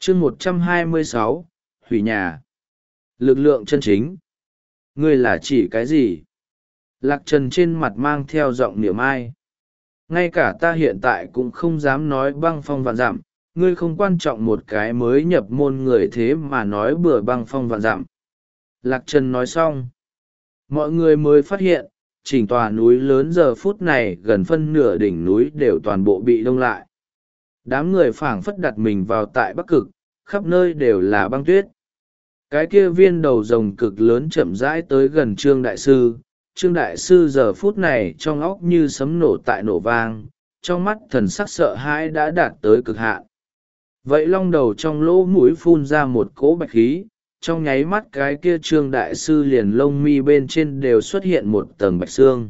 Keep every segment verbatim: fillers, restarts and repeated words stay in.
chương một trăm hai mươi sáu, hủy nhà. Lực lượng chân chính. Ngươi là chỉ cái gì? Lạc Trần trên mặt mang theo giọng niệm ai. Ngay cả ta hiện tại cũng không dám nói băng phong vạn dặm, ngươi không quan trọng một cái mới nhập môn người thế mà nói bừa băng phong vạn dặm. Lạc Trần nói xong. Mọi người mới phát hiện, chỉnh tòa núi lớn giờ phút này gần phân nửa đỉnh núi đều toàn bộ bị đông lại. Đám người phảng phất đặt mình vào tại Bắc Cực, khắp nơi đều là băng tuyết. Cái kia viên đầu rồng cực lớn chậm rãi tới gần Trương Đại Sư. Trương Đại Sư giờ phút này trong óc như sấm nổ tại nổ vang, trong mắt thần sắc sợ hãi đã đạt tới cực hạn. Vậy long đầu trong lỗ mũi phun ra một cỗ bạch khí, trong nháy mắt cái kia Trương Đại Sư liền lông mi bên trên đều xuất hiện một tầng bạch xương.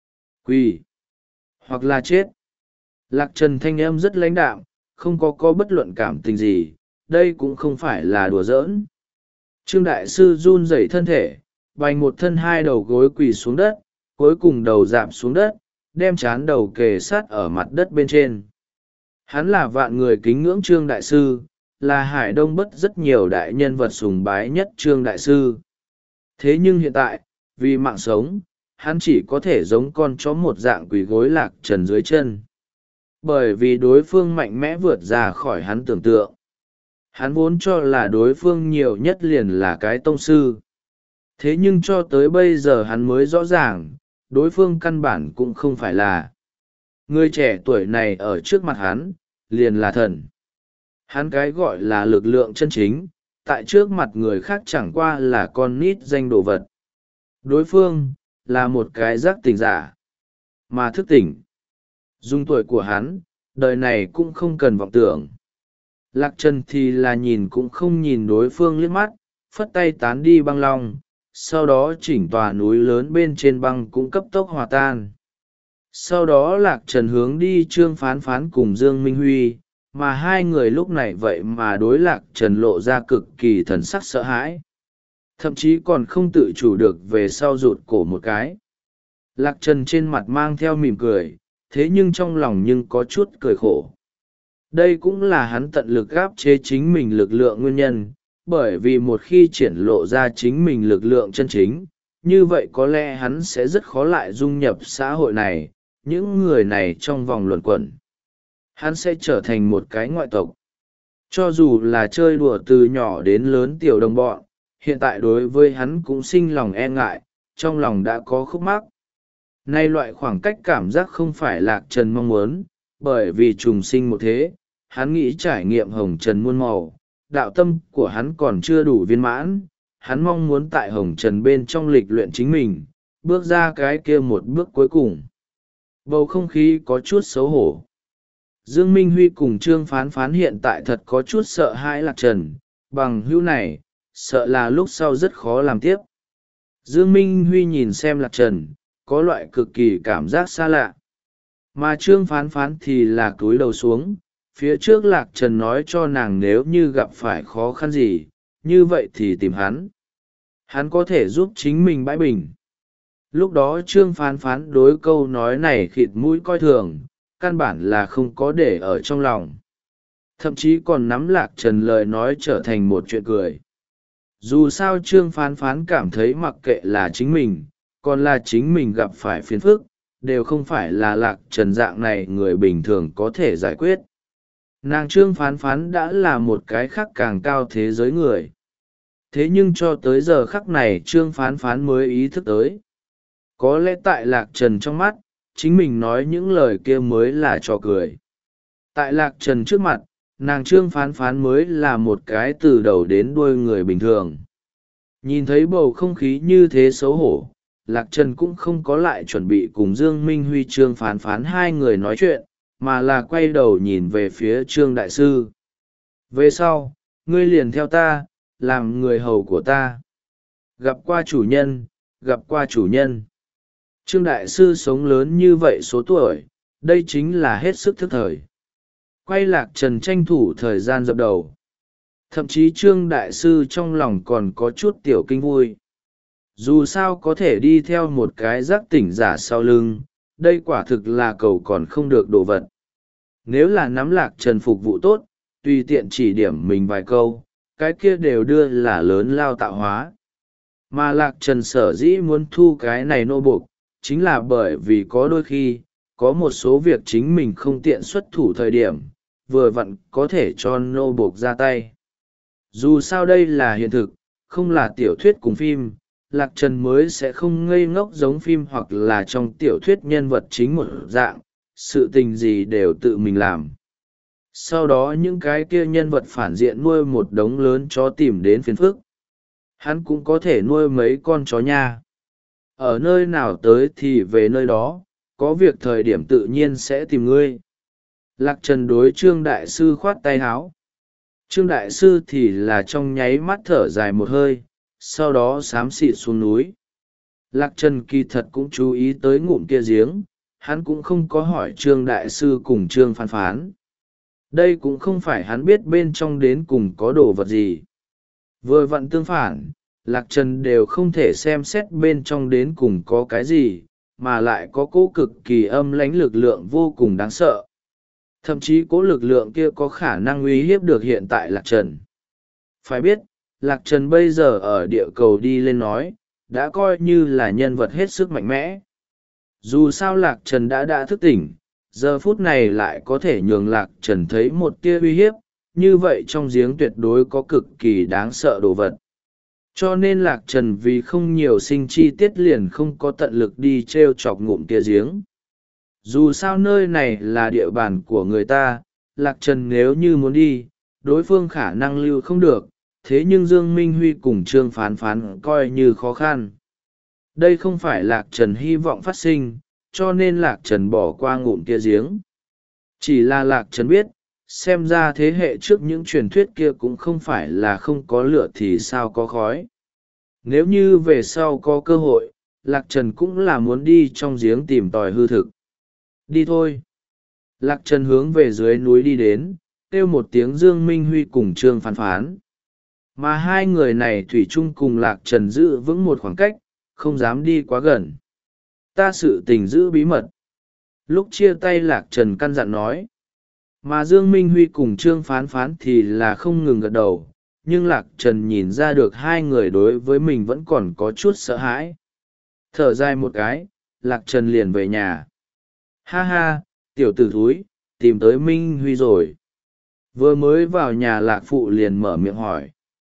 Quỳ! Hoặc là chết! Lạc Trần thanh âm rất lãnh đạm, không có có bất luận cảm tình gì, đây cũng không phải là đùa giỡn. Trương Đại Sư run rẩy thân thể, bành một thân hai đầu gối quỳ xuống đất, cuối cùng đầu dạp xuống đất, đem trán đầu kề sát ở mặt đất bên trên. Hắn là vạn người kính ngưỡng Trương Đại Sư, là Hải Đông Bất rất nhiều đại nhân vật sùng bái nhất Trương Đại Sư. Thế nhưng hiện tại, vì mạng sống, hắn chỉ có thể giống con chó một dạng quỳ gối Lạc Trần dưới chân. Bởi vì đối phương mạnh mẽ vượt ra khỏi hắn tưởng tượng. Hắn vốn cho là đối phương nhiều nhất liền là cái tông sư. Thế nhưng cho tới bây giờ hắn mới rõ ràng, đối phương căn bản cũng không phải là. Người trẻ tuổi này ở trước mặt hắn, liền là thần. Hắn cái gọi là lực lượng chân chính, tại trước mặt người khác chẳng qua là con nít danh đồ vật. Đối phương, là một cái giác tỉnh giả. Mà thức tỉnh. Dung tuổi của hắn, đời này cũng không cần vọng tưởng. Lạc Trần thì là nhìn cũng không nhìn đối phương liếc mắt, phất tay tán đi băng long, sau đó chỉnh tòa núi lớn bên trên băng cũng cấp tốc hòa tan. Sau đó Lạc Trần hướng đi Trương Phán Phán cùng Dương Minh Huy, mà hai người lúc này vậy mà đối Lạc Trần lộ ra cực kỳ thần sắc sợ hãi. Thậm chí còn không tự chủ được về sau rụt cổ một cái. Lạc Trần trên mặt mang theo mỉm cười, thế nhưng trong lòng nhưng có chút cười khổ. Đây cũng là hắn tận lực gáp chế chính mình lực lượng nguyên nhân, bởi vì một khi triển lộ ra chính mình lực lượng chân chính, như vậy có lẽ hắn sẽ rất khó lại dung nhập xã hội này, những người này trong vòng luẩn quẩn. Hắn sẽ trở thành một cái ngoại tộc. Cho dù là chơi đùa từ nhỏ đến lớn tiểu đồng bọn, hiện tại đối với hắn cũng sinh lòng e ngại, trong lòng đã có khúc mắc. Nay loại khoảng cách cảm giác không phải Lạc Trần mong muốn, bởi vì trùng sinh một thế, hắn nghĩ trải nghiệm hồng trần muôn màu, đạo tâm của hắn còn chưa đủ viên mãn, hắn mong muốn tại hồng trần bên trong lịch luyện chính mình, bước ra cái kia một bước cuối cùng. Bầu không khí có chút xấu hổ. Dương Minh Huy cùng Trương Phán Phán hiện tại thật có chút sợ hãi Lạc Trần, bằng hữu này, sợ là lúc sau rất khó làm tiếp. Dương Minh Huy nhìn xem Lạc Trần, có loại cực kỳ cảm giác xa lạ. Mà Trương Phán Phán thì là cúi đầu xuống, phía trước Lạc Trần nói cho nàng nếu như gặp phải khó khăn gì, như vậy thì tìm hắn. Hắn có thể giúp chính mình bãi bình. Lúc đó Trương Phán Phán đối câu nói này khịt mũi coi thường, căn bản là không có để ở trong lòng. Thậm chí còn nắm Lạc Trần lời nói trở thành một chuyện cười. Dù sao Trương Phán Phán cảm thấy mặc kệ là chính mình, còn là chính mình gặp phải phiền phức, đều không phải là Lạc Trần dạng này người bình thường có thể giải quyết. Nàng Trương Phán Phán đã là một cái khác càng cao thế giới người. Thế nhưng cho tới giờ khắc này Trương Phán Phán mới ý thức tới. Có lẽ tại Lạc Trần trong mắt, chính mình nói những lời kia mới là trò cười. Tại Lạc Trần trước mặt, nàng Trương Phán Phán mới là một cái từ đầu đến đuôi người bình thường. Nhìn thấy bầu không khí như thế xấu hổ, Lạc Trần cũng không có lại chuẩn bị cùng Dương Minh Huy Trương Phán Phán hai người nói chuyện, mà là quay đầu nhìn về phía Trương Đại Sư. Về sau, ngươi liền theo ta, làm người hầu của ta. Gặp qua chủ nhân, gặp qua chủ nhân. Trương Đại Sư sống lớn như vậy số tuổi, đây chính là hết sức thức thời. Quay Lạc Trần tranh thủ thời gian dập đầu. Thậm chí Trương Đại Sư trong lòng còn có chút tiểu kinh vui. Dù sao có thể đi theo một cái giác tỉnh giả sau lưng, đây quả thực là cầu còn không được đồ vật. Nếu là nắm Lạc Trần phục vụ tốt, tùy tiện chỉ điểm mình vài câu, cái kia đều đưa là lớn lao tạo hóa. Mà Lạc Trần sở dĩ muốn thu cái này nô buộc, chính là bởi vì có đôi khi, có một số việc chính mình không tiện xuất thủ thời điểm, vừa vặn có thể cho nô buộc ra tay. Dù sao đây là hiện thực, không là tiểu thuyết cùng phim, Lạc Trần mới sẽ không ngây ngốc giống phim hoặc là trong tiểu thuyết nhân vật chính một dạng, sự tình gì đều tự mình làm. Sau đó những cái kia nhân vật phản diện nuôi một đống lớn chó tìm đến phiền phức. Hắn cũng có thể nuôi mấy con chó nha. Ở nơi nào tới thì về nơi đó, có việc thời điểm tự nhiên sẽ tìm ngươi. Lạc Trần đối Trương Đại Sư khoát tay háo. Trương Đại Sư thì là trong nháy mắt thở dài một hơi, sau đó xám xịt xuống núi. Lạc Trần kỳ thật cũng chú ý tới ngụm kia giếng, hắn cũng không có hỏi Trương Đại Sư cùng Trương Phán Phán. Đây cũng không phải hắn biết bên trong đến cùng có đồ vật gì. Vừa vặn tương phản, Lạc Trần đều không thể xem xét bên trong đến cùng có cái gì, mà lại có cố cực kỳ âm lãnh lực lượng vô cùng đáng sợ. Thậm chí cố lực lượng kia có khả năng uy hiếp được hiện tại Lạc Trần. Phải biết, Lạc Trần bây giờ ở địa cầu đi lên nói, đã coi như là nhân vật hết sức mạnh mẽ. Dù sao Lạc Trần đã đã thức tỉnh, giờ phút này lại có thể nhường Lạc Trần thấy một tia uy hiếp, như vậy trong giếng tuyệt đối có cực kỳ đáng sợ đồ vật. Cho nên Lạc Trần vì không nhiều sinh chi tiết liền không có tận lực đi t r e o chọc ngụm tia giếng. Dù sao nơi này là địa bàn của người ta, Lạc Trần nếu như muốn đi, đối phương khả năng lưu không được, thế nhưng Dương Minh Huy cùng Trương Phán Phán coi như khó khăn. Đây không phải Lạc Trần hy vọng phát sinh, cho nên Lạc Trần bỏ qua ngụm kia giếng. Chỉ là Lạc Trần biết, xem ra thế hệ trước những truyền thuyết kia cũng không phải là không có lửa thì sao có khói. Nếu như về sau có cơ hội, Lạc Trần cũng là muốn đi trong giếng tìm tòi hư thực. Đi thôi. Lạc Trần hướng về dưới núi đi đến, kêu một tiếng Dương Minh Huy cùng Trương Phán Phán. Mà hai người này thủy chung cùng Lạc Trần giữ vững một khoảng cách, không dám đi quá gần. Ta sự tình giữ bí mật. Lúc chia tay Lạc Trần căn dặn nói. Mà Dương Minh Huy cùng Trương Phán Phán thì là không ngừng gật đầu, nhưng Lạc Trần nhìn ra được hai người đối với mình vẫn còn có chút sợ hãi. Thở dài một cái, Lạc Trần liền về nhà. Ha ha, tiểu tử thúi, tìm tới Minh Huy rồi. Vừa mới vào nhà Lạc Phụ liền mở miệng hỏi.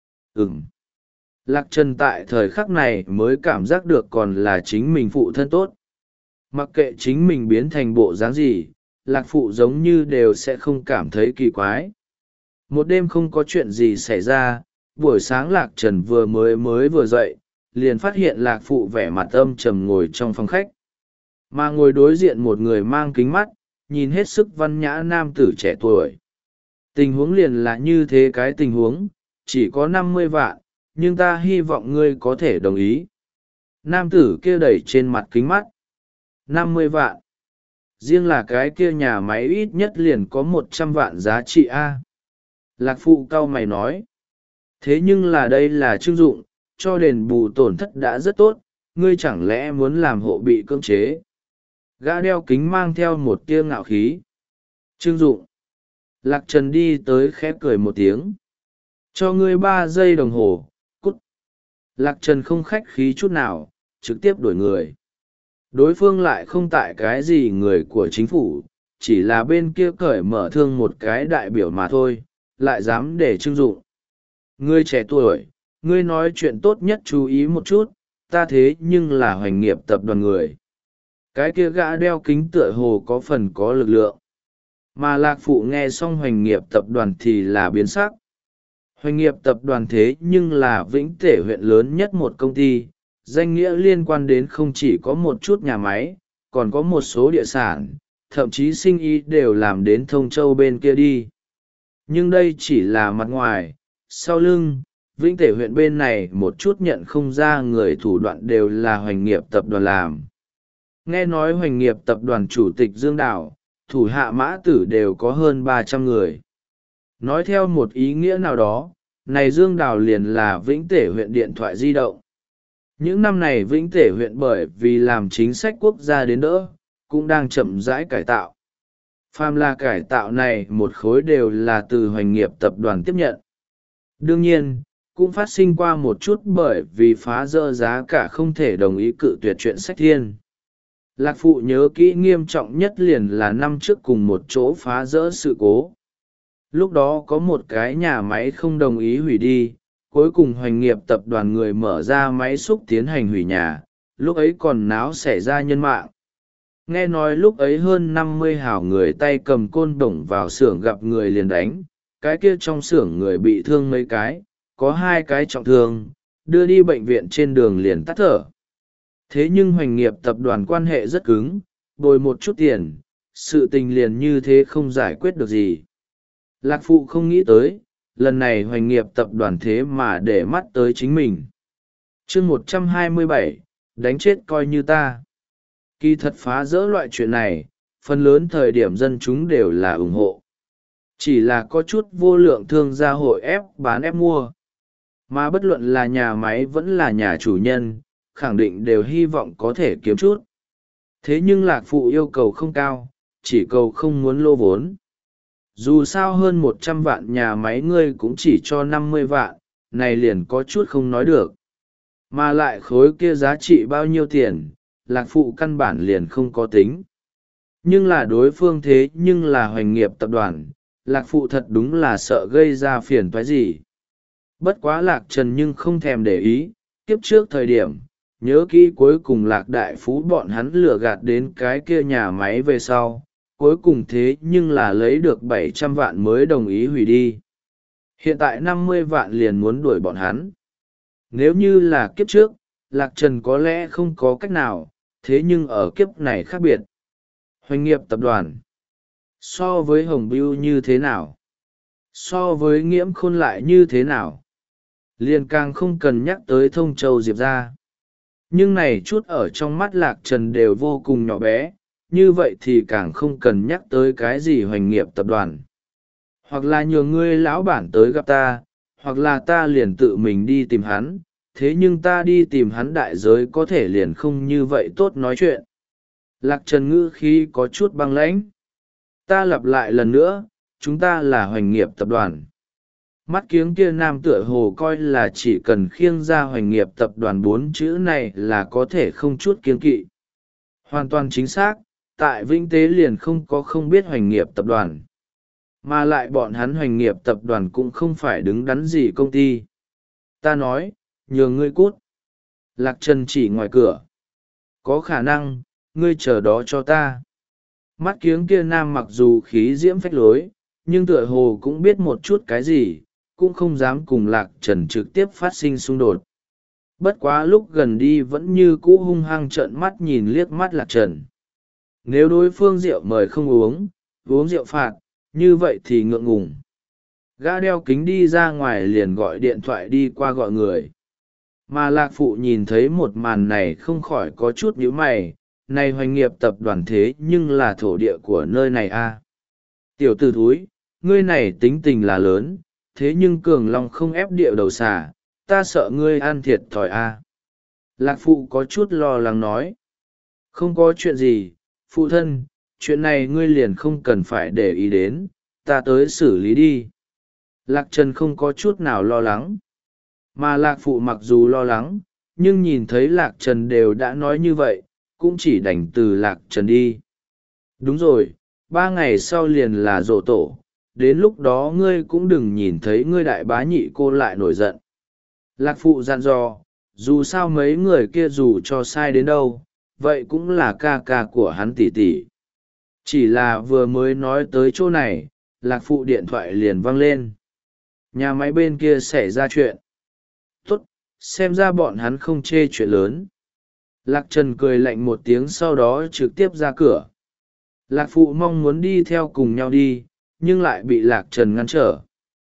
Ừm. Lạc Trần tại thời khắc này mới cảm giác được còn là chính mình phụ thân tốt. Mặc kệ chính mình biến thành bộ dáng gì, Lạc Phụ giống như đều sẽ không cảm thấy kỳ quái. Một đêm không có chuyện gì xảy ra, buổi sáng Lạc Trần vừa mới mới vừa dậy, liền phát hiện Lạc Phụ vẻ mặt âm trầm ngồi trong phòng khách. Mà ngồi đối diện một người mang kính mắt, nhìn hết sức văn nhã nam tử trẻ tuổi. Tình huống liền là như thế cái tình huống, chỉ có năm mươi vạn, nhưng ta hy vọng ngươi có thể đồng ý. Nam tử kia đẩy trên mặt kính mắt. năm mươi vạn. Riêng là cái kia nhà máy ít nhất liền có một trăm vạn giá trị A. Lạc Phụ cau mày nói. Thế nhưng là đây là trưng dụng, cho đền bù tổn thất đã rất tốt, ngươi chẳng lẽ muốn làm hộ bị cưỡng chế. Gã đeo kính mang theo một tia ngạo khí. Trưng dụng. Lạc Trần đi tới khẽ cười một tiếng. Cho ngươi ba giây đồng hồ, cút. Lạc Trần không khách khí chút nào, trực tiếp đuổi người. Đối phương lại không tại cái gì người của chính phủ, chỉ là bên kia cởi mở thương một cái đại biểu mà thôi, lại dám để trưng dụng. Ngươi trẻ tuổi, ngươi nói chuyện tốt nhất chú ý một chút, ta thế nhưng là hoành nghiệp tập đoàn người. Cái kia gã đeo kính tựa hồ có phần có lực lượng. Mà Lạc Phụ nghe xong hoành nghiệp tập đoàn thì là biến sắc. Hoành nghiệp tập đoàn thế nhưng là Vĩnh Tể huyện lớn nhất một công ty, danh nghĩa liên quan đến không chỉ có một chút nhà máy, còn có một số địa sản, thậm chí sinh ý đều làm đến Thông Châu bên kia đi. Nhưng đây chỉ là mặt ngoài, sau lưng, Vĩnh Tể huyện bên này một chút nhận không ra người thủ đoạn đều là hoành nghiệp tập đoàn làm. Nghe nói hoành nghiệp tập đoàn chủ tịch Dương Đảo, thủ hạ mã tử đều có hơn ba trăm người. Nói theo một ý nghĩa nào đó, này Dương Đào liền là Vĩnh Tể huyện điện thoại di động. Những năm này Vĩnh Tể huyện bởi vì làm chính sách quốc gia đến đỡ, cũng đang chậm rãi cải tạo. Phàm là cải tạo này một khối đều là từ Hoành Nghiệp tập đoàn tiếp nhận. Đương nhiên, cũng phát sinh qua một chút bởi vì phá rỡ giá cả không thể đồng ý cự tuyệt chuyện sách thiên. Lạc Phụ nhớ kỹ nghiêm trọng nhất liền là năm trước cùng một chỗ phá rỡ sự cố. Lúc đó có một cái nhà máy không đồng ý hủy đi, cuối cùng Hoành Nghiệp tập đoàn người mở ra máy xúc tiến hành hủy nhà, lúc ấy còn náo xảy ra nhân mạng. Nghe nói lúc ấy hơn năm mươi hảo người tay cầm côn đồng vào xưởng gặp người liền đánh, cái kia trong xưởng người bị thương mấy cái, có hai cái trọng thương, đưa đi bệnh viện trên đường liền tắt thở. Thế nhưng Hoành Nghiệp tập đoàn quan hệ rất cứng, bồi một chút tiền, sự tình liền như thế không giải quyết được gì. Lạc Phụ không nghĩ tới, lần này Hoành Nghiệp tập đoàn thế mà để mắt tới chính mình. chương một trăm hai mươi bảy, đánh chết coi như ta. Kỳ thật phá rỡ loại chuyện này, phần lớn thời điểm dân chúng đều là ủng hộ. Chỉ là có chút vô lượng thương gia hội ép bán ép mua. Mà bất luận là nhà máy vẫn là nhà chủ nhân, khẳng định đều hy vọng có thể kiếm chút. Thế nhưng Lạc Phụ yêu cầu không cao, chỉ cầu không muốn lô vốn. Dù sao hơn một trăm vạn nhà máy ngươi cũng chỉ cho năm mươi vạn, này liền có chút không nói được. Mà lại khối kia giá trị bao nhiêu tiền, Lạc Phụ căn bản liền không có tính. Nhưng là đối phương thế nhưng là Hoành Nghiệp tập đoàn, Lạc Phụ thật đúng là sợ gây ra phiền toái gì. Bất quá Lạc Trần nhưng không thèm để ý, kiếp trước thời điểm, nhớ kỹ cuối cùng Lạc Đại Phú bọn hắn lừa gạt đến cái kia nhà máy về sau, cuối cùng thế nhưng là lấy được bảy trăm vạn mới đồng ý hủy đi. Hiện tại năm mươi vạn liền muốn đuổi bọn hắn. Nếu như là kiếp trước, Lạc Trần có lẽ không có cách nào, thế nhưng ở kiếp này khác biệt. Hoành Nghiệp tập đoàn so với Hồng Bưu như thế nào? So với Nghiễm Khôn lại như thế nào? Liền càng không cần nhắc tới Thông Châu Diệp ra. Nhưng này chút ở trong mắt Lạc Trần đều vô cùng nhỏ bé, như vậy thì càng không cần nhắc tới cái gì Hoành Nghiệp tập đoàn. Hoặc là nhờ ngươi lão bản tới gặp ta, hoặc là ta liền tự mình đi tìm hắn, thế nhưng ta đi tìm hắn đại giới có thể liền không như vậy tốt nói chuyện. Lạc Trần ngữ khí có chút băng lãnh. Ta lặp lại lần nữa, chúng ta là Hoành Nghiệp tập đoàn. Mắt kiếng kia nam tựa hồ coi là chỉ cần khiêng ra Hoành Nghiệp tập đoàn bốn chữ này là có thể không chút kiêng kỵ. Hoàn toàn chính xác, tại Vĩnh Tế liền không có không biết Hoành Nghiệp tập đoàn. Mà lại bọn hắn Hoành Nghiệp tập đoàn cũng không phải đứng đắn gì công ty. Ta nói, nhường ngươi cút. Lạc Trần chỉ ngoài cửa. Có khả năng, ngươi chờ đó cho ta. Mắt kiếng kia nam mặc dù khí diễm phách lối, nhưng tựa hồ cũng biết một chút cái gì, cũng không dám cùng Lạc Trần trực tiếp phát sinh xung đột. Bất quá lúc gần đi vẫn như cũ hung hăng trợn mắt nhìn liếc mắt Lạc Trần. Nếu đối phương rượu mời không uống, uống rượu phạt, như vậy thì ngượng ngùng. Gã đeo kính đi ra ngoài liền gọi điện thoại đi qua gọi người. Mà Lạc Phụ nhìn thấy một màn này không khỏi có chút nhíu mày, này Hoành Nghiệp tập đoàn thế nhưng là thổ địa của nơi này a. À? Tiểu tử thúi, ngươi này tính tình là lớn, thế nhưng Cường Long không ép địa đầu xà, ta sợ ngươi ăn thiệt thòi a. À? Lạc Phụ có chút lo lắng nói. Không có chuyện gì, phụ thân, chuyện này ngươi liền không cần phải để ý đến, ta tới xử lý đi. Lạc Trần không có chút nào lo lắng. Mà Lạc Phụ mặc dù lo lắng, nhưng nhìn thấy Lạc Trần đều đã nói như vậy, cũng chỉ đành từ Lạc Trần đi. Đúng rồi, ba ngày sau liền là giỗ tổ, đến lúc đó ngươi cũng đừng nhìn thấy ngươi đại bá nhị cô lại nổi giận. Lạc Phụ dặn dò, dù sao mấy người kia dù cho sai đến đâu, vậy cũng là ca ca của hắn tỷ tỷ. Chỉ là vừa mới nói tới chỗ này, Lạc Phụ điện thoại liền vang lên. Nhà máy bên kia xảy ra chuyện. Tốt, xem ra bọn hắn không chê chuyện lớn. Lạc Trần cười lạnh một tiếng sau đó trực tiếp ra cửa. Lạc Phụ mong muốn đi theo cùng nhau đi, nhưng lại bị Lạc Trần ngăn trở.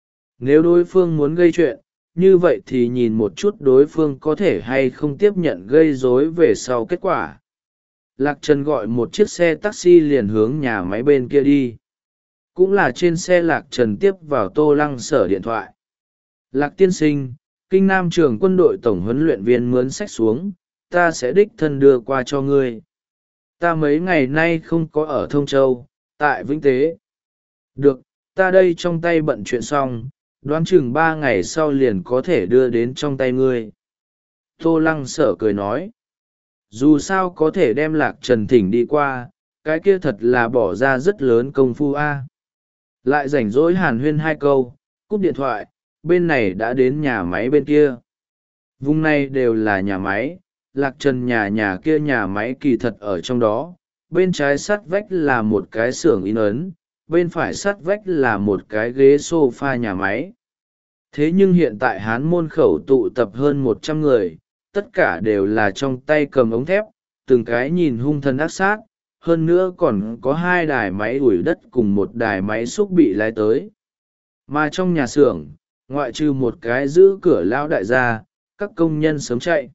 Nếu đối phương muốn gây chuyện, như vậy thì nhìn một chút đối phương có thể hay không tiếp nhận gây rối về sau kết quả. Lạc Trần gọi một chiếc xe taxi liền hướng nhà máy bên kia đi. Cũng là trên xe Lạc Trần tiếp vào Tô Lăng Sở điện thoại. Lạc tiên sinh, Kinh Nam trường quân đội tổng huấn luyện viên mướn sách xuống, ta sẽ đích thân đưa qua cho ngươi. Ta mấy ngày nay không có ở Thông Châu, Tại Vĩnh Tế. Được, ta đây trong tay bận chuyện xong, đoán chừng ba ngày sau liền có thể đưa đến trong tay ngươi. Tô Lăng Sở cười nói. Dù sao có thể đem Lạc Trần thỉnh đi qua, cái kia thật là bỏ ra rất lớn công phu a. Lại rảnh rỗi hàn huyên hai câu, cúp điện thoại, bên này đã đến nhà máy bên kia. Vùng này đều là nhà máy, Lạc Trần nhà nhà kia nhà máy kỳ thật ở trong đó, bên trái sắt vách là một cái xưởng in ấn, bên phải sắt vách là một cái ghế sofa nhà máy. Thế nhưng hiện tại Hán Môn khẩu tụ tập hơn một trăm người, tất cả đều là trong tay cầm ống thép, từng cái nhìn hung thần ác sát, hơn nữa còn có hai đài máy ủi đất cùng một đài máy xúc bị lái tới. Mà trong nhà xưởng, ngoại trừ một cái giữ cửa lão đại gia, các công nhân sớm chạy.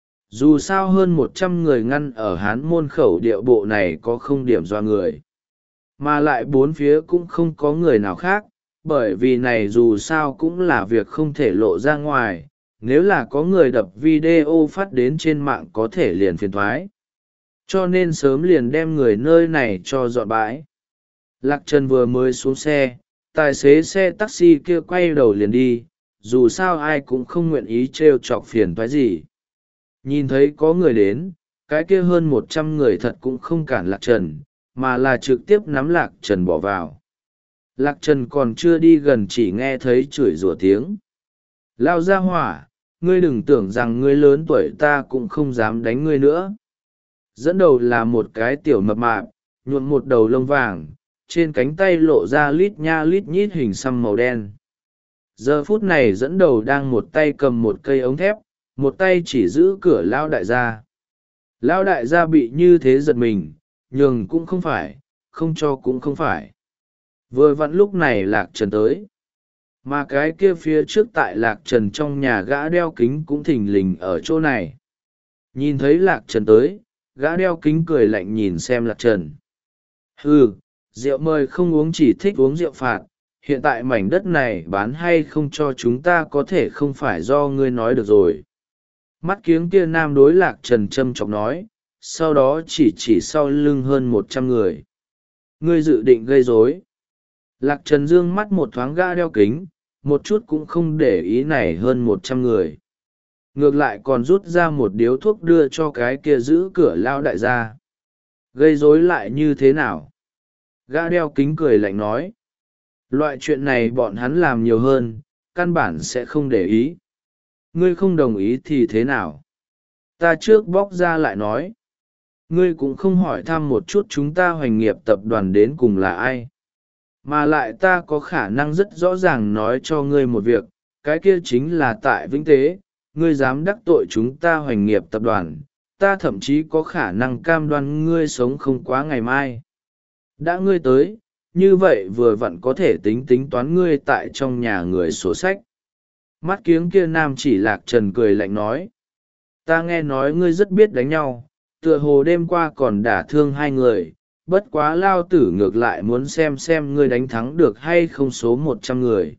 Dù sao hơn một trăm người ngăn ở Hán Môn khẩu địa bộ này có không điểm doa người. Mà lại bốn phía cũng không có người nào khác, bởi vì này dù sao cũng là việc không thể lộ ra ngoài, nếu là có người đập video phát đến trên mạng có thể liền phiền thoái. Cho nên sớm liền đem người nơi này cho dọn bãi. Lạc Trần vừa mới xuống xe, tài xế xe taxi kia quay đầu liền đi, dù sao ai cũng không nguyện ý trêu chọc phiền toái gì. Nhìn thấy có người đến, cái kia hơn một trăm người thật cũng không cản Lạc Trần, mà là trực tiếp nắm Lạc Trần bỏ vào. Lạc Trần còn chưa đi gần chỉ nghe thấy chửi rủa tiếng. Lao ra hỏa, ngươi đừng tưởng rằng ngươi lớn tuổi ta cũng không dám đánh ngươi nữa. Dẫn đầu là một cái tiểu mập mạp, nhuộm một đầu lông vàng, trên cánh tay lộ ra lít nha lít nhít hình xăm màu đen. Giờ phút này dẫn đầu đang một tay cầm một cây ống thép, một tay chỉ giữ cửa Lão đại gia. Lão đại gia bị như thế giật mình, nhường cũng không phải, không cho cũng không phải. Vừa vặn lúc này Lạc Trần tới. Mà cái kia phía trước tại Lạc Trần trong nhà gã đeo kính cũng thình lình ở chỗ này. Nhìn thấy Lạc Trần tới, gã đeo kính cười lạnh nhìn xem Lạc Trần. Hừ, rượu mời không uống chỉ thích uống rượu phạt, hiện tại mảnh đất này bán hay không cho chúng ta có thể không phải do ngươi nói được rồi. Mắt kiếng kia nam đối Lạc Trần châm chọc nói, sau đó chỉ chỉ sau lưng hơn một trăm người. Ngươi dự định gây rối. Lạc Trần dương mắt một thoáng gã đeo kính, một chút cũng không để ý này hơn một trăm người. Ngược lại còn rút ra một điếu thuốc đưa cho cái kia giữ cửa Lão đại gia. Gây rối lại như thế nào? Gã đeo kính cười lạnh nói. Loại chuyện này bọn hắn làm nhiều hơn, căn bản sẽ không để ý. Ngươi không đồng ý thì thế nào? Ta trước bóc ra lại nói. Ngươi cũng không hỏi thăm một chút chúng ta hoành nghiệp tập đoàn đến cùng là ai. Mà lại ta có khả năng rất rõ ràng nói cho ngươi một việc, cái kia chính là tại Vĩnh Tế, ngươi dám đắc tội chúng ta hoành nghiệp tập đoàn, ta thậm chí có khả năng cam đoan ngươi sống không quá ngày mai. Đã ngươi tới, như vậy vừa vặn có thể tính tính toán ngươi tại trong nhà người sổ sách. Mắt kiếng kia nam chỉ Lạc Trần cười lạnh nói. Ta nghe nói ngươi rất biết đánh nhau, tựa hồ đêm qua còn đả thương hai người, bất quá lao tử ngược lại muốn xem xem ngươi đánh thắng được hay không số một trăm người.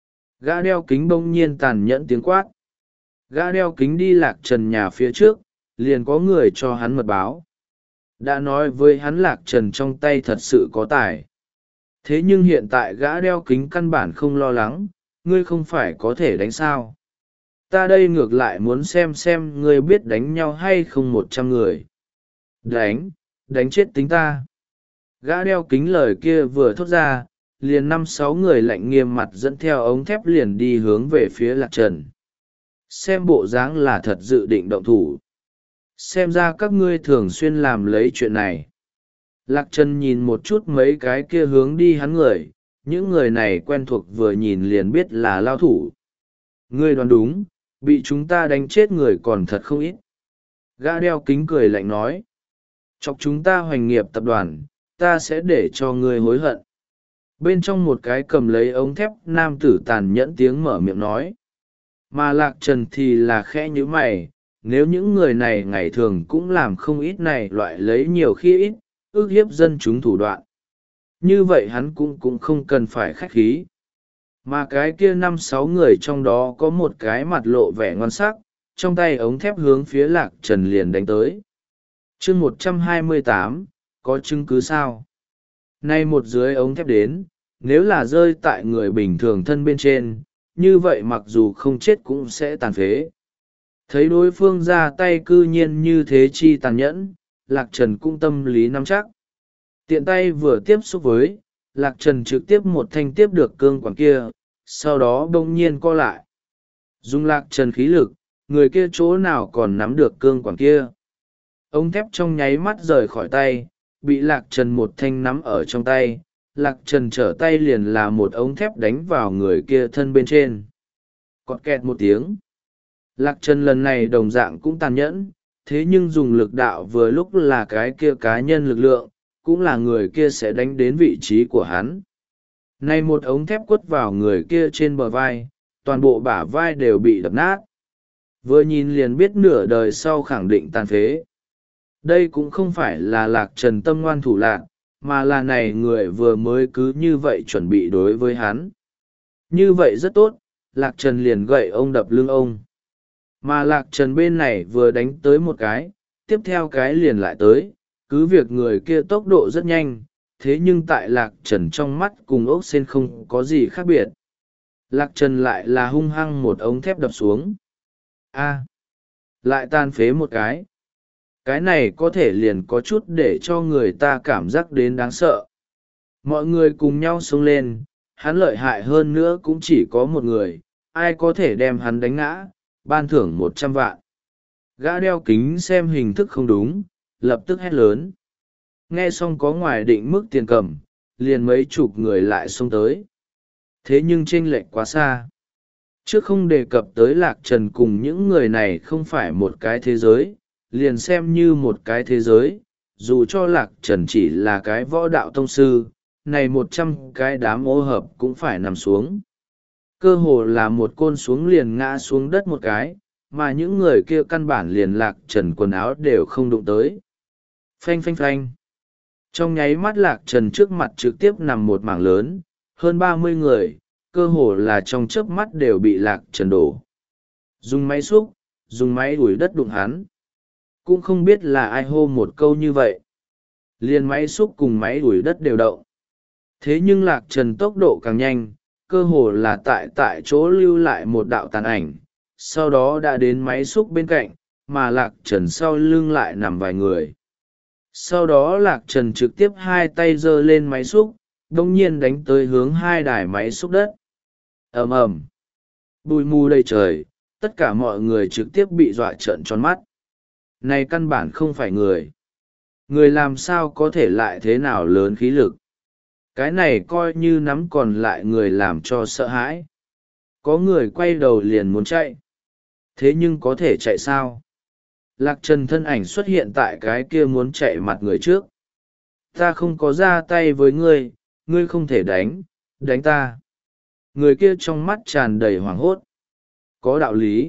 Gã đeo kính bỗng nhiên tàn nhẫn tiếng quát. Gã đeo kính đi Lạc Trần nhà phía trước, liền có người cho hắn mật báo. Đã nói với hắn Lạc Trần trong tay thật sự có tài. Thế nhưng hiện tại gã đeo kính căn bản không lo lắng, ngươi không phải có thể đánh sao. Ta đây ngược lại muốn xem xem ngươi biết đánh nhau hay không một trăm người. Đánh, đánh chết tính ta. Gã đeo kính lời kia vừa thốt ra, liền năm sáu người lạnh nghiêm mặt dẫn theo ống thép liền đi hướng về phía Lạc Trần. Xem bộ dáng là thật dự định động thủ. Xem ra các ngươi thường xuyên làm lấy chuyện này. Lạc Trần nhìn một chút mấy cái kia hướng đi hắn người, những người này quen thuộc vừa nhìn liền biết là lao thủ. Ngươi đoán đúng, bị chúng ta đánh chết người còn thật không ít. Gã đeo kính cười lạnh nói. Chọc chúng ta hoành nghiệp tập đoàn, ta sẽ để cho ngươi hối hận. Bên trong một cái cầm lấy ống thép nam tử tàn nhẫn tiếng mở miệng nói. Mà Lạc Trần thì là khẽ như mày, nếu những người này ngày thường cũng làm không ít này loại lấy nhiều khi ít, ước hiếp dân chúng thủ đoạn. Như vậy hắn cũng cũng không cần phải khách khí. Mà cái kia năm sáu người trong đó có một cái mặt lộ vẻ ngon sắc, trong tay ống thép hướng phía Lạc Trần liền đánh tới. chương một trăm hai mươi tám, có chứng cứ sao? Nay một dưới ống thép đến, nếu là rơi tại người bình thường thân bên trên, như vậy mặc dù không chết cũng sẽ tàn phế. Thấy đối phương ra tay cư nhiên như thế chi tàn nhẫn, Lạc Trần cũng tâm lý nắm chắc. Tiện tay vừa tiếp xúc với, Lạc Trần trực tiếp một thanh tiếp được cương quản kia, sau đó bỗng nhiên co lại. Dùng Lạc Trần khí lực, người kia chỗ nào còn nắm được cương quản kia. Ống thép trong nháy mắt rời khỏi tay, bị Lạc Trần một thanh nắm ở trong tay. Lạc Trần trở tay liền là một ống thép đánh vào người kia thân bên trên. Cọt kẹt một tiếng. Lạc Trần lần này đồng dạng cũng tàn nhẫn, thế nhưng dùng lực đạo vừa lúc là cái kia cá nhân lực lượng, cũng là người kia sẽ đánh đến vị trí của hắn. Nay một ống thép quất vào người kia trên bờ vai, toàn bộ bả vai đều bị đập nát. Vừa nhìn liền biết nửa đời sau khẳng định tàn phế. Đây cũng không phải là Lạc Trần tâm ngoan thủ lạc, mà là này người vừa mới cứ như vậy chuẩn bị đối với hắn. Như vậy rất tốt, Lạc Trần liền gậy ông đập lưng ông. Mà Lạc Trần bên này vừa đánh tới một cái, tiếp theo cái liền lại tới, cứ việc người kia tốc độ rất nhanh, thế nhưng tại Lạc Trần trong mắt cùng ốc sên không có gì khác biệt. Lạc Trần lại là hung hăng một ống thép đập xuống. A, lại tan phế một cái. Cái này có thể liền có chút để cho người ta cảm giác đến đáng sợ. Mọi người cùng nhau xông lên, hắn lợi hại hơn nữa cũng chỉ có một người, ai có thể đem hắn đánh ngã, ban thưởng một trăm vạn. Gã đeo kính xem hình thức không đúng, lập tức hét lớn. Nghe xong có ngoài định mức tiền cầm, liền mấy chục người lại xông tới. Thế nhưng chênh lệch quá xa. Trước không đề cập tới Lạc Trần cùng những người này không phải một cái thế giới, liền xem như một cái thế giới, dù cho Lạc Trần chỉ là cái võ đạo tông sư, này một trăm cái đám ô hợp cũng phải nằm xuống. Cơ hồ là một côn xuống liền ngã xuống đất một cái, mà những người kia căn bản liền Lạc Trần quần áo đều không đụng tới. Phanh phanh phanh. Trong nháy mắt Lạc Trần trước mặt trực tiếp nằm một mảng lớn, hơn ba mươi người, cơ hồ là trong chớp mắt đều bị Lạc Trần đổ. Dùng máy xúc, dùng máy đuổi đất đụng hắn. Cũng không biết là ai hô một câu như vậy. Liền máy xúc cùng máy đuổi đất đều động. Thế nhưng Lạc Trần tốc độ càng nhanh, cơ hồ là tại tại chỗ lưu lại một đạo tàn ảnh, sau đó đã đến máy xúc bên cạnh, mà Lạc Trần sau lưng lại nằm vài người. Sau đó Lạc Trần trực tiếp hai tay giơ lên máy xúc, đông nhiên đánh tới hướng hai đài máy xúc đất. Ầm ầm, bụi mù đầy trời, tất cả mọi người trực tiếp bị dọa trợn tròn mắt. Này căn bản không phải người. Người làm sao có thể lại thế nào lớn khí lực. Cái này coi như nắm còn lại người làm cho sợ hãi. Có người quay đầu liền muốn chạy. Thế nhưng có thể chạy sao? Lạc Trần thân ảnh xuất hiện tại cái kia muốn chạy mặt người trước. Ta không có ra tay với ngươi, ngươi không thể đánh, đánh ta. Người kia trong mắt tràn đầy hoảng hốt. Có đạo lý.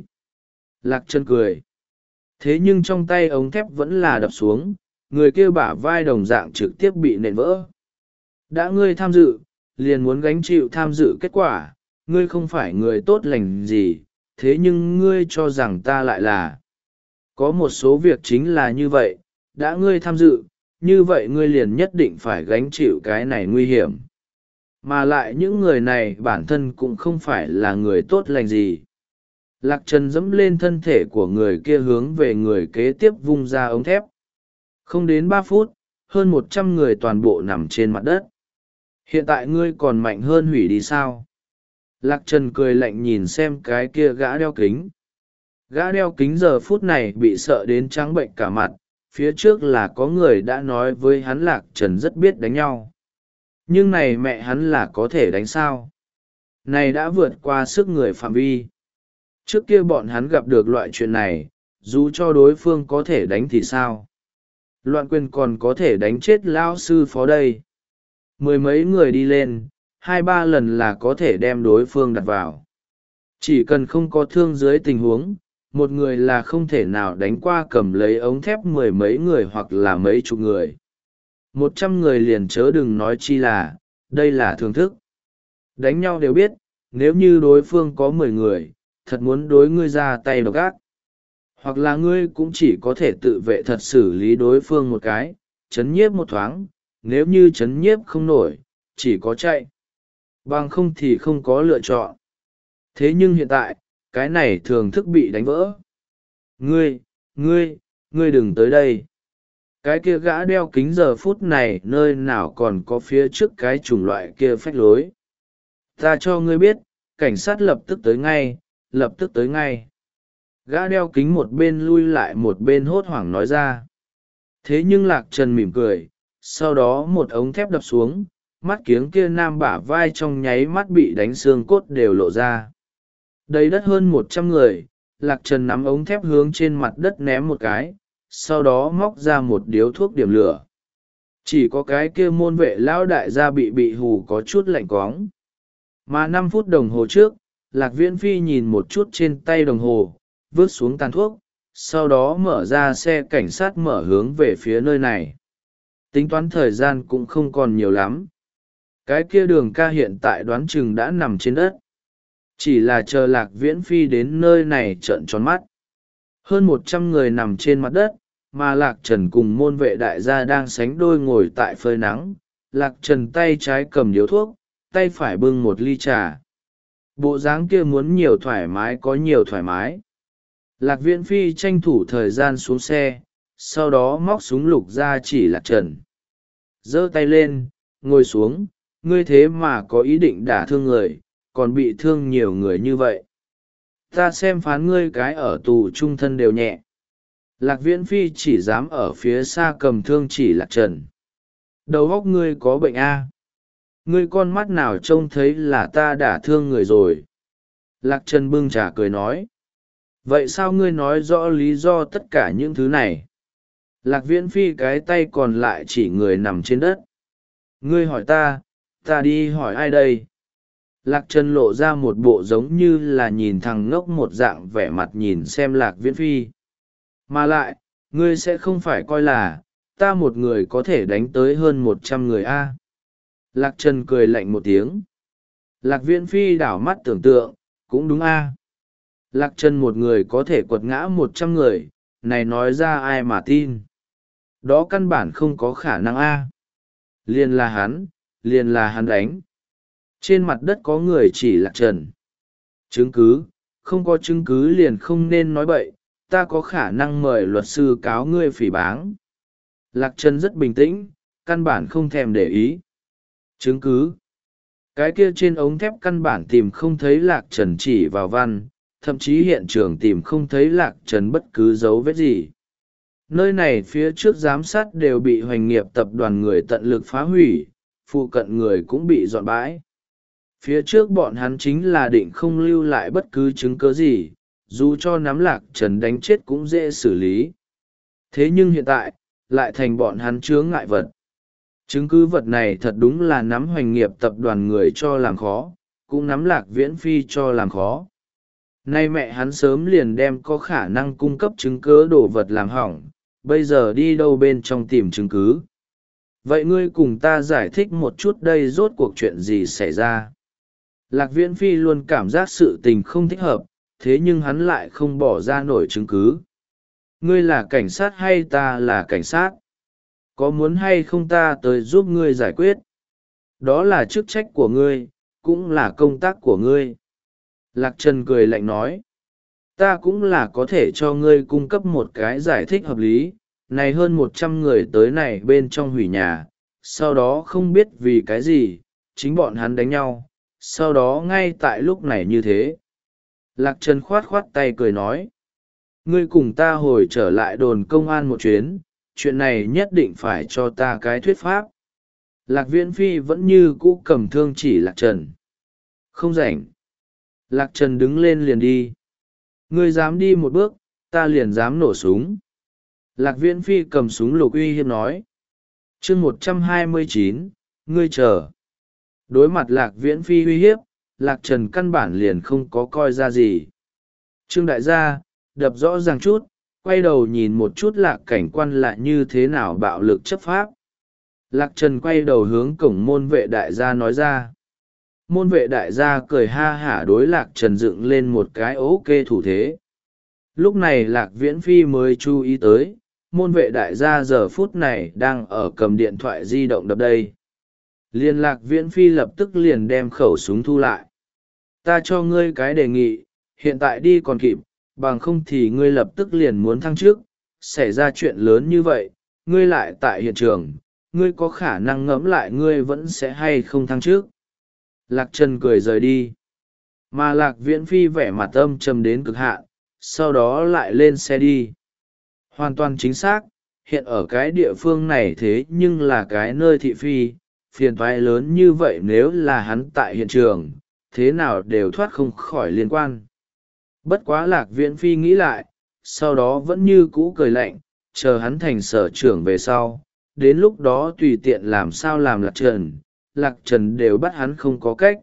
Lạc Trần cười. Thế nhưng trong tay ống thép vẫn là đập xuống, người kia bả vai đồng dạng trực tiếp bị nện vỡ. Đã ngươi tham dự, liền muốn gánh chịu tham dự kết quả, ngươi không phải người tốt lành gì, thế nhưng ngươi cho rằng ta lại là. Có một số việc chính là như vậy, đã ngươi tham dự, như vậy ngươi liền nhất định phải gánh chịu cái này nguy hiểm. Mà lại những người này bản thân cũng không phải là người tốt lành gì. Lạc Trần dẫm lên thân thể của người kia hướng về người kế tiếp vung ra ống thép. Không đến ba phút, hơn một trăm người toàn bộ nằm trên mặt đất. Hiện tại ngươi còn mạnh hơn hủy đi sao? Lạc Trần cười lạnh nhìn xem cái kia gã đeo kính. Gã đeo kính giờ phút này bị sợ đến trắng bệnh cả mặt, phía trước là có người đã nói với hắn Lạc Trần rất biết đánh nhau. Nhưng này mẹ hắn là có thể đánh sao? Này đã vượt qua sức người phạm vi. Trước kia bọn hắn gặp được loại chuyện này, dù cho đối phương có thể đánh thì sao? Loạn quyền còn có thể đánh chết lão sư phó đây. Mười mấy người đi lên, hai ba lần là có thể đem đối phương đặt vào. Chỉ cần không có thương dưới tình huống, một người là không thể nào đánh qua cầm lấy ống thép mười mấy người hoặc là mấy chục người. Một trăm người liền chớ đừng nói chi là, đây là thưởng thức. Đánh nhau đều biết, nếu như đối phương có mười người, thật muốn đối ngươi ra tay độc ác. Hoặc là ngươi cũng chỉ có thể tự vệ thật xử lý đối phương một cái, chấn nhiếp một thoáng, nếu như chấn nhiếp không nổi chỉ có chạy, bằng không thì không có lựa chọn. Thế nhưng hiện tại cái này thường thức bị đánh vỡ. Ngươi, ngươi, ngươi đừng tới đây. Cái kia gã đeo kính giờ phút này nơi nào còn có phía trước cái chủng loại kia phách lối. Ta cho ngươi biết, cảnh sát lập tức tới ngay, lập tức tới ngay. Gã đeo kính một bên lui lại một bên hốt hoảng nói ra. Thế nhưng Lạc Trần mỉm cười, sau đó một ống thép đập xuống, mắt kiếng kia nam bả vai trong nháy mắt bị đánh xương cốt đều lộ ra. Đầy đất hơn một trăm người, Lạc Trần nắm ống thép hướng trên mặt đất ném một cái, sau đó móc ra một điếu thuốc điểm lửa. Chỉ có cái kia môn vệ lão đại gia bị bị hù có chút lạnh cóng. Mà năm phút đồng hồ trước, Lạc Viễn Phi nhìn một chút trên tay đồng hồ, vứt xuống tàn thuốc, sau đó mở ra xe cảnh sát mở hướng về phía nơi này. Tính toán thời gian cũng không còn nhiều lắm. Cái kia Đường ca hiện tại đoán chừng đã nằm trên đất. Chỉ là chờ Lạc Viễn Phi đến nơi này trợn tròn mắt. Hơn một trăm người nằm trên mặt đất, mà Lạc Trần cùng môn vệ đại gia đang sánh đôi ngồi tại phơi nắng. Lạc Trần tay trái cầm điếu thuốc, tay phải bưng một ly trà. Bộ dáng kia muốn nhiều thoải mái có nhiều thoải mái. Lạc Viễn Phi tranh thủ thời gian xuống xe, sau đó móc súng lục ra chỉ Lạc Trần. Giơ tay lên, ngồi xuống, ngươi thế mà có ý định đả thương người, còn bị thương nhiều người như vậy. Ta xem phán ngươi cái ở tù trung thân đều nhẹ. Lạc Viễn Phi chỉ dám ở phía xa cầm thương chỉ Lạc Trần. Đầu óc ngươi có bệnh a? Ngươi con mắt nào trông thấy là ta đả thương người rồi? Lạc Trần bưng trà cười nói. Vậy sao ngươi nói rõ lý do tất cả những thứ này? Lạc Viễn Phi cái tay còn lại chỉ người nằm trên đất. Ngươi hỏi ta, ta đi hỏi ai đây? Lạc Trần lộ ra một bộ giống như là nhìn thằng ngốc một dạng vẻ mặt nhìn xem Lạc Viễn Phi. Mà lại, ngươi sẽ không phải coi là, ta một người có thể đánh tới hơn một trăm người a? Lạc Trần cười lạnh một tiếng. Lạc Viễn Phi đảo mắt tưởng tượng, cũng đúng a. Lạc Trần một người có thể quật ngã một trăm người, này nói ra ai mà tin. Đó căn bản không có khả năng a. Liền là hắn, liền là hắn đánh. Trên mặt đất có người chỉ Lạc Trần. Chứng cứ, không có chứng cứ liền không nên nói bậy, ta có khả năng mời luật sư cáo ngươi phỉ báng. Lạc Trần rất bình tĩnh, căn bản không thèm để ý. Chứng cứ. Cái kia trên ống thép căn bản tìm không thấy Lạc Trần chỉ vào văn, thậm chí hiện trường tìm không thấy Lạc Trần bất cứ dấu vết gì. Nơi này phía trước giám sát đều bị Hoành Nghiệp tập đoàn người tận lực phá hủy, phụ cận người cũng bị dọn bãi. Phía trước bọn hắn chính là định không lưu lại bất cứ chứng cứ gì, dù cho nắm Lạc Trần đánh chết cũng dễ xử lý. Thế nhưng hiện tại, lại thành bọn hắn chướng ngại vật. Chứng cứ vật này thật đúng là nắm Hoành Nghiệp tập đoàn người cho làm khó, cũng nắm Lạc Viễn Phi cho làm khó. Nay mẹ hắn sớm liền đem có khả năng cung cấp chứng cứ đồ vật làm hỏng, bây giờ đi đâu bên trong tìm chứng cứ. Vậy ngươi cùng ta giải thích một chút đây rốt cuộc chuyện gì xảy ra. Lạc Viễn Phi luôn cảm giác sự tình không thích hợp, thế nhưng hắn lại không bỏ ra nổi chứng cứ. Ngươi là cảnh sát hay ta là cảnh sát? Có muốn hay không ta tới giúp ngươi giải quyết? Đó là chức trách của ngươi, cũng là công tác của ngươi. Lạc Trần cười lạnh nói. Ta cũng là có thể cho ngươi cung cấp một cái giải thích hợp lý. Này hơn một trăm người tới này bên trong hủy nhà, sau đó không biết vì cái gì, chính bọn hắn đánh nhau, sau đó ngay tại lúc này như thế. Lạc Trần khoát khoát tay cười nói. Ngươi cùng ta hồi trở lại đồn công an một chuyến, chuyện này nhất định phải cho ta cái thuyết pháp. Lạc Viễn Phi vẫn như cũ cầm thương chỉ Lạc Trần. Không rảnh. Lạc Trần đứng lên liền đi. Ngươi dám đi một bước, ta liền dám nổ súng. Lạc Viễn Phi cầm súng lục uy hiếp nói. chương một trăm hai mươi chín, ngươi chờ. Đối mặt Lạc Viễn Phi uy hiếp, Lạc Trần căn bản liền không có coi ra gì. Trương đại gia, đập rõ ràng chút, quay đầu nhìn một chút Lạc cảnh quan lại như thế nào bạo lực chấp pháp. Lạc Trần quay đầu hướng cổng môn vệ đại gia nói ra. Môn vệ đại gia cười ha hả đối Lạc Trần dựng lên một cái ok thủ thế. Lúc này Lạc Viễn Phi mới chú ý tới, môn vệ đại gia giờ phút này đang ở cầm điện thoại di động đập đây. Liên lạc viễn phi lập tức liền đem khẩu súng thu lại. Ta cho ngươi cái đề nghị, hiện tại đi còn kịp, bằng không thì ngươi lập tức liền muốn thăng chức. Xảy ra chuyện lớn như vậy, ngươi lại tại hiện trường, ngươi có khả năng ngẫm lại ngươi vẫn sẽ hay không thăng chức. Lạc Trần cười rời đi. Mà Lạc Viễn Phi vẻ mặt âm trầm đến cực hạn, sau đó lại lên xe đi. Hoàn toàn chính xác, hiện ở cái địa phương này thế nhưng là cái nơi thị phi, phiền toái lớn như vậy nếu là hắn tại hiện trường, thế nào đều thoát không khỏi liên quan. Bất quá Lạc Viễn Phi nghĩ lại, sau đó vẫn như cũ cười lạnh, chờ hắn thành sở trưởng về sau, đến lúc đó tùy tiện làm sao làm Lạc Trần, Lạc Trần đều bắt hắn không có cách.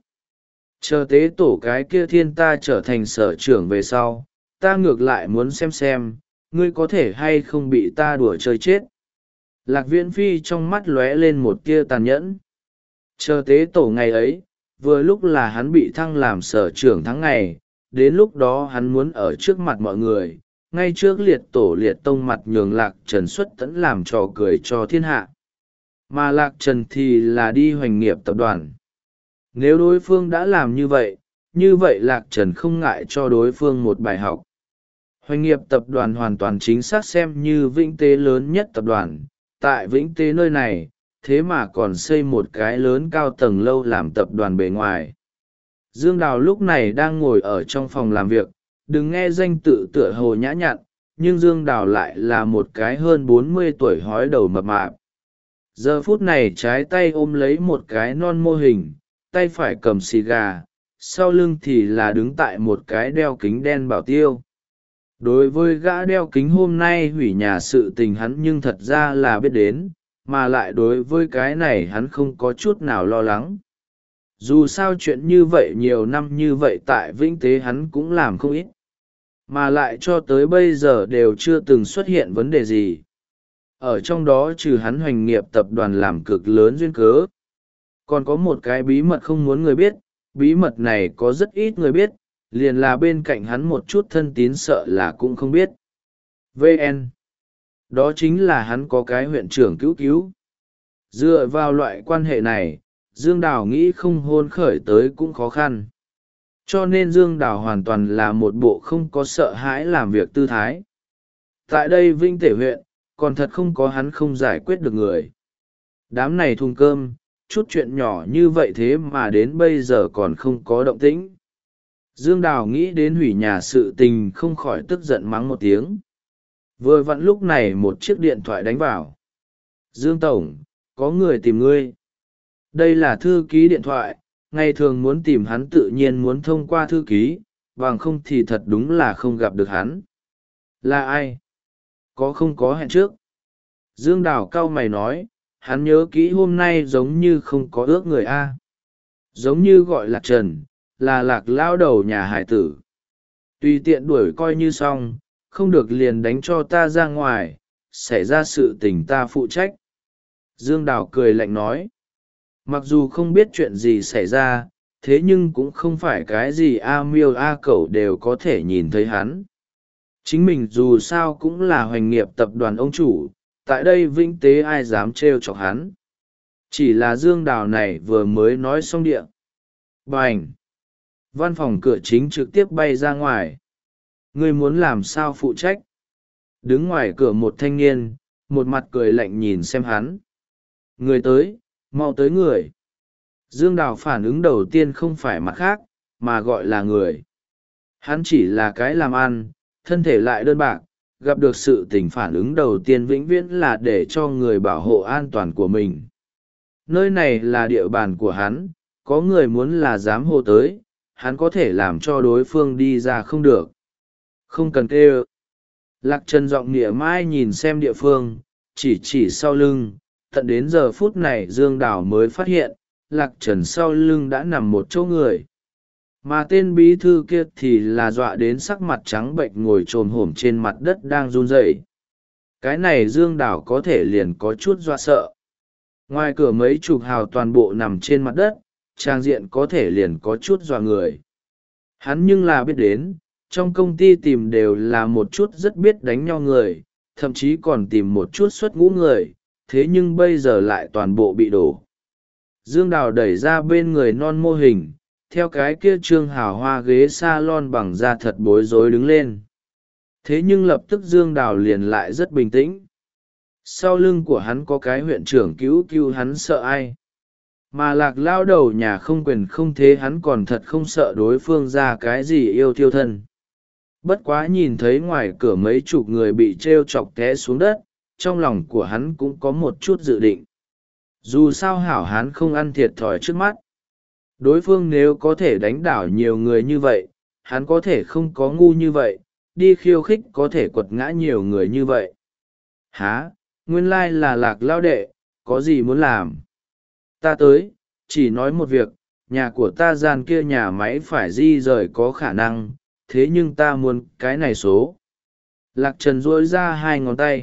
Chờ tế tổ cái kia thiên ta trở thành sở trưởng về sau, ta ngược lại muốn xem xem, ngươi có thể hay không bị ta đùa chơi chết. Lạc Viễn Phi trong mắt lóe lên một tia tàn nhẫn. Chờ tế tổ ngày ấy, vừa lúc là hắn bị thăng làm sở trưởng tháng ngày, đến lúc đó hắn muốn ở trước mặt mọi người, ngay trước liệt tổ liệt tông mặt nhường Lạc Trần xuất tẫn làm trò cười cho thiên hạ. Mà Lạc Trần thì là đi hoành nghiệp tập đoàn. Nếu đối phương đã làm như vậy, như vậy Lạc Trần không ngại cho đối phương một bài học. Hoành nghiệp tập đoàn hoàn toàn chính xác xem như Vĩnh Tế lớn nhất tập đoàn. Tại Vĩnh Tế nơi này, thế mà còn xây một cái lớn cao tầng lâu làm tập đoàn bề ngoài. Dương Đào lúc này đang ngồi ở trong phòng làm việc, đừng nghe danh tự tựa hồ nhã nhặn, nhưng Dương Đào lại là một cái hơn bốn mươi tuổi hói đầu mập mạp. Giờ phút này trái tay ôm lấy một cái non mô hình, tay phải cầm xì gà, sau lưng thì là đứng tại một cái đeo kính đen bảo tiêu. Đối với gã đeo kính hôm nay hủy nhà sự tình hắn nhưng thật ra là biết đến, mà lại đối với cái này hắn không có chút nào lo lắng. Dù sao chuyện như vậy nhiều năm như vậy tại Vĩnh Tế hắn cũng làm không ít, mà lại cho tới bây giờ đều chưa từng xuất hiện vấn đề gì. Ở trong đó trừ hắn hoành nghiệp tập đoàn làm cực lớn duyên cớ, còn có một cái bí mật không muốn người biết, bí mật này có rất ít người biết, liền là bên cạnh hắn một chút thân tín sợ là cũng không biết. vê en Đó chính là hắn có cái huyện trưởng cứu cứu. Dựa vào loại quan hệ này, Dương Đào nghĩ không hôn khởi tới cũng khó khăn. Cho nên Dương Đào hoàn toàn là một bộ không có sợ hãi làm việc tư thái. Tại đây Vinh Tể huyện, còn thật không có hắn không giải quyết được người. Đám này thùng cơm, chút chuyện nhỏ như vậy thế mà đến bây giờ còn không có động tĩnh. Dương Đào nghĩ đến hủy nhà sự tình không khỏi tức giận mắng một tiếng. Vừa vặn lúc này một chiếc điện thoại đánh vào. Dương Tổng, có người tìm ngươi. Đây là thư ký điện thoại, ngày thường muốn tìm hắn tự nhiên muốn thông qua thư ký, bằng không thì thật đúng là không gặp được hắn. Là ai? Có không có hẹn trước? Dương Đào cau mày nói, hắn nhớ kỹ hôm nay giống như không có ước người A. Giống như gọi Lạc Trần, là Lạc lao đầu nhà hải tử. Tùy tiện đuổi coi như xong, không được liền đánh cho ta ra ngoài, xảy ra sự tình ta phụ trách. Dương Đào cười lạnh nói, mặc dù không biết chuyện gì xảy ra, thế nhưng cũng không phải cái gì A miêu A cẩu đều có thể nhìn thấy hắn. Chính mình dù sao cũng là hoành nghiệp tập đoàn ông chủ, tại đây Vĩnh Tế ai dám trêu chọc hắn. Chỉ là Dương Đào này vừa mới nói xong địa. Bành! Văn phòng cửa chính trực tiếp bay ra ngoài. Ngươi muốn làm sao phụ trách? Đứng ngoài cửa một thanh niên, một mặt cười lạnh nhìn xem hắn. Người tới, mau tới người. Dương Đào phản ứng đầu tiên không phải mặt khác, mà gọi là người. Hắn chỉ là cái làm ăn, thân thể lại đơn bạc, gặp được sự tình phản ứng đầu tiên vĩnh viễn là để cho người bảo hộ an toàn của mình. Nơi này là địa bàn của hắn, có người muốn là dám hô tới, hắn có thể làm cho đối phương đi ra không được. Không cần kêu. Lạc Trần giọng nịa mai nhìn xem địa phương, chỉ chỉ sau lưng, tận đến giờ phút này Dương Đào mới phát hiện, Lạc Trần sau lưng đã nằm một chỗ người. Mà tên bí thư kia thì là dọa đến sắc mặt trắng bệnh ngồi trồm hổm trên mặt đất đang run rẩy. Cái này Dương Đào có thể liền có chút dọa sợ. Ngoài cửa mấy chục hào toàn bộ nằm trên mặt đất, trang diện có thể liền có chút dọa người. Hắn nhưng là biết đến, trong công ty tìm đều là một chút rất biết đánh nhau người, thậm chí còn tìm một chút suất ngũ người, thế nhưng bây giờ lại toàn bộ bị đổ. Dương Đào đẩy ra bên người non mô hình, theo cái kia trương hào hoa ghế salon bằng da thật bối rối đứng lên. Thế nhưng lập tức Dương Đào liền lại rất bình tĩnh. Sau lưng của hắn có cái huyện trưởng cứu cứu, hắn sợ ai? Mà Lạc lao đầu nhà không quyền không thế, hắn còn thật không sợ đối phương ra cái gì yêu thiêu thân. Bất quá nhìn thấy ngoài cửa mấy chục người bị t r e o chọc té xuống đất, trong lòng của hắn cũng có một chút dự định. Dù sao hảo hán không ăn thiệt thòi trước mắt. Đối phương nếu có thể đánh đảo nhiều người như vậy, hắn có thể không có ngu như vậy, đi khiêu khích có thể quật ngã nhiều người như vậy. Há, nguyên lai là Lạc lao đệ, có gì muốn làm? Ta tới, chỉ nói một việc, nhà của ta gian kia nhà máy phải di rời có khả năng, thế nhưng ta muốn cái này số. Lạc Trần duỗi ra hai ngón tay.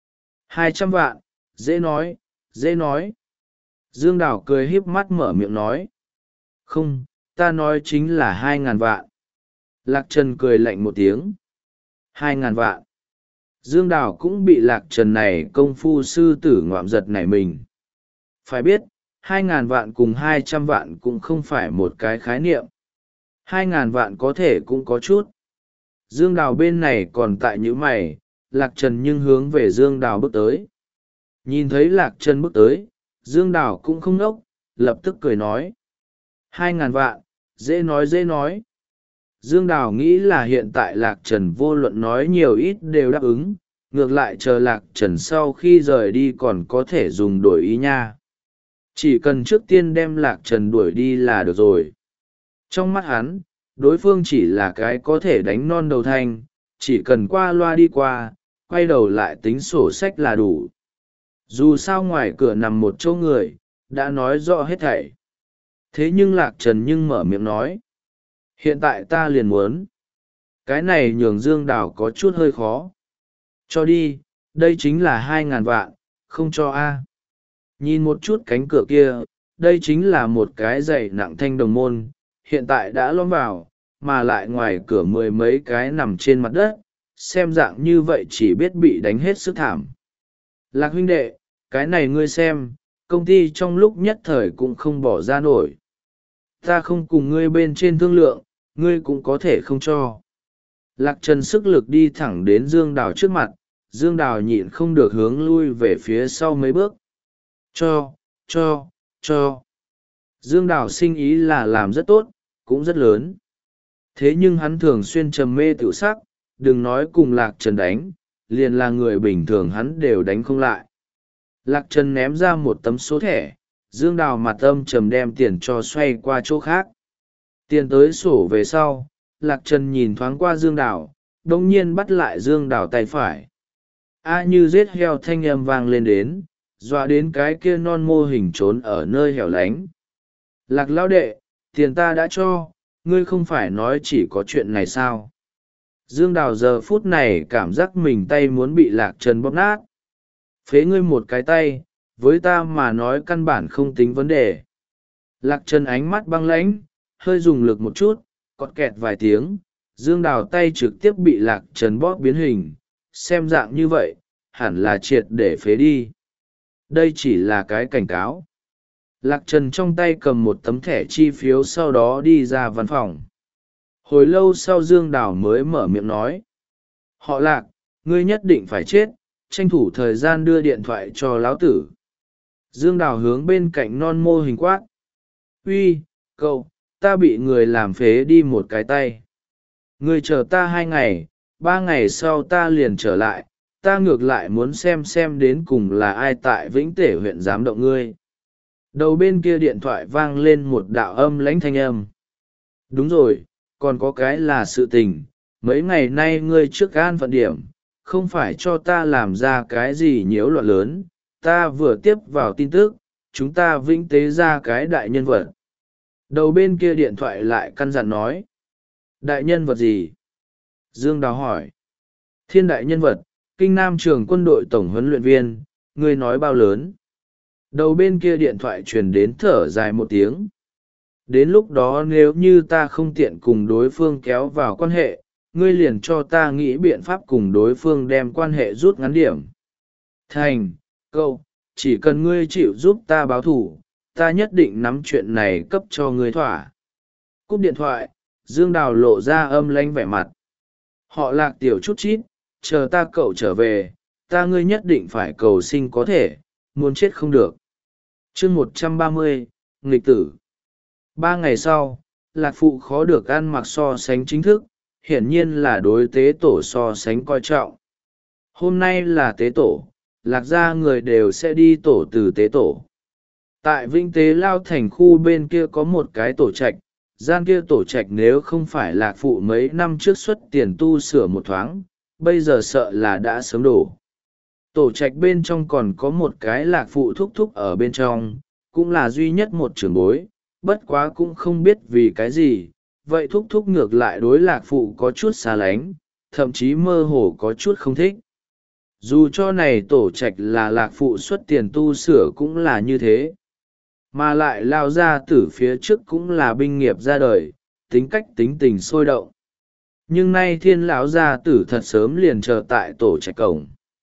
Hai trăm vạn, dễ nói, dễ nói. Dương Đào cười híp mắt mở miệng nói. Không, ta nói chính là hai ngàn vạn. Lạc Trần cười lạnh một tiếng. Hai ngàn vạn. Dương Đào cũng bị Lạc Trần này công phu sư tử ngoạm giật nảy mình. Phải biết, hai ngàn vạn cùng hai trăm vạn cũng không phải một cái khái niệm. Hai ngàn vạn có thể cũng có chút. Dương Đào bên này còn tại nhữ mày, Lạc Trần nhưng hướng về Dương Đào bước tới. Nhìn thấy Lạc Trần bước tới, Dương Đào cũng không ngốc, lập tức cười nói. Hai ngàn vạn, dễ nói dễ nói. Dương Đào nghĩ là hiện tại Lạc Trần vô luận nói nhiều ít đều đáp ứng, ngược lại chờ Lạc Trần sau khi rời đi còn có thể dùng đổi ý nha. Chỉ cần trước tiên đem Lạc Trần đuổi đi là được rồi. Trong mắt hắn, đối phương chỉ là cái có thể đánh non đầu thanh, chỉ cần qua loa đi qua, quay đầu lại tính sổ sách là đủ. Dù sao ngoài cửa nằm một chỗ người, đã nói rõ hết thảy. Thế nhưng Lạc Trần nhưng mở miệng nói. Hiện tại ta liền muốn. Cái này nhường Dương Đào có chút hơi khó. Cho đi, đây chính là hai ngàn vạn, không cho a. Nhìn một chút cánh cửa kia, đây chính là một cái giày nặng thanh đồng môn, hiện tại đã lõm vào, mà lại ngoài cửa mười mấy cái nằm trên mặt đất, xem dạng như vậy chỉ biết bị đánh hết sức thảm. Lạc huynh đệ, cái này ngươi xem, công ty trong lúc nhất thời cũng không bỏ ra nổi. Ta không cùng ngươi bên trên thương lượng, ngươi cũng có thể không cho. Lạc Trần sức lực đi thẳng đến Dương Đào trước mặt, Dương Đào nhịn không được hướng lui về phía sau mấy bước. Cho, cho, cho. Dương Đào sinh ý là làm rất tốt, cũng rất lớn. Thế nhưng hắn thường xuyên trầm mê tiểu sắc, đừng nói cùng Lạc Trần đánh, liền là người bình thường hắn đều đánh không lại. Lạc Trần ném ra một tấm số thẻ, Dương Đào mặt âm trầm đem tiền cho xoay qua chỗ khác. Tiền tới sổ về sau, Lạc Trần nhìn thoáng qua Dương Đào, đồng nhiên bắt lại Dương Đào tay phải. A như giết heo thanh âm vang lên đến, dọa đến cái kia non mô hình trốn ở nơi hẻo lánh. Lạc lão đệ, tiền ta đã cho, ngươi không phải nói chỉ có chuyện này sao? Dương Đào giờ phút này cảm giác mình tay muốn bị Lạc Trần bóp nát. Phế ngươi một cái tay, với ta mà nói căn bản không tính vấn đề. Lạc Trần ánh mắt băng lãnh, hơi dùng lực một chút, cọt kẹt vài tiếng, Dương Đào tay trực tiếp bị Lạc Trần bóp biến hình, xem dạng như vậy, hẳn là triệt để phế đi. Đây chỉ là cái cảnh cáo. Lạc Trần trong tay cầm một tấm thẻ chi phiếu sau đó đi ra văn phòng. Hồi lâu sau Dương Đào mới mở miệng nói. Họ Lạc, ngươi nhất định phải chết, tranh thủ thời gian đưa điện thoại cho lão tử. Dương Đào hướng bên cạnh non mô hình quát. Uy, cậu, ta bị người làm phế đi một cái tay. Ngươi chờ ta hai ngày, ba ngày sau ta liền trở lại, ta ngược lại muốn xem xem đến cùng là ai tại Vĩnh Tể huyện dám động ngươi. Đầu bên kia điện thoại vang lên một đạo âm lãnh thanh âm. Đúng rồi, còn có cái là sự tình, mấy ngày nay ngươi trước an phận điểm, không phải cho ta làm ra cái gì nhiễu loạn lớn. Ta vừa tiếp vào tin tức, chúng ta Vĩnh Tế ra cái đại nhân vật. Đầu bên kia điện thoại lại căn dặn nói. Đại nhân vật gì? Dương Đào hỏi. Thiên đại nhân vật, Kinh Nam trường quân đội tổng huấn luyện viên, ngươi nói bao lớn? Đầu bên kia điện thoại truyền đến thở dài một tiếng. Đến lúc đó nếu như ta không tiện cùng đối phương kéo vào quan hệ, ngươi liền cho ta nghĩ biện pháp cùng đối phương đem quan hệ rút ngắn điểm. Thành, cậu, chỉ cần ngươi chịu giúp ta báo thù, ta nhất định nắm chuyện này cấp cho ngươi thỏa. Cúp điện thoại, Dương Đào lộ ra âm lãnh vẻ mặt. Họ Lạc tiểu chút chít, chờ ta cậu trở về, ta ngươi nhất định phải cầu sinh có thể, muốn chết không được. chương một trăm ba mươi, nghịch tử. Ba ngày sau, Lạc Phụ khó được ăn mặc so sánh chính thức, hiển nhiên là đối tế tổ so sánh coi trọng. Hôm nay là tế tổ, Lạc gia người đều sẽ đi tổ từ tế tổ. Tại Vinh Tế Lao Thành khu bên kia có một cái tổ trạch, gian kia tổ trạch nếu không phải Lạc Phụ mấy năm trước xuất tiền tu sửa một thoáng, bây giờ sợ là đã sớm đổ. Tổ trạch bên trong còn có một cái Lạc Phụ thúc thúc ở bên trong, cũng là duy nhất một trưởng bối, bất quá cũng không biết vì cái gì, vậy thúc thúc ngược lại đối Lạc Phụ có chút xa lánh, thậm chí mơ hồ có chút không thích. Dù cho này tổ trạch là Lạc Phụ xuất tiền tu sửa cũng là như thế. Mà lại lao ra từ phía trước cũng là binh nghiệp ra đời, tính cách tính tình sôi động. Nhưng nay thiên lão gia tử thật sớm liền chờ tại tổ trạch cổng.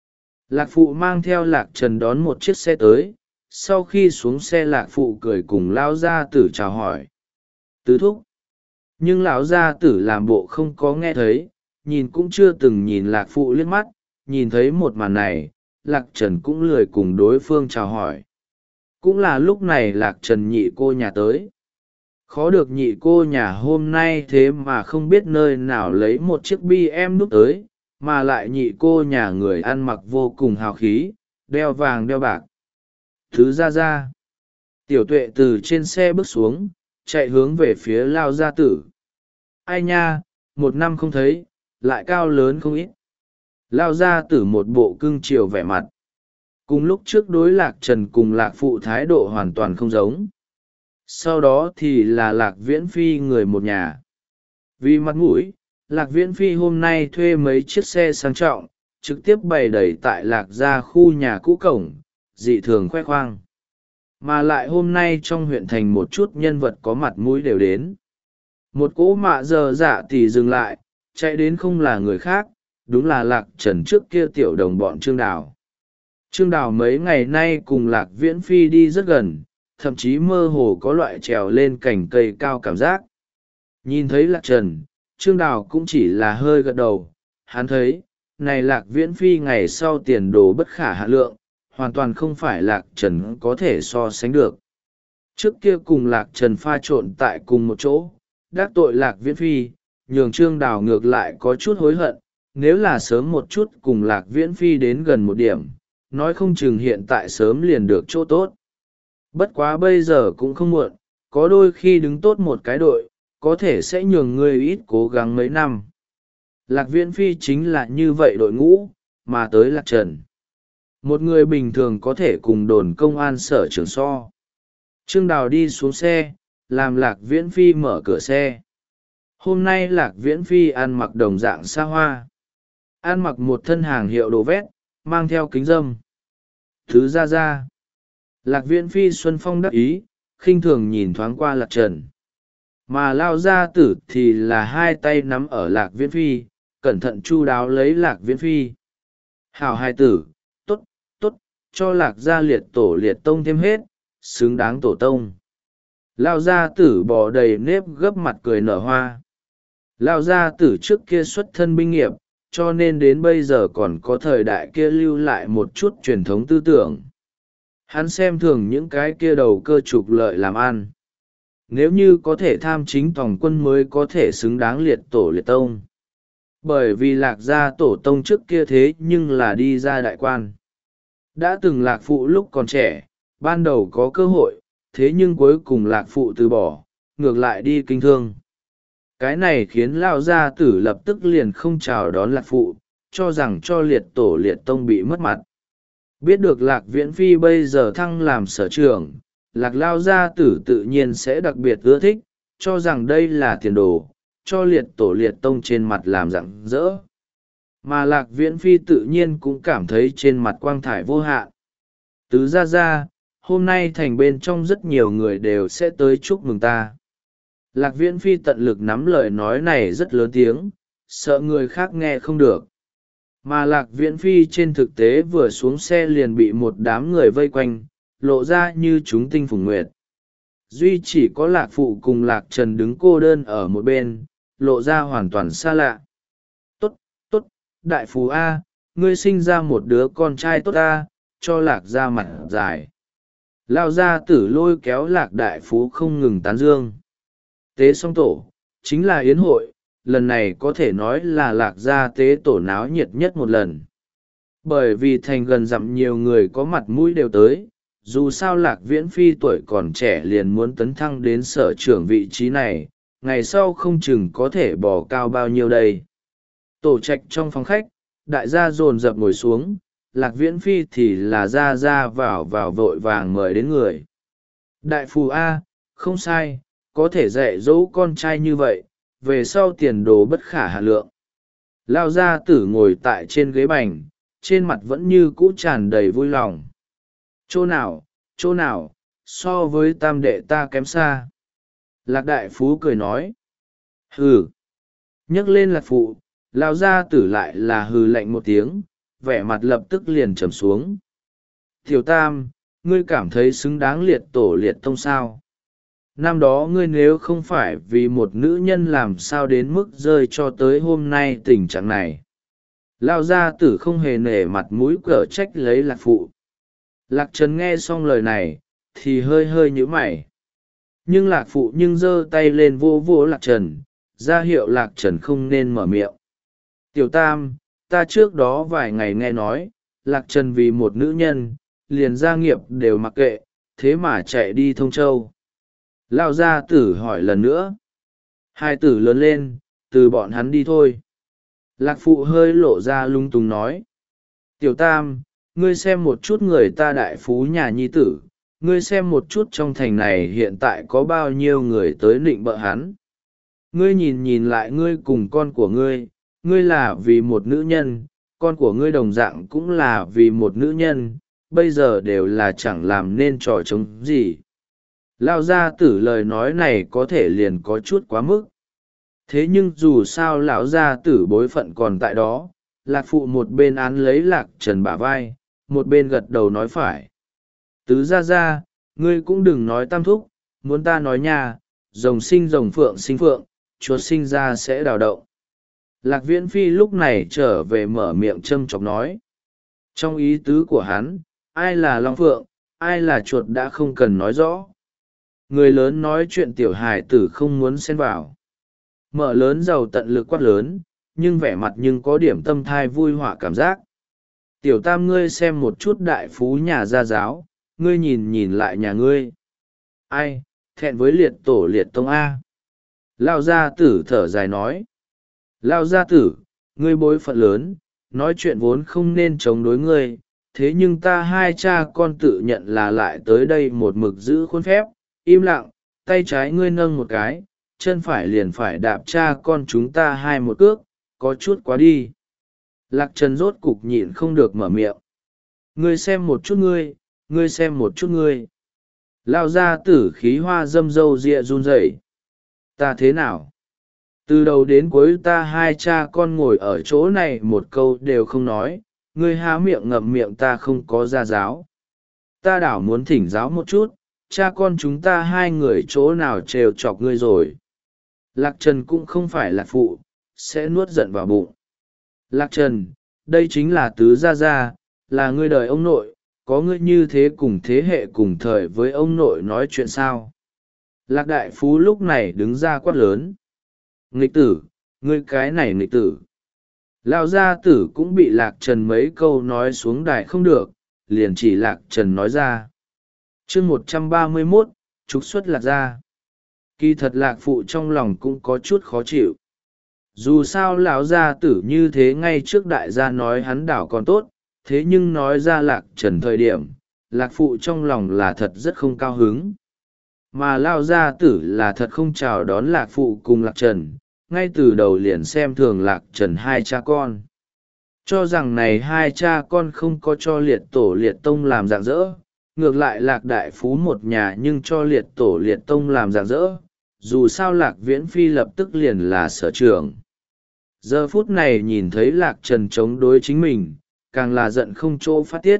Lạc Phụ mang theo Lạc Trần đón một chiếc xe tới, sau khi xuống xe Lạc Phụ cười cùng lão gia tử chào hỏi. Tứ thúc. Nhưng lão gia tử làm bộ không có nghe thấy, nhìn cũng chưa từng nhìn Lạc Phụ liếc mắt, nhìn thấy một màn này, Lạc Trần cũng lười cùng đối phương chào hỏi. Cũng là lúc này Lạc Trần nhị cô nhà tới. Khó được nhị cô nhà hôm nay thế mà không biết nơi nào lấy một chiếc bi em núp tới, mà lại nhị cô nhà người ăn mặc vô cùng hào khí, đeo vàng đeo bạc. Thứ ra ra. Tiểu Tuệ từ trên xe bước xuống, chạy hướng về phía Lao gia tử. Ai nha, một năm không thấy, lại cao lớn không ít. Lao gia tử một bộ cưng chiều vẻ mặt. Cùng lúc trước đối Lạc Trần cùng Lạc Phụ thái độ hoàn toàn không giống. Sau đó thì là Lạc Viễn Phi người một nhà. Vì mặt mũi, Lạc Viễn Phi hôm nay thuê mấy chiếc xe sang trọng, trực tiếp bày đẩy tại Lạc gia khu nhà cũ cổng, dị thường khoe khoang. Mà lại hôm nay trong huyện thành một chút nhân vật có mặt mũi đều đến. Một cỗ mạ giờ dạ thì dừng lại, chạy đến không là người khác, đúng là Lạc Trần trước kia tiểu đồng bọn Trương Đào. Trương Đào mấy ngày nay cùng Lạc Viễn Phi đi rất gần, thậm chí mơ hồ có loại trèo lên cành cây cao cảm giác. Nhìn thấy Lạc Trần, Trương Đào cũng chỉ là hơi gật đầu, hắn thấy, này Lạc Viễn Phi ngày sau tiền đồ bất khả hạ lượng, hoàn toàn không phải Lạc Trần có thể so sánh được. Trước kia cùng Lạc Trần pha trộn tại cùng một chỗ, đắc tội Lạc Viễn Phi, nhường Trương Đào ngược lại có chút hối hận, nếu là sớm một chút cùng Lạc Viễn Phi đến gần một điểm, nói không chừng hiện tại sớm liền được chỗ tốt. Bất quá bây giờ cũng không muộn, có đôi khi đứng tốt một cái đội, có thể sẽ nhường ngươi ít cố gắng mấy năm. Lạc Viễn Phi chính là như vậy đội ngũ, mà tới Lạc Trần. Một người bình thường có thể cùng đồn công an sở trưởng so. Trương Đào đi xuống xe, làm Lạc Viễn Phi mở cửa xe. Hôm nay Lạc Viễn Phi ăn mặc đồng dạng xa hoa. Ăn mặc một thân hàng hiệu đồ vét, mang theo kính dâm. Thứ ra ra. Lạc Viễn Phi xuân phong đắc ý, khinh thường nhìn thoáng qua Lạc Trần. Mà Lao gia tử thì là hai tay nắm ở Lạc Viễn Phi, cẩn thận chu đáo lấy Lạc Viễn Phi. Hảo hai tử, tốt, tốt, cho Lạc gia liệt tổ liệt tông thêm hết, xứng đáng tổ tông. Lao gia tử bò đầy nếp gấp mặt cười nở hoa. Lao gia tử trước kia xuất thân binh nghiệp, cho nên đến bây giờ còn có thời đại kia lưu lại một chút truyền thống tư tưởng. Hắn xem thường những cái kia đầu cơ trục lợi làm ăn. Nếu như có thể tham chính tòng quân mới có thể xứng đáng liệt tổ liệt tông. Bởi vì Lạc gia tổ tông trước kia thế nhưng là đi ra đại quan. Đã từng Lạc Phụ lúc còn trẻ, ban đầu có cơ hội, thế nhưng cuối cùng Lạc Phụ từ bỏ, ngược lại đi kinh thương. Cái này khiến Lao gia tử lập tức liền không chào đón Lạc Phụ, cho rằng cho liệt tổ liệt tông bị mất mặt. Biết được Lạc Viễn Phi bây giờ thăng làm sở trưởng, Lạc Lao gia tử tự nhiên sẽ đặc biệt ưa thích, cho rằng đây là tiền đồ, cho liệt tổ liệt tông trên mặt làm rạng rỡ. Mà Lạc Viễn Phi tự nhiên cũng cảm thấy trên mặt quang thải vô hạn. Tứ ra ra, hôm nay thành bên trong rất nhiều người đều sẽ tới chúc mừng ta. Lạc Viễn Phi tận lực nắm lời nói này rất lớn tiếng, sợ người khác nghe không được. Mà Lạc Viễn Phi trên thực tế vừa xuống xe liền bị một đám người vây quanh, lộ ra như chúng tinh phùng nguyệt. Duy chỉ có Lạc Phụ cùng Lạc Trần đứng cô đơn ở một bên, lộ ra hoàn toàn xa lạ. Tốt, tốt, đại phú A, ngươi sinh ra một đứa con trai tốt A, cho Lạc ra mặt dài. Lao gia tử lôi kéo Lạc đại phú không ngừng tán dương. Tế song tổ, chính là yến hội, lần này có thể nói là Lạc gia tế tổ náo nhiệt nhất một lần. Bởi vì thành gần dặm nhiều người có mặt mũi đều tới, dù sao Lạc Viễn Phi tuổi còn trẻ liền muốn tấn thăng đến sở trưởng vị trí này, ngày sau không chừng có thể bò cao bao nhiêu đây. Tổ trạch trong phòng khách, đại gia dồn dập ngồi xuống, Lạc Viễn Phi thì là ra ra vào vào vội vàng mời đến người. Đại phù A, không sai, có thể dạy dỗ con trai như vậy, về sau tiền đồ bất khả hà lượng. Lao gia tử ngồi tại trên ghế bành, trên mặt vẫn như cũ tràn đầy vui lòng. Chỗ nào, chỗ nào, so với tam đệ ta kém xa. Lạc đại phú cười nói. Hừ. Nhấc lên Lạc phụ, Lao gia tử lại là hừ lạnh một tiếng, vẻ mặt lập tức liền trầm xuống. Tiểu tam, ngươi cảm thấy xứng đáng liệt tổ liệt tông sao? Năm đó ngươi nếu không phải vì một nữ nhân làm sao đến mức rơi cho tới hôm nay tình trạng này. Lao gia tử không hề nể mặt mũi cở trách lấy Lạc phụ. Lạc Trần nghe xong lời này, thì hơi hơi nhíu mày. Nhưng Lạc phụ nhưng giơ tay lên vô vô Lạc Trần, ra hiệu Lạc Trần không nên mở miệng. Tiểu tam, ta trước đó vài ngày nghe nói, Lạc Trần vì một nữ nhân, liền gia nghiệp đều mặc kệ, thế mà chạy đi Thông Châu. Lao gia tử hỏi lần nữa. Hai tử lớn lên, từ bọn hắn đi thôi. Lạc phụ hơi lộ ra lung tung nói. Tiểu tam, ngươi xem một chút người ta đại phú nhà nhi tử, ngươi xem một chút trong thành này hiện tại có bao nhiêu người tới nịnh bợ hắn. Ngươi nhìn nhìn lại ngươi cùng con của ngươi, ngươi là vì một nữ nhân, con của ngươi đồng dạng cũng là vì một nữ nhân, bây giờ đều là chẳng làm nên trò trống gì. Lao gia tử lời nói này có thể liền có chút quá mức. Thế nhưng dù sao lão gia tử bối phận còn tại đó, Lạc phụ một bên án lấy Lạc Trần bả vai, một bên gật đầu nói phải. Tứ gia gia, ngươi cũng đừng nói tam thúc, muốn ta nói nha, rồng sinh rồng phượng sinh phượng, chuột sinh ra sẽ đào động. Lạc Viễn Phi lúc này trở về mở miệng châm chọc nói. Trong ý tứ của hắn, ai là long phượng, ai là chuột đã không cần nói rõ. Người lớn nói chuyện tiểu hài tử không muốn xen vào. Mở lớn giàu tận lực quát lớn, nhưng vẻ mặt nhưng có điểm tâm thai vui họa cảm giác. Tiểu tam ngươi xem một chút đại phú nhà gia giáo, ngươi nhìn nhìn lại nhà ngươi. Ai, thẹn với liệt tổ liệt tông A. Lao gia tử thở dài nói. Lao gia tử, ngươi bối phận lớn, nói chuyện vốn không nên chống đối ngươi, thế nhưng ta hai cha con tự nhận là lại tới đây một mực giữ khuôn phép, im lặng, tay trái ngươi nâng một cái, chân phải liền phải đạp cha con chúng ta hai một cước, có chút quá đi. Lạc Trần rốt cục nhịn không được mở miệng. Ngươi xem một chút ngươi, ngươi xem một chút ngươi. Lao ra tử khí hoa dâm dâu rịa run rẩy. Ta thế nào? Từ đầu đến cuối ta hai cha con ngồi ở chỗ này một câu đều không nói, ngươi há miệng ngậm miệng ta không có gia giáo. Ta đảo muốn thỉnh giáo một chút, cha con chúng ta hai người chỗ nào trêu chọc ngươi rồi. Lạc Trần cũng không phải là phụ, sẽ nuốt giận vào bụng. Lạc Trần, đây chính là tứ gia gia, là ngươi đời ông nội, có ngươi như thế cùng thế hệ cùng thời với ông nội nói chuyện sao? Lạc Đại Phú lúc này đứng ra quát lớn. Nghịch tử, ngươi cái này nghịch tử. Lao gia tử cũng bị Lạc Trần mấy câu nói xuống đài không được, liền chỉ Lạc Trần nói ra. chương một trăm ba mươi mốt, trục xuất Lạc gia. Kỳ thật Lạc phụ trong lòng cũng có chút khó chịu. Dù sao lão gia tử như thế ngay trước đại gia nói hắn đảo còn tốt, thế nhưng nói ra Lạc Trần thời điểm, Lạc phụ trong lòng là thật rất không cao hứng. Mà lao gia tử là thật không chào đón Lạc phụ cùng Lạc Trần, ngay từ đầu liền xem thường Lạc Trần hai cha con. Cho rằng này hai cha con không có cho liệt tổ liệt tông làm rạng rỡ, ngược lại Lạc đại phú một nhà nhưng cho liệt tổ liệt tông làm rạng rỡ, dù sao Lạc Viễn Phi lập tức liền là sở trưởng. Giờ phút này nhìn thấy lạc trần chống đối chính mình, càng là giận không chỗ phát tiết.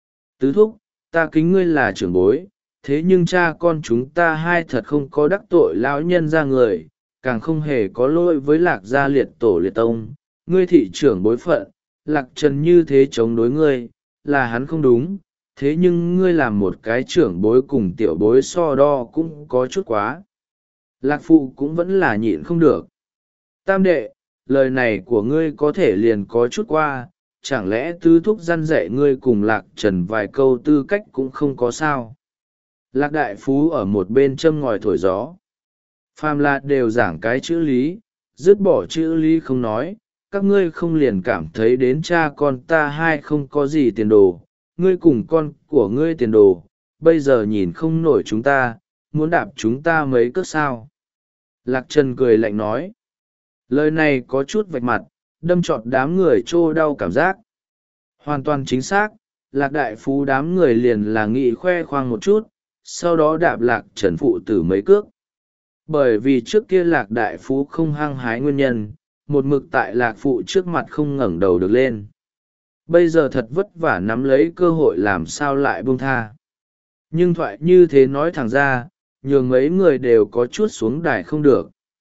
Tứ thúc, ta kính ngươi là trưởng bối, thế nhưng cha con chúng ta hai thật không có đắc tội lão nhân ra người, càng không hề có lỗi với lạc gia liệt tổ liệt tông. Ngươi thị trưởng bối phận, lạc trần như thế chống đối ngươi, là hắn không đúng, thế nhưng ngươi làm một cái trưởng bối cùng tiểu bối so đo cũng có chút quá. Lạc phụ cũng vẫn là nhịn không được. Tam đệ, lời này của ngươi có thể liền có chút qua, chẳng lẽ tứ thúc răn dạy ngươi cùng lạc trần vài câu tư cách cũng không có sao. Lạc đại phú ở một bên châm ngòi thổi gió. Phàm là đều giảng cái chữ lý, dứt bỏ chữ lý không nói, các ngươi không liền cảm thấy đến cha con ta hai không có gì tiền đồ, ngươi cùng con của ngươi tiền đồ, bây giờ nhìn không nổi chúng ta, muốn đạp chúng ta mấy cước sao. Lạc Trần cười lạnh nói. Lời này có chút vạch mặt, đâm trọt đám người trô đau cảm giác. Hoàn toàn chính xác, lạc đại phú đám người liền là nghị khoe khoang một chút, sau đó đạp lạc trần phụ tử mấy cước. Bởi vì trước kia lạc đại phú không hăng hái nguyên nhân, một mực tại lạc phụ trước mặt không ngẩng đầu được lên. Bây giờ thật vất vả nắm lấy cơ hội làm sao lại buông tha. Nhưng thoại như thế nói thẳng ra, nhường mấy người đều có chút xuống đài không được.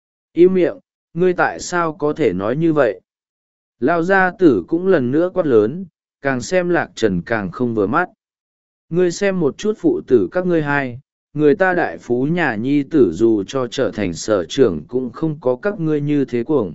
Im miệng, ngươi tại sao có thể nói như vậy? Lao gia tử cũng lần nữa quát lớn, càng xem lạc trần càng không vừa mắt. Ngươi xem một chút phụ tử các ngươi hai, người ta đại phú nhà nhi tử dù cho trở thành sở trưởng cũng không có các ngươi như thế cuồng.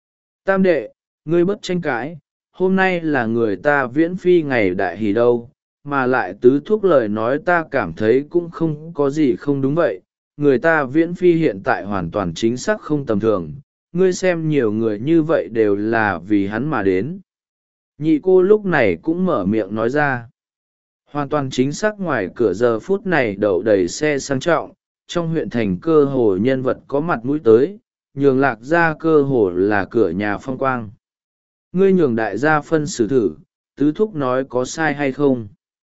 Tam đệ, ngươi bất tranh cãi, hôm nay là người ta viễn phi ngày đại hỷ đâu, mà lại tứ thúc lời nói ta cảm thấy cũng không có gì không đúng vậy. Người ta viễn phi hiện tại hoàn toàn chính xác không tầm thường, ngươi xem nhiều người như vậy đều là vì hắn mà đến. Nhị cô lúc này cũng mở miệng nói ra. Hoàn toàn chính xác ngoài cửa giờ phút này đậu đầy xe sang trọng, trong huyện thành cơ hồ nhân vật có mặt mũi tới, nhường lạc ra cơ hồ là cửa nhà phong quang. Ngươi nhường đại gia phân xử thử, tứ thúc nói có sai hay không?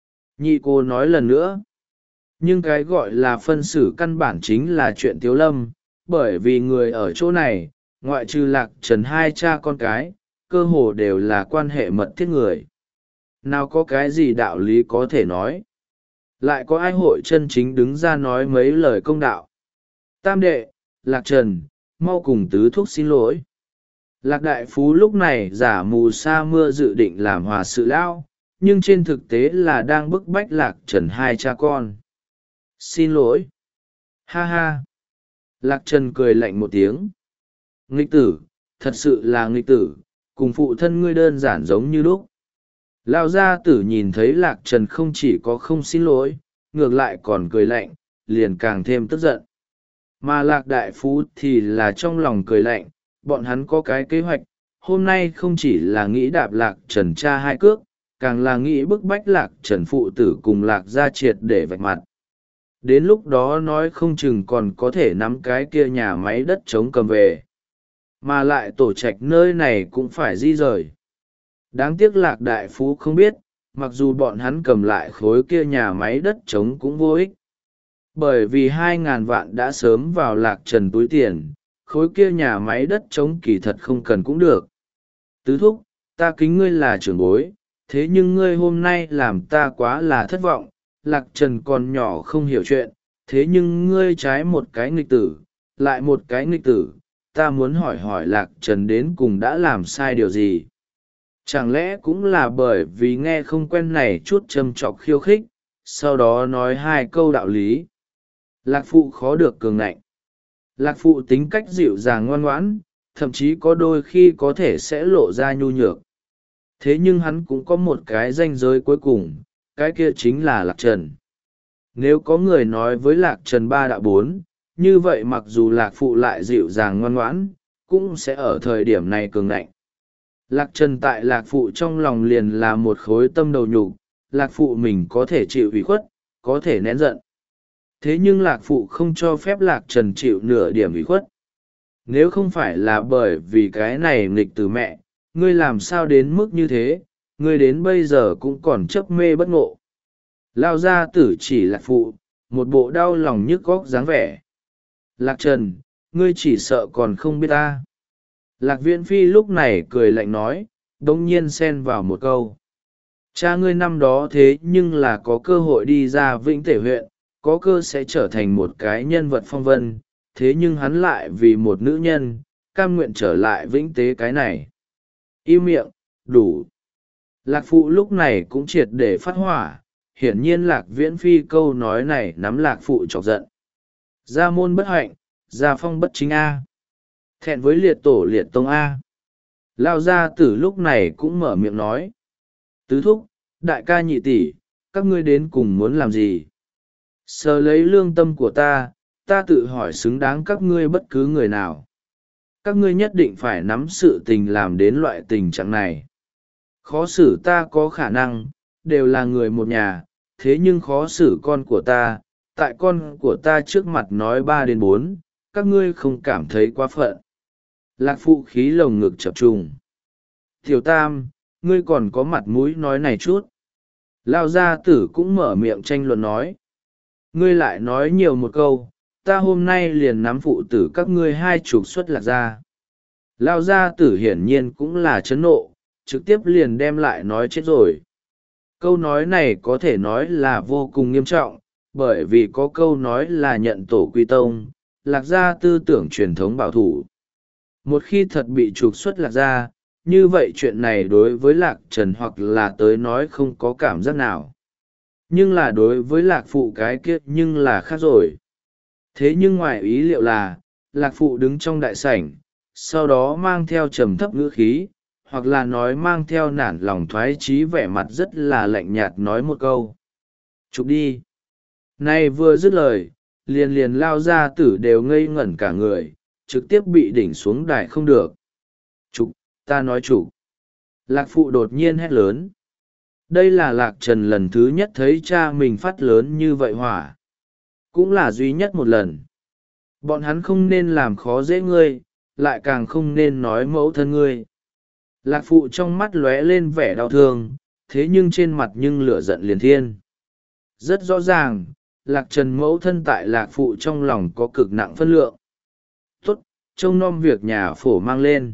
Nhị cô nói lần nữa. Nhưng cái gọi là phân xử căn bản chính là chuyện tiếu lâm, bởi vì người ở chỗ này, ngoại trừ lạc trần hai cha con cái, cơ hồ đều là quan hệ mật thiết người. Nào có cái gì đạo lý có thể nói. Lại có ai hội chân chính đứng ra nói mấy lời công đạo. Tam đệ, lạc trần, mau cùng tứ thúc xin lỗi. Lạc đại phú lúc này giả mù sa mưa dự định làm hòa sự lão, nhưng trên thực tế là đang bức bách lạc trần hai cha con. Xin lỗi. Ha ha. Lạc trần cười lạnh một tiếng. Nghịch tử, thật sự là nghịch tử, cùng phụ thân ngươi đơn giản giống như lúc. Lao gia tử nhìn thấy lạc trần không chỉ có không xin lỗi, ngược lại còn cười lạnh, liền càng thêm tức giận. Mà lạc đại phú thì là trong lòng cười lạnh, bọn hắn có cái kế hoạch, hôm nay không chỉ là nghĩ đạp lạc trần cha hai cước, càng là nghĩ bức bách lạc trần phụ tử cùng lạc gia triệt để vạch mặt. Đến lúc đó nói không chừng còn có thể nắm cái kia nhà máy đất trống cầm về. Mà lại tổ trạch nơi này cũng phải di rời. Đáng tiếc lạc đại phú không biết, mặc dù bọn hắn cầm lại khối kia nhà máy đất trống cũng vô ích. Bởi vì hai ngàn vạn đã sớm vào lạc trần túi tiền, khối kia nhà máy đất trống kỳ thật không cần cũng được. Tứ thúc, ta kính ngươi là trưởng bối, thế nhưng ngươi hôm nay làm ta quá là thất vọng. Lạc trần còn nhỏ không hiểu chuyện, thế nhưng ngươi trái một cái nghịch tử, lại một cái nghịch tử, ta muốn hỏi hỏi lạc trần đến cùng đã làm sai điều gì. Chẳng lẽ cũng là bởi vì nghe không quen này chút châm chọc khiêu khích, sau đó nói hai câu đạo lý. Lạc phụ khó được cường ngạnh. Lạc phụ tính cách dịu dàng ngoan ngoãn, thậm chí có đôi khi có thể sẽ lộ ra nhu nhược. Thế nhưng hắn cũng có một cái ranh giới cuối cùng, cái kia chính là lạc trần. Nếu có người nói với lạc trần ba đạo bốn, như vậy mặc dù lạc phụ lại dịu dàng ngoan ngoãn, cũng sẽ ở thời điểm này cường ngạnh. Lạc trần tại lạc phụ trong lòng liền là một khối tâm đầu nhục, lạc phụ mình có thể chịu ủy khuất, có thể nén giận. Thế nhưng lạc phụ không cho phép lạc trần chịu nửa điểm ủy khuất. Nếu không phải là bởi vì cái này nghịch từ mẹ, ngươi làm sao đến mức như thế, ngươi đến bây giờ cũng còn chấp mê bất ngộ. Lao ra tử chỉ lạc phụ, một bộ đau lòng nhức góc dáng vẻ. Lạc trần, ngươi chỉ sợ còn không biết ta. Lạc Viễn Phi lúc này cười lạnh nói, đống nhiên xen vào một câu. Cha ngươi năm đó thế nhưng là có cơ hội đi ra Vĩnh Tể huyện, có cơ sẽ trở thành một cái nhân vật phong vân, thế nhưng hắn lại vì một nữ nhân, cam nguyện trở lại Vĩnh Tế cái này. Im miệng, đủ. Lạc Phụ lúc này cũng triệt để phát hỏa, hiển nhiên Lạc Viễn Phi câu nói này nắm Lạc Phụ chọc giận. Gia môn bất hạnh, gia phong bất chính A. Thẹn với liệt tổ liệt tông A. Lao gia tử lúc này cũng mở miệng nói. Tứ thúc, đại ca nhị tỷ, các ngươi đến cùng muốn làm gì? Sờ lấy lương tâm của ta, ta tự hỏi xứng đáng các ngươi bất cứ người nào. Các ngươi nhất định phải nắm sự tình làm đến loại tình trạng này. Khó xử ta có khả năng, đều là người một nhà, thế nhưng khó xử con của ta, tại con của ta trước mặt nói ba đến bốn, các ngươi không cảm thấy quá phận. Lạc Phụ khí lồng ngực chập trùng. Tiểu Tam, ngươi còn có mặt mũi nói này chút. Lao gia tử cũng mở miệng tranh luận nói. Ngươi lại nói nhiều một câu, ta hôm nay liền nắm phụ tử các ngươi hai chục xuất Lạc gia. Lao gia tử hiển nhiên cũng là chấn nộ, trực tiếp liền đem lại nói chết rồi. Câu nói này có thể nói là vô cùng nghiêm trọng, bởi vì có câu nói là nhận tổ quy tông, Lạc gia tư tưởng truyền thống bảo thủ. Một khi thật bị trục xuất Lạc gia, như vậy chuyện này đối với Lạc Trần hoặc là tới nói không có cảm giác nào. Nhưng là đối với Lạc Phụ cái kia nhưng là khác rồi. Thế nhưng ngoài ý liệu là, Lạc Phụ đứng trong đại sảnh, sau đó mang theo trầm thấp ngữ khí, hoặc là nói mang theo nản lòng thoái chí vẻ mặt rất là lạnh nhạt nói một câu. Chụp đi. Này vừa dứt lời, liền liền lao ra tử đều ngây ngẩn cả người, trực tiếp bị đỉnh xuống đài không được. Chụp, ta nói chụp. Lạc Phụ đột nhiên hét lớn. Đây là Lạc Trần lần thứ nhất thấy cha mình phát lớn như vậy hỏa. Cũng là duy nhất một lần. Bọn hắn không nên làm khó dễ ngươi, lại càng không nên nói mẫu thân ngươi. Lạc Phụ trong mắt lóe lên vẻ đau thương, thế nhưng trên mặt nhưng lửa giận liền thiên. Rất rõ ràng, Lạc Trần mẫu thân tại Lạc Phụ trong lòng có cực nặng phân lượng. Tốt, trông nom việc nhà phổ mang lên.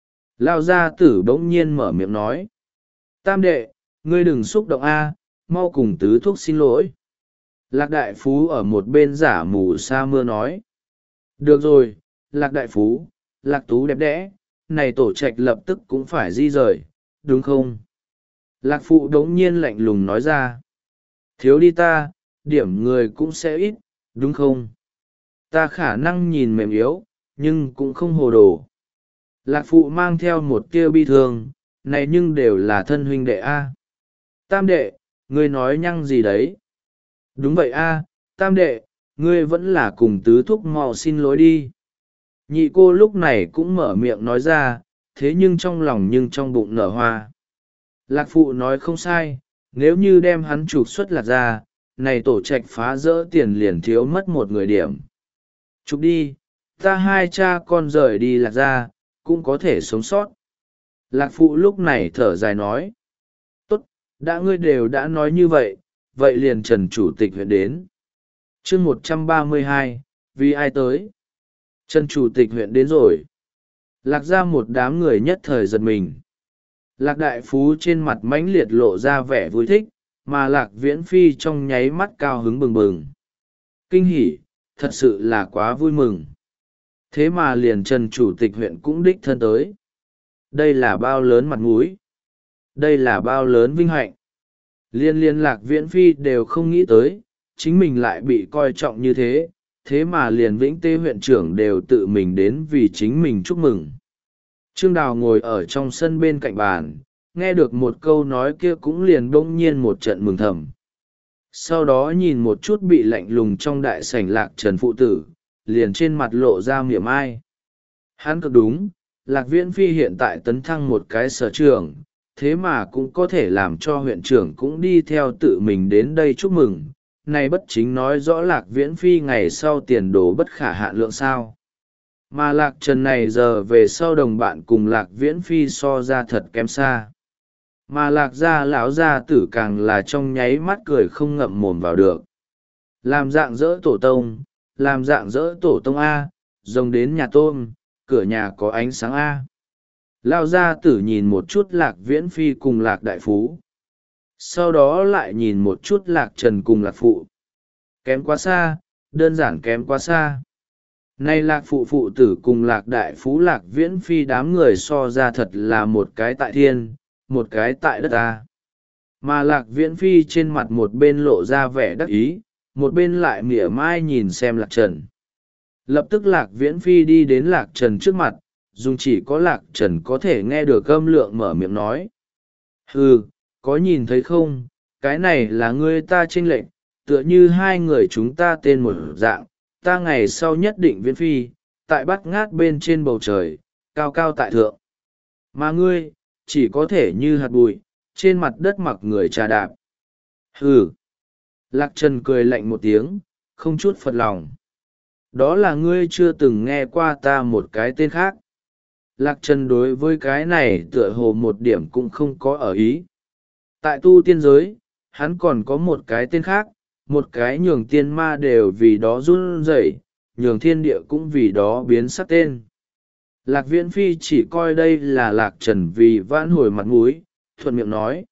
Lao gia tử bỗng nhiên mở miệng nói. Tam đệ, ngươi đừng xúc động a, mau cùng tứ thúc xin lỗi. Lạc đại phú ở một bên giả mù sa mưa nói. Được rồi, Lạc đại phú, Lạc tú đẹp đẽ, này tổ trạch lập tức cũng phải di rời, đúng không? Lạc Phụ đống nhiên lạnh lùng nói ra. Thiếu đi ta, điểm người cũng sẽ ít, đúng không? Ta khả năng nhìn mềm yếu, nhưng cũng không hồ đồ. Lạc Phụ mang theo một tia bi thương, này nhưng đều là thân huynh đệ A. Tam đệ, ngươi nói nhăng gì đấy? Đúng vậy A, tam đệ, ngươi vẫn là cùng tứ thúc mau xin lỗi đi. Nhị cô lúc này cũng mở miệng nói ra, thế nhưng trong lòng nhưng trong bụng nở hoa. Lạc Phụ nói không sai, nếu như đem hắn trục xuất Lạc ra, này tổ trạch phá rỡ tiền liền thiếu mất một người điểm. Trục đi, ta hai cha con rời đi Lạc ra, cũng có thể sống sót. Lạc Phụ lúc này thở dài nói. Tốt, đã ngươi đều đã nói như vậy, vậy liền Trần Chủ tịch huyện đến. chương một trăm ba mươi hai, vì ai tới? Trần Chủ tịch huyện đến rồi. Lạc ra một đám người nhất thời giật mình. Lạc đại phú trên mặt mãnh liệt lộ ra vẻ vui thích, mà Lạc Viễn Phi trong nháy mắt cao hứng bừng bừng. Kinh hỉ, thật sự là quá vui mừng. Thế mà liền Trần Chủ tịch huyện cũng đích thân tới. Đây là bao lớn mặt mũi. Đây là bao lớn vinh hạnh. Liên liên Lạc Viễn Phi đều không nghĩ tới, chính mình lại bị coi trọng như thế, thế mà liền Vĩnh Tế huyện trưởng đều tự mình đến vì chính mình chúc mừng. Trương Đào ngồi ở trong sân bên cạnh bàn, nghe được một câu nói kia cũng liền bỗng nhiên một trận mừng thầm. Sau đó nhìn một chút bị lạnh lùng trong đại sảnh Lạc Trần phụ tử, liền trên mặt lộ ra miệng ai. Hắn cực đúng, Lạc Viễn Phi hiện tại tấn thăng một cái sở trưởng, thế mà cũng có thể làm cho huyện trưởng cũng đi theo tự mình đến đây chúc mừng. Này bất chính nói rõ Lạc Viễn Phi ngày sau tiền đồ bất khả hạn lượng sao. Mà Lạc Trần này giờ về sau đồng bạn cùng Lạc Viễn Phi so ra thật kém xa. Mà Lạc gia lão gia tử càng là trong nháy mắt cười không ngậm mồm vào được. Làm dạng dỡ tổ tông, làm dạng dỡ tổ tông A, rồng đến nhà tôm, cửa nhà có ánh sáng A. Lao gia tử nhìn một chút Lạc Viễn Phi cùng Lạc đại phú, sau đó lại nhìn một chút Lạc Trần cùng Lạc phụ. Kém quá xa, đơn giản kém quá xa. Nay Lạc phụ phụ tử cùng Lạc đại phú Lạc Viễn Phi đám người so ra thật là một cái tại thiên, một cái tại đất ta. Mà Lạc Viễn Phi trên mặt một bên lộ ra vẻ đắc ý, một bên lại mỉa mai nhìn xem Lạc Trần. Lập tức Lạc Viễn Phi đi đến Lạc Trần trước mặt, dùng chỉ có Lạc Trần có thể nghe được âm lượng mở miệng nói. Hừ, có nhìn thấy không, cái này là ngươi ta chênh lệch, tựa như hai người chúng ta tên một dạng, ta ngày sau nhất định Viễn Phi, tại bát ngát bên trên bầu trời, cao cao tại thượng. Mà ngươi, chỉ có thể như hạt bụi, trên mặt đất mặc người trà đạp. Hừ. Lạc Trần cười lạnh một tiếng, không chút phật lòng. Đó là ngươi chưa từng nghe qua ta một cái tên khác. Lạc Trần đối với cái này tựa hồ một điểm cũng không có ở ý. Tại tu tiên giới, hắn còn có một cái tên khác, một cái nhường tiên ma đều vì đó run rẩy, nhường thiên địa cũng vì đó biến sắc tên. Lạc Viễn Phi chỉ coi đây là Lạc Trần vì vãn hồi mặt mũi, thuận miệng nói.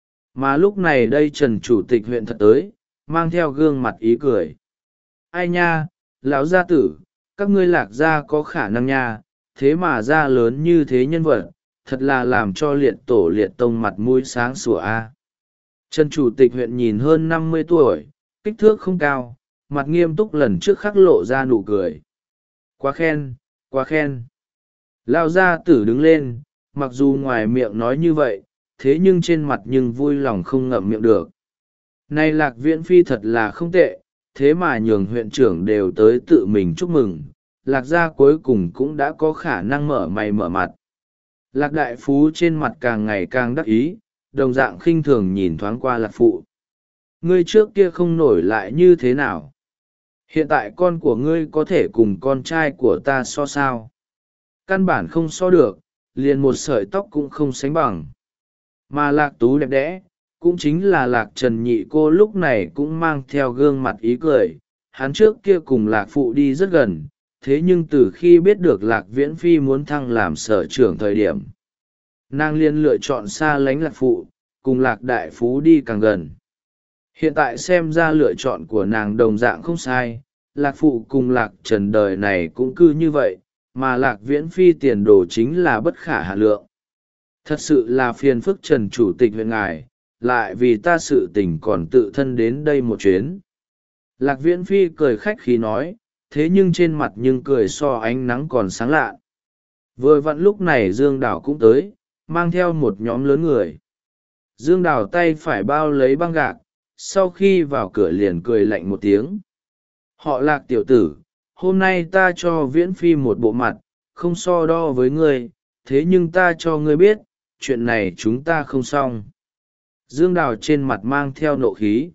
Mà lúc này đây Trần chủ tịch huyện thật tới, mang theo gương mặt ý cười. Ai nha, lão gia tử, các ngươi Lạc gia có khả năng nha, thế mà gia lớn như thế nhân vật, thật là làm cho liệt tổ liệt tông mặt mũi sáng sủa a. Trần chủ tịch huyện nhìn hơn năm mươi tuổi, kích thước không cao, mặt nghiêm túc lần trước khắc lộ ra nụ cười. Quá khen, quá khen. Lão gia tử đứng lên, mặc dù ngoài miệng nói như vậy, thế nhưng trên mặt nhưng vui lòng không ngậm miệng được. Này Lạc Viễn Phi thật là không tệ, thế mà nhường huyện trưởng đều tới tự mình chúc mừng, Lạc gia cuối cùng cũng đã có khả năng mở mày mở mặt. Lạc đại phú trên mặt càng ngày càng đắc ý, đồng dạng khinh thường nhìn thoáng qua Lạc phụ. Ngươi trước kia không nổi lại như thế nào? Hiện tại con của ngươi có thể cùng con trai của ta so sao? Căn bản không so được, liền một sợi tóc cũng không sánh bằng. Mà Lạc tú đẹp đẽ, cũng chính là Lạc Trần nhị cô lúc này cũng mang theo gương mặt ý cười. Hắn trước kia cùng Lạc phụ đi rất gần, thế nhưng từ khi biết được Lạc Viễn Phi muốn thăng làm sở trưởng thời điểm, nàng liên lựa chọn xa lánh Lạc phụ, cùng Lạc đại phú đi càng gần. Hiện tại xem ra lựa chọn của nàng đồng dạng không sai, Lạc phụ cùng Lạc Trần đời này cũng cứ như vậy, mà Lạc Viễn Phi tiền đồ chính là bất khả hạn lượng. Thật sự là phiền phức Trần chủ tịch huyện ngài, lại vì ta sự tình còn tự thân đến đây một chuyến. Lạc Viễn Phi cười khách khí nói, thế nhưng trên mặt nhưng cười so ánh nắng còn sáng lạ. Vừa vặn lúc này Dương Đào cũng tới, mang theo một nhóm lớn người. Dương Đào tay phải bao lấy băng gạc, sau khi vào cửa liền cười lạnh một tiếng. Họ Lạc tiểu tử, hôm nay ta cho Viễn Phi một bộ mặt, không so đo với ngươi, thế nhưng ta cho ngươi biết, chuyện này chúng ta không xong. Dương Đào trên mặt mang theo nộ khí.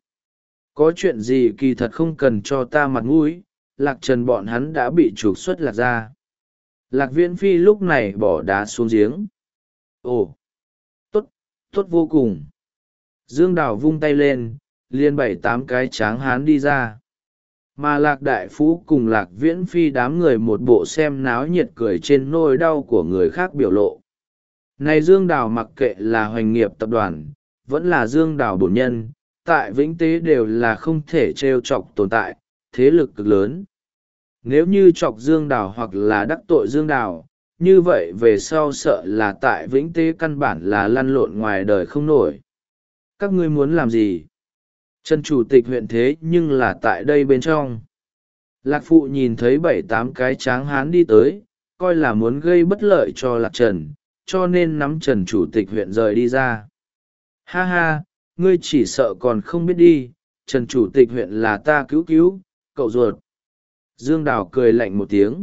Có chuyện gì kỳ thật không cần cho ta mặt mũi, Lạc Trần bọn hắn đã bị trục xuất Lạc ra. Lạc Viễn Phi lúc này bỏ đá xuống giếng. Ồ, tốt, tốt vô cùng. Dương Đào vung tay lên, liền bảy tám cái tráng hán đi ra. Mà Lạc đại phú cùng Lạc Viễn Phi đám người một bộ xem náo nhiệt cười trên nỗi đau của người khác biểu lộ. Này Dương Đào mặc kệ là Hoành Nghiệp tập đoàn, vẫn là Dương Đào bổn nhân, tại Vĩnh Tế đều là không thể trêu chọc tồn tại, thế lực cực lớn. Nếu như chọc Dương Đào hoặc là đắc tội Dương Đào, như vậy về sau sợ là tại Vĩnh Tế căn bản là lăn lộn ngoài đời không nổi. Các ngươi muốn làm gì? Trần chủ tịch huyện thế nhưng là tại đây bên trong. Lạc phụ nhìn thấy bảy tám cái tráng hán đi tới, coi là muốn gây bất lợi cho Lạc Trần, cho nên nắm Trần chủ tịch huyện rời đi ra. Ha ha, ngươi chỉ sợ còn không biết đi, Trần chủ tịch huyện là ta cứu cứu, cậu ruột. Dương Đào cười lạnh một tiếng.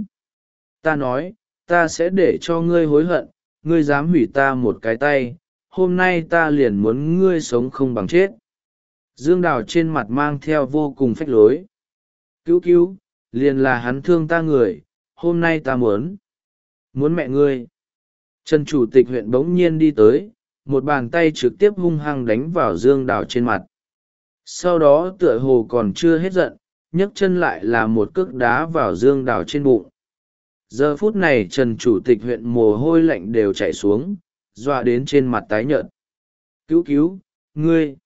Ta nói, ta sẽ để cho ngươi hối hận, ngươi dám hủy ta một cái tay, hôm nay ta liền muốn ngươi sống không bằng chết. Dương Đào trên mặt mang theo vô cùng phách lối. Cứu cứu, liền là hắn thương ta người, hôm nay ta muốn. Muốn mẹ ngươi. Trần chủ tịch huyện bỗng nhiên đi tới, một bàn tay trực tiếp hung hăng đánh vào Dương Đào trên mặt. Sau đó tựa hồ còn chưa hết giận, nhấc chân lại là một cước đá vào Dương Đào trên bụng. Giờ phút này Trần Chủ tịch huyện mồ hôi lạnh đều chảy xuống, dọa đến trên mặt tái nhợt. Cứu cứu, ngươi!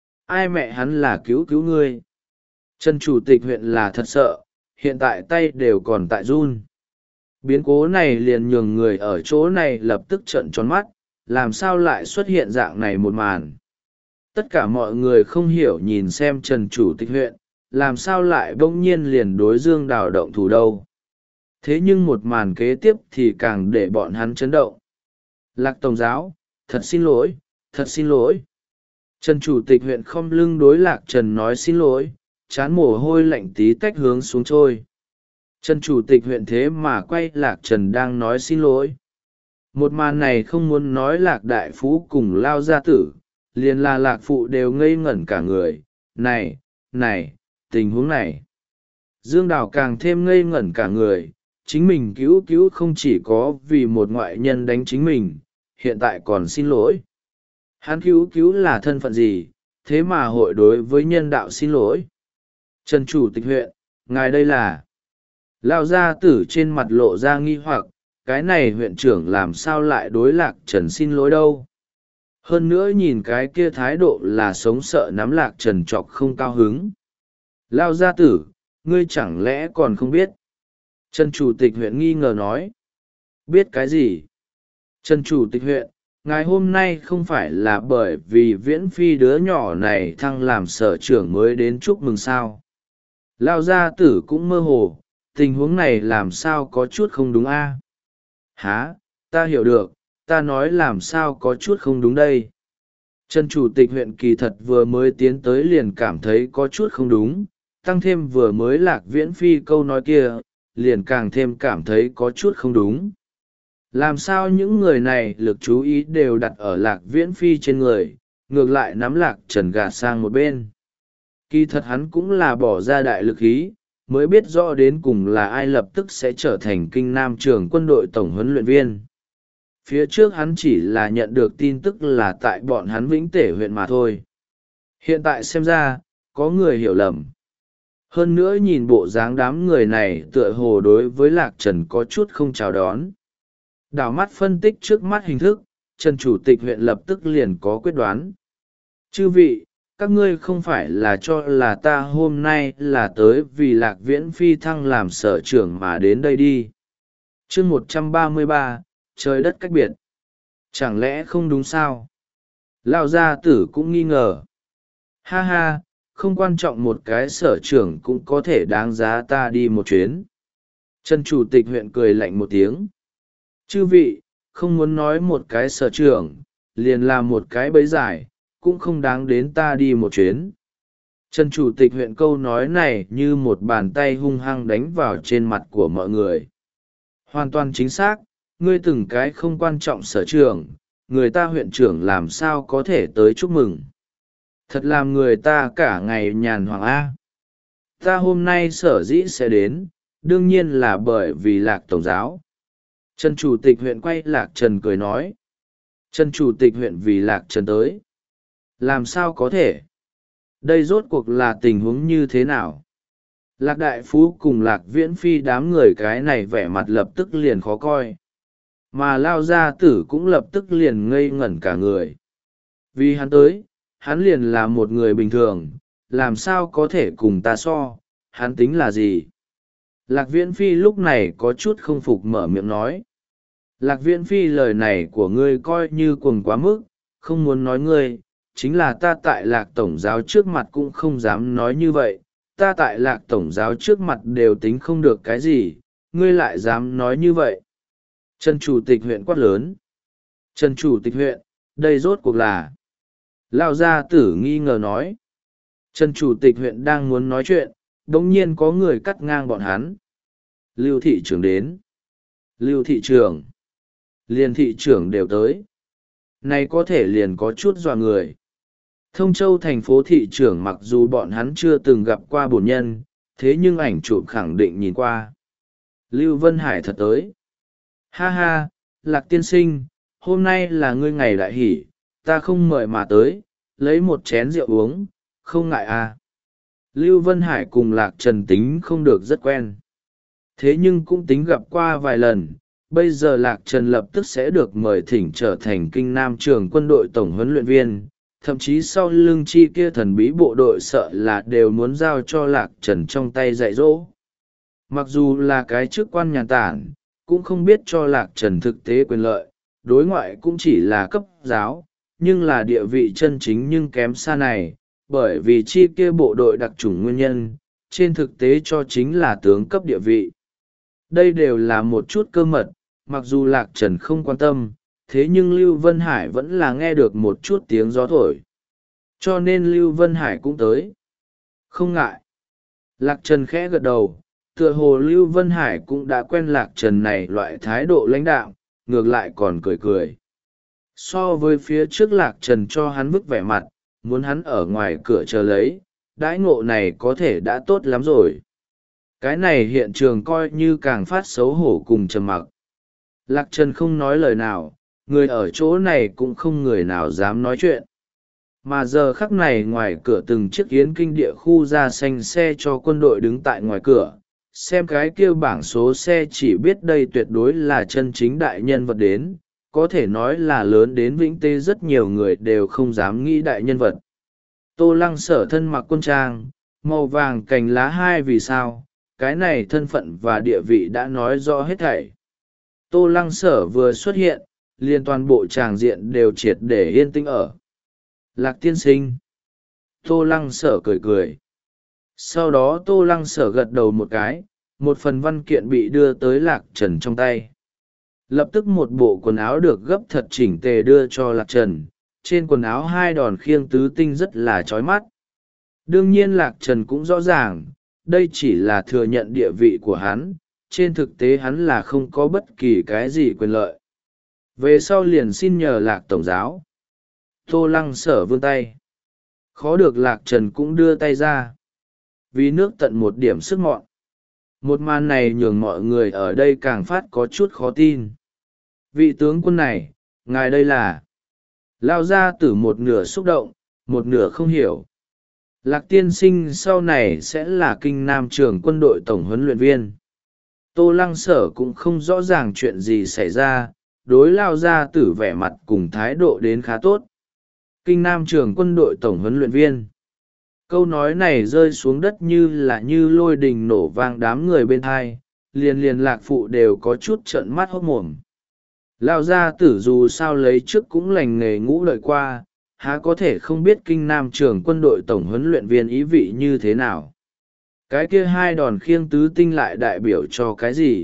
Ai mẹ hắn là cứu cứu ngươi? Trần Chủ tịch huyện là thật sợ, hiện tại tay đều còn tại run. Biến cố này liền nhường người ở chỗ này lập tức trợn tròn mắt, làm sao lại xuất hiện dạng này một màn. Tất cả mọi người không hiểu nhìn xem Trần Chủ tịch huyện, làm sao lại bỗng nhiên liền đối Dương Đào động thủ đâu. Thế nhưng một màn kế tiếp thì càng để bọn hắn chấn động. Lạc Tổng giáo, thật xin lỗi, thật xin lỗi. Trần Chủ tịch huyện khom lưng đối Lạc Trần nói xin lỗi, chán mồ hôi lạnh tí tách hướng xuống trôi. Trần Chủ tịch huyện thế mà quay Lạc Trần đang nói xin lỗi. Một màn này không muốn nói Lạc Đại Phú cùng Lao Gia Tử, liền là Lạc Phụ đều ngây ngẩn cả người. Này, này, tình huống này. Dương Đào càng thêm ngây ngẩn cả người, chính mình cứu cứu không chỉ có vì một ngoại nhân đánh chính mình, hiện tại còn xin lỗi. Hắn cứu cứu là thân phận gì, thế mà hội đối với nhân đạo xin lỗi. Trần Chủ tịch huyện, ngài đây là... Lao Gia Tử trên mặt lộ ra nghi hoặc, cái này huyện trưởng làm sao lại đối Lạc Trần xin lỗi đâu. Hơn nữa nhìn cái kia thái độ là sống sợ nắm Lạc Trần chọc không cao hứng. Lao Gia Tử, ngươi chẳng lẽ còn không biết? Trần Chủ tịch huyện nghi ngờ nói. Biết cái gì? Trần Chủ tịch huyện, ngài hôm nay không phải là bởi vì Viễn Phi đứa nhỏ này thăng làm sở trưởng mới đến chúc mừng sao? Lao Gia Tử cũng mơ hồ, tình huống này làm sao có chút không đúng a? À? Hả, ta hiểu được, ta nói làm sao có chút không đúng đây. Trần Chủ tịch huyện kỳ thật vừa mới tiến tới liền cảm thấy có chút không đúng, tăng thêm vừa mới Lạc Viễn Phi câu nói kia, liền càng thêm cảm thấy có chút không đúng. Làm sao những người này lực chú ý đều đặt ở Lạc Viễn Phi trên người, ngược lại nắm Lạc Trần gạt sang một bên. Kỳ thật hắn cũng là bỏ ra đại lực ý, mới biết rõ đến cùng là ai lập tức sẽ trở thành Kinh Nam trưởng quân đội tổng huấn luyện viên. Phía trước hắn chỉ là nhận được tin tức là tại bọn hắn Vĩnh Tể huyện mà thôi. Hiện tại xem ra, có người hiểu lầm. Hơn nữa nhìn bộ dáng đám người này tựa hồ đối với Lạc Trần có chút không chào đón. Đảo mắt phân tích trước mắt hình thức, Trần Chủ tịch huyện lập tức liền có quyết đoán. Chư vị, các ngươi không phải là cho là ta hôm nay là tới vì Lạc Viễn Phi thăng làm sở trưởng mà đến đây đi. Chương một trăm ba mươi ba, trời đất cách biệt. Chẳng lẽ không đúng sao? Lão Gia Tử cũng nghi ngờ. Ha ha, không quan trọng một cái sở trưởng cũng có thể đáng giá ta đi một chuyến. Trần Chủ tịch huyện cười lạnh một tiếng. Chư vị, không muốn nói một cái sở trưởng, liền làm một cái bẫy giải, cũng không đáng đến ta đi một chuyến. Trần Chủ tịch huyện câu nói này như một bàn tay hung hăng đánh vào trên mặt của mọi người. Hoàn toàn chính xác, ngươi từng cái không quan trọng sở trưởng, người ta huyện trưởng làm sao có thể tới chúc mừng. Thật làm người ta cả ngày nhàn hoàng A. Ta hôm nay sở dĩ sẽ đến, đương nhiên là bởi vì Lạc Tổng giáo. Trần Chủ tịch huyện quay Lạc Trần cười nói. Trần Chủ tịch huyện vì Lạc Trần tới. Làm sao có thể? Đây rốt cuộc là tình huống như thế nào? Lạc Đại Phú cùng Lạc Viễn Phi đám người cái này vẻ mặt lập tức liền khó coi. Mà Lao Gia Tử cũng lập tức liền ngây ngẩn cả người. Vì hắn tới, hắn liền là một người bình thường, làm sao có thể cùng ta so, hắn tính là gì? Lạc Viễn Phi lúc này có chút không phục mở miệng nói. Lạc Viễn Phi lời này của ngươi coi như cuồng quá mức, không muốn nói ngươi, chính là ta tại Lạc Tổng giáo trước mặt cũng không dám nói như vậy, ta tại Lạc Tổng giáo trước mặt đều tính không được cái gì, ngươi lại dám nói như vậy. Trần Chủ tịch huyện quát lớn. Trần Chủ tịch huyện, đây rốt cuộc là... Lão Gia Tử nghi ngờ nói. Trần Chủ tịch huyện đang muốn nói chuyện, đống nhiên có người cắt ngang bọn hắn. Lưu thị trưởng đến. Lưu thị trưởng. Liên thị trưởng đều tới. Này có thể liền có chút dọa người. Thông Châu thành phố thị trưởng mặc dù bọn hắn chưa từng gặp qua bổn nhân, thế nhưng ảnh chụp khẳng định nhìn qua. Lưu Vân Hải thật tới. Ha ha, Lạc tiên sinh, hôm nay là ngươi ngày đại hỷ, ta không mời mà tới, lấy một chén rượu uống, không ngại à. Lưu Vân Hải cùng Lạc Trần tính không được rất quen. Thế nhưng cũng tính gặp qua vài lần, bây giờ Lạc Trần lập tức sẽ được mời thỉnh trở thành kinh nam trường quân đội tổng huấn luyện viên, thậm chí sau lưng chi kia thần bí bộ đội sợ là đều muốn giao cho Lạc Trần trong tay dạy dỗ. Mặc dù là cái chức quan nhà tản, cũng không biết cho Lạc Trần thực tế quyền lợi, đối ngoại cũng chỉ là cấp giáo, nhưng là địa vị chân chính nhưng kém xa này, bởi vì chi kia bộ đội đặc chủng nguyên nhân, trên thực tế cho chính là tướng cấp địa vị. Đây đều là một chút cơ mật, mặc dù Lạc Trần không quan tâm, thế nhưng Lưu Vân Hải vẫn là nghe được một chút tiếng gió thổi. Cho nên Lưu Vân Hải cũng tới. Không ngại. Lạc Trần khẽ gật đầu, tựa hồ Lưu Vân Hải cũng đã quen Lạc Trần này loại thái độ lãnh đạo, ngược lại còn cười cười. So với phía trước Lạc Trần cho hắn vứt vẻ mặt, muốn hắn ở ngoài cửa chờ lấy, đãi ngộ này có thể đã tốt lắm rồi. Cái này hiện trường coi như càng phát xấu hổ cùng trầm mặc. Lạc Trần không nói lời nào, người ở chỗ này cũng không người nào dám nói chuyện. Mà giờ khắc này ngoài cửa từng chiếc yến kinh địa khu ra xanh xe cho quân đội đứng tại ngoài cửa, xem cái kia bảng số xe chỉ biết đây tuyệt đối là chân chính đại nhân vật đến, có thể nói là lớn đến vĩnh tê rất nhiều người đều không dám nghĩ đại nhân vật. Tô Lăng Sở thân mặc quân trang, màu vàng cành lá hai vì sao, cái này thân phận và địa vị đã nói rõ hết thảy. Tô Lăng Sở vừa xuất hiện, liền toàn bộ tràng diện đều triệt để yên tĩnh ở. Lạc tiên sinh. Tô Lăng Sở cười cười. Sau đó Tô Lăng Sở gật đầu một cái, một phần văn kiện bị đưa tới Lạc Trần trong tay. Lập tức một bộ quần áo được gấp thật chỉnh tề đưa cho Lạc Trần, trên quần áo hai đòn khiêng tứ tinh rất là chói mắt. Đương nhiên Lạc Trần cũng rõ ràng, đây chỉ là thừa nhận địa vị của hắn, trên thực tế hắn là không có bất kỳ cái gì quyền lợi. Về sau liền xin nhờ Lạc Tổng giáo. Tô Lăng Sở vươn tay. Khó được Lạc Trần cũng đưa tay ra. Vì nước tận một điểm sức mọn. Một màn này nhường mọi người ở đây càng phát có chút khó tin. Vị tướng quân này, ngài đây là... Lao ra từ một nửa xúc động, một nửa không hiểu. Lạc tiên sinh sau này sẽ là kinh nam trưởng quân đội tổng huấn luyện viên. Tô Lăng Sở cũng không rõ ràng chuyện gì xảy ra, đối Lao ra tử vẻ mặt cùng thái độ đến khá tốt. Kinh nam trưởng quân đội tổng huấn luyện viên. Câu nói này rơi xuống đất như là như lôi đình nổ vang, đám người bên thai, liền liền Lạc phụ đều có chút trợn mắt hốt mồm. Lao gia tử dù sao lấy trước cũng lành nghề ngũ lợi qua, há có thể không biết kinh nam trưởng quân đội tổng huấn luyện viên ý vị như thế nào. Cái kia hai đòn khiêng tứ tinh lại đại biểu cho cái gì?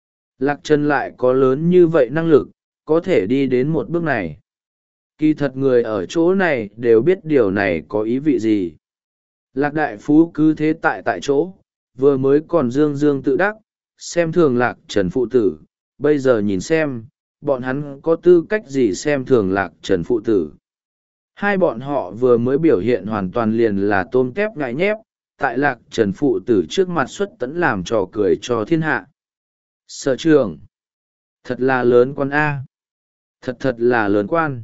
Lạc Trần lại có lớn như vậy năng lực, có thể đi đến một bước này. Kỳ thật người ở chỗ này đều biết điều này có ý vị gì. Lạc đại phú cứ thế tại tại chỗ, vừa mới còn dương dương tự đắc, xem thường Lạc Trần phụ tử, bây giờ nhìn xem, bọn hắn có tư cách gì xem thường Lạc Trần phụ tử. Hai bọn họ vừa mới biểu hiện hoàn toàn liền là tôm tép ngại nhép, tại Lạc Trần phụ tử trước mặt xuất tẫn làm trò cười cho thiên hạ. Sở trường, thật là lớn quan A. Thật thật là lớn quan.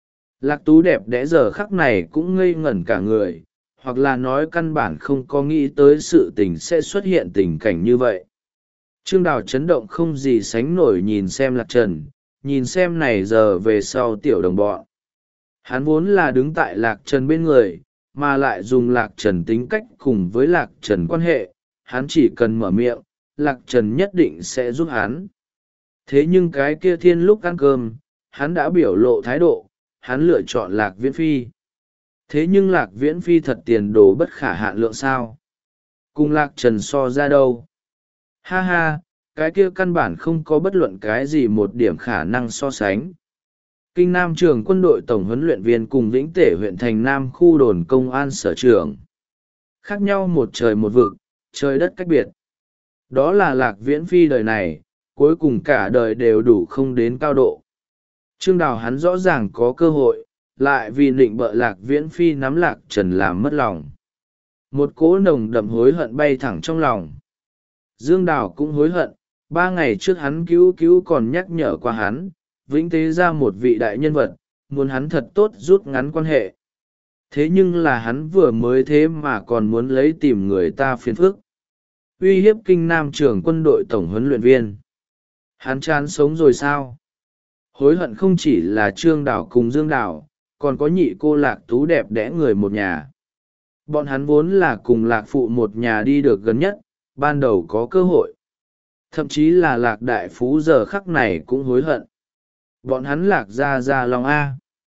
Lạc Tú đẹp đẽ giờ khắc này cũng ngây ngẩn cả người, hoặc là nói căn bản không có nghĩ tới sự tình sẽ xuất hiện tình cảnh như vậy. Trương Đào chấn động không gì sánh nổi nhìn xem Lạc Trần, nhìn xem này giờ về sau tiểu đồng bọn. Hắn vốn là đứng tại Lạc Trần bên người, mà lại dùng Lạc Trần tính cách cùng với Lạc Trần quan hệ, hắn chỉ cần mở miệng, Lạc Trần nhất định sẽ giúp hắn. Thế nhưng cái kia thiên lúc ăn cơm, hắn đã biểu lộ thái độ, hắn lựa chọn Lạc Viễn Phi. Thế nhưng Lạc Viễn Phi thật tiền đồ bất khả hạn lượng sao? Cùng Lạc Trần so ra đâu? Ha ha, cái kia căn bản không có bất luận cái gì một điểm khả năng so sánh. Kinh Nam trường quân đội tổng huấn luyện viên cùng Vĩnh Tể huyện thành Nam khu đồn công an sở trưởng. Khác nhau một trời một vực, trời đất cách biệt. Đó là Lạc Viễn Phi đời này, cuối cùng cả đời đều đủ không đến cao độ. Trương Đào hắn rõ ràng có cơ hội, lại vì định bợ Lạc Viễn Phi nắm Lạc Trần làm mất lòng. Một cỗ nồng đậm hối hận bay thẳng trong lòng. Dương Đào cũng hối hận, ba ngày trước hắn cứu cứu còn nhắc nhở qua hắn, vĩnh tế ra một vị đại nhân vật, muốn hắn thật tốt rút ngắn quan hệ. Thế nhưng là hắn vừa mới thế mà còn muốn lấy tìm người ta phiền phức. uy hiếp kinh nam trưởng quân đội tổng huấn luyện viên. Hắn chán sống rồi sao? Hối hận không chỉ là Trương Đảo cùng Dương Đảo, còn có nhị cô Lạc Tú đẹp đẽ người một nhà. Bọn hắn vốn là cùng Lạc Phụ một nhà đi được gần nhất, ban đầu có cơ hội. Thậm chí là Lạc Đại Phú giờ khắc này cũng hối hận. Bọn hắn Lạc Gia Gia Long A.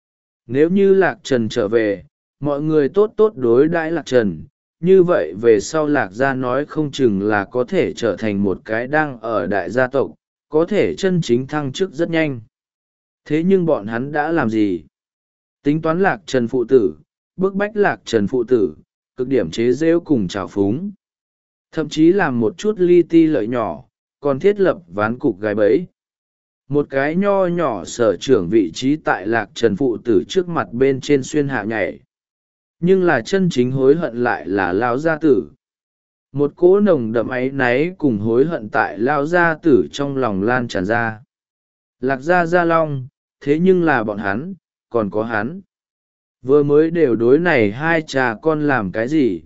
Nếu như Lạc Trần trở về, mọi người tốt tốt đối đãi Lạc Trần, như vậy về sau Lạc Gia nói không chừng là có thể trở thành một cái đang ở đại gia tộc, có thể chân chính thăng chức rất nhanh. Thế nhưng bọn hắn đã làm gì? Tính toán Lạc Trần phụ tử, bức bách Lạc Trần phụ tử, cực điểm chế rêu cùng trào phúng. Thậm chí làm một chút li ti lợi nhỏ, còn thiết lập ván cục gái bẫy. Một cái nho nhỏ sở trưởng vị trí tại Lạc Trần phụ tử trước mặt bên trên xuyên hạ nhảy. Nhưng là chân chính hối hận lại là Lao gia tử. Một cỗ nồng đậm áy náy cùng hối hận tại Lao gia tử trong lòng lan tràn ra. Lạc Gia Gia Long, thế nhưng là bọn hắn, còn có hắn. Vừa mới đều đối này hai cha con làm cái gì?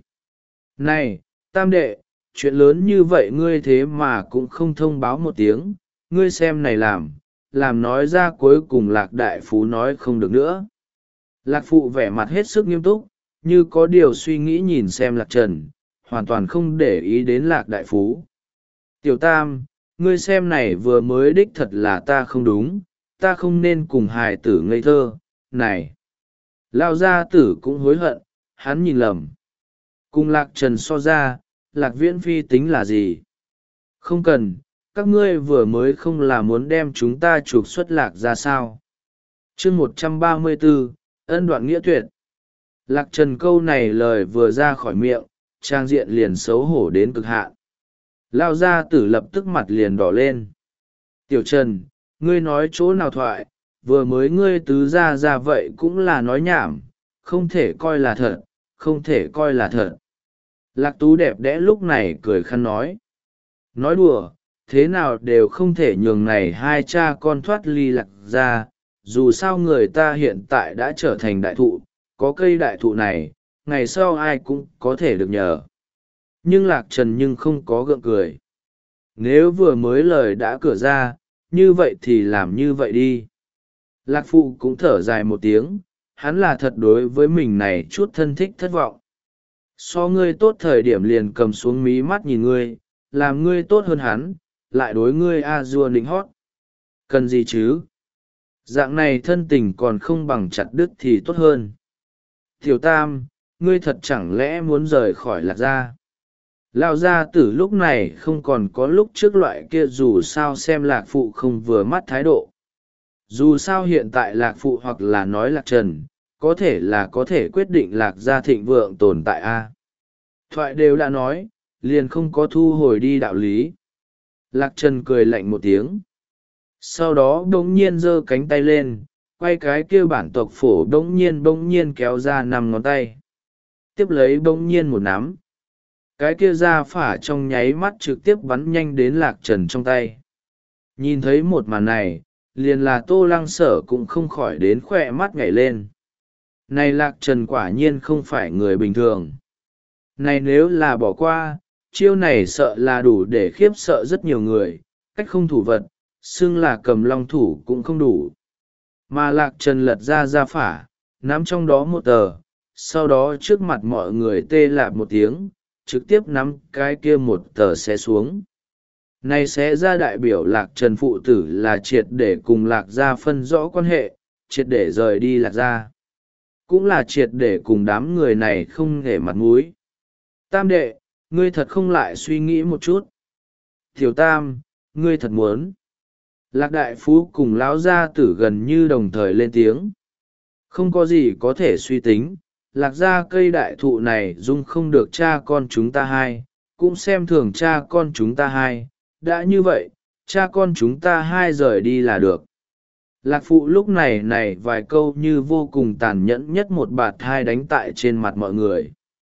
Này, tam đệ, chuyện lớn như vậy ngươi thế mà cũng không thông báo một tiếng, ngươi xem này làm, làm nói ra cuối cùng Lạc Đại Phú nói không được nữa. Lạc Phụ vẻ mặt hết sức nghiêm túc, như có điều suy nghĩ nhìn xem Lạc Trần, hoàn toàn không để ý đến Lạc Đại Phú. Tiểu Tam, ngươi xem này vừa mới đích thật là ta không đúng, ta không nên cùng hài tử ngây thơ, này. Lao gia tử cũng hối hận, hắn nhìn lầm. Cùng Lạc Trần so ra, Lạc Viễn Phi tính là gì? Không cần, các ngươi vừa mới không là muốn đem chúng ta trục xuất Lạc ra sao? chương một trăm ba mươi bốn, ân đoạn nghĩa tuyệt. Lạc Trần câu này lời vừa ra khỏi miệng, trang diện liền xấu hổ đến cực hạn. Lao gia tử lập tức mặt liền đỏ lên. Tiểu Trần, ngươi nói chỗ nào thoại, vừa mới ngươi tứ ra ra vậy cũng là nói nhảm, không thể coi là thật, không thể coi là thật. Lạc Tú đẹp đẽ lúc này cười khăn nói. Nói đùa, thế nào đều không thể nhường này hai cha con thoát ly Lạc ra, dù sao người ta hiện tại đã trở thành đại thụ, có cây đại thụ này, ngày sau ai cũng có thể được nhờ. Nhưng Lạc Trần nhưng không có gượng cười. Nếu vừa mới lời đã cửa ra, như vậy thì làm như vậy đi. Lạc Phụ cũng thở dài một tiếng, hắn là thật đối với mình này chút thân thích thất vọng. So ngươi tốt thời điểm liền cầm xuống mí mắt nhìn ngươi, làm ngươi tốt hơn hắn, lại đối ngươi a dua nịnh hót. Cần gì chứ? Dạng này thân tình còn không bằng chặt đứt thì tốt hơn. Tiểu Tam, ngươi thật chẳng lẽ muốn rời khỏi Lạc gia? Lão gia tử lúc này không còn có lúc trước loại kia dù sao xem Lạc Phụ không vừa mắt thái độ. Dù sao hiện tại Lạc Phụ hoặc là nói Lạc Trần, có thể là có thể quyết định Lạc gia thịnh vượng tồn tại a. Thoại đều đã nói, liền không có thu hồi đi đạo lý. Lạc Trần cười lạnh một tiếng. Sau đó bỗng nhiên giơ cánh tay lên, quay cái kia bản tộc phổ bỗng nhiên bỗng nhiên kéo ra năm ngón tay. Tiếp lấy bỗng nhiên một nắm. Cái kia ra phả trong nháy mắt trực tiếp bắn nhanh đến Lạc Trần trong tay. Nhìn thấy một màn này, liền là Tô Lăng Sở cũng không khỏi đến khỏe mắt nhảy lên. Này Lạc Trần quả nhiên không phải người bình thường. Này nếu là bỏ qua, chiêu này sợ là đủ để khiếp sợ rất nhiều người, cách không thủ vật, xưng là cầm long thủ cũng không đủ. Mà Lạc Trần lật ra ra phả, nắm trong đó một tờ, sau đó trước mặt mọi người tê lạp một tiếng, trực tiếp nắm cái kia một tờ xé xuống. Này sẽ ra đại biểu Lạc Trần phụ tử là triệt để cùng Lạc gia phân rõ quan hệ, triệt để rời đi Lạc gia. Cũng là triệt để cùng đám người này không để mặt mũi. Tam đệ, ngươi thật không lại suy nghĩ một chút. Tiểu Tam, ngươi thật muốn. Lạc Đại Phú cùng lão gia tử gần như đồng thời lên tiếng. Không có gì có thể suy tính, Lạc gia cây đại thụ này dung không được cha con chúng ta hai, cũng xem thường cha con chúng ta hai. Đã như vậy, cha con chúng ta hai rời đi là được. Lạc Phụ lúc này này vài câu như vô cùng tàn nhẫn nhất một bạt hai đánh tại trên mặt mọi người.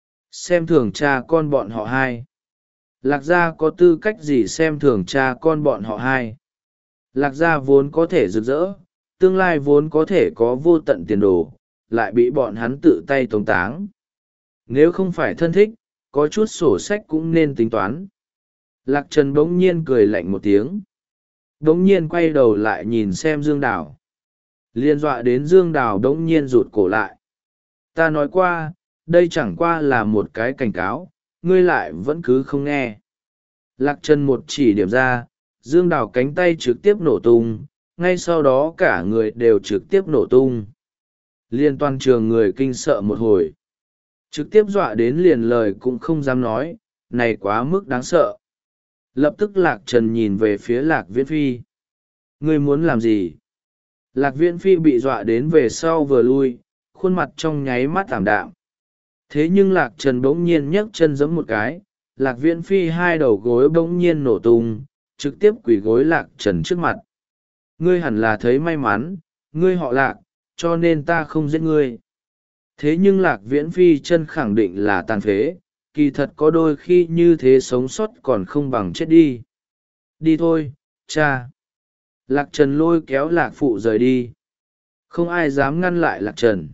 Xem thường cha con bọn họ hai. Lạc gia có tư cách gì xem thường cha con bọn họ hai? Lạc gia vốn có thể rực rỡ, tương lai vốn có thể có vô tận tiền đồ, lại bị bọn hắn tự tay tống táng. Nếu không phải thân thích, có chút sổ sách cũng nên tính toán. Lạc Trần bỗng nhiên cười lạnh một tiếng, bỗng nhiên quay đầu lại nhìn xem Dương Đào. Liên dọa đến Dương Đào bỗng nhiên rụt cổ lại. Ta nói qua, đây chẳng qua là một cái cảnh cáo, ngươi lại vẫn cứ không nghe. Lạc Trần một chỉ điểm ra, Dương Đào cánh tay trực tiếp nổ tung, ngay sau đó cả người đều trực tiếp nổ tung. Liên toàn trường người kinh sợ một hồi. Trực tiếp dọa đến liền lời cũng không dám nói, này quá mức đáng sợ. Lập tức Lạc Trần nhìn về phía Lạc Viễn Phi. Ngươi muốn làm gì? Lạc Viễn Phi bị dọa đến về sau vừa lui, khuôn mặt trong nháy mắt ảm đạm. Thế nhưng Lạc Trần bỗng nhiên nhấc chân giẫm một cái, Lạc Viễn Phi hai đầu gối bỗng nhiên nổ tung, trực tiếp quỳ gối Lạc Trần trước mặt. Ngươi hẳn là thấy may mắn, ngươi họ Lạc, cho nên ta không giết ngươi. Thế nhưng Lạc Viễn Phi chân khẳng định là tàn phế, kỳ thật có đôi khi như thế sống sót còn không bằng chết đi. Đi thôi, cha. Lạc Trần lôi kéo Lạc Phụ rời đi. Không ai dám ngăn lại Lạc Trần.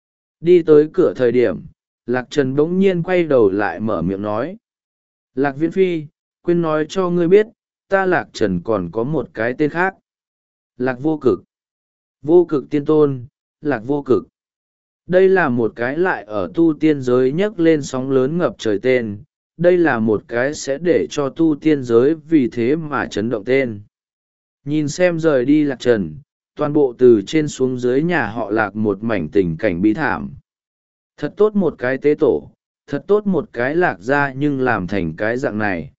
Đi tới cửa thời điểm, Lạc Trần bỗng nhiên quay đầu lại mở miệng nói. Lạc Viễn Phi, quên nói cho ngươi biết, ta Lạc Trần còn có một cái tên khác. Lạc Vô Cực. Vô Cực tiên tôn, Lạc Vô Cực. Đây là một cái lại ở tu tiên giới nhấc lên sóng lớn ngập trời tên. Đây là một cái sẽ để cho tu tiên giới vì thế mà chấn động tên. Nhìn xem rời đi Lạc Trần, toàn bộ từ trên xuống dưới nhà họ Lạc một mảnh tình cảnh bi thảm. Thật tốt một cái tế tổ, thật tốt một cái Lạc ra nhưng làm thành cái dạng này.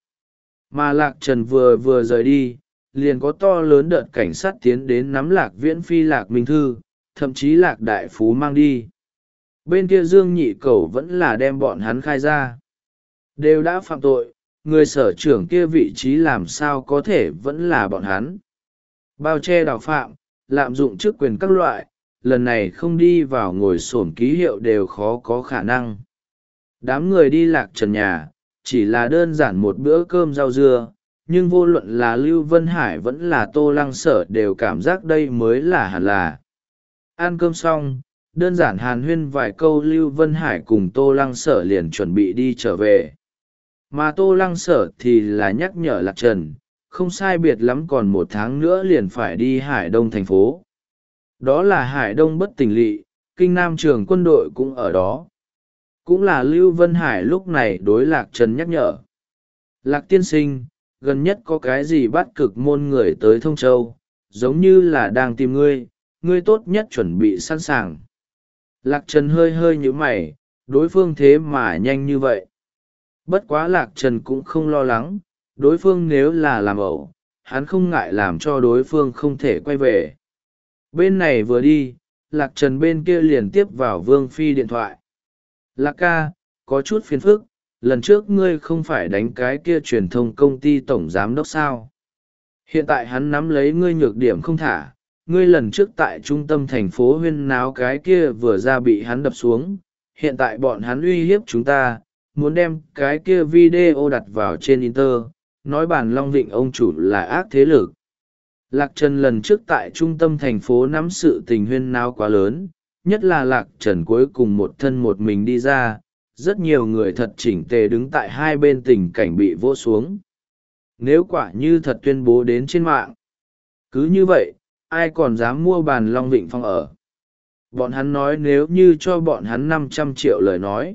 Mà Lạc Trần vừa vừa rời đi, liền có to lớn đợt cảnh sát tiến đến nắm Lạc Viễn Phi, Lạc Minh Thư, thậm chí Lạc Đại Phú mang đi. Bên kia Dương Nhị Cẩu vẫn là đem bọn hắn khai ra. Đều đã phạm tội, người sở trưởng kia vị trí làm sao có thể vẫn là bọn hắn. Bao che đào phạm, lạm dụng chức quyền các loại, lần này không đi vào ngồi xổm ký hiệu đều khó có khả năng. Đám người đi Lạc Trần nhà, chỉ là đơn giản một bữa cơm rau dưa, nhưng vô luận là Lưu Vân Hải vẫn là Tô Lăng Sở đều cảm giác đây mới là hẳn là. Ăn cơm xong, đơn giản hàn huyên vài câu, Lưu Vân Hải cùng Tô Lăng Sở liền chuẩn bị đi trở về. Mà Tô Lăng Sở thì là nhắc nhở Lạc Trần, không sai biệt lắm còn một tháng nữa liền phải đi Hải Đông thành phố. Đó là Hải Đông bất tỉnh lỵ, kinh nam trường quân đội cũng ở đó. Cũng là Lưu Vân Hải lúc này đối Lạc Trần nhắc nhở. Lạc tiên sinh, gần nhất có cái gì bắt cực môn người tới Thông Châu, giống như là đang tìm ngươi, ngươi tốt nhất chuẩn bị sẵn sàng. Lạc Trần hơi hơi nhíu mày, đối phương thế mà nhanh như vậy. Bất quá Lạc Trần cũng không lo lắng, đối phương nếu là làm ẩu, hắn không ngại làm cho đối phương không thể quay về. Bên này vừa đi, Lạc Trần bên kia liền tiếp vào Vương Phi điện thoại. Lạc ca, có chút phiền phức, lần trước ngươi không phải đánh cái kia truyền thông công ty tổng giám đốc sao. Hiện tại hắn nắm lấy ngươi nhược điểm không thả, ngươi lần trước tại trung tâm thành phố huyên náo cái kia vừa ra bị hắn đập xuống, hiện tại bọn hắn uy hiếp chúng ta, muốn đem cái kia video đặt vào trên Inter, nói bản Long Vịnh ông chủ là ác thế lực. Lạc Trần lần trước tại trung tâm thành phố nắm sự tình huyên náo quá lớn, nhất là Lạc Trần cuối cùng một thân một mình đi ra, rất nhiều người thật chỉnh tề đứng tại hai bên tình cảnh bị vỗ xuống. Nếu quả như thật tuyên bố đến trên mạng, cứ như vậy, ai còn dám mua bàn Long Vịnh Phong ở. Bọn hắn nói nếu như cho bọn hắn năm trăm triệu lời nói,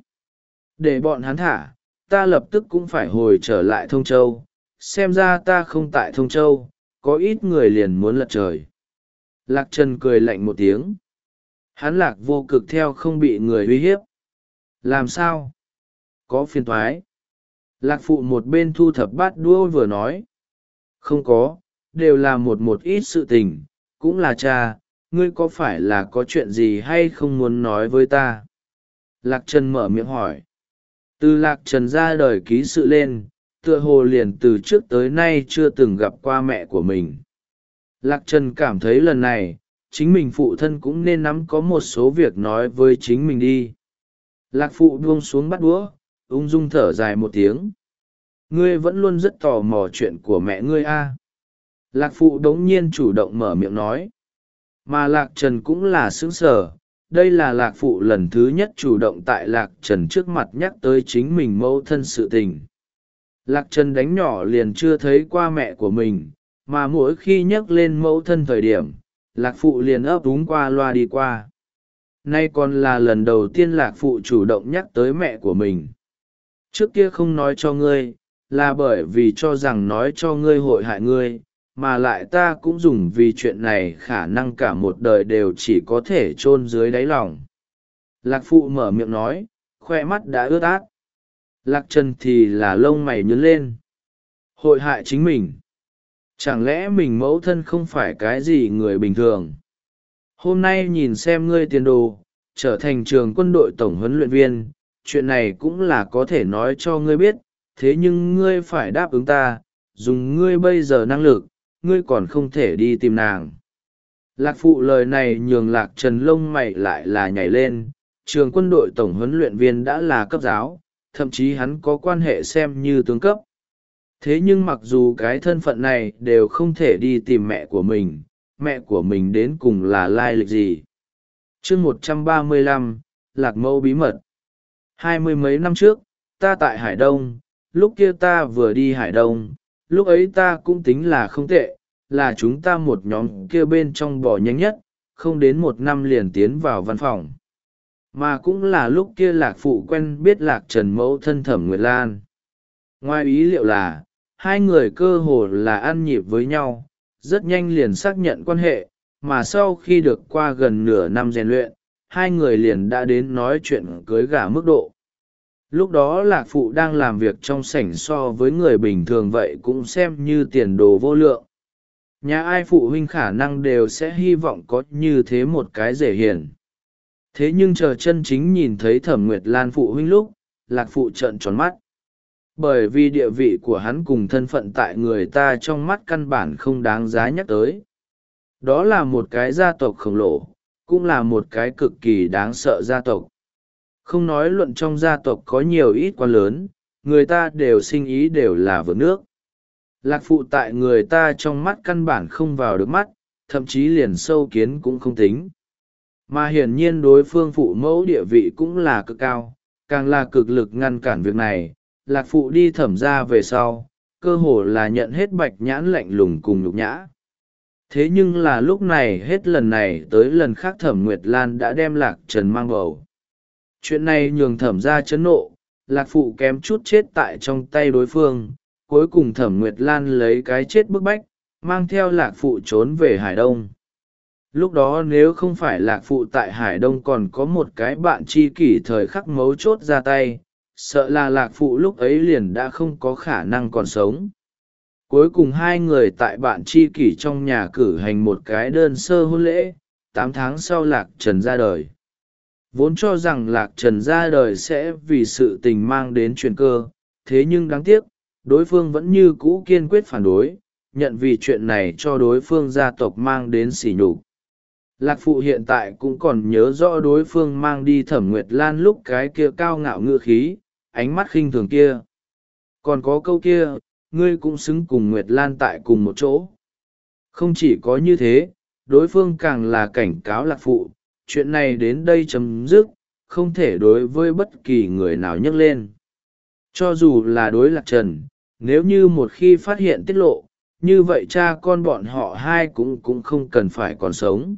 để bọn hắn thả, ta lập tức cũng phải hồi trở lại Thông Châu, xem ra ta không tại Thông Châu, có ít người liền muốn lật trời. Lạc Trần cười lạnh một tiếng. Hắn Lạc Vô Cực theo không bị người uy hiếp. Làm sao? Có phiền toái. Lạc Phụ một bên thu thập bát đũa vừa nói. Không có, đều là một một ít sự tình, cũng là cha, ngươi có phải là có chuyện gì hay không muốn nói với ta? Lạc Trần mở miệng hỏi. Từ Lạc Trần ra đời ký sự lên, tựa hồ liền từ trước tới nay chưa từng gặp qua mẹ của mình. Lạc Trần cảm thấy lần này, chính mình phụ thân cũng nên nắm có một số việc nói với chính mình đi. Lạc Phụ buông xuống bắt đũa, ung dung thở dài một tiếng. Ngươi vẫn luôn rất tò mò chuyện của mẹ ngươi a. Lạc Phụ đống nhiên chủ động mở miệng nói. Mà Lạc Trần cũng là sướng sở. Đây là Lạc Phụ lần thứ nhất chủ động tại Lạc Trần trước mặt nhắc tới chính mình mẫu thân sự tình. Lạc Trần đánh nhỏ liền chưa thấy qua mẹ của mình, mà mỗi khi nhắc lên mẫu thân thời điểm, Lạc Phụ liền ấp úng qua loa đi qua. Nay còn là lần đầu tiên Lạc Phụ chủ động nhắc tới mẹ của mình. Trước kia không nói cho ngươi, là bởi vì cho rằng nói cho ngươi hội hại ngươi, mà lại ta cũng dùng vì chuyện này khả năng cả một đời đều chỉ có thể chôn dưới đáy lòng. Lạc Phụ mở miệng nói, khoe mắt đã ướt át. Lạc Trần thì là lông mày nhướng lên. Hội hại chính mình. Chẳng lẽ mình mẫu thân không phải cái gì người bình thường? Hôm nay nhìn xem ngươi tiền đồ, trở thành trường quân đội tổng huấn luyện viên, chuyện này cũng là có thể nói cho ngươi biết, thế nhưng ngươi phải đáp ứng ta, dùng ngươi bây giờ năng lực, ngươi còn không thể đi tìm nàng. Lạc Phụ lời này nhường Lạc Trần lông mày lại là nhảy lên, trường quân đội tổng huấn luyện viên đã là cấp giáo, thậm chí hắn có quan hệ xem như tướng cấp. Thế nhưng mặc dù cái thân phận này đều không thể đi tìm mẹ của mình, mẹ của mình đến cùng là lai lịch gì. Chương một trăm ba mươi lăm, Lạc Mẫu bí mật. Hai mươi mấy năm trước, ta tại Hải Đông, lúc kia ta vừa đi Hải Đông, lúc ấy ta cũng tính là không tệ, là chúng ta một nhóm kia bên trong bò nhanh nhất, không đến một năm liền tiến vào văn phòng. Mà cũng là lúc kia Lạc Phụ quen biết Lạc Trần mẫu thân Thẩm Nguyệt Lan. Ngoài ý liệu là, hai người cơ hồ là ăn nhịp với nhau, rất nhanh liền xác nhận quan hệ, mà sau khi được qua gần nửa năm rèn luyện, hai người liền đã đến nói chuyện cưới gả mức độ. Lúc đó Lạc Phụ đang làm việc trong sảnh so với người bình thường vậy cũng xem như tiền đồ vô lượng. Nhà ai phụ huynh khả năng đều sẽ hy vọng có như thế một cái rể hiền. Thế nhưng chờ chân chính nhìn thấy Thẩm Nguyệt Lan phụ huynh lúc, Lạc Phụ trợn tròn mắt. Bởi vì địa vị của hắn cùng thân phận tại người ta trong mắt căn bản không đáng giá nhắc tới. Đó là một cái gia tộc khổng lồ, cũng là một cái cực kỳ đáng sợ gia tộc. Không nói luận trong gia tộc có nhiều ít quan lớn, người ta đều sinh ý đều là vượt nước. Lạc Phụ tại người ta trong mắt căn bản không vào được mắt, thậm chí liền sâu kiến cũng không tính. Mà hiển nhiên đối phương phụ mẫu địa vị cũng là cực cao, càng là cực lực ngăn cản việc này. Lạc Phụ đi Thẩm gia về sau, cơ hồ là nhận hết bạch nhãn lạnh lùng cùng nhục nhã. Thế nhưng là lúc này hết lần này tới lần khác Thẩm Nguyệt Lan đã đem Lạc Trần mang bầu. Chuyện này nhường Thẩm gia chấn nộ, Lạc Phụ kém chút chết tại trong tay đối phương, cuối cùng Thẩm Nguyệt Lan lấy cái chết bức bách, mang theo Lạc Phụ trốn về Hải Đông. Lúc đó nếu không phải Lạc Phụ tại Hải Đông còn có một cái bạn tri kỷ thời khắc mấu chốt ra tay, sợ là Lạc Phụ lúc ấy liền đã không có khả năng còn sống. Cuối cùng hai người tại bạn tri kỷ trong nhà cử hành một cái đơn sơ hôn lễ, tám tháng sau Lạc Trần ra đời. Vốn cho rằng Lạc Trần ra đời sẽ vì sự tình mang đến chuyện cơ, thế nhưng đáng tiếc, đối phương vẫn như cũ kiên quyết phản đối, nhận vì chuyện này cho đối phương gia tộc mang đến sỉ nhục. Lạc Phụ hiện tại cũng còn nhớ rõ đối phương mang đi Thẩm Nguyệt Lan lúc cái kia cao ngạo ngựa khí, ánh mắt khinh thường kia. Còn có câu kia, ngươi cũng xứng cùng Nguyệt Lan tại cùng một chỗ. Không chỉ có như thế, đối phương càng là cảnh cáo Lạc Phụ, chuyện này đến đây chấm dứt, không thể đối với bất kỳ người nào nhắc lên. Cho dù là đối Lạc Trần, nếu như một khi phát hiện tiết lộ, như vậy cha con bọn họ hai cũng cũng không cần phải còn sống.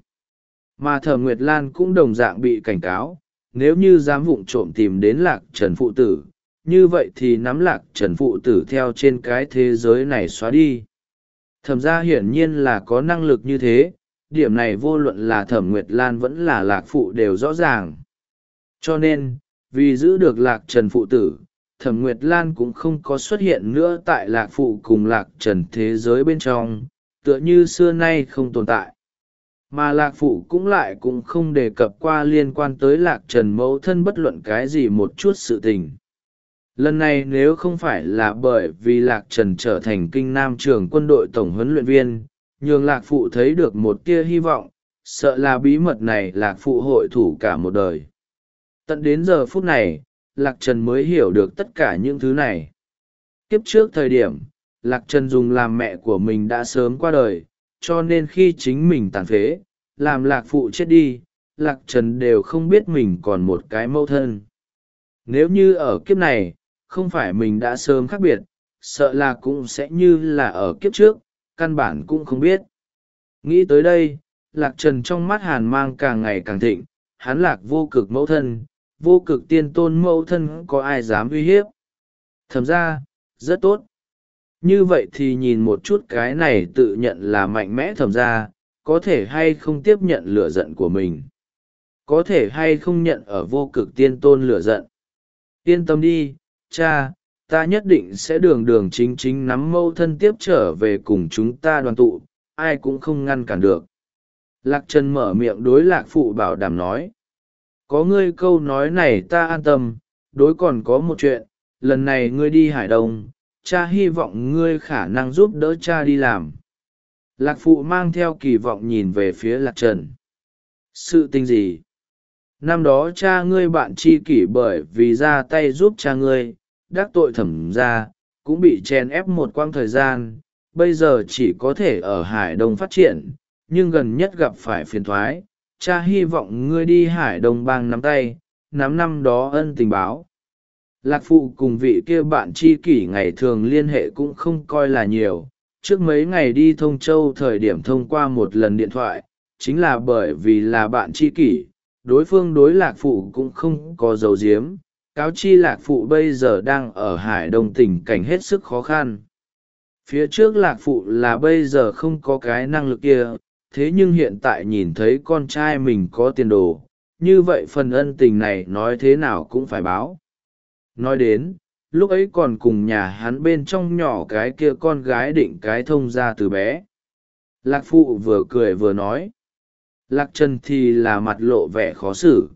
Mà Thẩm Nguyệt Lan cũng đồng dạng bị cảnh cáo, nếu như dám vụng trộm tìm đến Lạc Trần phụ tử, như vậy thì nắm Lạc Trần phụ tử theo trên cái thế giới này xóa đi. Thẩm gia hiển nhiên là có năng lực như thế, điểm này vô luận là Thẩm Nguyệt Lan vẫn là Lạc Phụ đều rõ ràng. Cho nên, vì giữ được Lạc Trần phụ tử, Thẩm Nguyệt Lan cũng không có xuất hiện nữa tại Lạc Phụ cùng Lạc Trần thế giới bên trong, tựa như xưa nay không tồn tại. Mà Lạc Phụ cũng lại cũng không đề cập qua liên quan tới Lạc Trần mẫu thân bất luận cái gì một chút sự tình. Lần này nếu không phải là bởi vì Lạc Trần trở thành kinh nam trường quân đội tổng huấn luyện viên, nhường Lạc Phụ thấy được một tia hy vọng, sợ là bí mật này Lạc Phụ hội thủ cả một đời. Tận đến giờ phút này, Lạc Trần mới hiểu được tất cả những thứ này. Kiếp trước thời điểm, Lạc Trần dùng làm mẹ của mình đã sớm qua đời, cho nên khi chính mình tàn phế, làm Lạc Phụ chết đi, Lạc Trần đều không biết mình còn một cái mẫu thân. Nếu như ở kiếp này, không phải mình đã sớm khác biệt, sợ là cũng sẽ như là ở kiếp trước, căn bản cũng không biết. Nghĩ tới đây, Lạc Trần trong mắt hàn mang càng ngày càng thịnh, hắn Lạc vô cực mẫu thân, vô cực tiên tôn mẫu thân có ai dám uy hiếp. Thầm ra, rất tốt. Như vậy thì nhìn một chút cái này tự nhận là mạnh mẽ thầm ra, có thể hay không tiếp nhận lửa giận của mình. Có thể hay không nhận ở vô cực tiên tôn lửa giận. Yên tâm đi, cha, ta nhất định sẽ đường đường chính chính nắm mẫu thân tiếp trở về cùng chúng ta đoàn tụ, ai cũng không ngăn cản được. Lạc Trần mở miệng đối Lạc Phụ bảo đảm nói. Có ngươi câu nói này ta an tâm, đối còn có một chuyện, lần này ngươi đi Hải Đông, cha hy vọng ngươi khả năng giúp đỡ cha đi làm. Lạc Phụ mang theo kỳ vọng nhìn về phía Lạc Trần. Sự tình gì? Năm đó cha ngươi bạn tri kỷ bởi vì ra tay giúp cha ngươi, đắc tội thẩm ra, cũng bị chèn ép một quãng thời gian, bây giờ chỉ có thể ở Hải Đông phát triển, nhưng gần nhất gặp phải phiền thoái. Cha hy vọng ngươi đi Hải Đông bang nắm tay, nắm năm đó ân tình báo. Lạc Phụ cùng vị kia bạn tri kỷ ngày thường liên hệ cũng không coi là nhiều, trước mấy ngày đi Thông Châu thời điểm thông qua một lần điện thoại, chính là bởi vì là bạn tri kỷ, đối phương đối Lạc Phụ cũng không có dấu diếm, cáo chi Lạc Phụ bây giờ đang ở Hải Đông tình cảnh hết sức khó khăn. Phía trước Lạc Phụ là bây giờ không có cái năng lực kia, thế nhưng hiện tại nhìn thấy con trai mình có tiền đồ, như vậy phần ân tình này nói thế nào cũng phải báo. Nói đến, lúc ấy còn cùng nhà hắn bên trong nhỏ cái kia con gái định cái thông ra từ bé. Lạc Phụ vừa cười vừa nói. Lạc Trần thì là mặt lộ vẻ khó xử.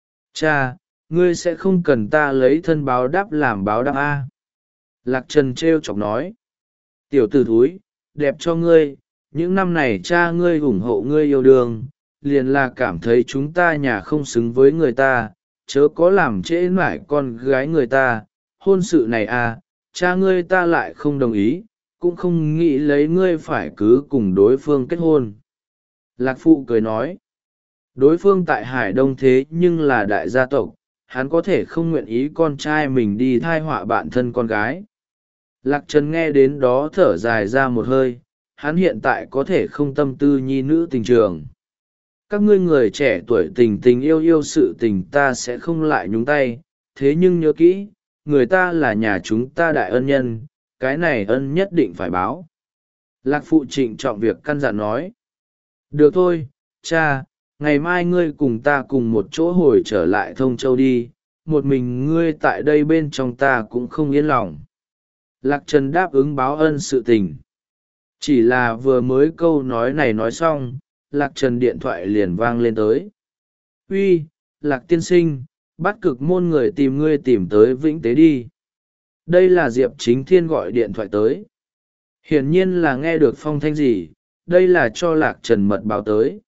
Cha, ngươi sẽ không cần ta lấy thân báo đáp làm báo đáp A. Lạc Trần trêu chọc nói. Tiểu tử thúi, đẹp cho ngươi, những năm này cha ngươi ủng hộ ngươi yêu đương, liền là cảm thấy chúng ta nhà không xứng với người ta, chớ có làm trễ nải con gái người ta. Hôn sự này à, cha ngươi ta lại không đồng ý, cũng không nghĩ lấy ngươi phải cứ cùng đối phương kết hôn. Lạc Phụ cười nói, đối phương tại Hải Đông thế nhưng là đại gia tộc, hắn có thể không nguyện ý con trai mình đi thai họa bạn thân con gái. Lạc Trần nghe đến đó thở dài ra một hơi, hắn hiện tại có thể không tâm tư nhi nữ tình trường. Các ngươi người trẻ tuổi tình tình yêu yêu sự tình ta sẽ không lại nhúng tay, thế nhưng nhớ kỹ, người ta là nhà chúng ta đại ân nhân, cái này ân nhất định phải báo. Lạc Phụ trịnh trọng việc căn dặn nói. Được thôi, cha, ngày mai ngươi cùng ta cùng một chỗ hồi trở lại Thông Châu đi, một mình ngươi tại đây bên trong ta cũng không yên lòng. Lạc Trần đáp ứng báo ân sự tình. Chỉ là vừa mới câu nói này nói xong, Lạc Trần điện thoại liền vang lên tới. Uy, Lạc tiên sinh, bắt cực môn người tìm ngươi tìm tới Vĩnh Tế đi. Đây là Diệp Chính Thiên gọi điện thoại tới. Hiển nhiên là nghe được phong thanh gì, đây là cho Lạc Trần mật báo tới.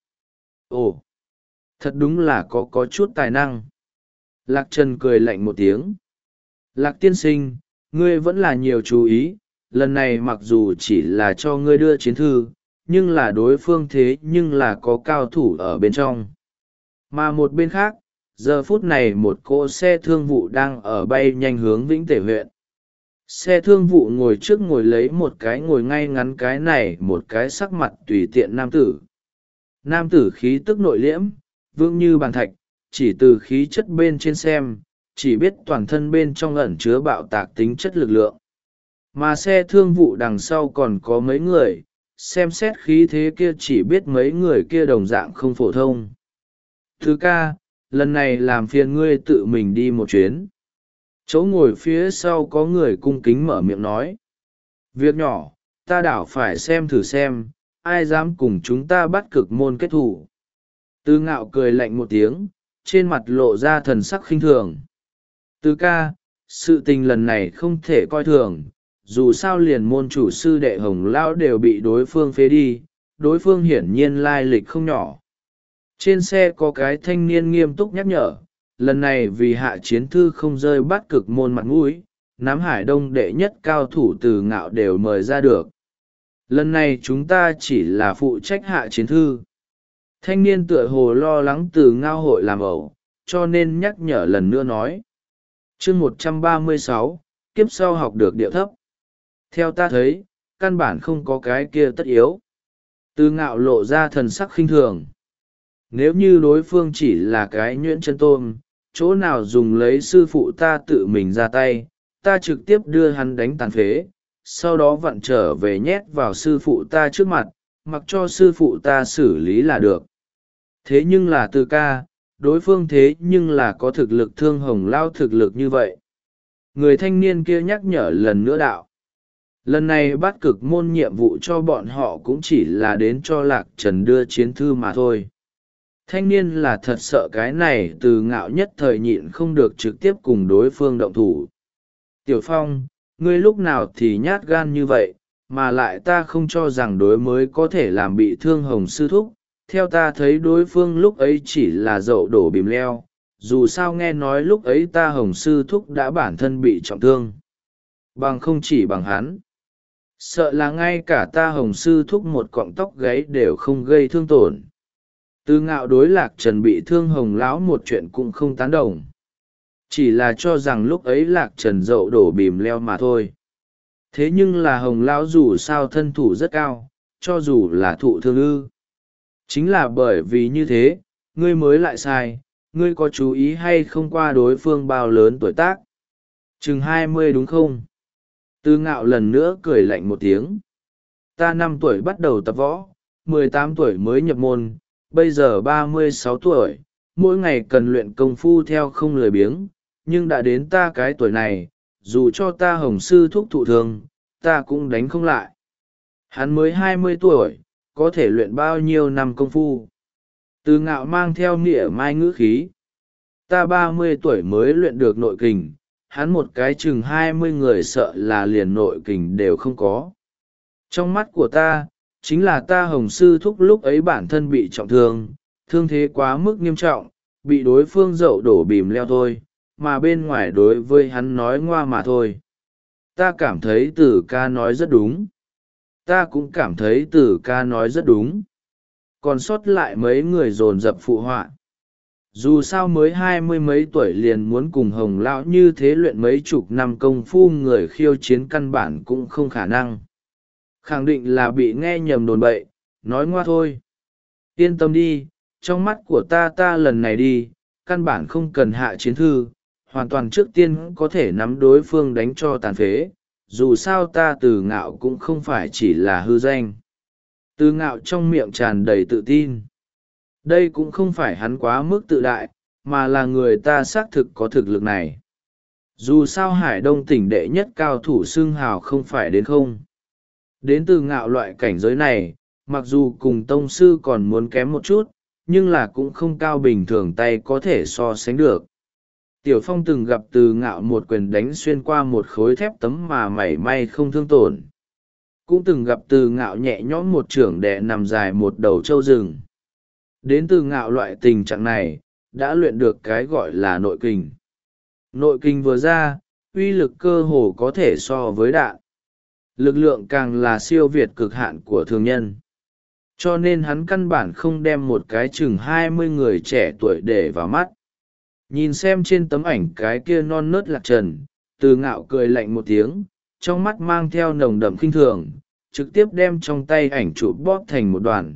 Ồ, thật đúng là có có chút tài năng. Lạc Trần cười lạnh một tiếng. Lạc tiên sinh, ngươi vẫn là nhiều chú ý, lần này mặc dù chỉ là cho ngươi đưa chiến thư, nhưng là đối phương thế nhưng là có cao thủ ở bên trong. Mà một bên khác, giờ phút này một cỗ xe thương vụ đang ở bay nhanh hướng Vĩnh Tể huyện. Xe thương vụ ngồi trước ngồi lấy một cái ngồi ngay ngắn cái này một cái sắc mặt tùy tiện nam tử. Nam tử khí tức nội liễm, vững như bàn thạch, chỉ từ khí chất bên trên xem, chỉ biết toàn thân bên trong ẩn chứa bạo tạc tính chất lực lượng. Mà xe thương vụ đằng sau còn có mấy người, xem xét khí thế kia chỉ biết mấy người kia đồng dạng không phổ thông. Thứ ca, lần này làm phiền ngươi tự mình đi một chuyến. Chỗ ngồi phía sau có người cung kính mở miệng nói. Việc nhỏ, ta đảo phải xem thử xem, ai dám cùng chúng ta bắt cực môn kết thủ. Tư Ngạo cười lạnh một tiếng, trên mặt lộ ra thần sắc khinh thường. Tư ca, sự tình lần này không thể coi thường, dù sao liền môn chủ sư đệ Hồng Lão đều bị đối phương phế đi, đối phương hiển nhiên lai lịch không nhỏ. Trên xe có cái thanh niên nghiêm túc nhắc nhở, lần này vì hạ chiến thư không rơi bắt cực môn mặt mũi, Nam Hải Đông đệ nhất cao thủ Từ Ngạo đều mời ra được. Lần này chúng ta chỉ là phụ trách hạ chiến thư. Thanh niên tựa hồ lo lắng Từ Ngạo hội làm ẩu, cho nên nhắc nhở lần nữa nói. Chương một trăm ba mươi sáu, kiếp sau học được điệu thấp. Theo ta thấy, căn bản không có cái kia tất yếu. Từ ngạo lộ ra thần sắc khinh thường. Nếu như đối phương chỉ là cái nhuyễn chân tôm, chỗ nào dùng lấy sư phụ ta tự mình ra tay, ta trực tiếp đưa hắn đánh tàn phế, sau đó vặn trở về nhét vào sư phụ ta trước mặt, mặc cho sư phụ ta xử lý là được. Thế nhưng là Từ ca, đối phương thế nhưng là có thực lực thương hồng lao thực lực như vậy. Người thanh niên kia nhắc nhở lần nữa đạo. Lần này bắt cực môn nhiệm vụ cho bọn họ cũng chỉ là đến cho Lạc Trần đưa chiến thư mà thôi. Thanh niên là thật sợ cái này Từ ngạo nhất thời nhịn không được trực tiếp cùng đối phương động thủ. Tiểu Phong, ngươi lúc nào thì nhát gan như vậy, mà lại ta không cho rằng đối mới có thể làm bị thương hồng sư thúc. Theo ta thấy đối phương lúc ấy chỉ là dậu đổ bìm leo, dù sao nghe nói lúc ấy ta hồng sư thúc đã bản thân bị trọng thương. Bằng không chỉ bằng hắn. Sợ là ngay cả ta hồng sư thúc một cọng tóc gáy đều không gây thương tổn. Từ ngạo đối Lạc Trần bị thương hồng lão một chuyện cũng không tán đồng. Chỉ là cho rằng lúc ấy Lạc Trần dậu đổ bìm leo mà thôi. Thế nhưng là hồng lão dù sao thân thủ rất cao, cho dù là thụ thương ư. Chính là bởi vì như thế, ngươi mới lại sai, ngươi có chú ý hay không qua đối phương bao lớn tuổi tác? Chừng hai mươi đúng không? Từ ngạo lần nữa cười lạnh một tiếng. Ta năm tuổi bắt đầu tập võ, mười tám tuổi mới nhập môn, bây giờ ba mươi sáu tuổi, mỗi ngày cần luyện công phu theo không lười biếng, nhưng đã đến ta cái tuổi này, dù cho ta hồng sư thúc thụ thương, ta cũng đánh không lại. Hắn mới hai mươi tuổi, có thể luyện bao nhiêu năm công phu? Từ ngạo mang theo nghĩa mai ngữ khí. Ta ba mươi tuổi mới luyện được nội kình, hắn một cái chừng hai mươi người sợ là liền nội kình đều không có. Trong mắt của ta, chính là ta hồng sư thúc lúc ấy bản thân bị trọng thương, thương thế quá mức nghiêm trọng, bị đối phương dậu đổ bìm leo thôi, mà bên ngoài đối với hắn nói ngoa mà thôi. Ta cảm thấy Tử ca nói rất đúng. Ta cũng cảm thấy Tử ca nói rất đúng. Còn sót lại mấy người dồn dập phụ họa. Dù sao mới hai mươi mấy tuổi liền muốn cùng hồng lão như thế luyện mấy chục năm công phu, người khiêu chiến căn bản cũng không khả năng. Khẳng định là bị nghe nhầm đồn bậy, nói ngoa thôi. Yên tâm đi, trong mắt của ta ta lần này đi, căn bản không cần hạ chiến thư, hoàn toàn trước tiên có thể nắm đối phương đánh cho tàn phế. Dù sao ta Từ ngạo cũng không phải chỉ là hư danh. Từ ngạo trong miệng tràn đầy tự tin. Đây cũng không phải hắn quá mức tự đại, mà là người ta xác thực có thực lực này. Dù sao Hải Đông tỉnh đệ nhất cao thủ xưng hào không phải đến không. Đến Từ ngạo loại cảnh giới này, mặc dù cùng tông sư còn muốn kém một chút, nhưng là cũng không cao bình thường tay có thể so sánh được. Tiểu Phong từng gặp Từ ngạo một quyền đánh xuyên qua một khối thép tấm mà mảy may không thương tổn. Cũng từng gặp Từ ngạo nhẹ nhõm một trưởng đè nằm dài một đầu trâu rừng. Đến Từ ngạo loại tình trạng này, đã luyện được cái gọi là nội kình. Nội kình vừa ra, uy lực cơ hồ có thể so với đạn. Lực lượng càng là siêu việt cực hạn của thường nhân. Cho nên hắn căn bản không đem một cái chừng hai mươi người trẻ tuổi để vào mắt. Nhìn xem trên tấm ảnh cái kia non nớt Lạc Trần, Từ ngạo cười lạnh một tiếng, trong mắt mang theo nồng đậm khinh thường, trực tiếp đem trong tay ảnh chụp bóp thành một đoàn.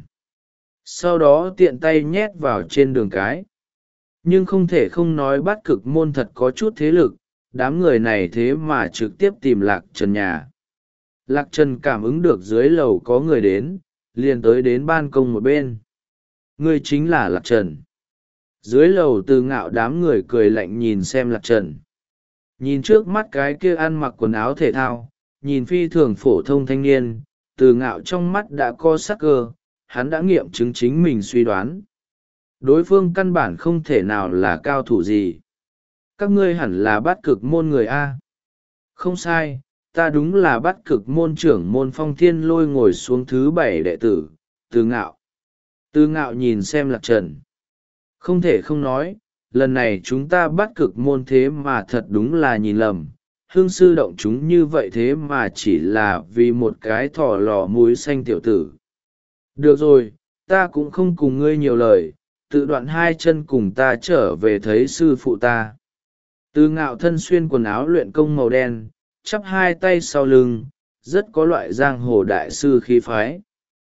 Sau đó tiện tay nhét vào trên đường cái. Nhưng không thể không nói Bát Cực môn thật có chút thế lực, đám người này thế mà trực tiếp tìm Lạc Trần nhà. Lạc Trần cảm ứng được dưới lầu có người đến, liền tới đến ban công một bên. Người chính là Lạc Trần. Dưới lầu Từ ngạo đám người cười lạnh nhìn xem Lạc Trần. Nhìn trước mắt cái kia ăn mặc quần áo thể thao, nhìn phi thường phổ thông thanh niên, Từ ngạo trong mắt đã có sắc cơ, hắn đã nghiệm chứng chính mình suy đoán. Đối phương căn bản không thể nào là cao thủ gì. Các ngươi hẳn là Bát Cực môn người A. Không sai, ta đúng là Bát Cực môn trưởng môn Phong Thiên Lôi ngồi xuống thứ bảy đệ tử, Từ ngạo. Từ ngạo nhìn xem Lạc Trần. Không thể không nói, lần này chúng ta Bát Cực môn thế mà thật đúng là nhìn lầm. Hương sư động chúng như vậy thế mà chỉ là vì một cái thỏ lò muối xanh tiểu tử. Được rồi, ta cũng không cùng ngươi nhiều lời, tự đoạn hai chân cùng ta trở về thấy sư phụ ta. Từ ngạo thân xuyên quần áo luyện công màu đen, chắp hai tay sau lưng, rất có loại giang hồ đại sư khí phái.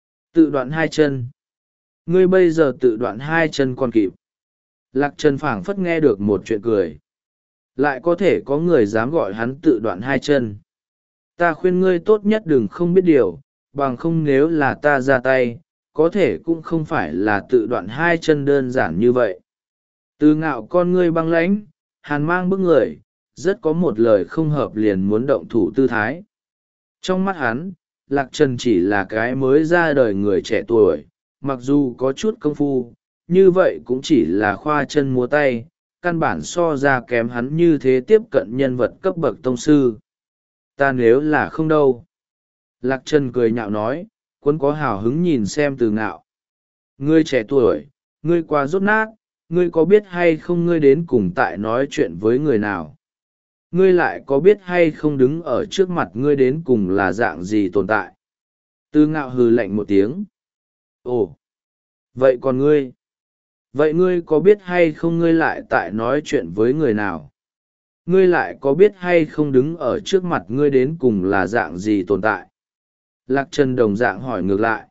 Tự đoạn hai chân. Ngươi bây giờ tự đoạn hai chân còn kịp. Lạc Trần phảng phất nghe được một chuyện cười. Lại có thể có người dám gọi hắn tự đoạn hai chân. Ta khuyên ngươi tốt nhất đừng không biết điều, bằng không nếu là ta ra tay, có thể cũng không phải là tự đoạn hai chân đơn giản như vậy. Từ ngạo con ngươi băng lãnh, hàn mang bức người, rất có một lời không hợp liền muốn động thủ tư thái. Trong mắt hắn, Lạc Trần chỉ là cái mới ra đời người trẻ tuổi, mặc dù có chút công phu, như vậy cũng chỉ là khoa chân múa tay, căn bản so ra kém hắn như thế tiếp cận nhân vật cấp bậc tông sư. Ta nếu là không đâu. Lạc Trần cười nhạo nói, quân có hào hứng nhìn xem Từ Ngạo. Ngươi trẻ tuổi, ngươi quá rốt nát, ngươi có biết hay không ngươi đến cùng tại nói chuyện với người nào? Ngươi lại có biết hay không đứng ở trước mặt ngươi đến cùng là dạng gì tồn tại? Từ Ngạo hừ lạnh một tiếng. Ồ, vậy còn ngươi? Vậy ngươi có biết hay không ngươi lại tại nói chuyện với người nào? Ngươi lại có biết hay không đứng ở trước mặt ngươi đến cùng là dạng gì tồn tại? Lạc Trần đồng dạng hỏi ngược lại.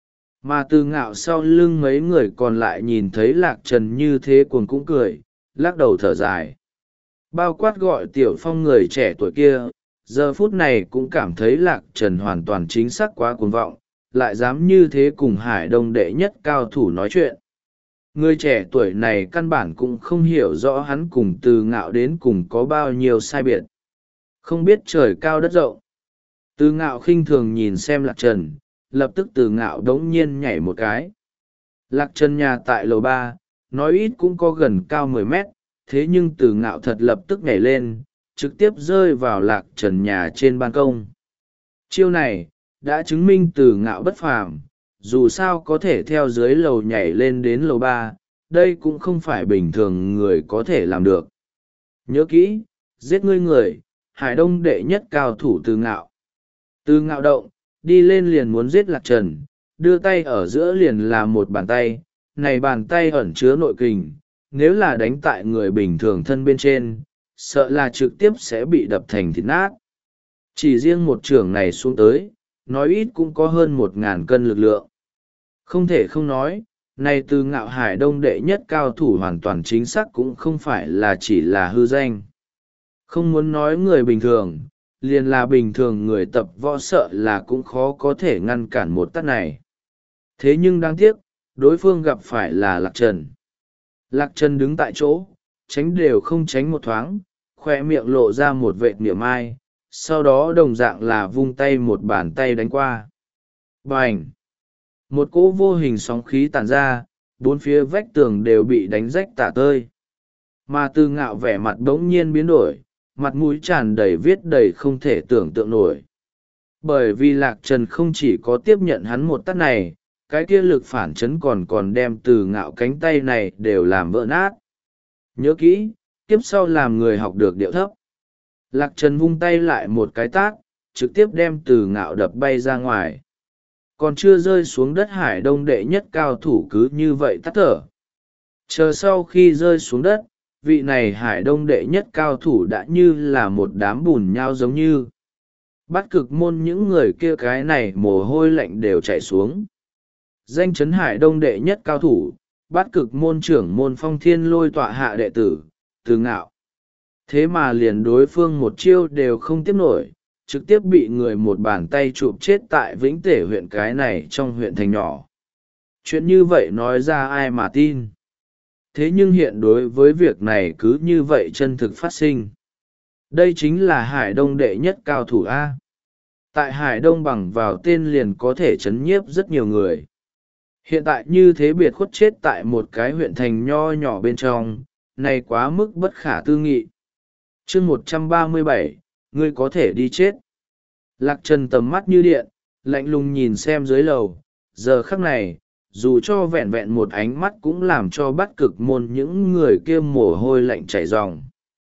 Mà Từ Ngạo sau lưng mấy người còn lại nhìn thấy Lạc Trần như thế cuồng cũng cười, lắc đầu thở dài. Bao quát gọi Tiểu Phong người trẻ tuổi kia, giờ phút này cũng cảm thấy Lạc Trần hoàn toàn chính xác quá cuồng vọng, lại dám như thế cùng Hải Đông đệ nhất cao thủ nói chuyện. Người trẻ tuổi này căn bản cũng không hiểu rõ hắn cùng Từ Ngạo đến cùng có bao nhiêu sai biệt. Không biết trời cao đất rộng. Từ Ngạo khinh thường nhìn xem Lạc Trần, lập tức Từ Ngạo đống nhiên nhảy một cái. Lạc Trần nhà tại lầu ba, nói ít cũng có gần cao mười mét, thế nhưng Từ Ngạo thật lập tức nhảy lên, trực tiếp rơi vào Lạc Trần nhà trên ban công. Chiêu này, đã chứng minh Từ Ngạo bất phàm, dù sao có thể theo dưới lầu nhảy lên đến lầu ba, đây cũng không phải bình thường người có thể làm được. Nhớ kỹ, giết ngươi người, Hải Đông đệ nhất cao thủ Từ Ngạo. Từ Ngạo động, đi lên liền muốn giết Lạc Trần, đưa tay ở giữa liền là một bàn tay, này bàn tay ẩn chứa nội kình, nếu là đánh tại người bình thường thân bên trên, sợ là trực tiếp sẽ bị đập thành thịt nát. Chỉ riêng một trưởng này xuống tới, nói ít cũng có hơn một ngàn cân lực lượng. Không thể không nói, này Từ Ngạo Hải Đông đệ nhất cao thủ hoàn toàn chính xác cũng không phải là chỉ là hư danh. Không muốn nói người bình thường, liền là bình thường người tập võ sợ là cũng khó có thể ngăn cản một tát này. Thế nhưng đáng tiếc, đối phương gặp phải là Lạc Trần. Lạc Trần đứng tại chỗ, tránh đều không tránh một thoáng, khoe miệng lộ ra một vệt niệm ai, sau đó đồng dạng là vung tay một bàn tay đánh qua. Bành! Một cỗ vô hình sóng khí tàn ra, bốn phía vách tường đều bị đánh rách tả tơi. Mà Từ Ngạo vẻ mặt bỗng nhiên biến đổi, mặt mũi tràn đầy viết đầy không thể tưởng tượng nổi. Bởi vì Lạc Trần không chỉ có tiếp nhận hắn một tát này, cái kia lực phản chấn còn còn đem Từ Ngạo cánh tay này đều làm vỡ nát. Nhớ kỹ, tiếp sau làm người học được điệu thấp. Lạc Trần vung tay lại một cái tát, trực tiếp đem Từ Ngạo đập bay ra ngoài. Còn chưa rơi xuống đất Hải Đông đệ nhất cao thủ cứ như vậy tắt thở. Chờ sau khi rơi xuống đất, vị này Hải Đông đệ nhất cao thủ đã như là một đám bùn nhau giống như. Bắt Cực Môn những người kia cái này mồ hôi lạnh đều chảy xuống. Danh chấn Hải Đông đệ nhất cao thủ, Bắt Cực Môn trưởng môn Phong Thiên Lôi tọa hạ đệ tử, Từ Ngạo. Thế mà liền đối phương một chiêu đều không tiếp nổi, trực tiếp bị người một bàn tay chụp chết tại Vĩnh Tể huyện cái này trong huyện thành nhỏ. Chuyện như vậy nói ra ai mà tin. Thế nhưng hiện đối với việc này cứ như vậy chân thực phát sinh. Đây chính là Hải Đông đệ nhất cao thủ A. Tại Hải Đông bằng vào tên liền có thể chấn nhiếp rất nhiều người. Hiện tại như thế biệt khuất chết tại một cái huyện thành nho nhỏ bên trong, này quá mức bất khả tư nghị. chương một trăm ba mươi bảy, ngươi có thể đi chết. Lạc Trần tầm mắt như điện, lạnh lùng nhìn xem dưới lầu, giờ khắc này, dù cho vẹn vẹn một ánh mắt cũng làm cho Bắt Cực Môn những người kia mồ hôi lạnh chảy ròng.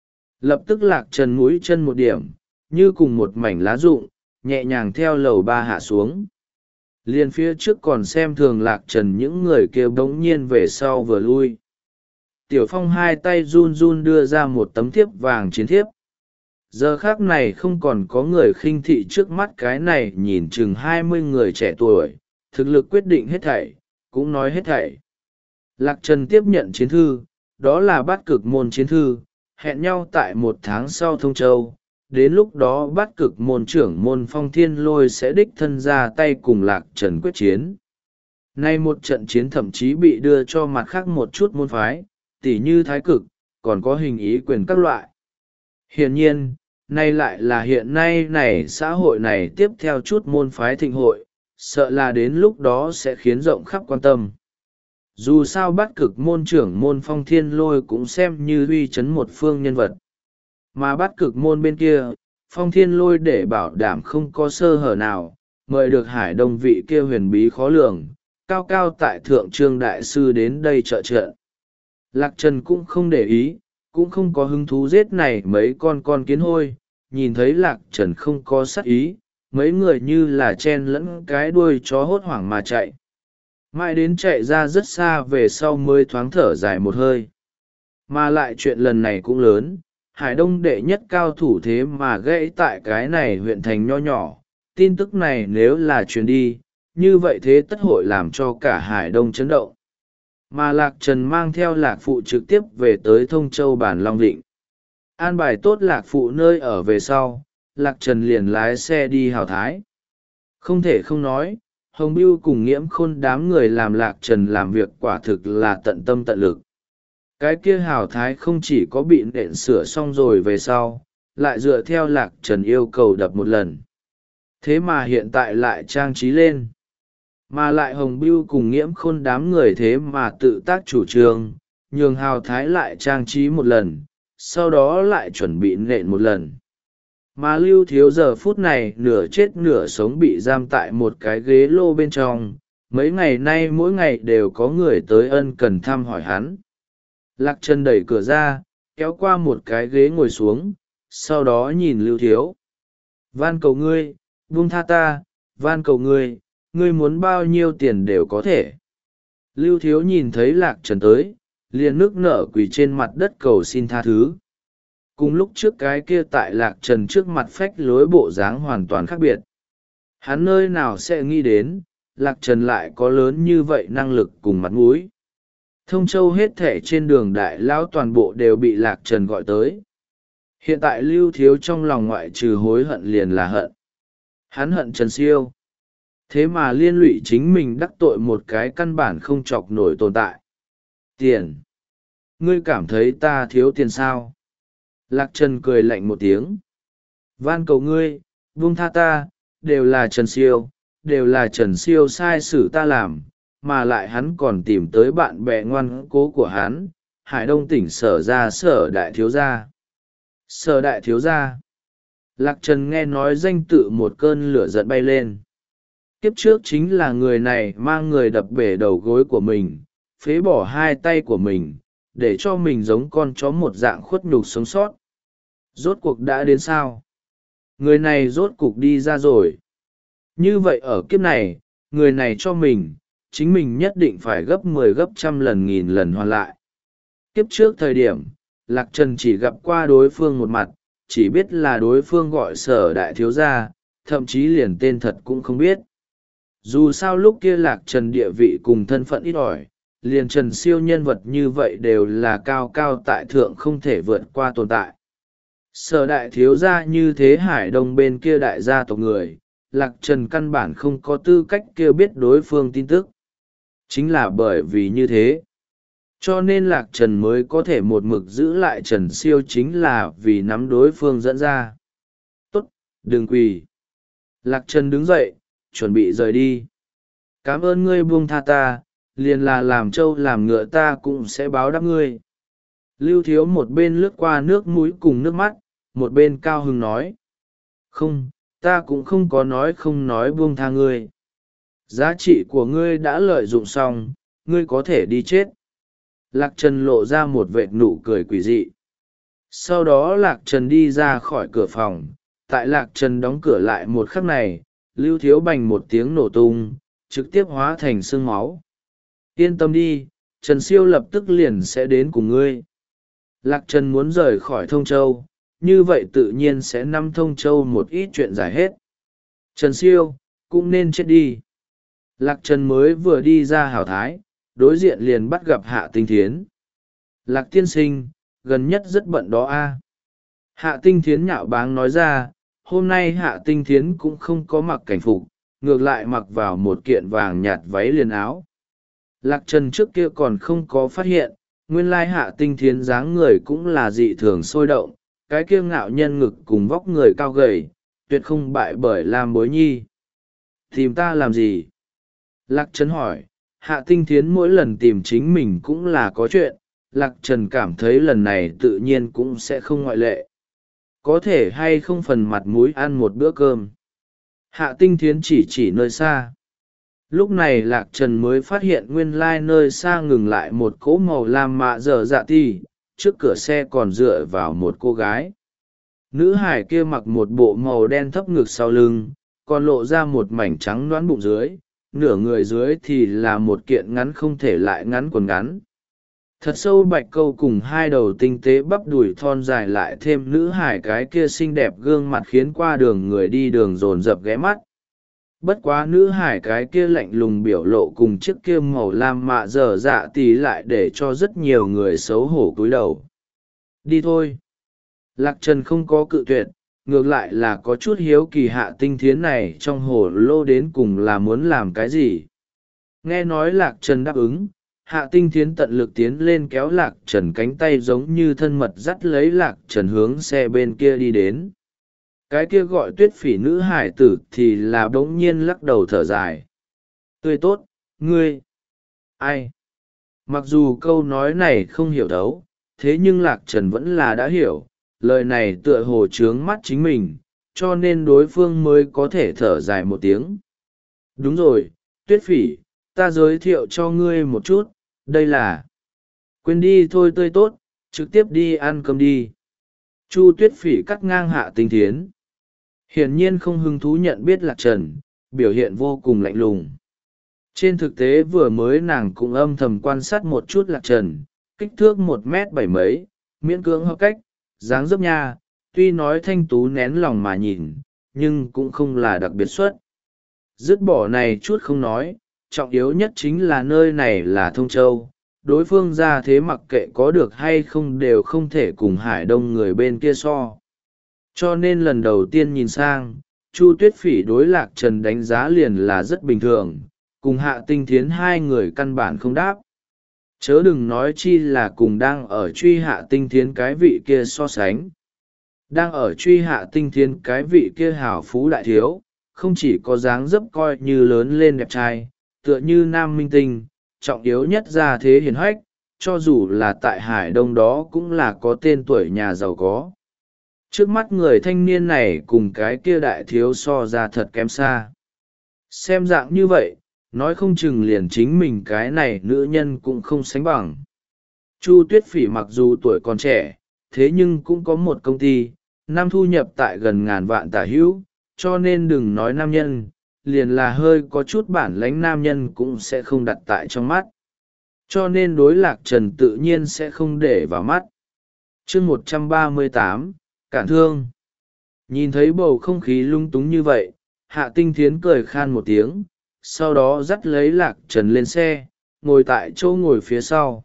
Lập tức Lạc Trần mũi chân một điểm, như cùng một mảnh lá rụng, nhẹ nhàng theo lầu ba hạ xuống. Liên phía trước còn xem thường Lạc Trần những người kia bỗng nhiên về sau vừa lui. Tiểu Phong hai tay run run đưa ra một tấm thiếp vàng chiến thiếp. giờ khác này không còn có người khinh thị trước mắt cái này nhìn chừng hai mươi người trẻ tuổi, thực lực quyết định hết thảy, cũng nói hết thảy. Lạc Trần tiếp nhận chiến thư, đó là bát cực môn chiến thư, hẹn nhau tại một tháng sau Thông Châu. Đến lúc đó bát cực môn trưởng môn Phong Thiên Lôi sẽ đích thân ra tay cùng Lạc Trần quyết chiến. Nay một trận chiến thậm chí bị đưa cho mặt khác một chút môn phái, tỉ như thái cực, còn có hình ý quyền các loại. Hiển nhiên, nay lại là hiện nay này xã hội này tiếp theo chút môn phái thịnh hội, sợ là đến lúc đó sẽ khiến rộng khắp quan tâm. Dù sao bát cực môn trưởng môn Phong Thiên Lôi cũng xem như uy chấn một phương nhân vật. Mà bát cực môn bên kia, Phong Thiên Lôi để bảo đảm không có sơ hở nào, mời được Hải Đông vị kia huyền bí khó lường, cao cao tại thượng trương đại sư đến đây trợ trợ. Lạc Trần cũng không để ý, cũng không có hứng thú giết này mấy con con kiến hôi, nhìn thấy Lạc Trần không có sát ý, mấy người như là chen lẫn cái đuôi chó hốt hoảng mà chạy. Mãi đến chạy ra rất xa về sau mới thoáng thở dài một hơi. Mà lại chuyện lần này cũng lớn, Hải Đông đệ nhất cao thủ thế mà gãy tại cái này huyện thành nho nhỏ, tin tức này nếu là truyền đi, như vậy thế tất hội làm cho cả Hải Đông chấn động. Mà Lạc Trần mang theo Lạc Phụ trực tiếp về tới Thông Châu Bản Long Định. An bài tốt Lạc Phụ nơi ở về sau, Lạc Trần liền lái xe đi Hào Thái. Không thể không nói, Hồng Bưu cùng Nghiễm Khôn đám người làm Lạc Trần làm việc quả thực là tận tâm tận lực. Cái kia Hào Thái không chỉ có bị nện sửa xong rồi về sau, lại dựa theo Lạc Trần yêu cầu đập một lần. Thế mà hiện tại lại trang trí lên. Mà lại Hồng Bưu cùng Nghiễm Khôn đám người thế mà tự tác chủ trương, nhường Hào Thái lại trang trí một lần, sau đó lại chuẩn bị nện một lần. Mà Lưu Thiếu giờ phút này nửa chết nửa sống bị giam tại một cái ghế lô bên trong, mấy ngày nay mỗi ngày đều có người tới ân cần thăm hỏi hắn. Lạc Trần đẩy cửa ra, kéo qua một cái ghế ngồi xuống, sau đó nhìn Lưu Thiếu. Van cầu ngươi, buông tha ta, van cầu ngươi, ngươi muốn bao nhiêu tiền đều có thể. Lưu Thiếu nhìn thấy Lạc Trần tới, liền nức nở quỳ trên mặt đất cầu xin tha thứ. Cùng lúc trước cái kia tại Lạc Trần trước mặt phách lối bộ dáng hoàn toàn khác biệt. Hắn nơi nào sẽ nghĩ đến, Lạc Trần lại có lớn như vậy năng lực cùng mặt mũi. Thông Châu hết thảy trên đường đại lão toàn bộ đều bị Lạc Trần gọi tới. Hiện tại Lưu Thiếu trong lòng ngoại trừ hối hận liền là hận. Hắn hận Trần Siêu. Thế mà liên lụy chính mình đắc tội một cái căn bản không chọc nổi tồn tại. Tiền. Ngươi cảm thấy ta thiếu tiền sao? Lạc Trần cười lạnh một tiếng. Van cầu ngươi, buông tha ta, đều là Trần Siêu, đều là Trần Siêu sai xử ta làm, mà lại hắn còn tìm tới bạn bè ngoan cố của hắn, Hải Đông tỉnh Sở ra Sở Đại Thiếu Gia. Sở Đại Thiếu Gia. Lạc Trần nghe nói danh tự một cơn lửa giận bay lên. Kiếp trước chính là người này mang người đập bể đầu gối của mình, phế bỏ hai tay của mình, để cho mình giống con chó một dạng khuất nhục sống sót. Rốt cuộc đã đến sao? Người này rốt cuộc đi ra rồi. Như vậy ở kiếp này, người này cho mình, chính mình nhất định phải gấp mười gấp trăm lần nghìn lần hoàn lại. Kiếp trước thời điểm, Lạc Trần chỉ gặp qua đối phương một mặt, chỉ biết là đối phương gọi Sở Đại Thiếu Gia, thậm chí liền tên thật cũng không biết. Dù sao lúc kia Lạc Trần địa vị cùng thân phận ít ỏi, liền Trần Siêu nhân vật như vậy đều là cao cao tại thượng không thể vượt qua tồn tại. Sở Đại Thiếu Gia như thế Hải Đông bên kia đại gia tộc người, Lạc Trần căn bản không có tư cách kêu biết đối phương tin tức. Chính là bởi vì như thế, cho nên Lạc Trần mới có thể một mực giữ lại Trần Siêu, chính là vì nắm đối phương dẫn ra. Tốt, đừng quỳ. Lạc Trần đứng dậy, chuẩn bị rời đi. Cảm ơn ngươi buông tha ta, liền là làm trâu làm ngựa ta cũng sẽ báo đáp ngươi. Lưu Thiếu một bên lướt qua nước mũi cùng nước mắt, một bên cao hứng nói. Không, ta cũng không có nói không nói buông tha ngươi. Giá trị của ngươi đã lợi dụng xong, ngươi có thể đi chết. Lạc Trần lộ ra một vệt nụ cười quỷ dị. Sau đó Lạc Trần đi ra khỏi cửa phòng, tại Lạc Trần đóng cửa lại một khắc này, Lưu Thiếu bành một tiếng nổ tung, trực tiếp hóa thành sương máu. Yên tâm đi, Trần Siêu lập tức liền sẽ đến cùng ngươi. Lạc Trần muốn rời khỏi Thông Châu, như vậy tự nhiên sẽ nắm thông châu một ít chuyện giải hết. Trần Siêu, cũng nên chết đi. Lạc Trần mới vừa đi ra hảo thái, đối diện liền bắt gặp Hạ Tinh Thiến. Lạc tiên sinh, gần nhất rất bận đó a. Hạ Tinh Thiến nhạo báng nói ra, hôm nay Hạ Tinh Thiến cũng không có mặc cảnh phục, ngược lại mặc vào một kiện vàng nhạt váy liền áo. Lạc Trần trước kia còn không có phát hiện, nguyên lai Hạ Tinh Thiến dáng người cũng là dị thường sôi động, cái kia ngạo nhân ngực cùng vóc người cao gầy, tuyệt không bại bởi Lam Bối Nhi. Tìm ta làm gì? Lạc Trần hỏi. Hạ Tinh Thiến mỗi lần tìm chính mình cũng là có chuyện, Lạc Trần cảm thấy lần này tự nhiên cũng sẽ không ngoại lệ. Có thể hay không phần mặt mũi ăn một bữa cơm. Hạ Tinh Thiến chỉ chỉ nơi xa. Lúc này Lạc Trần mới phát hiện nguyên lai nơi xa ngừng lại một cỗ màu lam mạ dở dạ ti, trước cửa xe còn dựa vào một cô gái. Nữ hải kia mặc một bộ màu đen thấp ngực sau lưng, còn lộ ra một mảnh trắng đoán bụng dưới, nửa người dưới thì là một kiện ngắn không thể lại ngắn quần ngắn. Thật sâu bạch câu cùng hai đầu tinh tế bắp đùi thon dài lại thêm nữ hải cái kia xinh đẹp gương mặt khiến qua đường người đi đường dồn dập ghé mắt. Bất quá nữ hải cái kia lạnh lùng biểu lộ cùng chiếc kia màu lam mạ dở dạ tì lại để cho rất nhiều người xấu hổ cúi đầu. Đi thôi. Lạc Trần không có cự tuyệt, ngược lại là có chút hiếu kỳ Hạ Tinh Thiến này trong hồ lô đến cùng là muốn làm cái gì. Nghe nói Lạc Trần đáp ứng, Hạ Tinh Thiến tận lực tiến lên kéo Lạc Trần cánh tay giống như thân mật dắt lấy Lạc Trần hướng xe bên kia đi đến. Cái kia gọi Tuyết Phỉ nữ hải tử thì là bỗng nhiên lắc đầu thở dài. Tươi tốt, ngươi. Ai? Mặc dù câu nói này không hiểu đấu, thế nhưng Lạc Trần vẫn là đã hiểu, lời này tựa hồ trướng mắt chính mình, cho nên đối phương mới có thể thở dài một tiếng. Đúng rồi, Tuyết Phỉ, ta giới thiệu cho ngươi một chút, đây là... Quên đi thôi tươi tốt, trực tiếp đi ăn cơm đi. Chu Tuyết Phỉ cắt ngang Hạ Tinh Thiến. Hiển nhiên không hứng thú nhận biết Lạc Trần, biểu hiện vô cùng lạnh lùng. Trên thực tế vừa mới nàng cũng âm thầm quan sát một chút Lạc Trần, kích thước một mét bảy mấy, miễn cưỡng hợp cách, dáng dấp nha, tuy nói thanh tú nén lòng mà nhìn, nhưng cũng không là đặc biệt xuất. Dứt bỏ này chút không nói, trọng yếu nhất chính là nơi này là Thông Châu, đối phương ra thế mặc kệ có được hay không đều không thể cùng Hải Đông người bên kia so. Cho nên lần đầu tiên nhìn sang, Chu Tuyết Phỉ đối Lạc Trần đánh giá liền là rất bình thường, cùng Hạ Tinh Thiến hai người căn bản không đáp. Chớ đừng nói chi là cùng đang ở truy Hạ Tinh Thiến cái vị kia so sánh. Đang ở truy Hạ Tinh Thiến cái vị kia hảo phú đại thiếu, không chỉ có dáng dấp coi như lớn lên đẹp trai, tựa như nam minh tinh, trọng yếu nhất ra thế hiền hách, cho dù là tại Hải Đông đó cũng là có tên tuổi nhà giàu có. Trước mắt người thanh niên này cùng cái kia đại thiếu so ra thật kém xa. Xem dạng như vậy, nói không chừng liền chính mình cái này nữ nhân cũng không sánh bằng. Chu Tuyết Phỉ mặc dù tuổi còn trẻ, thế nhưng cũng có một công ty, năm thu nhập tại gần ngàn vạn tả hữu, cho nên đừng nói nam nhân, liền là hơi có chút bản lãnh nam nhân cũng sẽ không đặt tại trong mắt. Cho nên đối Lạc Trần tự nhiên sẽ không để vào mắt. Chương một trăm ba mươi tám, Cản Thương. Nhìn thấy bầu không khí lung túng như vậy, Hạ Tinh Thiến cười khan một tiếng, sau đó dắt lấy Lạc Trần lên xe, ngồi tại chỗ ngồi phía sau.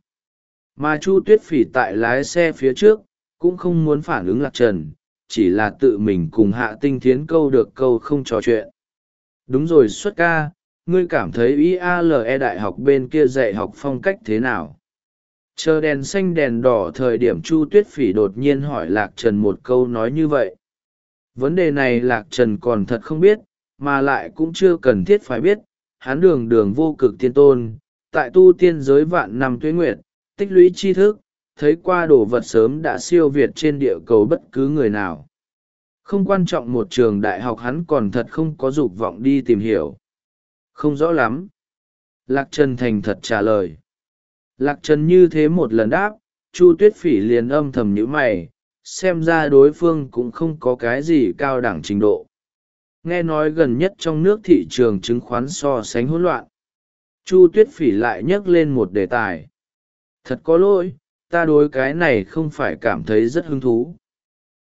Mà Chu Tuyết Phỉ tại lái xe phía trước, cũng không muốn phản ứng Lạc Trần, chỉ là tự mình cùng Hạ Tinh Thiến câu được câu không trò chuyện. Đúng rồi xuất ca, ngươi cảm thấy i a lờ e đại học bên kia dạy học phong cách thế nào? Chờ đèn xanh đèn đỏ thời điểm Chu Tuyết Phỉ đột nhiên hỏi Lạc Trần một câu nói như vậy. Vấn đề này Lạc Trần còn thật không biết, mà lại cũng chưa cần thiết phải biết, hắn đường đường vô cực tiên tôn, tại tu tiên giới vạn năm tuế nguyệt, tích lũy tri thức, thấy qua đồ vật sớm đã siêu việt trên địa cầu bất cứ người nào. Không quan trọng một trường đại học hắn còn thật không có dục vọng đi tìm hiểu. Không rõ lắm. Lạc Trần thành thật trả lời. Lạc Trần như thế một lần đáp, Chu Tuyết Phỉ liền âm thầm nhíu mày, xem ra đối phương cũng không có cái gì cao đẳng trình độ. Nghe nói gần nhất trong nước thị trường chứng khoán so sánh hỗn loạn. Chu Tuyết Phỉ lại nhắc lên một đề tài. Thật có lỗi, ta đối cái này không phải cảm thấy rất hứng thú.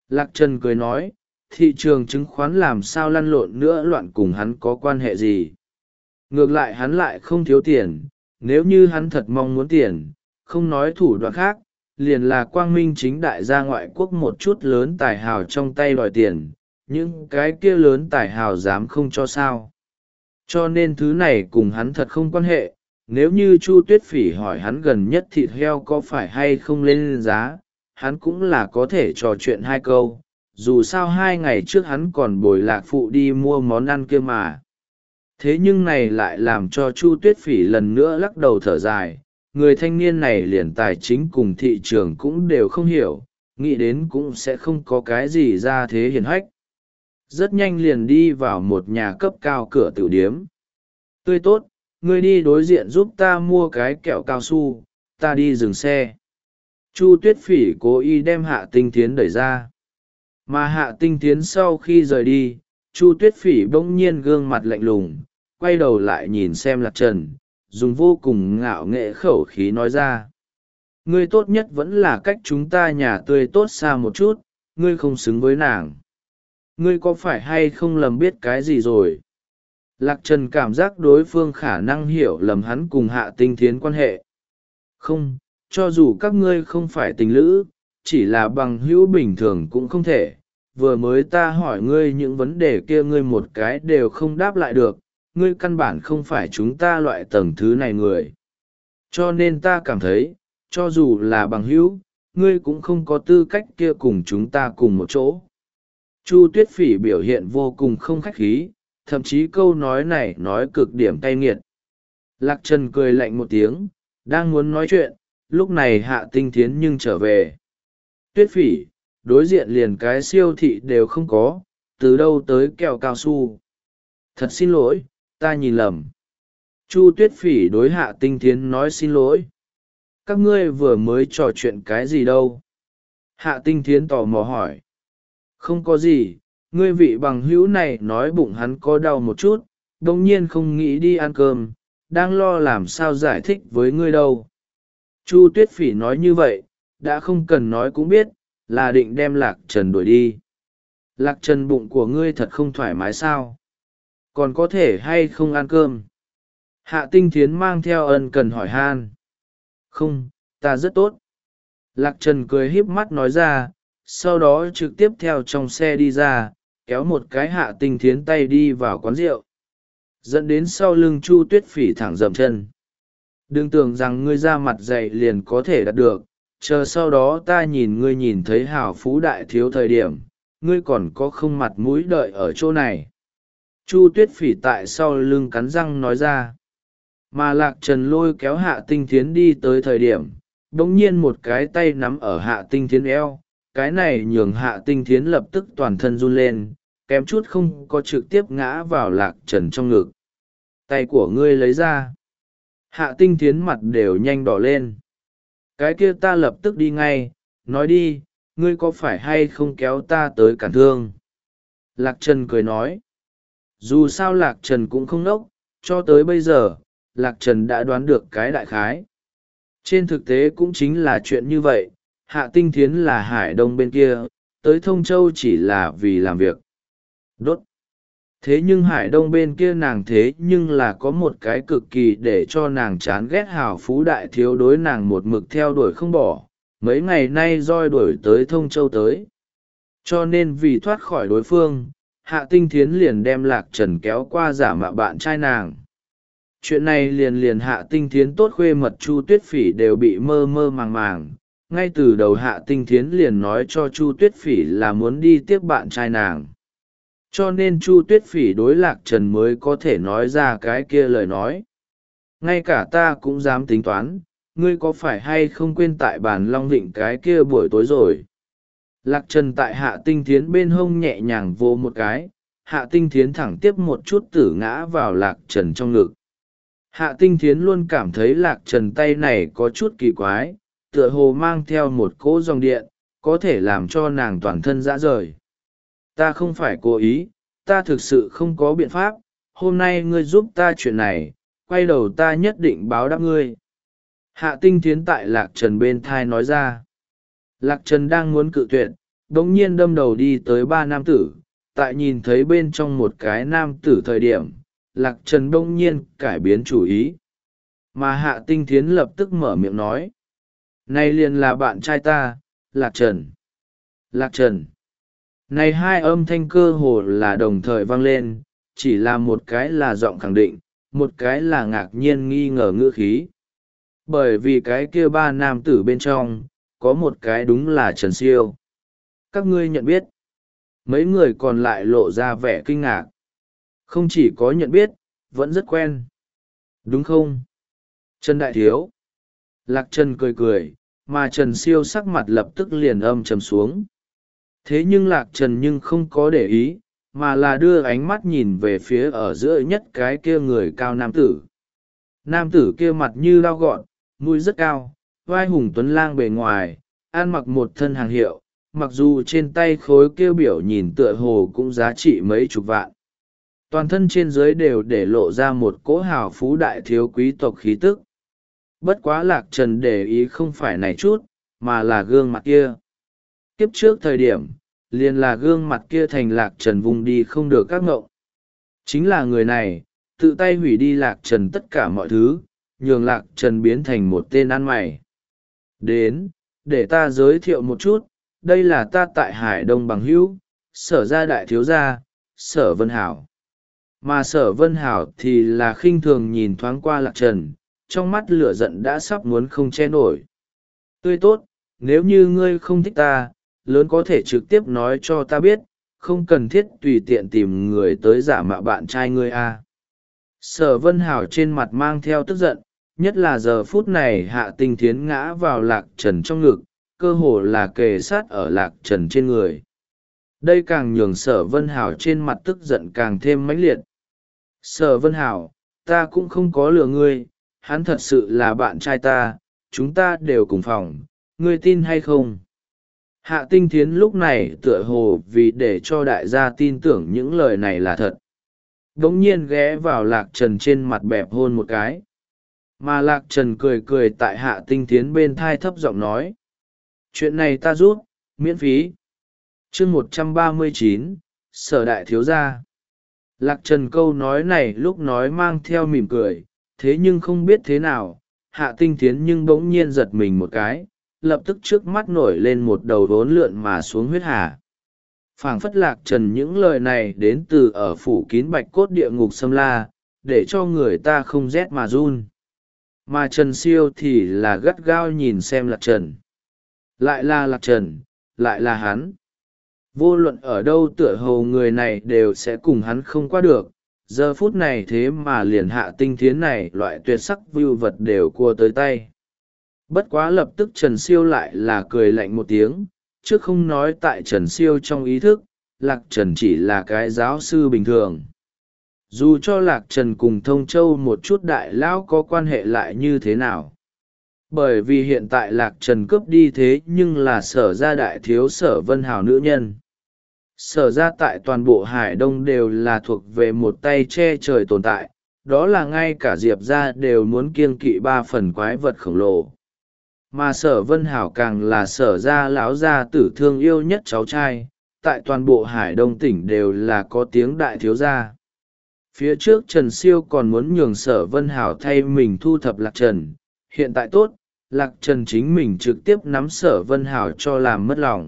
Lạc Trần cười nói, thị trường chứng khoán làm sao lăn lộn nữa loạn cùng hắn có quan hệ gì. Ngược lại hắn lại không thiếu tiền, nếu như hắn thật mong muốn tiền, không nói thủ đoạn khác, liền là quang minh chính đại ra ngoại quốc một chút lớn tài hào trong tay đòi tiền, những cái kia lớn tài hào dám không cho sao. Cho nên thứ này cùng hắn thật không quan hệ, nếu như Chu Tuyết Phỉ hỏi hắn gần nhất thịt heo có phải hay không lên giá, hắn cũng là có thể trò chuyện hai câu, dù sao hai ngày trước hắn còn bồi Lạc Phụ đi mua món ăn kia mà. Thế nhưng này lại làm cho Chu Tuyết Phỉ lần nữa lắc đầu thở dài, người thanh niên này liền tài chính cùng thị trường cũng đều không hiểu, nghĩ đến cũng sẽ không có cái gì ra thế hiển hách. Rất nhanh liền đi vào một nhà cấp cao cửa tiểu điếm. Tươi tốt, ngươi đi đối diện giúp ta mua cái kẹo cao su, ta đi dừng xe. Chu Tuyết Phỉ cố ý đem Hạ Tinh Thiến đẩy ra. Mà Hạ Tinh Thiến sau khi rời đi, Chu Tuyết Phỉ bỗng nhiên gương mặt lạnh lùng, quay đầu lại nhìn xem Lạc Trần, dùng vô cùng ngạo nghệ khẩu khí nói ra. Ngươi tốt nhất vẫn là cách chúng ta nhà tươi tốt xa một chút, ngươi không xứng với nàng. Ngươi có phải hay không lầm biết cái gì rồi? Lạc Trần cảm giác đối phương khả năng hiểu lầm hắn cùng Hạ Tinh Thiến quan hệ. Không, cho dù các ngươi không phải tình lữ, chỉ là bằng hữu bình thường cũng không thể. Vừa mới ta hỏi ngươi những vấn đề kia ngươi một cái đều không đáp lại được, ngươi căn bản không phải chúng ta loại tầng thứ này người. Cho nên ta cảm thấy, cho dù là bằng hữu, ngươi cũng không có tư cách kia cùng chúng ta cùng một chỗ. Chu Tuyết Phỉ biểu hiện vô cùng không khách khí, thậm chí câu nói này nói cực điểm cay nghiệt. Lạc Trần cười lạnh một tiếng, đang muốn nói chuyện, lúc này Hạ Tinh Thiến nhưng trở về. Tuyết Phỉ, đối diện liền cái siêu thị đều không có, từ đâu tới kẹo cao su. Thật xin lỗi, ta nhìn lầm. Chu Tuyết Phỉ đối Hạ Tinh Thiến nói xin lỗi. Các ngươi vừa mới trò chuyện cái gì đâu? Hạ Tinh Thiến tò mò hỏi. Không có gì, ngươi vị bằng hữu này nói bụng hắn có đau một chút, đồng nhiên không nghĩ đi ăn cơm, đang lo làm sao giải thích với ngươi đâu. Chu Tuyết Phỉ nói như vậy, đã không cần nói cũng biết, là định đem Lạc Trần đuổi đi. Lạc Trần bụng của ngươi thật không thoải mái sao? Còn có thể hay không ăn cơm? Hạ Tinh Thiến mang theo ân cần hỏi han. Không, ta rất tốt. Lạc Trần cười híp mắt nói ra, sau đó trực tiếp theo trong xe đi ra, kéo một cái Hạ Tinh Thiến tay đi vào quán rượu. Dẫn đến sau lưng Chu Tuyết Phỉ thẳng dậm chân. Đừng tưởng rằng ngươi ra mặt dày liền có thể đạt được, chờ sau đó ta nhìn ngươi nhìn thấy hào phú đại thiếu thời điểm, ngươi còn có không mặt mũi đợi ở chỗ này. Chu Tuyết Phỉ tại sau lưng cắn răng nói ra. Mà Lạc Trần lôi kéo Hạ Tinh Thiến đi tới thời điểm, đống nhiên một cái tay nắm ở Hạ Tinh Thiến eo, cái này nhường Hạ Tinh Thiến lập tức toàn thân run lên, kém chút không có trực tiếp ngã vào Lạc Trần trong ngực. Tay của ngươi lấy ra. Hạ Tinh Thiến mặt đều nhanh đỏ lên. Cái kia ta lập tức đi ngay, nói đi, ngươi có phải hay không kéo ta tới cản thương? Lạc Trần cười nói. Dù sao Lạc Trần cũng không nốc, cho tới bây giờ, Lạc Trần đã đoán được cái đại khái. Trên thực tế cũng chính là chuyện như vậy, Hạ Tinh Thiến là Hải Đông bên kia, tới Thông Châu chỉ là vì làm việc. Đốt. Thế nhưng Hải Đông bên kia nàng thế nhưng là có một cái cực kỳ để cho nàng chán ghét hào phú đại thiếu đối nàng một mực theo đuổi không bỏ, mấy ngày nay roi đuổi tới Thông Châu tới. Cho nên vì thoát khỏi đối phương, Hạ Tinh Thiến liền đem Lạc Trần kéo qua giả mạo bạn trai nàng. Chuyện này liền liền Hạ Tinh Thiến tốt khuê mật Chu Tuyết Phỉ đều bị mơ mơ màng màng. Ngay từ đầu Hạ Tinh Thiến liền nói cho Chu Tuyết Phỉ là muốn đi tiếp bạn trai nàng. Cho nên Chu Tuyết Phỉ đối Lạc Trần mới có thể nói ra cái kia lời nói. Ngay cả ta cũng dám tính toán, ngươi có phải hay không quên tại bàn Long Vịnh cái kia buổi tối rồi. Lạc Trần tại Hạ Tinh Thiến bên hông nhẹ nhàng vô một cái, Hạ Tinh Thiến thẳng tiếp một chút tử ngã vào Lạc Trần trong ngực. Hạ Tinh Thiến luôn cảm thấy Lạc Trần tay này có chút kỳ quái, tựa hồ mang theo một cỗ dòng điện, có thể làm cho nàng toàn thân rã rời. Ta không phải cố ý, ta thực sự không có biện pháp, hôm nay ngươi giúp ta chuyện này, quay đầu ta nhất định báo đáp ngươi. Hạ Tinh Thiến tại Lạc Trần bên thai nói ra. Lạc Trần đang muốn cự tuyệt, đ ỗ n g nhiên đâm đầu đi tới ba nam tử. Tại nhìn thấy bên trong một cái nam tử thời điểm, Lạc Trần đ ỗ n g nhiên cải biến chủ ý. Mà Hạ Tinh Thiến lập tức mở miệng nói: này liền là bạn trai ta, Lạc Trần. Lạc Trần. Này hai âm thanh cơ hồ là đồng thời vang lên, chỉ là một cái là giọng khẳng định, một cái là ngạc nhiên nghi ngờ ngữ khí. Bởi vì cái kia ba nam tử bên trong, có một cái đúng là Trần Siêu. Các ngươi nhận biết. Mấy người còn lại lộ ra vẻ kinh ngạc. Không chỉ có nhận biết, vẫn rất quen. Đúng không? Trần Đại Thiếu. Lạc Trần cười cười, mà Trần Siêu sắc mặt lập tức liền âm trầm xuống. Thế nhưng Lạc Trần nhưng không có để ý, mà là đưa ánh mắt nhìn về phía ở giữa nhất cái kia người cao nam tử. Nam tử kia mặt như lao gọn, mũi rất cao, vai hùng tuấn lang bề ngoài, ăn mặc một thân hàng hiệu, mặc dù trên tay khối kia biểu nhìn tựa hồ cũng giá trị mấy chục vạn. Toàn thân trên dưới đều để lộ ra một cỗ hào phú đại thiếu quý tộc khí tức. Bất quá Lạc Trần để ý không phải này chút, mà là gương mặt kia. Kiếp trước thời điểm, liền là gương mặt kia thành Lạc Trần vùng đi không được các ngộng. Chính là người này, tự tay hủy đi Lạc Trần tất cả mọi thứ, nhường Lạc Trần biến thành một tên ăn mày. Đến, để ta giới thiệu một chút, đây là ta tại Hải Đông bằng hữu, Sở gia đại thiếu gia, Sở Vân Hảo. Mà Sở Vân Hảo thì là khinh thường nhìn thoáng qua Lạc Trần, trong mắt lửa giận đã sắp muốn không che nổi. Tươi tốt, nếu như ngươi không thích ta, lớn có thể trực tiếp nói cho ta biết, không cần thiết tùy tiện tìm người tới giả mạo bạn trai ngươi a. Sở Vân Hảo trên mặt mang theo tức giận, nhất là giờ phút này Hạ Tinh Thiến ngã vào Lạc Trần trong ngực, cơ hồ là kề sát ở Lạc Trần trên người. Đây càng nhường Sở Vân Hảo trên mặt tức giận càng thêm mãnh liệt. Sở Vân Hảo, ta cũng không có lừa ngươi, hắn thật sự là bạn trai ta, chúng ta đều cùng phòng, ngươi tin hay không? Hạ Tinh Thiến lúc này tựa hồ vì để cho đại gia tin tưởng những lời này là thật. Đống nhiên ghé vào Lạc Trần trên mặt bẹp hôn một cái. Mà Lạc Trần cười cười tại Hạ Tinh Thiến bên thai thấp giọng nói: chuyện này ta rút, miễn phí. chương một trăm ba mươi chín, Sở Đại Thiếu Gia. Lạc Trần câu nói này lúc nói mang theo mỉm cười, thế nhưng không biết thế nào, Hạ Tinh Thiến nhưng bỗng nhiên giật mình một cái, lập tức trước mắt nổi lên một đầu vốn lượn mà xuống huyết hà. Phảng phất Lạc Trần những lời này đến từ ở phủ kín bạch cốt địa ngục xâm la, để cho người ta không rét mà run. Mà Trần Siêu thì là gắt gao nhìn xem Lạc Trần. Lại là Lạc Trần, lại là hắn. Vô luận ở đâu tựa hồ người này đều sẽ cùng hắn không qua được, giờ phút này thế mà liền Hạ Tinh Thiến này loại tuyệt sắc view vật đều cua tới tay. Bất quá lập tức Trần Siêu lại là cười lạnh một tiếng, chứ không nói tại Trần Siêu trong ý thức, Lạc Trần chỉ là cái giáo sư bình thường. Dù cho Lạc Trần cùng Thông Châu một chút đại lão có quan hệ lại như thế nào. Bởi vì hiện tại Lạc Trần cướp đi thế nhưng là Sở gia đại thiếu Sở Vân Hảo nữ nhân. Sở ra tại toàn bộ Hải Đông đều là thuộc về một tay che trời tồn tại, đó là ngay cả Diệp ra đều muốn kiêng kỵ ba phần quái vật khổng lồ. Mà Sở Vân Hảo càng là Sở ra lão gia tử thương yêu nhất cháu trai, tại toàn bộ Hải Đông tỉnh đều là có tiếng đại thiếu gia. Phía trước Trần Siêu còn muốn nhường Sở Vân Hảo thay mình thu thập Lạc Trần, hiện tại tốt, Lạc Trần chính mình trực tiếp nắm Sở Vân Hảo cho làm mất lòng.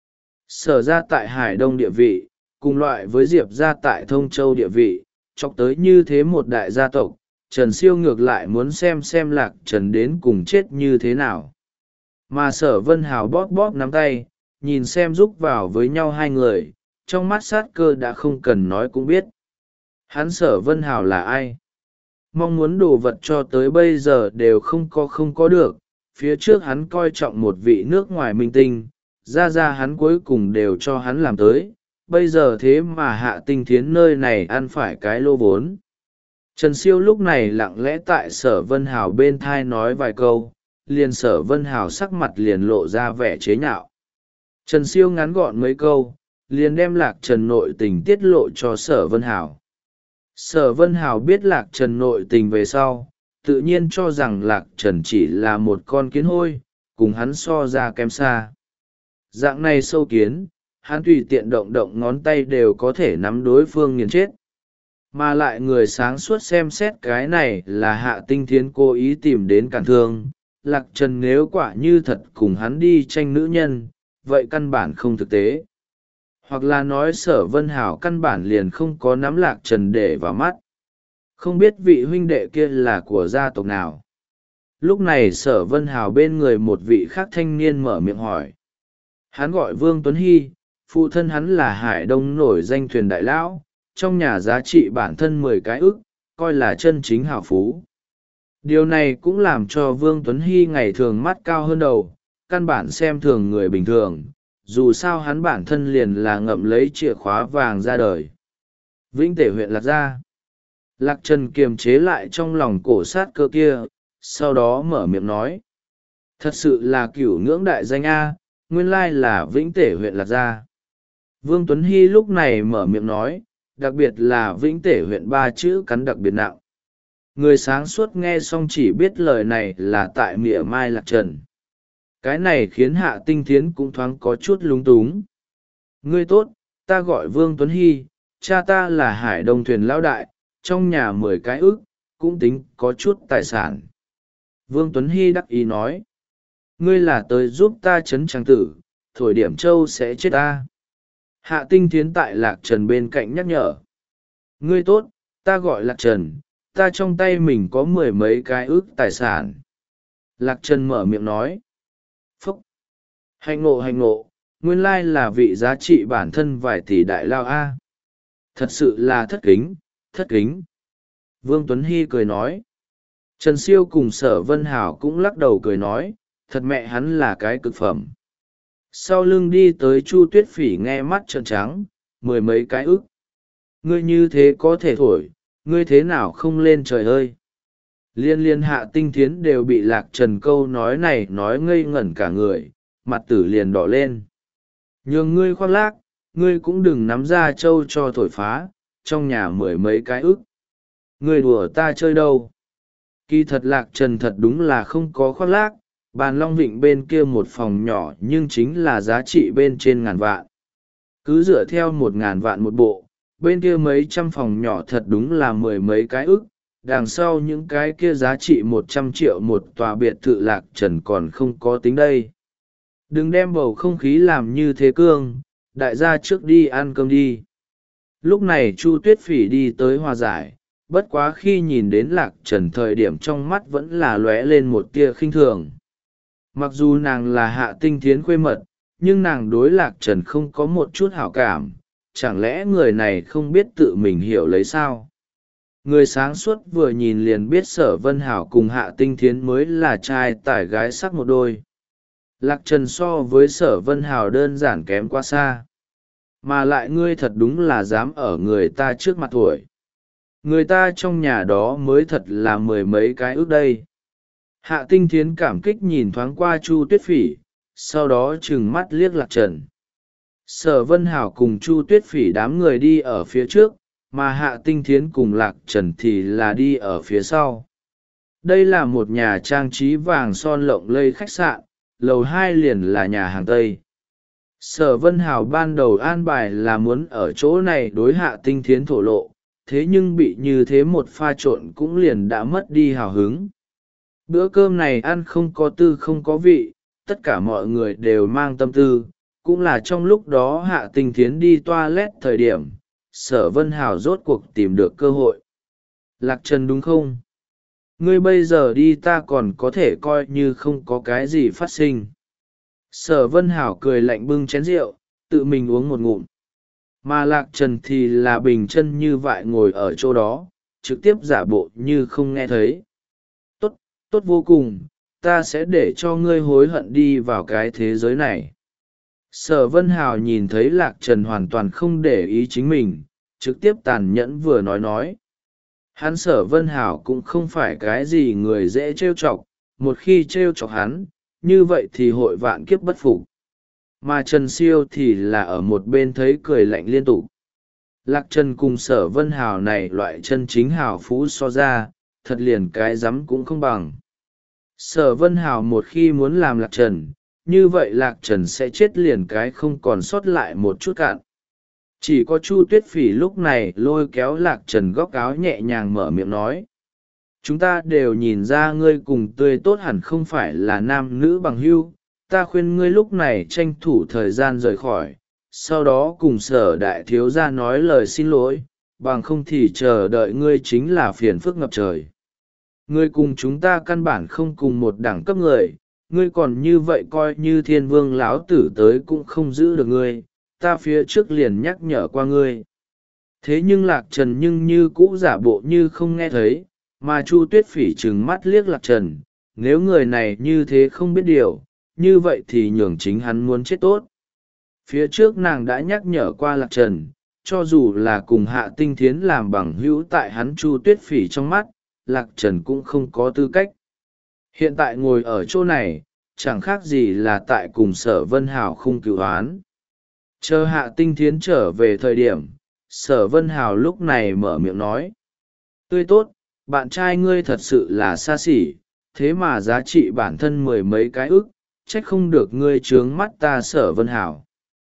Sở ra tại Hải Đông địa vị, cùng loại với Diệp ra tại Thông Châu địa vị, chọc tới như thế một đại gia tộc, Trần Siêu ngược lại muốn xem xem Lạc Trần đến cùng chết như thế nào. Mà Sở Vân Hảo bóp bóp nắm tay, nhìn xem rúc vào với nhau hai người, trong mắt sát cơ đã không cần nói cũng biết. Hắn Sở Vân Hảo là ai? Mong muốn đồ vật cho tới bây giờ đều không có không có được, phía trước hắn coi trọng một vị nước ngoài minh tinh, ra ra hắn cuối cùng đều cho hắn làm tới, bây giờ thế mà Hạ Tinh Thiến nơi này ăn phải cái lô vốn. Trần Siêu lúc này lặng lẽ tại Sở Vân Hảo bên thai nói vài câu, liền Sở Vân Hảo sắc mặt liền lộ ra vẻ chế nhạo. Trần Siêu ngắn gọn mấy câu, liền đem Lạc Trần nội tình tiết lộ cho Sở Vân Hảo. Sở Vân Hảo biết Lạc Trần nội tình về sau, tự nhiên cho rằng Lạc Trần chỉ là một con kiến hôi, cùng hắn so ra kém xa. Dạng này sâu kiến, hắn tùy tiện động động ngón tay đều có thể nắm đối phương nghiền chết. Mà lại người sáng suốt xem xét cái này là Hạ Tinh Thiến cố ý tìm đến cản thương. Lạc Trần nếu quả như thật cùng hắn đi tranh nữ nhân, vậy căn bản không thực tế. Hoặc là nói Sở Vân Hảo căn bản liền không có nắm Lạc Trần để vào mắt. Không biết vị huynh đệ kia là của gia tộc nào. Lúc này Sở Vân Hảo bên người một vị khác thanh niên mở miệng hỏi. Hắn gọi Vương Tuấn Hy, phụ thân hắn là Hải Đông nổi danh thuyền đại lão, trong nhà giá trị bản thân mười cái ức, coi là chân chính hào phú. Điều này cũng làm cho Vương Tuấn Hy ngày thường mắt cao hơn đầu, căn bản xem thường người bình thường, dù sao hắn bản thân liền là ngậm lấy chìa khóa vàng ra đời. Vĩnh Tể huyện Lạc Gia. Lạc Trần kiềm chế lại trong lòng cổ sát cơ kia, sau đó mở miệng nói. Thật sự là cửu ngưỡng đại danh A, nguyên lai là Vĩnh Tể huyện Lạc Gia. Vương Tuấn Hy lúc này mở miệng nói, đặc biệt là Vĩnh Tể huyện ba chữ cắn đặc biệt nặng. Người sáng suốt nghe xong chỉ biết lời này là tại mỉa mai Lạc Trần. Cái này khiến Hạ Tinh Thiến cũng thoáng có chút lúng túng. Ngươi tốt, ta gọi Vương Tuấn Hy, cha ta là Hải Đông thuyền lão đại, trong nhà mười cái ức, cũng tính có chút tài sản. Vương Tuấn Hy đắc ý nói. Ngươi là tới giúp ta chấn trang tử, thổi điểm châu sẽ chết ta. Hạ Tinh Thiến tại Lạc Trần bên cạnh nhắc nhở. Ngươi tốt, ta gọi Lạc Trần, ta trong tay mình có mười mấy cái ức tài sản. Lạc Trần mở miệng nói. Phúc! Hành ngộ hành ngộ, nguyên lai là vị giá trị bản thân vài tỷ đại lao A. Thật sự là thất kính, thất kính. Vương Tuấn Hy cười nói. Trần Siêu cùng Sở Vân Hảo cũng lắc đầu cười nói, thật mẹ hắn là cái cực phẩm. Sau lưng đi tới Chu Tuyết Phỉ nghe mắt trợn trắng, mười mấy cái ức. Ngươi như thế có thể thổi, ngươi thế nào không lên trời ơi. Liên liên Hạ Tinh Thiến đều bị Lạc Trần câu nói này nói ngây ngẩn cả người, mặt tử liền đỏ lên. Nhường ngươi khoác lác, ngươi cũng đừng nắm ra trâu cho thổi phá, trong nhà mười mấy cái ức. Ngươi đùa ta chơi đâu. Kỳ thật Lạc Trần thật đúng là không có khoác lác, bàn Long Vịnh bên kia một phòng nhỏ nhưng chính là giá trị bên trên ngàn vạn. Cứ dựa theo một ngàn vạn một bộ, bên kia mấy trăm phòng nhỏ thật đúng là mười mấy cái ức, đằng sau những cái kia giá trị một trăm triệu một tòa biệt thự Lạc Trần còn không có tính đây. Đừng đem bầu không khí làm như thế cương, đại gia trước đi ăn cơm đi. Lúc này Chu Tuyết Phỉ đi tới hòa giải, bất quá khi nhìn đến Lạc Trần thời điểm trong mắt vẫn là lóe lên một tia khinh thường. Mặc dù nàng là Hạ Tinh Thiến khuê mật, nhưng nàng đối Lạc Trần không có một chút hảo cảm, chẳng lẽ người này không biết tự mình hiểu lấy sao? Người sáng suốt vừa nhìn liền biết Sở Vân Hảo cùng Hạ Tinh Thiến mới là trai tải gái sắc một đôi. Lạc Trần so với Sở Vân Hảo đơn giản kém quá xa. Mà lại ngươi thật đúng là dám ở người ta trước mặt thổi. Người ta trong nhà đó mới thật là mười mấy cái ước đây. Hạ Tinh Thiến cảm kích nhìn thoáng qua Chu Tuyết Phỉ, sau đó trừng mắt liếc Lạc Trần. Sở Vân Hảo cùng Chu Tuyết Phỉ đám người đi ở phía trước, mà Hạ Tinh Thiến cùng Lạc Trần thì là đi ở phía sau. Đây là một nhà trang trí vàng son lộng lẫy khách sạn, lầu hai liền là nhà hàng Tây. Sở Vân Hảo ban đầu an bài là muốn ở chỗ này đối Hạ Tinh Thiến thổ lộ, thế nhưng bị như thế một pha trộn cũng liền đã mất đi hào hứng. Bữa cơm này ăn không có tư không có vị, tất cả mọi người đều mang tâm tư, cũng là trong lúc đó Hạ Tinh Thiến đi toilet thời điểm, Sở Vân Hảo rốt cuộc tìm được cơ hội. Lạc Trần đúng không? Ngươi bây giờ đi ta còn có thể coi như không có cái gì phát sinh. Sở Vân Hảo cười lạnh bưng chén rượu, tự mình uống một ngụm. Mà Lạc Trần thì là bình chân như vậy ngồi ở chỗ đó, trực tiếp giả bộ như không nghe thấy. Tốt, tốt vô cùng, ta sẽ để cho ngươi hối hận đi vào cái thế giới này. Sở Vân Hảo nhìn thấy Lạc Trần hoàn toàn không để ý chính mình, trực tiếp tàn nhẫn vừa nói nói. Hắn Sở Vân Hảo cũng không phải cái gì người dễ trêu chọc, một khi trêu chọc hắn, như vậy thì hội vạn kiếp bất phục. Mà Trần Siêu thì là ở một bên thấy cười lạnh liên tục. Lạc Trần cùng Sở Vân Hảo này loại chân chính hảo phú so ra, thật liền cái rắm cũng không bằng. Sở Vân Hảo một khi muốn làm Lạc Trần, như vậy Lạc Trần sẽ chết liền cái không còn sót lại một chút cạn. Chỉ có Chu Tuyết Phỉ lúc này lôi kéo Lạc Trần góc áo nhẹ nhàng mở miệng nói: chúng ta đều nhìn ra ngươi cùng tươi tốt hẳn không phải là nam nữ bằng hữu, ta khuyên ngươi lúc này tranh thủ thời gian rời khỏi, sau đó cùng Sở đại thiếu gia nói lời xin lỗi, bằng không thì chờ đợi ngươi chính là phiền phức ngập trời. Ngươi cùng chúng ta căn bản không cùng một đẳng cấp người, ngươi còn như vậy coi như thiên vương lão tử tới cũng không giữ được ngươi, ta phía trước liền nhắc nhở qua ngươi. Thế nhưng Lạc Trần nhưng như cũ giả bộ như không nghe thấy, mà Chu Tuyết Phỉ trừng mắt liếc Lạc Trần, nếu người này như thế không biết điều, như vậy thì nhường chính hắn muốn chết tốt. Phía trước nàng đã nhắc nhở qua Lạc Trần, cho dù là cùng Hạ Tinh Thiến làm bằng hữu tại hắn Chu Tuyết Phỉ trong mắt, Lạc Trần cũng không có tư cách. Hiện tại ngồi ở chỗ này, chẳng khác gì là tại cùng Sở Vân Hào không cứu oán. Chờ Hạ Tinh Thiến trở về thời điểm, Sở Vân Hào lúc này mở miệng nói: tươi tốt, bạn trai ngươi thật sự là xa xỉ, thế mà giá trị bản thân mười mấy cái ức, trách không được ngươi trướng mắt ta Sở Vân Hào.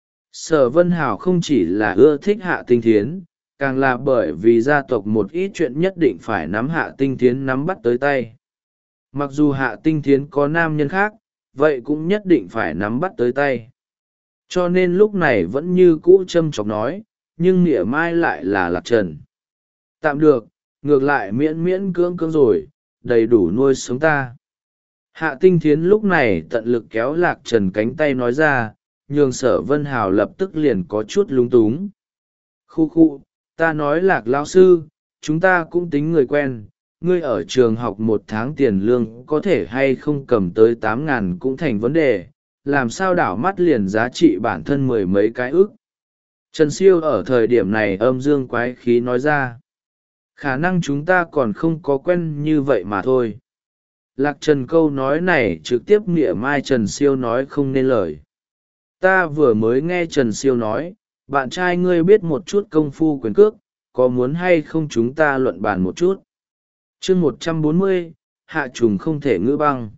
Sở Vân Hào không chỉ là ưa thích Hạ Tinh Thiến, càng là bởi vì gia tộc một ít chuyện nhất định phải nắm Hạ Tinh Thiến nắm bắt tới tay. Mặc dù Hạ Tinh Thiến có nam nhân khác, vậy cũng nhất định phải nắm bắt tới tay. Cho nên lúc này vẫn như cũ châm chọc nói, nhưng nghĩa mai lại là Lạc Trần. Tạm được, ngược lại miễn miễn cưỡng cưỡng rồi, đầy đủ nuôi sống ta. Hạ Tinh Thiến lúc này tận lực kéo Lạc Trần cánh tay nói ra, nhường Sở Vân Hào lập tức liền có chút lúng túng. Khu khu, ta nói Lạc lão sư, chúng ta cũng tính người quen, ngươi ở trường học một tháng tiền lương có thể hay không cầm tới tám ngàn cũng thành vấn đề, làm sao đảo mắt liền giá trị bản thân mười mấy cái ức. Trần Siêu ở thời điểm này âm dương quái khí nói ra, khả năng chúng ta còn không có quen như vậy mà thôi. Lạc Trần câu nói này trực tiếp nghĩa mai Trần Siêu nói không nên lời. Ta vừa mới nghe Trần Siêu nói, bạn trai ngươi biết một chút công phu quyền cước, có muốn hay không chúng ta luận bàn một chút. Chương một trăm bốn mươi, hạ trùng không thể ngữ băng.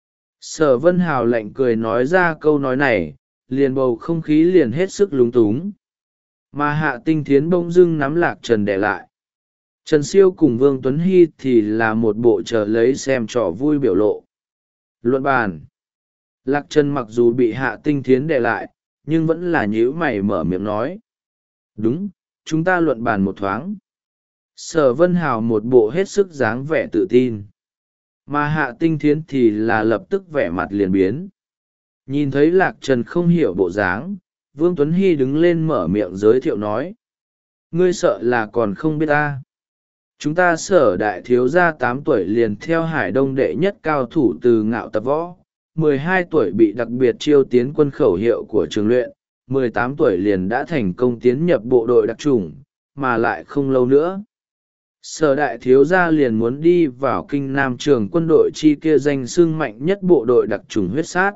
Sở Vân Hào lạnh cười nói ra câu nói này, liền bầu không khí liền hết sức lúng túng. Mà Hạ Tinh Thiến bỗng dưng nắm Lạc Trần để lại. Trần Siêu cùng Vương Tuấn Hy thì là một bộ chờ lấy xem trò vui biểu lộ. Luận bàn. Lạc Trần mặc dù bị Hạ Tinh Thiến để lại, nhưng vẫn là nhíu mày mở miệng nói. Đúng, chúng ta luận bàn một thoáng. Sở Vân Hào một bộ hết sức dáng vẻ tự tin. Mà Hạ Tinh Thiến thì là lập tức vẻ mặt liền biến. Nhìn thấy Lạc Trần không hiểu bộ dáng, Vương Tuấn Hy đứng lên mở miệng giới thiệu nói. Ngươi sợ là còn không biết ta. Chúng ta Sở đại thiếu gia tám tuổi liền theo Hải Đông đệ nhất cao thủ từ Ngạo tập võ, mười hai tuổi bị đặc biệt chiêu tiến quân khẩu hiệu của trường luyện, mười tám tuổi liền đã thành công tiến nhập bộ đội đặc chủng, mà lại không lâu nữa. Sở đại thiếu gia liền muốn đi vào kinh nam trường quân đội chi kia danh xưng mạnh nhất bộ đội đặc chủng huyết sát.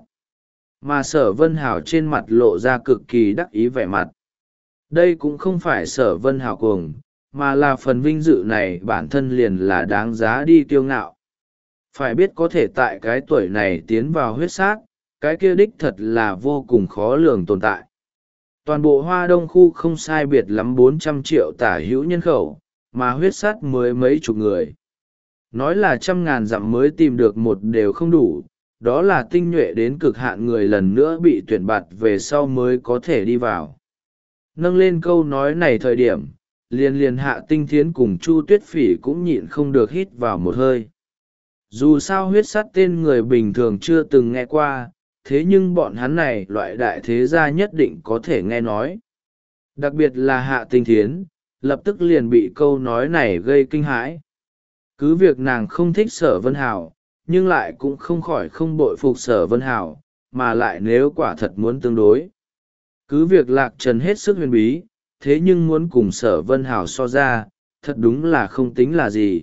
Mà Sở Vân Hào trên mặt lộ ra cực kỳ đắc ý vẻ mặt. Đây cũng không phải Sở Vân Hào cuồng, mà là phần vinh dự này bản thân liền là đáng giá đi kiêu ngạo. Phải biết có thể tại cái tuổi này tiến vào huyết sát, cái kia đích thật là vô cùng khó lường tồn tại. Toàn bộ Hoa Đông khu không sai biệt lắm bốn trăm triệu tả hữu nhân khẩu, mà huyết sát mới mấy chục người. Nói là trăm ngàn dặm mới tìm được một đều không đủ, đó là tinh nhuệ đến cực hạn người lần nữa bị tuyển bạt về sau mới có thể đi vào. Nâng lên câu nói này thời điểm, liền liền Hạ Tinh Thiến cùng Chu Tuyết Phỉ cũng nhịn không được hít vào một hơi. Dù sao huyết sắt tên người bình thường chưa từng nghe qua, thế nhưng bọn hắn này loại đại thế gia nhất định có thể nghe nói. Đặc biệt là Hạ Tinh Thiến, lập tức liền bị câu nói này gây kinh hãi. Cứ việc nàng không thích Sở Vân Hào, nhưng lại cũng không khỏi không bội phục Sở Vân Hào, mà lại nếu quả thật muốn tương đối. Cứ việc Lạc Trần hết sức huyền bí, thế nhưng muốn cùng Sở Vân Hào so ra, thật đúng là không tính là gì.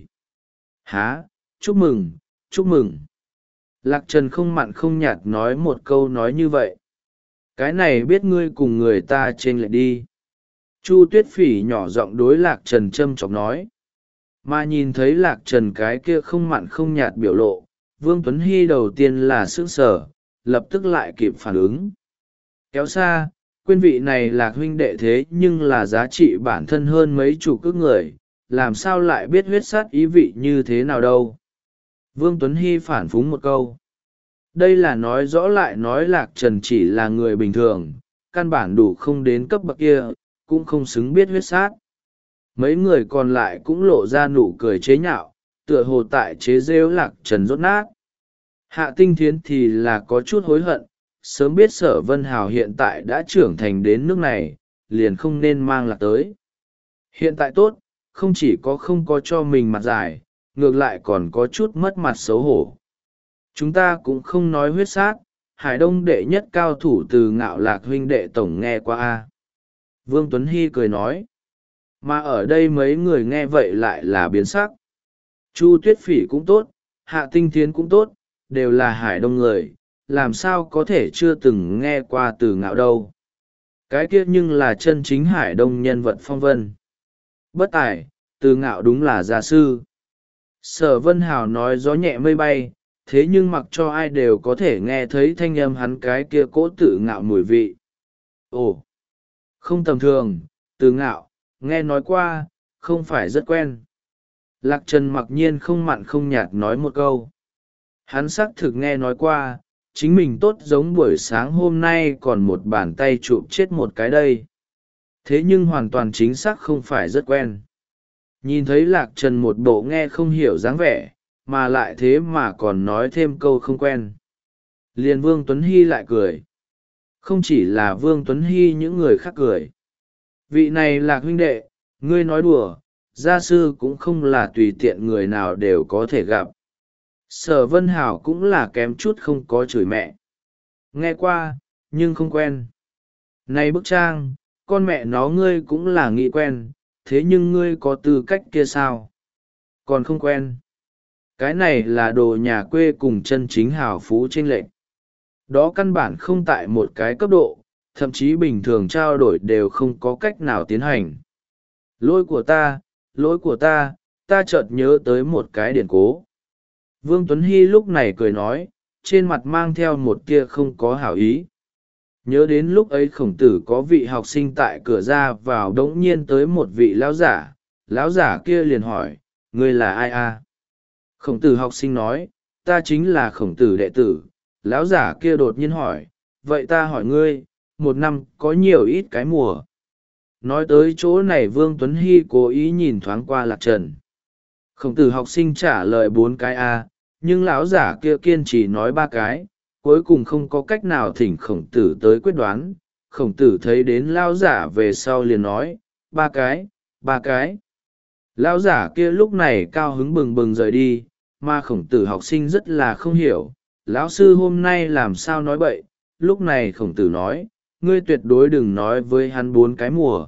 Há, chúc mừng, chúc mừng. Lạc Trần không mặn không nhạt nói một câu nói như vậy. Cái này biết ngươi cùng người ta chênh lệch đi. Chu Tuyết Phỉ nhỏ giọng đối Lạc Trần châm chọc nói. Mà nhìn thấy Lạc Trần cái kia không mặn không nhạt biểu lộ, Vương Tuấn Hy đầu tiên là sững sờ, lập tức lại kịp phản ứng. Kéo xa, quên vị này Lạc huynh đệ thế nhưng là giá trị bản thân hơn mấy chục ức người, làm sao lại biết huyết sát ý vị như thế nào đâu. Vương Tuấn Hy phản phúng một câu. Đây là nói rõ lại nói Lạc Trần chỉ là người bình thường, căn bản đủ không đến cấp bậc kia, cũng không xứng biết huyết sát. Mấy người còn lại cũng lộ ra nụ cười chế nhạo, tựa hồ tại chế rêu Lạc Trần rốt nát. Hạ Tinh Thiến thì là có chút hối hận, sớm biết Sở Vân Hào hiện tại đã trưởng thành đến nước này, liền không nên mang Lạc tới. Hiện tại tốt, không chỉ có không có cho mình mặt dài, ngược lại còn có chút mất mặt xấu hổ. Chúng ta cũng không nói huyết sát, Hải Đông đệ nhất cao thủ Từ Ngạo Lạc huynh đệ tổng nghe qua a. Vương Tuấn Hy cười nói. Mà ở đây mấy người nghe vậy lại là biến sắc. Chu Tuyết Phỉ cũng tốt, Hạ Tinh Thiến cũng tốt, đều là Hải Đông người, làm sao có thể chưa từng nghe qua Từ Ngạo đâu. Cái kia nhưng là chân chính Hải Đông nhân vật phong vân. Bất tài, Từ Ngạo đúng là gia sư. Sở Vân Hào nói gió nhẹ mây bay, thế nhưng mặc cho ai đều có thể nghe thấy thanh âm hắn cái kia cỗ Tự Ngạo mùi vị. Ồ, không tầm thường, Từ Ngạo, nghe nói qua, không phải rất quen. Lạc Trần mặc nhiên không mặn không nhạt nói một câu. Hắn xác thực nghe nói qua, chính mình tốt giống buổi sáng hôm nay còn một bàn tay chụp chết một cái đây. Thế nhưng hoàn toàn chính xác không phải rất quen. Nhìn thấy Lạc Trần một bộ nghe không hiểu dáng vẻ, mà lại thế mà còn nói thêm câu không quen. Liền Vương Tuấn Hy lại cười. Không chỉ là Vương Tuấn Hy, những người khác cười. Vị này Lạc huynh đệ, ngươi nói đùa, gia sư cũng không là tùy tiện người nào đều có thể gặp. Sở Vân Hảo cũng là kém chút không có chửi mẹ. Nghe qua, nhưng không quen. Này bức trang, con mẹ nó ngươi cũng là nghĩ quen, thế nhưng ngươi có tư cách kia sao? Còn không quen. Cái này là đồ nhà quê cùng chân chính hào phú chênh lệch. Đó căn bản không tại một cái cấp độ, thậm chí bình thường trao đổi đều không có cách nào tiến hành. Lỗi của ta, lỗi của ta, ta chợt nhớ tới một cái điển cố. Vương Tuấn Hy lúc này cười nói, trên mặt mang theo một tia không có hảo ý. Nhớ đến lúc ấy Khổng Tử có vị học sinh tại cửa ra vào đống nhiên tới một vị lão giả, lão giả kia liền hỏi, ngươi là ai a? Khổng Tử học sinh nói, ta chính là Khổng Tử đệ tử. Lão giả kia đột nhiên hỏi, vậy ta hỏi ngươi, một năm có nhiều ít cái mùa? Nói tới chỗ này Vương Tuấn Hy cố ý nhìn thoáng qua Lạc Trần. Khổng Tử học sinh trả lời bốn cái a, nhưng lão giả kia kiên trì nói ba cái, cuối cùng không có cách nào thỉnh Khổng Tử tới quyết đoán. Khổng Tử thấy đến lão giả về sau liền nói, ba cái, ba cái. Lão giả kia lúc này cao hứng bừng bừng rời đi, mà Khổng Tử học sinh rất là không hiểu, lão sư hôm nay làm sao nói bậy. Lúc này Khổng Tử nói, ngươi tuyệt đối đừng nói với hắn bốn cái mùa.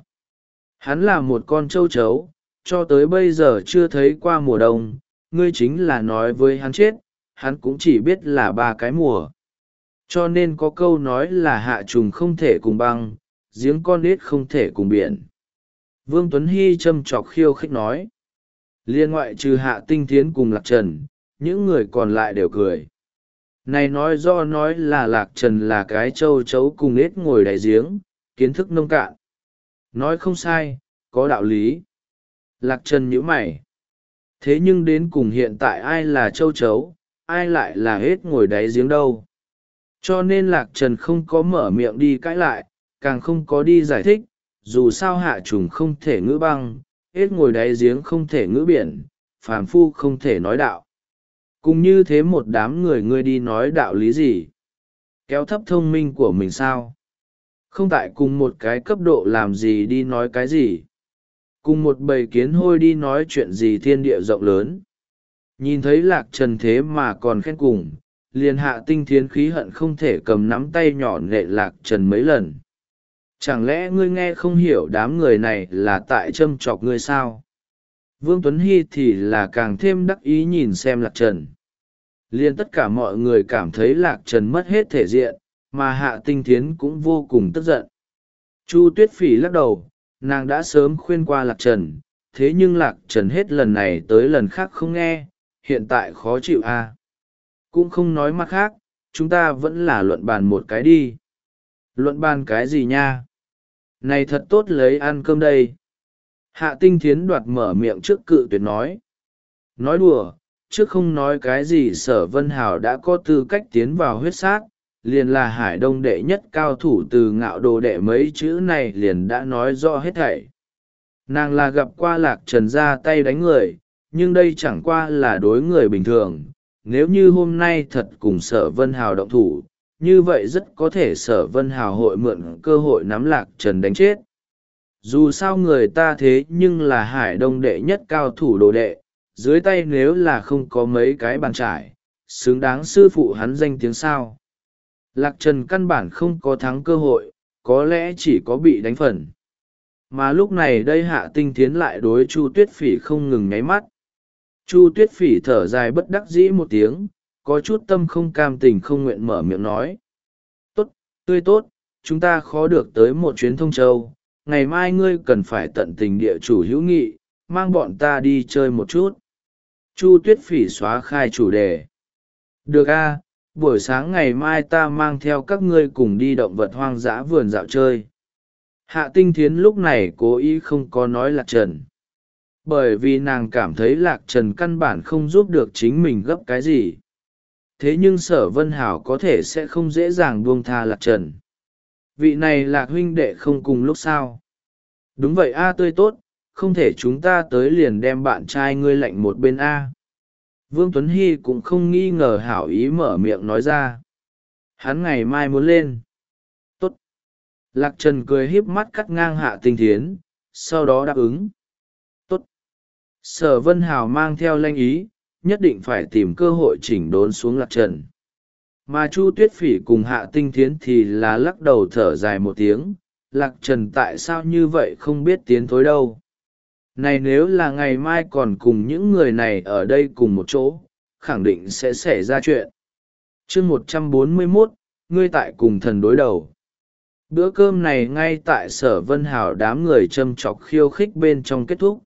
Hắn là một con châu chấu, cho tới bây giờ chưa thấy qua mùa đông, ngươi chính là nói với hắn chết, hắn cũng chỉ biết là ba cái mùa. Cho nên có câu nói là hạ trùng không thể cùng băng, giếng con đít không thể cùng biển. Vương Tuấn Hy châm chọc khiêu khích nói. Liên ngoại trừ Hạ Tinh Thiến cùng Lạc Trần, những người còn lại đều cười. Này nói do nói là Lạc Trần là cái châu chấu cùng ếch ngồi đại giếng, kiến thức nông cạn. Nói không sai, có đạo lý. Lạc Trần nhíu mày. Thế nhưng đến cùng hiện tại ai là châu chấu, ai lại là ếch ngồi đáy giếng đâu. Cho nên Lạc Trần không có mở miệng đi cãi lại, càng không có đi giải thích, dù sao hạ trùng không thể ngữ băng, ếch ngồi đáy giếng không thể ngữ biển, phàm phu không thể nói đạo. Cùng như thế một đám người ngươi đi nói đạo lý gì? Kéo thấp thông minh của mình sao? Không tại cùng một cái cấp độ làm gì đi nói cái gì? Cùng một bầy kiến hôi đi nói chuyện gì thiên địa rộng lớn? Nhìn thấy Lạc Trần thế mà còn khen cùng, liền Hạ Tinh Thiến khí hận không thể cầm nắm tay nhỏ nệ Lạc Trần mấy lần. Chẳng lẽ ngươi nghe không hiểu đám người này là tại châm chọc ngươi sao? Vương Tuấn Hy thì là càng thêm đắc ý nhìn xem Lạc Trần. Liên tất cả mọi người cảm thấy Lạc Trần mất hết thể diện, mà Hạ Tinh Thiến cũng vô cùng tức giận. Chu Tuyết Phỉ lắc đầu, nàng đã sớm khuyên qua Lạc Trần, thế nhưng Lạc Trần hết lần này tới lần khác không nghe, hiện tại khó chịu a. Cũng không nói mặt khác, chúng ta vẫn là luận bàn một cái đi. Luận bàn cái gì nha? Này thật tốt lấy ăn cơm đây. Hạ Tinh Thiến đoạt mở miệng trước cự tuyệt nói. Nói đùa, trước không nói cái gì Sở Vân Hào đã có tư cách tiến vào huyết sát, liền là Hải Đông đệ nhất cao thủ từ Ngạo Đồ đệ mấy chữ này liền đã nói rõ hết thảy. Nàng là gặp qua Lạc Trần ra tay đánh người, nhưng đây chẳng qua là đối người bình thường. Nếu như hôm nay thật cùng Sở Vân Hào động thủ, như vậy rất có thể Sở Vân Hào hội mượn cơ hội nắm Lạc Trần đánh chết. Dù sao người ta thế nhưng là Hải Đông đệ nhất cao thủ đồ đệ, dưới tay nếu là không có mấy cái bàn trải, xứng đáng sư phụ hắn danh tiếng sao. Lạc Trần căn bản không có thắng cơ hội, có lẽ chỉ có bị đánh phần. Mà lúc này đây Hạ Tinh Thiến lại đối Chu Tuyết Phỉ không ngừng nháy mắt. Chu Tuyết Phỉ thở dài bất đắc dĩ một tiếng, có chút tâm không cam tình không nguyện mở miệng nói. Tốt, tươi tốt, chúng ta khó được tới một chuyến Thông Châu, ngày mai ngươi cần phải tận tình địa chủ hữu nghị, mang bọn ta đi chơi một chút. Chu Tuyết Phỉ xóa khai chủ đề. Được a, buổi sáng ngày mai ta mang theo các ngươi cùng đi động vật hoang dã vườn dạo chơi. Hạ Tinh Thiến lúc này cố ý không có nói Lạc Trần. Bởi vì nàng cảm thấy Lạc Trần căn bản không giúp được chính mình gấp cái gì. Thế nhưng Sở Vân Hảo có thể sẽ không dễ dàng buông tha Lạc Trần. Vị này Lạc huynh đệ không cùng lúc sao? Đúng vậy a, tươi tốt, không thể chúng ta tới liền đem bạn trai ngươi lạnh một bên a. Vương Tuấn Hy cũng không nghi ngờ hảo ý mở miệng nói ra. Hắn ngày mai muốn lên. Tốt. Lạc Trần cười híp mắt cắt ngang Hạ Tinh Thiến, sau đó đáp ứng. Tốt. Sở Vân Hào mang theo lanh ý, nhất định phải tìm cơ hội chỉnh đốn xuống Lạc Trần. Mà Chu Tuyết Phỉ cùng Hạ Tinh Thiến thì là lắc đầu thở dài một tiếng. Lạc Trần tại sao như vậy không biết tiến thối đâu. Này nếu là ngày mai còn cùng những người này ở đây cùng một chỗ, khẳng định sẽ xảy ra chuyện. Chương một trăm bốn mươi mốt, ngươi tại cùng thần đối đầu. Bữa cơm này ngay tại Sở Vân Hảo đám người châm chọc khiêu khích bên trong kết thúc.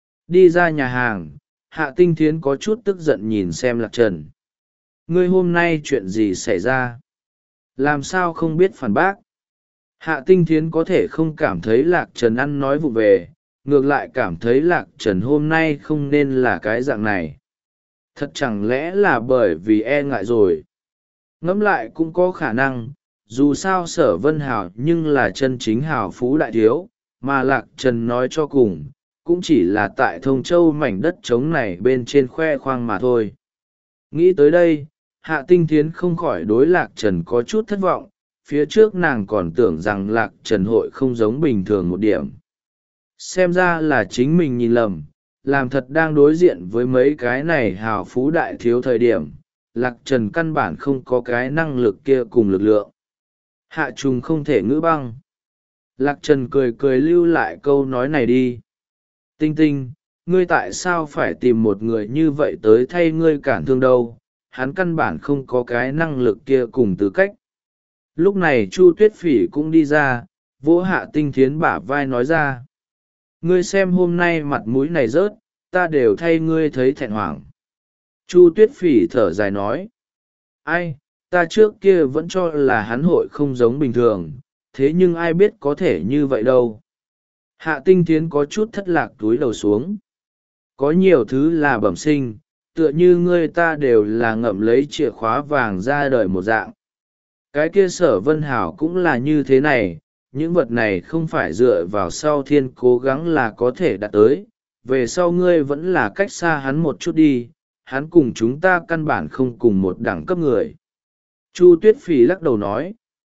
Đi ra nhà hàng, Hạ Tinh Thiến có chút tức giận nhìn xem Lạc Trần. Ngươi hôm nay chuyện gì xảy ra? Làm sao không biết phản bác? Hạ Tinh Thiến có thể không cảm thấy Lạc Trần ăn nói vụ về, ngược lại cảm thấy Lạc Trần hôm nay không nên là cái dạng này. Thật chẳng lẽ là bởi vì e ngại rồi? Ngẫm lại cũng có khả năng, dù sao Sở Vân Hảo nhưng là chân chính hào phú đại thiếu, mà Lạc Trần nói cho cùng, cũng chỉ là tại Thông Châu mảnh đất trống này bên trên khoe khoang mà thôi. Nghĩ tới đây, Hạ Tinh Thiến không khỏi đối Lạc Trần có chút thất vọng, phía trước nàng còn tưởng rằng Lạc Trần hội không giống bình thường một điểm. Xem ra là chính mình nhìn lầm, làm thật đang đối diện với mấy cái này hào phú đại thiếu thời điểm, Lạc Trần căn bản không có cái năng lực kia cùng lực lượng. Hạ trùng không thể ngữ băng. Lạc Trần cười cười lưu lại câu nói này đi. Tinh Tinh, ngươi tại sao phải tìm một người như vậy tới thay ngươi cản thương đâu, hắn căn bản không có cái năng lực kia cùng tư cách. Lúc này Chu Tuyết Phỉ cũng đi ra, vỗ Hạ Tinh Thiến bả vai nói ra. Ngươi xem hôm nay mặt mũi này rớt, ta đều thay ngươi thấy thẹn hoảng. Chu Tuyết Phỉ thở dài nói. Ai, ta trước kia vẫn cho là hắn hội không giống bình thường, thế nhưng ai biết có thể như vậy đâu. Hạ Tinh Thiến có chút thất lạc túi đầu xuống. Có nhiều thứ là bẩm sinh, tựa như ngươi ta đều là ngậm lấy chìa khóa vàng ra đời một dạng. Cái kia Sở Vân Hảo cũng là như thế này, những vật này không phải dựa vào sau thiên cố gắng là có thể đạt tới, về sau ngươi vẫn là cách xa hắn một chút đi, hắn cùng chúng ta căn bản không cùng một đẳng cấp người. Chu Tuyết Phỉ lắc đầu nói.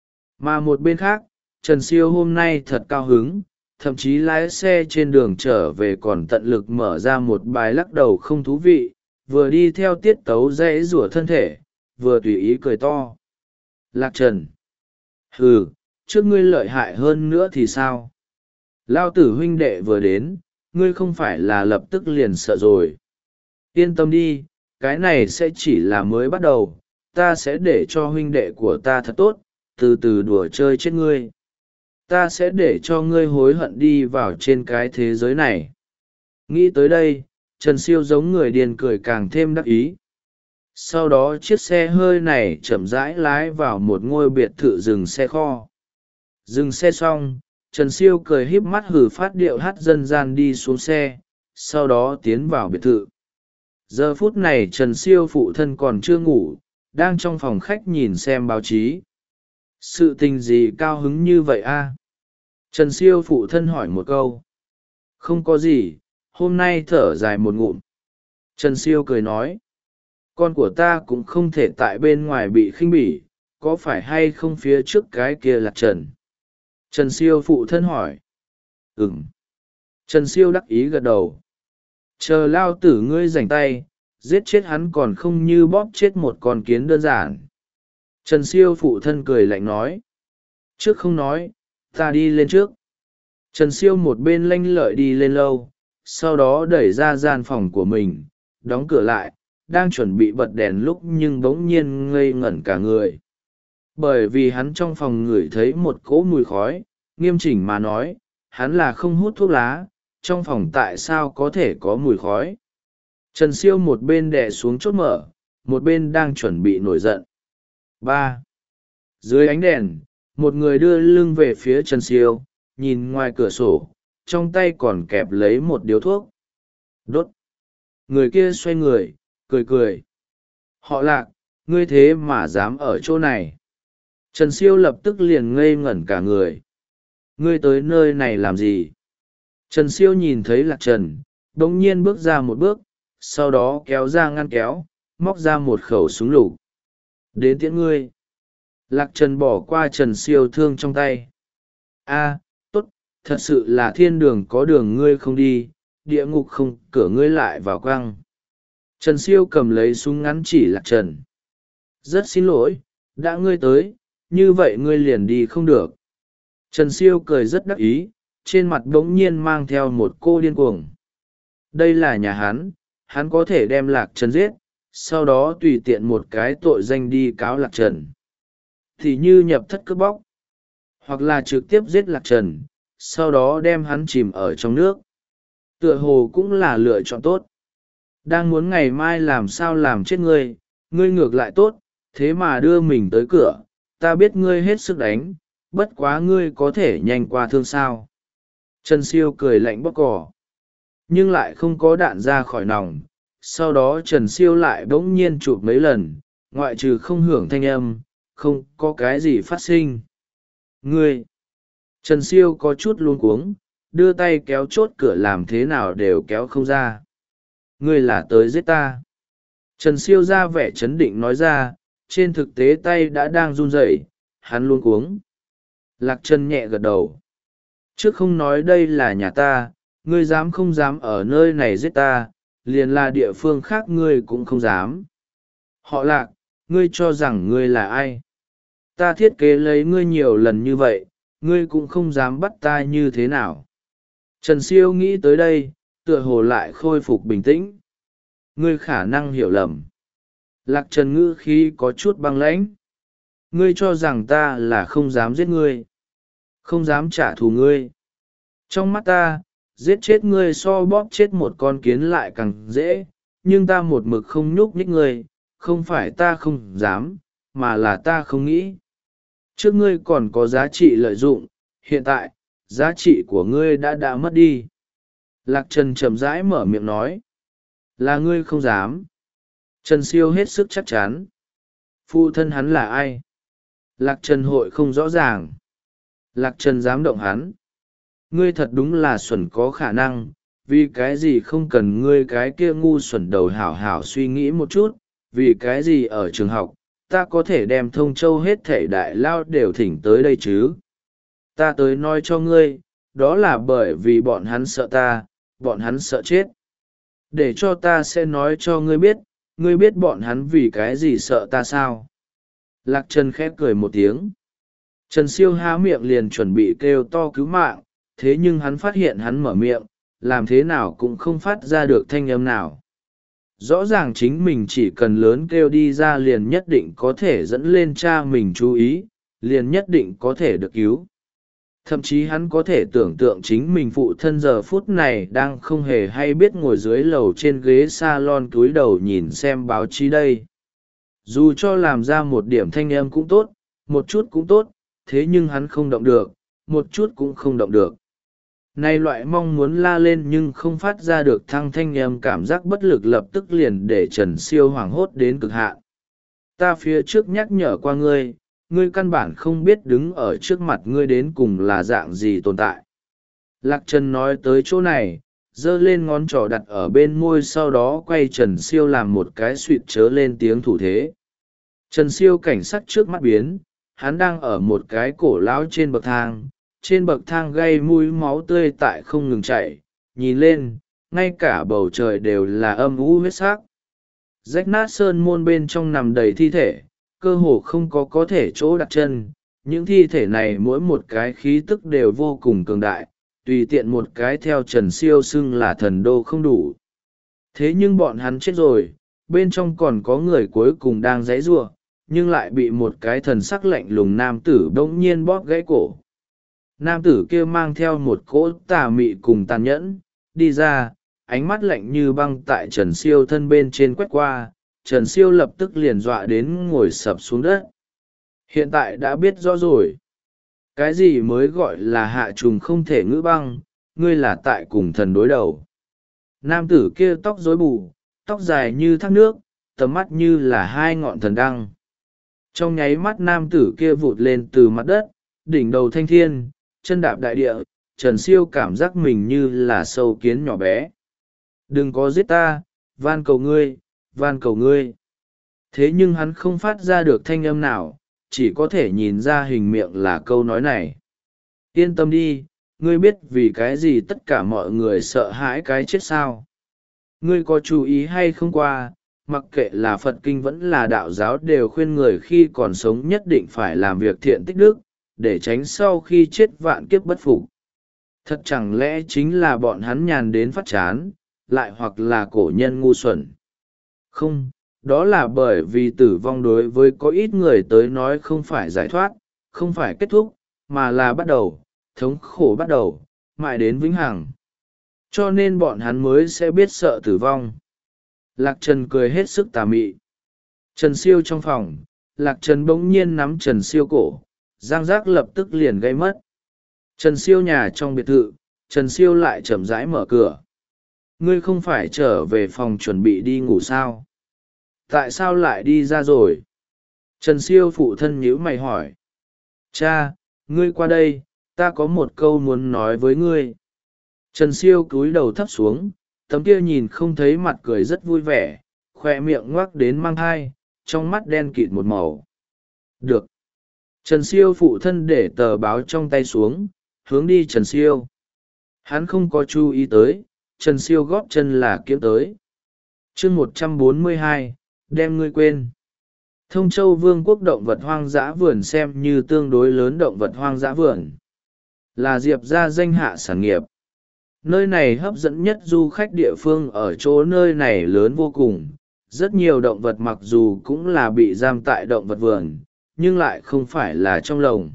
Mà một bên khác, Trần Siêu hôm nay thật cao hứng, thậm chí lái xe trên đường trở về còn tận lực mở ra một bài lắc đầu không thú vị, vừa đi theo tiết tấu dãy rủa thân thể, vừa tùy ý cười to. Lạc Trần. Hừ, trước ngươi lợi hại hơn nữa thì sao? Lao tử huynh đệ vừa đến, ngươi không phải là lập tức liền sợ rồi. Yên tâm đi, cái này sẽ chỉ là mới bắt đầu, ta sẽ để cho huynh đệ của ta thật tốt, từ từ đùa chơi chết ngươi. Ta sẽ để cho ngươi hối hận đi vào trên cái thế giới này. Nghĩ tới đây, Trần Siêu giống người điên cười càng thêm đắc ý. sau đó chiếc xe hơi này chậm rãi lái vào một ngôi biệt thự dừng xe kho. Dừng xe xong, Trần Siêu cười híp mắt hử phát điệu hát dân gian đi xuống xe, sau đó tiến vào biệt thự. Giờ phút này Trần Siêu phụ thân còn chưa ngủ, đang trong phòng khách nhìn xem báo chí. Sự tình gì cao hứng như vậy a? Trần Siêu phụ thân hỏi một câu. Không có gì, hôm nay thở dài một ngụm. Trần Siêu cười nói. Con của ta cũng không thể tại bên ngoài bị khinh bỉ, có phải hay không phía trước cái kia là Trần? Trần Siêu phụ thân hỏi. Ừm. Trần Siêu đắc ý gật đầu. Chờ lao tử ngươi rảnh tay, giết chết hắn còn không như bóp chết một con kiến đơn giản. Trần Siêu phụ thân cười lạnh nói. Trước không nói, ta đi lên trước. Trần Siêu một bên lanh lợi đi lên lâu, sau đó đẩy ra gian phòng của mình, đóng cửa lại, đang chuẩn bị bật đèn lúc nhưng bỗng nhiên ngây ngẩn cả người. Bởi vì hắn trong phòng ngửi thấy một cỗ mùi khói, nghiêm chỉnh mà nói, hắn là không hút thuốc lá, trong phòng tại sao có thể có mùi khói. Trần Siêu một bên đè xuống chốt mở, một bên đang chuẩn bị nổi giận. ba. Dưới ánh đèn, một người đưa lưng về phía Trần Siêu, nhìn ngoài cửa sổ, trong tay còn kẹp lấy một điếu thuốc. Đốt. Người kia xoay người, cười cười. Họ Lạc, ngươi thế mà dám ở chỗ này. Trần Siêu lập tức liền ngây ngẩn cả người. Ngươi tới nơi này làm gì? Trần Siêu nhìn thấy Lạc Trần, bỗng nhiên bước ra một bước, sau đó kéo ra ngăn kéo, móc ra một khẩu súng lục. Đến tiễn ngươi. Lạc Trần bỏ qua Trần Siêu thương trong tay. A, tốt, thật sự là thiên đường có đường ngươi không đi, địa ngục không cửa ngươi lại vào quăng. Trần Siêu cầm lấy súng ngắn chỉ Lạc Trần. Rất xin lỗi, đã ngươi tới, như vậy ngươi liền đi không được. Trần Siêu cười rất đắc ý, trên mặt đ ố n g nhiên mang theo một cô điên cuồng. Đây là nhà hắn, hắn có thể đem Lạc Trần giết, sau đó tùy tiện một cái tội danh đi cáo Lạc Trần. Thì như nhập thất cướp bóc, hoặc là trực tiếp giết Lạc Trần, sau đó đem hắn chìm ở trong nước. Tựa hồ cũng là lựa chọn tốt. Đang muốn ngày mai làm sao làm chết ngươi, ngươi ngược lại tốt, thế mà đưa mình tới cửa, ta biết ngươi hết sức đánh, bất quá ngươi có thể nhanh qua thương sao. Trần Siêu cười lạnh bóc cỏ, nhưng lại không có đạn ra khỏi nòng. Sau đó Trần Siêu lại bỗng nhiên chụp mấy lần, ngoại trừ không hưởng thanh âm, không có cái gì phát sinh. Ngươi! Trần Siêu có chút luống cuống, đưa tay kéo chốt cửa làm thế nào đều kéo không ra. Ngươi là tới giết ta. Trần Siêu ra vẻ chấn định nói ra, trên thực tế tay đã đang run rẩy, hắn luống cuống. Lạc Trần nhẹ gật đầu. Trước không nói đây là nhà ta, ngươi dám không dám ở nơi này giết ta, liền là địa phương khác ngươi cũng không dám. Họ Lạc, ngươi cho rằng ngươi là ai? Ta thiết kế lấy ngươi nhiều lần như vậy, ngươi cũng không dám bắt ta như thế nào. Trần Siêu nghĩ tới đây, tựa hồ lại khôi phục bình tĩnh. Ngươi khả năng hiểu lầm. Lạc Trần ngữ khí có chút băng lãnh. Ngươi cho rằng ta là không dám giết ngươi, không dám trả thù ngươi. Trong mắt ta, giết chết ngươi so bóp chết một con kiến lại càng dễ, nhưng ta một mực không nhúc nhích ngươi, không phải ta không dám, mà là ta không nghĩ. Trước ngươi còn có giá trị lợi dụng, hiện tại, giá trị của ngươi đã đã mất đi. Lạc Trần chậm rãi mở miệng nói. Là ngươi không dám. Trần Siêu hết sức chắc chắn. Phụ thân hắn là ai? Lạc Trần hội không rõ ràng. Lạc Trần dám động hắn. Ngươi thật đúng là xuẩn có khả năng, vì cái gì không cần ngươi cái kia ngu xuẩn đầu hảo hảo suy nghĩ một chút, vì cái gì ở trường học, ta có thể đem Thông Châu hết thể đại lao đều thỉnh tới đây chứ. Ta tới nói cho ngươi, đó là bởi vì bọn hắn sợ ta, bọn hắn sợ chết. Để cho ta sẽ nói cho ngươi biết, ngươi biết bọn hắn vì cái gì sợ ta sao? Lạc Trần khép cười một tiếng. Trần Siêu há miệng liền chuẩn bị kêu to cứu mạng, thế nhưng hắn phát hiện hắn mở miệng, làm thế nào cũng không phát ra được thanh âm nào. Rõ ràng chính mình chỉ cần lớn kêu đi ra liền nhất định có thể dẫn lên cha mình chú ý, liền nhất định có thể được cứu. Thậm chí hắn có thể tưởng tượng chính mình phụ thân giờ phút này đang không hề hay biết ngồi dưới lầu trên ghế salon cúi đầu nhìn xem báo chí đây. Dù cho làm ra một điểm thanh âm cũng tốt, một chút cũng tốt, thế nhưng hắn không động được, một chút cũng không động được. Nay loại mong muốn la lên nhưng không phát ra được thăng thanh âm cảm giác bất lực lập tức liền để Trần Siêu hoảng hốt đến cực hạn. Ta phía trước nhắc nhở qua ngươi, ngươi căn bản không biết đứng ở trước mặt ngươi đến cùng là dạng gì tồn tại. Lạc Trần nói tới chỗ này, giơ lên ngón trỏ đặt ở bên môi, sau đó quay Trần Siêu làm một cái suỵt chớ lên tiếng thủ thế. Trần Siêu cảnh sắc trước mắt biến, hắn đang ở một cái cổ lão trên bậc thang, trên bậc thang gây mùi máu tươi tại không ngừng chảy, nhìn lên, ngay cả bầu trời đều là âm u huyết sắc. Rách nát sơn môn bên trong nằm đầy thi thể, cơ hồ không có có thể chỗ đặt chân. Những thi thể này mỗi một cái khí tức đều vô cùng cường đại, tùy tiện một cái theo Trần Siêu xưng là thần đô không đủ. Thế nhưng bọn hắn chết rồi, bên trong còn có người cuối cùng đang giãy giụa, nhưng lại bị một cái thần sắc lạnh lùng nam tử bỗng nhiên bóp gãy cổ. Nam tử kia mang theo một cỗ tà mị cùng tàn nhẫn, đi ra, ánh mắt lạnh như băng tại Trần Siêu thân bên trên quét qua, Trần Siêu lập tức liền dọa đến ngồi sập xuống đất. Hiện tại đã biết rõ rồi. Cái gì mới gọi là hạ trùng không thể ngữ băng, ngươi là tại cùng thần đối đầu. Nam tử kia tóc rối bù, tóc dài như thác nước, tầm mắt như là hai ngọn thần đăng. Trong nháy mắt nam tử kia vụt lên từ mặt đất, đỉnh đầu thanh thiên, chân đạp đại địa, Trần Siêu cảm giác mình như là sâu kiến nhỏ bé. Đừng có giết ta, van cầu ngươi, van cầu ngươi. Thế nhưng hắn không phát ra được thanh âm nào, chỉ có thể nhìn ra hình miệng là câu nói này. Yên tâm đi, ngươi biết vì cái gì tất cả mọi người sợ hãi cái chết sao? Ngươi có chú ý hay không qua, mặc kệ là Phật kinh vẫn là đạo giáo đều khuyên người khi còn sống nhất định phải làm việc thiện tích đức, để tránh sau khi chết vạn kiếp bất phục. Thật chẳng lẽ chính là bọn hắn nhàn đến phát chán, lại hoặc là cổ nhân ngu xuẩn? Không, đó là bởi vì tử vong đối với có ít người tới nói không phải giải thoát, không phải kết thúc, mà là bắt đầu, thống khổ bắt đầu, mãi đến vĩnh hằng. Cho nên bọn hắn mới sẽ biết sợ tử vong. Lạc Trần cười hết sức tà mị. Trần Siêu trong phòng, Lạc Trần bỗng nhiên nắm Trần Siêu cổ, giang giác lập tức liền gây mất. Trần Siêu nhà trong biệt thự, Trần Siêu lại chậm rãi mở cửa. Ngươi không phải trở về phòng chuẩn bị đi ngủ sao? Tại sao lại đi ra rồi? Trần Siêu phụ thân nhíu mày hỏi. Cha, ngươi qua đây, ta có một câu muốn nói với ngươi. Trần Siêu cúi đầu thấp xuống, tấm kia nhìn không thấy mặt cười rất vui vẻ, khoe miệng ngoác đến mang thai, trong mắt đen kịt một màu. Được. Trần Siêu phụ thân để tờ báo trong tay xuống, hướng đi Trần Siêu. Hắn không có chú ý tới, Trần Siêu góp chân là kiếm tới. chương một trăm bốn mươi hai, đem ngươi quên. Thông Châu Vương quốc động vật hoang dã vườn xem như tương đối lớn động vật hoang dã vườn. Là Diệp ra danh hạ sản nghiệp. Nơi này hấp dẫn nhất du khách địa phương ở chỗ nơi này lớn vô cùng. Rất nhiều động vật mặc dù cũng là bị giam tại động vật vườn, nhưng lại không phải là trong lồng.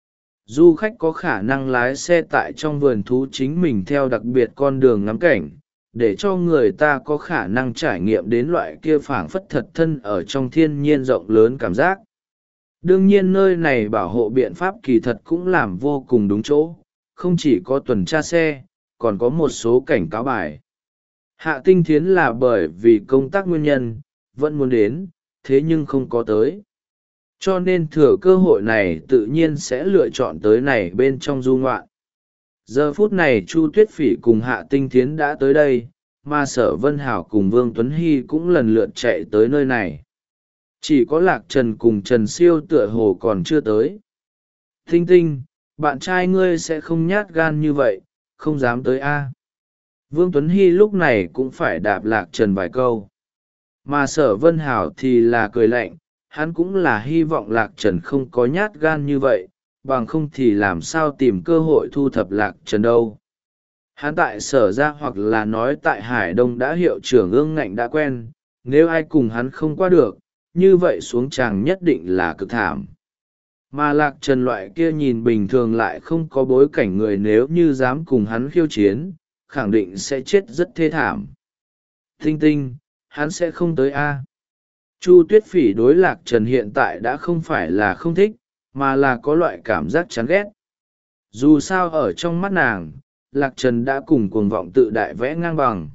Du khách có khả năng lái xe tại trong vườn thú chính mình theo đặc biệt con đường ngắm cảnh, để cho người ta có khả năng trải nghiệm đến loại kia phảng phất thật thân ở trong thiên nhiên rộng lớn cảm giác. Đương nhiên nơi này bảo hộ biện pháp kỳ thật cũng làm vô cùng đúng chỗ, không chỉ có tuần tra xe, còn có một số cảnh cáo bài. Hạ Tinh Thiến là bởi vì công tác nguyên nhân, vẫn muốn đến, thế nhưng không có tới. Cho nên thừa cơ hội này tự nhiên sẽ lựa chọn tới này bên trong du ngoạn. Giờ phút này Chu Tuyết Phỉ cùng Hạ Tinh Thiến đã tới đây, mà Sở Vân Hảo cùng Vương Tuấn Hy cũng lần lượt chạy tới nơi này. Chỉ có Lạc Trần cùng Trần Siêu tựa hồ còn chưa tới. Tinh Tinh, bạn trai ngươi sẽ không nhát gan như vậy, không dám tới a. Vương Tuấn Hy lúc này cũng phải đạp Lạc Trần vài câu. Mà Sở Vân Hảo thì là cười lạnh, hắn cũng là hy vọng Lạc Trần không có nhát gan như vậy, bằng không thì làm sao tìm cơ hội thu thập Lạc Trần đâu. Hắn tại Sở ra hoặc là nói tại Hải Đông đã hiệu trưởng ương ngạnh đã quen, nếu ai cùng hắn không qua được, như vậy xuống chàng nhất định là cực thảm. Mà Lạc Trần loại kia nhìn bình thường lại không có bối cảnh người, nếu như dám cùng hắn khiêu chiến, khẳng định sẽ chết rất thê thảm. Tinh Tinh, hắn sẽ không tới a. Chu Tuyết Phỉ đối Lạc Trần hiện tại đã không phải là không thích, mà là có loại cảm giác chán ghét. Dù sao ở trong mắt nàng, Lạc Trần đã cùng cuồng vọng tự đại vẽ ngang bằng.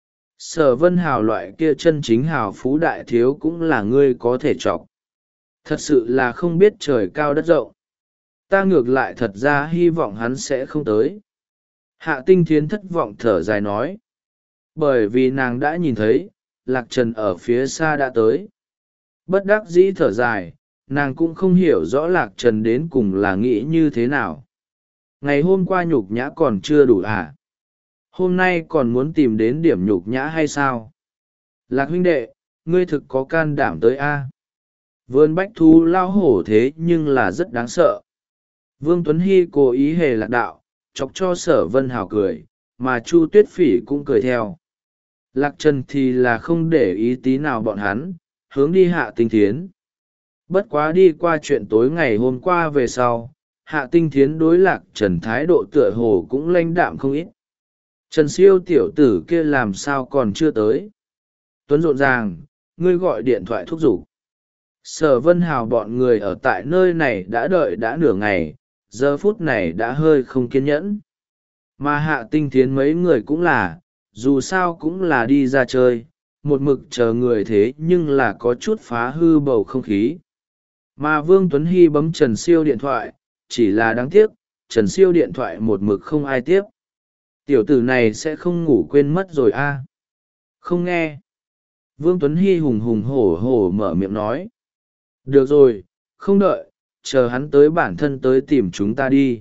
Sở Vân Hào loại kia chân chính hào phú đại thiếu cũng là ngươi có thể chọc. Thật sự là không biết trời cao đất rộng. Ta ngược lại thật ra hy vọng hắn sẽ không tới. Hạ Tinh Thiến thất vọng thở dài nói. Bởi vì nàng đã nhìn thấy, Lạc Trần ở phía xa đã tới. Bất đắc dĩ thở dài, nàng cũng không hiểu rõ Lạc Trần đến cùng là nghĩ như thế nào. Ngày hôm qua nhục nhã còn chưa đủ à? Hôm nay còn muốn tìm đến điểm nhục nhã hay sao? Lạc huynh đệ, ngươi thực có can đảm tới a? Vườn bách thú lao hổ thế nhưng là rất đáng sợ. Vương Tuấn Hy cố ý hề lạc đạo, chọc cho Sở Vân Hào cười, mà Chu Tuyết Phỉ cũng cười theo. Lạc Trần thì là không để ý tí nào bọn hắn, hướng đi Hạ Tinh Thiến. Bất quá đi qua chuyện tối ngày hôm qua về sau, Hạ Tinh Thiến đối Lạc Trần thái độ tựa hồ cũng lãnh đạm không ít. Trần Siêu tiểu tử kia làm sao còn chưa tới? Tuấn rộn ràng, ngươi gọi điện thoại thúc giục. Sở Vân Hào bọn người ở tại nơi này đã đợi đã nửa ngày, giờ phút này đã hơi không kiên nhẫn. Mà Hạ Tinh Thiến mấy người cũng là, dù sao cũng là đi ra chơi, một mực chờ người thế nhưng là có chút phá hư bầu không khí. Mà Vương Tuấn Hy bấm Trần Siêu điện thoại, chỉ là đáng tiếc, Trần Siêu điện thoại một mực không ai tiếp. Tiểu tử này sẽ không ngủ quên mất rồi a? À? Không nghe. Vương Tuấn Hy hùng hùng hổ hổ mở miệng nói. Được rồi, không đợi, chờ hắn tới bản thân tới tìm chúng ta đi.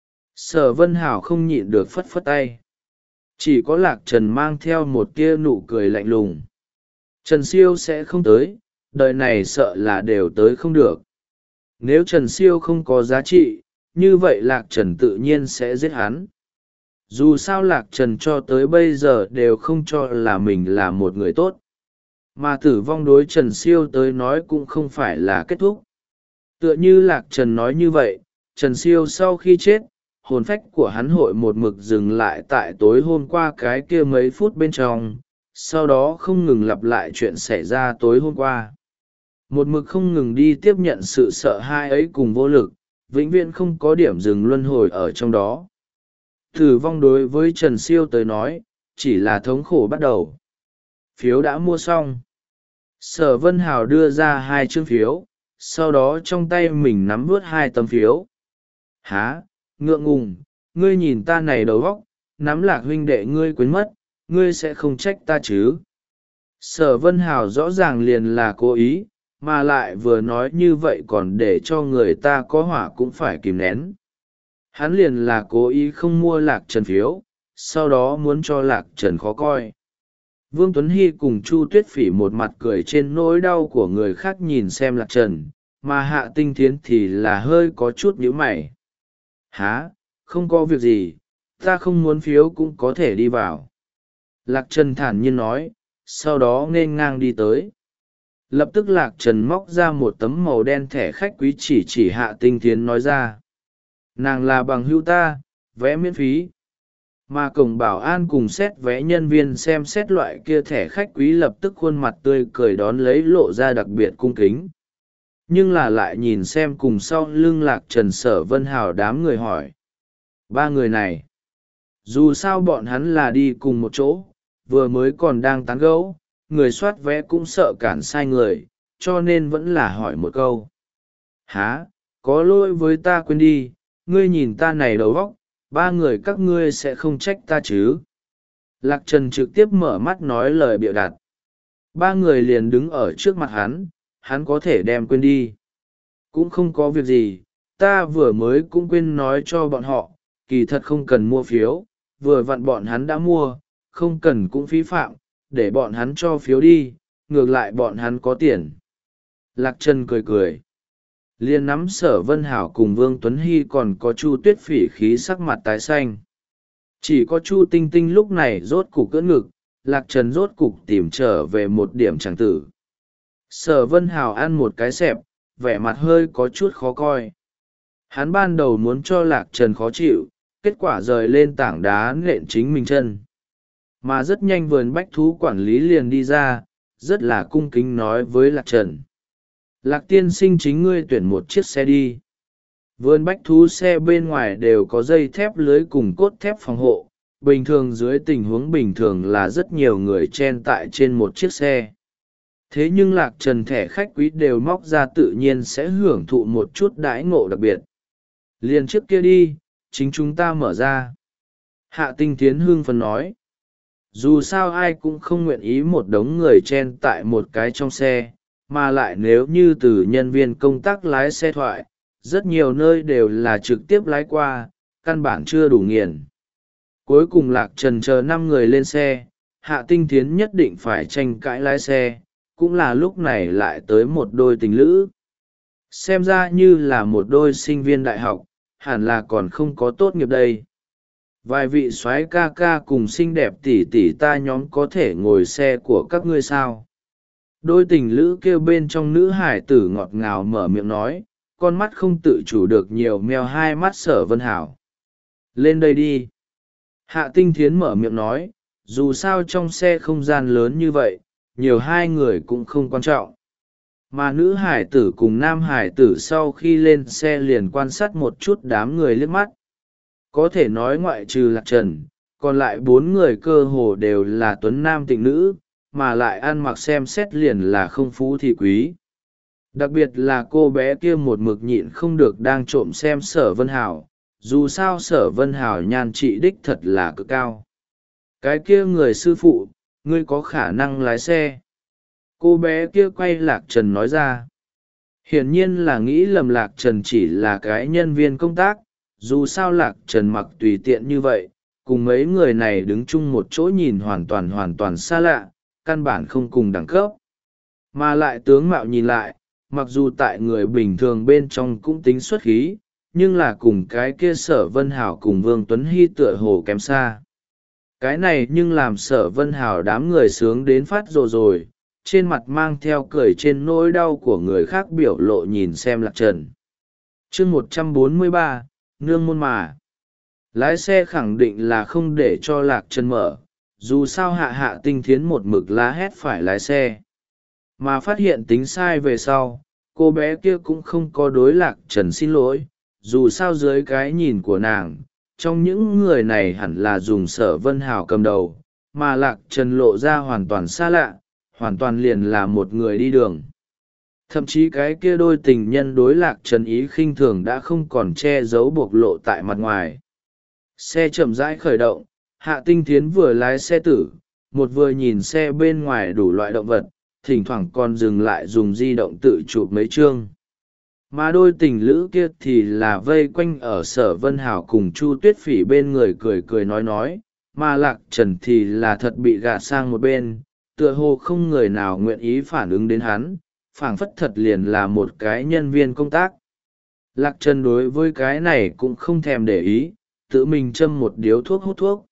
Sở Vân Hảo không nhịn được phất phất tay. Chỉ có Lạc Trần mang theo một tia nụ cười lạnh lùng. Trần Siêu sẽ không tới, đời này sợ là đều tới không được. Nếu Trần Siêu không có giá trị, như vậy Lạc Trần tự nhiên sẽ giết hắn. Dù sao Lạc Trần cho tới bây giờ đều không cho là mình là một người tốt. Mà tử vong đối Trần Siêu tới nói cũng không phải là kết thúc. Tựa như Lạc Trần nói như vậy, Trần Siêu sau khi chết, hồn phách của hắn hội một mực dừng lại tại tối hôm qua cái kia mấy phút bên trong, sau đó không ngừng lặp lại chuyện xảy ra tối hôm qua. Một mực không ngừng đi tiếp nhận sự sợ hãi ấy cùng vô lực, vĩnh viễn không có điểm dừng luân hồi ở trong đó. Tử vong đối với Trần Siêu tới nói, chỉ là thống khổ bắt đầu. Phiếu đã mua xong. Sở Vân Hào đưa ra hai chương phiếu, sau đó trong tay mình nắm vớt hai tấm phiếu. Há, ngượng ngùng, ngươi nhìn ta này đầu óc, nắm Lạc huynh đệ ngươi quên mất, ngươi sẽ không trách ta chứ? Sở Vân Hào rõ ràng liền là cố ý, mà lại vừa nói như vậy còn để cho người ta có hỏa cũng phải kìm nén. Hắn liền là cố ý không mua Lạc Trần phiếu, sau đó muốn cho Lạc Trần khó coi. Vương Tuấn Hy cùng Chu Tuyết Phỉ một mặt cười trên nỗi đau của người khác nhìn xem Lạc Trần, mà Hạ Tinh Thiến thì là hơi có chút nhíu mày. Hả, không có việc gì, ta không muốn phiếu cũng có thể đi vào. Lạc Trần thản nhiên nói, sau đó nên ngang đi tới. Lập tức Lạc Trần móc ra một tấm màu đen thẻ khách quý chỉ chỉ Hạ Tinh Thiến nói ra. Nàng là bằng hữu ta, vé miễn phí. Mà cổng bảo an cùng xét vé nhân viên xem xét loại kia thẻ khách quý lập tức khuôn mặt tươi cười đón lấy lộ ra đặc biệt cung kính. Nhưng là lại nhìn xem cùng sau lưng Lạc Trần Sở Vân Hào đám người hỏi. Ba người này, dù sao bọn hắn là đi cùng một chỗ, vừa mới còn đang tán gẫu, người soát vé cũng sợ cản sai người, cho nên vẫn là hỏi một câu. Hả, có lỗi với ta quên đi, ngươi nhìn ta này đầu óc, ba người các ngươi sẽ không trách ta chứ? Lạc Trần trực tiếp mở mắt nói lời bịa đặt. Ba người liền đứng ở trước mặt hắn, hắn có thể đem quên đi. Cũng không có việc gì, ta vừa mới cũng quên nói cho bọn họ, kỳ thật không cần mua phiếu, vừa vặn bọn hắn đã mua, không cần cũng phí phạm, để bọn hắn cho phiếu đi, ngược lại bọn hắn có tiền. Lạc Trần cười cười. Liên nắm Sở Vân Hảo cùng Vương Tuấn Hy còn có Chu Tuyết Phỉ khí sắc mặt tái xanh. Chỉ có Chu Tinh Tinh lúc này rốt cục cưỡng ngực, Lạc Trần rốt cục tìm trở về một điểm chẳng tử. Sở Vân Hảo ăn một cái xẹp, vẻ mặt hơi có chút khó coi. Hắn ban đầu muốn cho Lạc Trần khó chịu, kết quả rời lên tảng đá nện chính mình chân. Mà rất nhanh vườn bách thú quản lý liền đi ra, rất là cung kính nói với Lạc Trần. Lạc tiên sinh, chính ngươi tuyển một chiếc xe đi. Vườn bách thú xe bên ngoài đều có dây thép lưới cùng cốt thép phòng hộ, bình thường dưới tình huống bình thường là rất nhiều người chen tại trên một chiếc xe. Thế nhưng Lạc Trần thẻ khách quý đều móc ra, tự nhiên sẽ hưởng thụ một chút đãi ngộ đặc biệt. Liền trước kia đi, chính chúng ta mở ra. Hạ Tinh Thiến hưng phấn nói. Dù sao ai cũng không nguyện ý một đống người chen tại một cái trong xe, mà lại nếu như từ nhân viên công tác lái xe thoại, rất nhiều nơi đều là trực tiếp lái qua, căn bản chưa đủ nghiền. Cuối cùng Lạc Trần chờ năm người lên xe, Hạ Tinh Thiến nhất định phải tranh cãi lái xe, cũng là lúc này lại tới một đôi tình lữ. Xem ra như là một đôi sinh viên đại học, hẳn là còn không có tốt nghiệp đây. Vài vị soái ca ca cùng xinh đẹp tỷ tỷ ta nhóm có thể ngồi xe của các ngươi sao? Đôi tình lữ kêu bên trong nữ hải tử ngọt ngào mở miệng nói, con mắt không tự chủ được nhiều meo hai mắt Sở Vân Hảo. Lên đây đi. Hạ Tinh Thiến mở miệng nói, dù sao trong xe không gian lớn như vậy, nhiều hai người cũng không quan trọng. Mà nữ hải tử cùng nam hải tử sau khi lên xe liền quan sát một chút đám người liếc mắt. Có thể nói ngoại trừ Lạc Trần, còn lại bốn người cơ hồ đều là tuấn nam tịnh nữ, mà lại ăn mặc xem xét liền là không phú thì quý. Đặc biệt là cô bé kia một mực nhịn không được đang trộm xem Sở Vân Hảo, dù sao Sở Vân Hảo nhan trị đích thật là cực cao. Cái kia người sư phụ, ngươi có khả năng lái xe. Cô bé kia quay Lạc Trần nói ra. Hiển nhiên là nghĩ lầm Lạc Trần chỉ là cái nhân viên công tác, dù sao Lạc Trần mặc tùy tiện như vậy, cùng mấy người này đứng chung một chỗ nhìn hoàn toàn hoàn toàn xa lạ, căn bản không cùng đẳng cấp. Mà lại tướng mạo nhìn lại, mặc dù tại người bình thường bên trong cũng tính xuất khí, nhưng là cùng cái kia Sở Vân Hảo cùng Vương Tuấn Hy tựa hồ kém xa. Cái này nhưng làm Sở Vân Hảo đám người sướng đến phát rồ rồi, trên mặt mang theo cười trên nỗi đau của người khác biểu lộ nhìn xem Lạc Trần. Chương một trăm bốn mươi ba, nương môn mà. Lái xe khẳng định là không để cho Lạc Trần mở, dù sao Hạ Hạ Tinh Thiến một mực la hét phải lái xe. Mà phát hiện tính sai về sau, cô bé kia cũng không có đối Lạc Trần xin lỗi, dù sao dưới cái nhìn của nàng, trong những người này hẳn là dùng Sở Vân Hảo cầm đầu, mà Lạc Trần lộ ra hoàn toàn xa lạ, hoàn toàn liền là một người đi đường. Thậm chí cái kia đôi tình nhân đối Lạc Trần ý khinh thường đã không còn che giấu bộc lộ tại mặt ngoài. Xe chậm rãi khởi động, Hạ Tinh Thiến vừa lái xe tử, một vừa nhìn xe bên ngoài đủ loại động vật, thỉnh thoảng còn dừng lại dùng di động tự chụp mấy chương. Mà đôi tình lữ kia thì là vây quanh ở Sở Vân Hảo cùng Chu Tuyết Phỉ bên người cười cười nói nói, mà Lạc Trần thì là thật bị gạt sang một bên, tựa hồ không người nào nguyện ý phản ứng đến hắn, phảng phất thật liền là một cái nhân viên công tác. Lạc Trần đối với cái này cũng không thèm để ý, tự mình châm một điếu thuốc hút thuốc.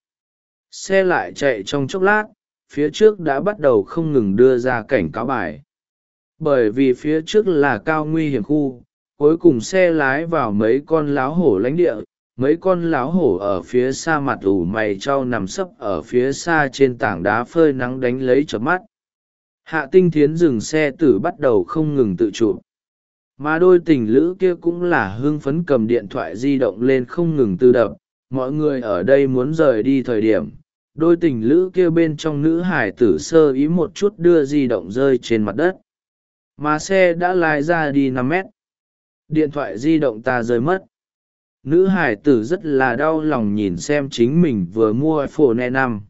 Xe lại chạy trong chốc lát, phía trước đã bắt đầu không ngừng đưa ra cảnh cáo bài. Bởi vì phía trước là cao nguy hiểm khu, cuối cùng xe lái vào mấy con láo hổ lãnh địa, mấy con láo hổ ở phía xa mặt ủ mày trao nằm sấp ở phía xa trên tảng đá phơi nắng đánh lấy chớp mắt. Hạ Tinh Thiến dừng xe tử bắt đầu không ngừng tự chụp. Mà đôi tình lữ kia cũng là hưng phấn cầm điện thoại di động lên không ngừng tự đập, mọi người ở đây muốn rời đi thời điểm. Đôi tình lữ kia bên trong nữ hải tử sơ ý một chút đưa di động rơi trên mặt đất. Mà xe đã lái ra đi năm mét. Điện thoại di động ta rơi mất. Nữ hải tử rất là đau lòng nhìn xem chính mình vừa mua iPhone năm.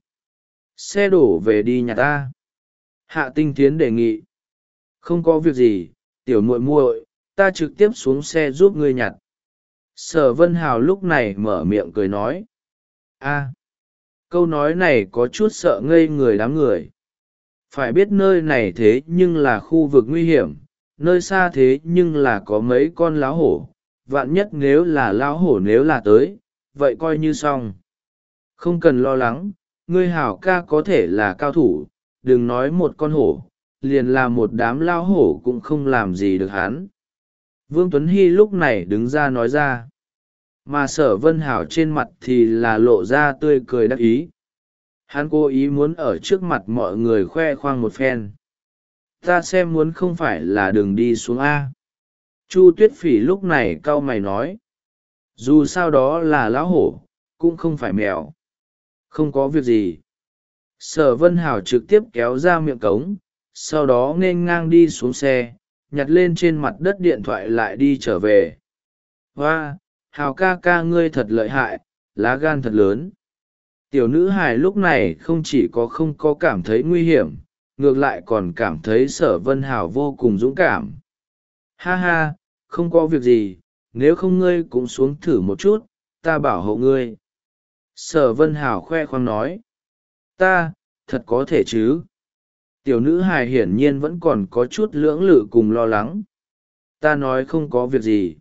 Xe đổ về đi nhà ta. Hạ Tinh Thiến đề nghị. Không có việc gì, tiểu muội muội, ta trực tiếp xuống xe giúp ngươi nhặt. Sở Vân Hảo lúc này mở miệng cười nói. A, câu nói này có chút sợ ngây người đám người. Phải biết nơi này thế nhưng là khu vực nguy hiểm, nơi xa thế nhưng là có mấy con láo hổ, vạn nhất nếu là láo hổ nếu là tới, vậy coi như xong. Không cần lo lắng, ngươi Hảo ca có thể là cao thủ, đừng nói một con hổ, liền là một đám lao hổ cũng không làm gì được hắn. Vương Tuấn Hy lúc này đứng ra nói ra, mà Sở Vân Hảo trên mặt thì là lộ ra tươi cười đắc ý. Hắn cố ý muốn ở trước mặt mọi người khoe khoang một phen. ta xem muốn không phải là đường đi xuống a. Chu Tuyết Phỉ lúc này cau mày nói, dù sao đó là lão hổ cũng không phải mèo. Không có việc gì. Sở Vân Hảo trực tiếp kéo ra miệng cống, sau đó nghênh ngang đi xuống xe, nhặt lên trên mặt đất điện thoại lại đi trở về. Hoa, Hảo ca ca ngươi thật lợi hại, lá gan thật lớn. Tiểu nữ hài lúc này không chỉ có không có cảm thấy nguy hiểm, ngược lại còn cảm thấy Sở Vân Hảo vô cùng dũng cảm. Ha ha, không có việc gì, nếu không ngươi cũng xuống thử một chút, ta bảo hộ ngươi. Sở Vân Hảo khoe khoang nói, ta, thật có thể chứ. Tiểu nữ hài hiển nhiên vẫn còn có chút lưỡng lự cùng lo lắng. Ta nói không có việc gì.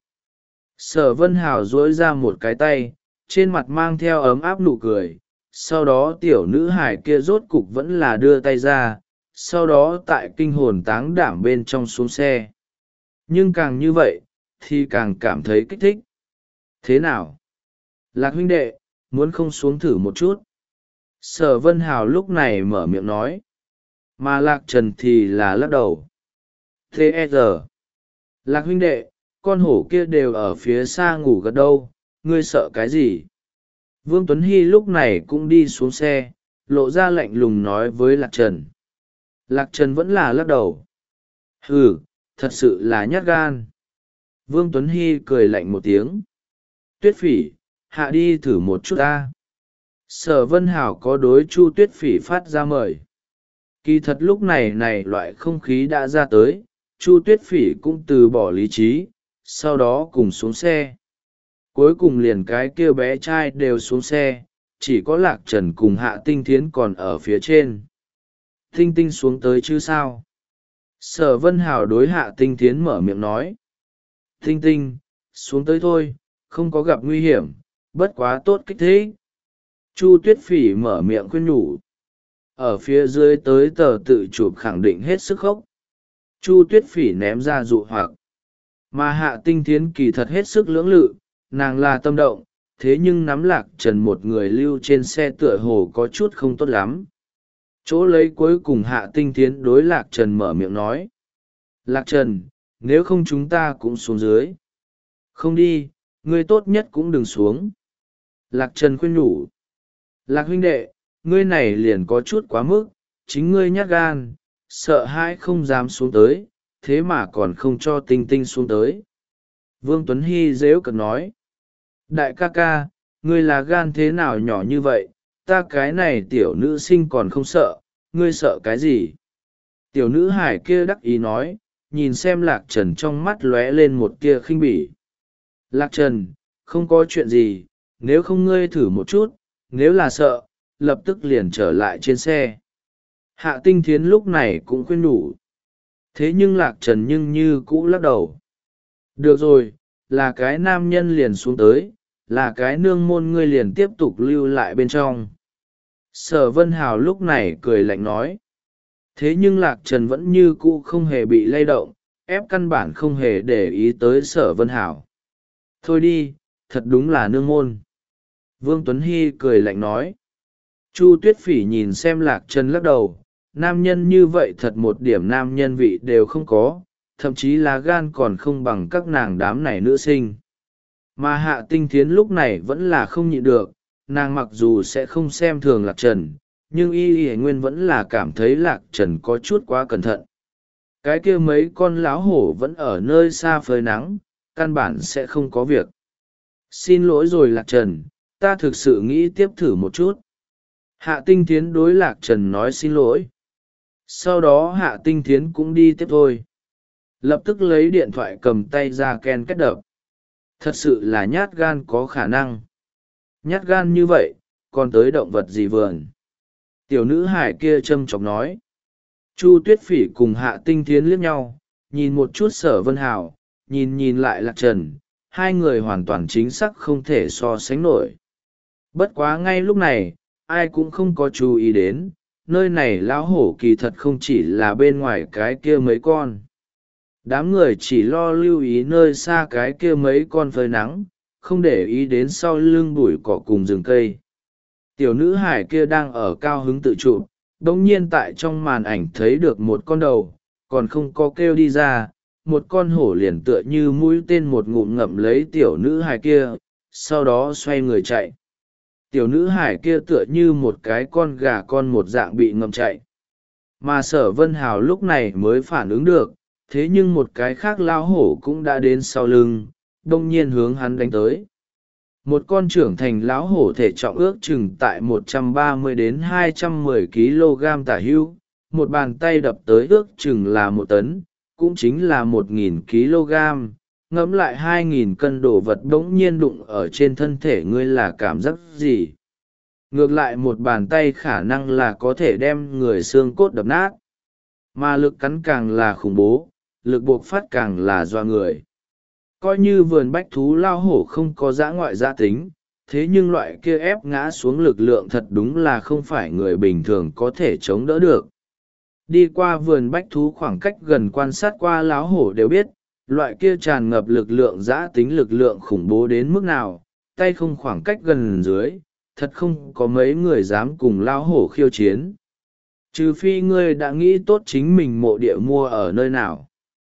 Sở Vân Hảo duỗi ra một cái tay, trên mặt mang theo ấm áp nụ cười. Sau đó tiểu nữ hài kia rốt cục vẫn là đưa tay ra, sau đó tại kinh hồn táng đảm bên trong xuống xe. Nhưng càng như vậy, thì càng cảm thấy kích thích. Thế nào? Lạc huynh đệ, muốn không xuống thử một chút? Sở Vân Hảo lúc này mở miệng nói. Mà Lạc Trần thì là lắc đầu. Thế e giờ. Lạc huynh đệ, con hổ kia đều ở phía xa ngủ gật đâu, ngươi sợ cái gì? Vương Tuấn Hy lúc này cũng đi xuống xe, lộ ra lạnh lùng nói với Lạc Trần. Lạc Trần vẫn là lắc đầu. Hừ, thật sự là nhát gan. Vương Tuấn Hy cười lạnh một tiếng. Tuyết Phỉ, hạ đi thử một chút ta. Sở Vân Hảo có đối Chu Tuyết Phỉ phát ra mời. Kỳ thật lúc này này loại không khí đã ra tới, Chu Tuyết Phỉ cũng từ bỏ lý trí, sau đó cùng xuống xe. Cuối cùng liền cái kia bé trai đều xuống xe, chỉ có Lạc Trần cùng Hạ Tinh Thiến còn ở phía trên. Tinh Tinh xuống tới chứ sao? Sở Vân Hảo đối Hạ Tinh Thiến mở miệng nói. Tinh Tinh, xuống tới thôi, không có gặp nguy hiểm, bất quá tốt kích thích. Chu Tuyết Phỉ mở miệng khuyên nhủ. Ở phía dưới tới tờ tự chụp khẳng định hết sức khốc. Chu Tuyết Phỉ ném ra dụ hoặc. Mà Hạ Tinh Thiến kỳ thật hết sức lưỡng lự, nàng là tâm động, thế nhưng nắm Lạc Trần một người lưu trên xe tựa hồ có chút không tốt lắm. Chỗ lấy cuối cùng Hạ Tinh Thiến đối Lạc Trần mở miệng nói. Lạc Trần, nếu không chúng ta cũng xuống dưới. Không đi, ngươi tốt nhất cũng đừng xuống. Lạc Trần khuyên nhủ. Lạc huynh đệ, ngươi này liền có chút quá mức, chính ngươi nhát gan, sợ hãi không dám xuống tới, thế mà còn không cho Tinh Tinh xuống tới. Vương Tuấn Hy dễu cợt nói. Đại ca ca, ngươi là gan thế nào nhỏ như vậy, ta cái này tiểu nữ sinh còn không sợ, ngươi sợ cái gì? Tiểu nữ hải kia đắc ý nói, nhìn xem Lạc Trần trong mắt lóe lên một tia khinh bỉ. Lạc Trần, không có chuyện gì, nếu không ngươi thử một chút, nếu là sợ, lập tức liền trở lại trên xe. Hạ Tinh Thiến lúc này cũng khuyên nhủ. Thế nhưng Lạc Trần nhưng như cũ lắc đầu. Được rồi, là cái nam nhân liền xuống tới, là cái nương môn ngươi liền tiếp tục lưu lại bên trong. Sở Vân Hảo lúc này cười lạnh nói. Thế nhưng Lạc Trần vẫn như cũ không hề bị lay động, ép căn bản không hề để ý tới Sở Vân Hảo. Thôi đi, thật đúng là nương môn. Vương Tuấn Hy cười lạnh nói. Chu Tuyết Phỉ nhìn xem Lạc Trần lắc đầu, nam nhân như vậy thật một điểm nam nhân vị đều không có, thậm chí là gan còn không bằng các nàng đám này nữ sinh. Mà Hạ Tinh Thiến lúc này vẫn là không nhịn được, nàng mặc dù sẽ không xem thường Lạc Trần, nhưng y y nguyên vẫn là cảm thấy Lạc Trần có chút quá cẩn thận. Cái kia mấy con láo hổ vẫn ở nơi xa phơi nắng, căn bản sẽ không có việc. Xin lỗi rồi Lạc Trần, ta thực sự nghĩ tiếp thử một chút. Hạ Tinh Thiến đối Lạc Trần nói xin lỗi. Sau đó Hạ Tinh Thiến cũng đi tiếp thôi. Lập tức lấy điện thoại cầm tay ra ken kết đập. Thật sự là nhát gan có khả năng. Nhát gan như vậy, còn tới động vật gì vườn. Tiểu nữ hải kia châm chọc nói. Chu Tuyết Phỉ cùng Hạ Tinh Thiến liếc nhau, nhìn một chút Sở Vân Hảo, nhìn nhìn lại Lạc Trần, hai người hoàn toàn chính xác không thể so sánh nổi. Bất quá ngay lúc này, ai cũng không có chú ý đến, nơi này lão hổ kỳ thật không chỉ là bên ngoài cái kia mấy con. Đám người chỉ lo lưu ý nơi xa cái kia mấy con phơi nắng, không để ý đến sau lưng bụi cỏ cùng rừng cây. Tiểu nữ hải kia đang ở cao hứng tự chụp, đồng nhiên tại trong màn ảnh thấy được một con đầu, còn không có kêu đi ra, một con hổ liền tựa như mũi tên một ngụm ngậm lấy tiểu nữ hài kia, sau đó xoay người chạy. Tiểu nữ hải kia tựa như một cái con gà con một dạng bị ngậm chạy. Mà Sở Vân Hào lúc này mới phản ứng được, thế nhưng một cái khác lao hổ cũng đã đến sau lưng, đông nhiên hướng hắn đánh tới. Một con trưởng thành lão hổ thể trọng ước chừng tại một trăm ba mươi đến hai trăm mười ki lô gam tả hữu, một bàn tay đập tới ước chừng là một tấn, cũng chính là một nghìn ki lô gam. Ngẫm lại hai nghìn cân đồ vật bỗng nhiên đụng ở trên thân thể ngươi là cảm giác gì? Ngược lại một bàn tay khả năng là có thể đem người xương cốt đập nát. Mà lực cắn càng là khủng bố, lực buộc phát càng là doa người. Coi như vườn bách thú lao hổ không có dã ngoại gia tính, thế nhưng loại kia ép ngã xuống lực lượng thật đúng là không phải người bình thường có thể chống đỡ được. Đi qua vườn bách thú khoảng cách gần quan sát qua láo hổ đều biết, loại kia tràn ngập lực lượng giã tính lực lượng khủng bố đến mức nào, tay không khoảng cách gần dưới, thật không có mấy người dám cùng lao hổ khiêu chiến. Trừ phi ngươi đã nghĩ tốt chính mình mộ địa mua ở nơi nào.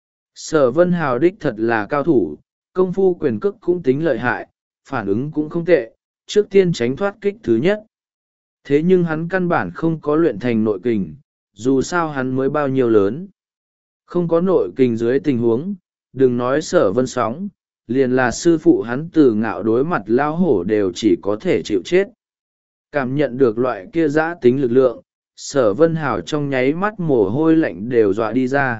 Sở Vân Hào đích thật là cao thủ, công phu quyền cước cũng tính lợi hại, phản ứng cũng không tệ, trước tiên tránh thoát kích thứ nhất. Thế nhưng hắn căn bản không có luyện thành nội kình, dù sao hắn mới bao nhiêu lớn. Không có nội kình dưới tình huống, đừng nói Sở Vân Sóng, liền là sư phụ hắn từ ngạo đối mặt lao hổ đều chỉ có thể chịu chết. Cảm nhận được loại kia giã tính lực lượng, Sở Vân Hào trong nháy mắt mồ hôi lạnh đều dọa đi ra.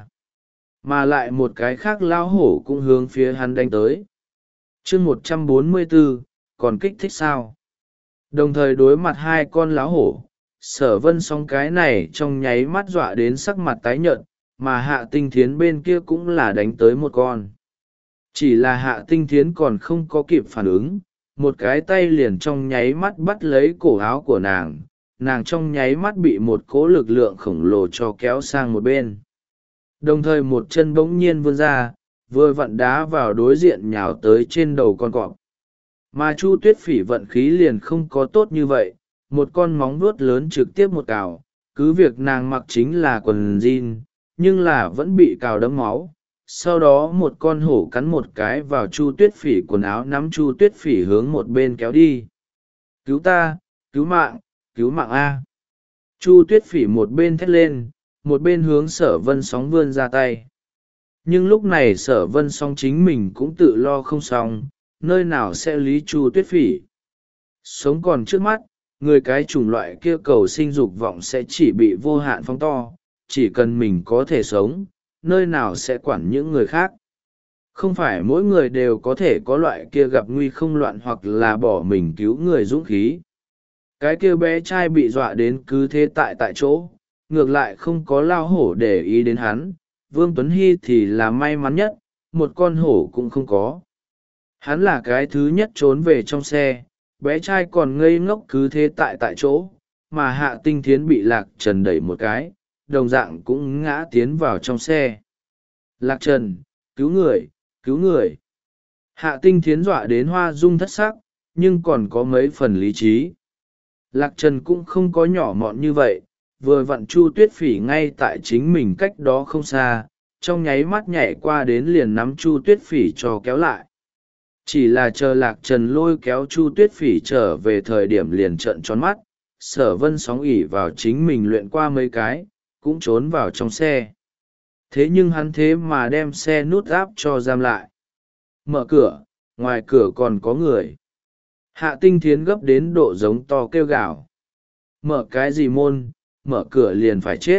Mà lại một cái khác lao hổ cũng hướng phía hắn đánh tới. chương một trăm bốn mươi bốn, còn kích thích sao? Đồng thời đối mặt hai con lão hổ, Sở Vân Sóng cái này trong nháy mắt dọa đến sắc mặt tái nhợt, mà Hạ Tinh Thiến bên kia cũng là đánh tới một con. Chỉ là Hạ Tinh Thiến còn không có kịp phản ứng, một cái tay liền trong nháy mắt bắt lấy cổ áo của nàng, nàng trong nháy mắt bị một cỗ lực lượng khổng lồ cho kéo sang một bên. Đồng thời một chân bỗng nhiên vươn ra, vừa vặn đá vào đối diện nhào tới trên đầu con cọp. Mà Chu Tuyết Phỉ vận khí liền không có tốt như vậy, một con móng vuốt lớn trực tiếp một cào, cứ việc nàng mặc chính là quần jean, nhưng là vẫn bị cào đẫm máu. Sau đó một con hổ cắn một cái vào Chu Tuyết Phỉ quần áo, nắm Chu Tuyết Phỉ hướng một bên kéo đi. Cứu ta, cứu mạng, cứu mạng A. Chu Tuyết Phỉ một bên thét lên, một bên hướng Sở Vân Sóng vươn ra tay. Nhưng lúc này Sở Vân Sóng chính mình cũng tự lo không xong, nơi nào sẽ lý Chu Tuyết Phỉ. Sống còn trước mắt, người cái chủng loại kia cầu sinh dục vọng sẽ chỉ bị vô hạn phóng to, chỉ cần mình có thể sống, nơi nào sẽ quản những người khác. Không phải mỗi người đều có thể có loại kia gặp nguy không loạn hoặc là bỏ mình cứu người dũng khí. Cái kia bé trai bị dọa đến cứ thế tại tại chỗ, ngược lại không có lao hổ để ý đến hắn. Vương Tuấn Hy thì là may mắn nhất, một con hổ cũng không có. Hắn là cái thứ nhất trốn về trong xe, bé trai còn ngây ngốc cứ thế tại tại chỗ, mà Hạ Tinh Thiến bị Lạc Trần đẩy một cái, đồng dạng cũng ngã tiến vào trong xe. Lạc Trần, cứu người, cứu người. Hạ Tinh Thiến dọa đến hoa dung thất sắc, nhưng còn có mấy phần lý trí. Lạc Trần cũng không có nhỏ mọn như vậy, vừa vặn Chu Tuyết Phỉ ngay tại chính mình cách đó không xa, trong nháy mắt nhảy qua đến liền nắm Chu Tuyết Phỉ cho kéo lại. Chỉ là chờ Lạc Trần lôi kéo Chu Tuyết Phỉ trở về thời điểm liền trợn tròn mắt, Sở Vân Sóng ỉ vào chính mình luyện qua mấy cái, cũng trốn vào trong xe. Thế nhưng hắn thế mà đem xe nút áp cho giam lại. Mở cửa, ngoài cửa còn có người. Hạ Tinh Thiến gấp đến độ giống to kêu gào. Mở cái gì môn, mở cửa liền phải chết.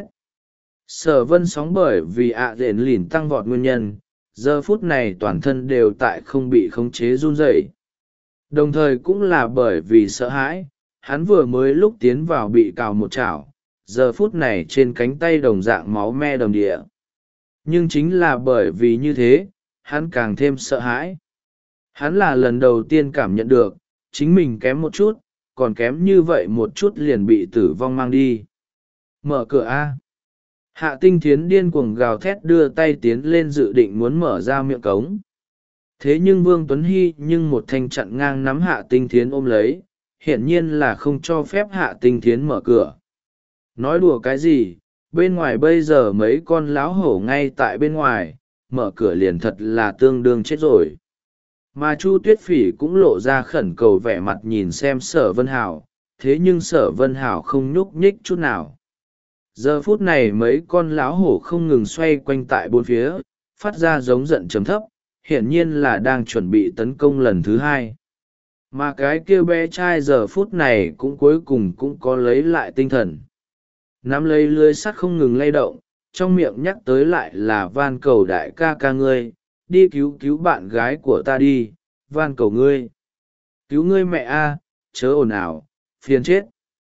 Sở Vân Sóng bởi vì ạ rền lìn tăng vọt nguyên nhân, giờ phút này toàn thân đều tại không bị khống chế run rẩy. Đồng thời cũng là bởi vì sợ hãi, hắn vừa mới lúc tiến vào bị cào một chảo, giờ phút này trên cánh tay đồng dạng máu me đầm địa. Nhưng chính là bởi vì như thế, hắn càng thêm sợ hãi. Hắn là lần đầu tiên cảm nhận được, chính mình kém một chút, còn kém như vậy một chút liền bị tử vong mang đi. Mở cửa A. Hạ Tinh Thiến điên cuồng gào thét đưa tay tiến lên dự định muốn mở ra miệng cống. Thế nhưng Vương Tuấn Hy nhưng một thanh chặn ngang nắm Hạ Tinh Thiến ôm lấy, hiển nhiên là không cho phép Hạ Tinh Thiến mở cửa. Nói đùa cái gì, bên ngoài bây giờ mấy con láo hổ ngay tại bên ngoài, mở cửa liền thật là tương đương chết rồi. Mà Chu Tuyết Phỉ cũng lộ ra khẩn cầu vẻ mặt nhìn xem Sở Vân Hào, thế nhưng Sở Vân Hào không nhúc nhích chút nào. Giờ phút này mấy con láo hổ không ngừng xoay quanh tại bốn phía, phát ra giống giận trầm thấp, hiển nhiên là đang chuẩn bị tấn công lần thứ hai. Mà cái kia bé trai giờ phút này cũng cuối cùng cũng có lấy lại tinh thần. Nắm lấy lưới sắt không ngừng lay động, trong miệng nhắc tới lại là van cầu đại ca ca ngươi, đi cứu cứu bạn gái của ta đi, van cầu ngươi. Cứu ngươi mẹ a, chớ ồn ào, phiền chết.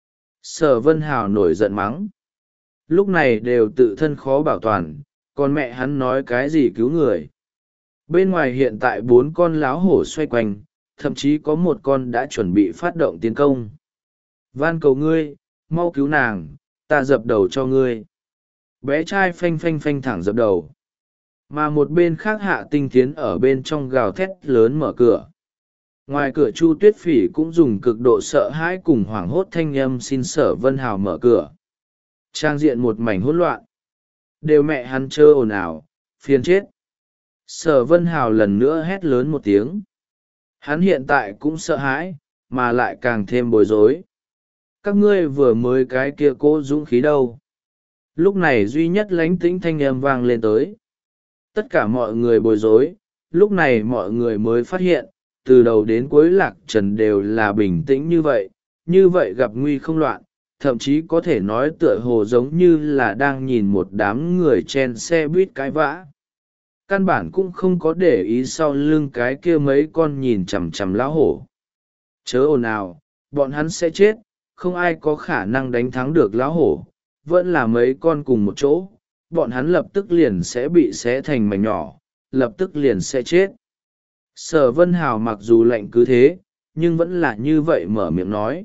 Sở Vân Hào nổi giận mắng. Lúc này đều tự thân khó bảo toàn, còn mẹ hắn nói cái gì cứu người. Bên ngoài hiện tại bốn con láo hổ xoay quanh, thậm chí có một con đã chuẩn bị phát động tiến công. Van cầu ngươi, mau cứu nàng, ta dập đầu cho ngươi. Bé trai phanh phanh phanh thẳng dập đầu. Mà một bên khác Hạ Tinh Thiến ở bên trong gào thét lớn mở cửa. Ngoài cửa Chu Tuyết Phỉ cũng dùng cực độ sợ hãi cùng hoảng hốt thanh âm xin Sở Vân Hào mở cửa. Trang diện một mảnh hỗn loạn. Đều mẹ hắn chơ ồn ào, phiền chết. Sở Vân Hào lần nữa hét lớn một tiếng. Hắn hiện tại cũng sợ hãi, mà lại càng thêm bối rối. Các ngươi vừa mới cái kia cố dũng khí đâu? Lúc này duy nhất lánh tĩnh thanh âm vang lên tới. Tất cả mọi người bối rối, lúc này mọi người mới phát hiện, từ đầu đến cuối Lạc Trần đều là bình tĩnh như vậy, như vậy gặp nguy không loạn, thậm chí có thể nói tựa hồ giống như là đang nhìn một đám người chen xe buýt cãi vã. Căn bản cũng không có để ý sau lưng cái kia mấy con nhìn chằm chằm lão hổ. Chớ ồn ào, bọn hắn sẽ chết, không ai có khả năng đánh thắng được lão hổ, vẫn là mấy con cùng một chỗ, bọn hắn lập tức liền sẽ bị xé thành mảnh nhỏ, lập tức liền sẽ chết. Sở Vân Hào mặc dù lạnh cứ thế, nhưng vẫn là như vậy mở miệng nói.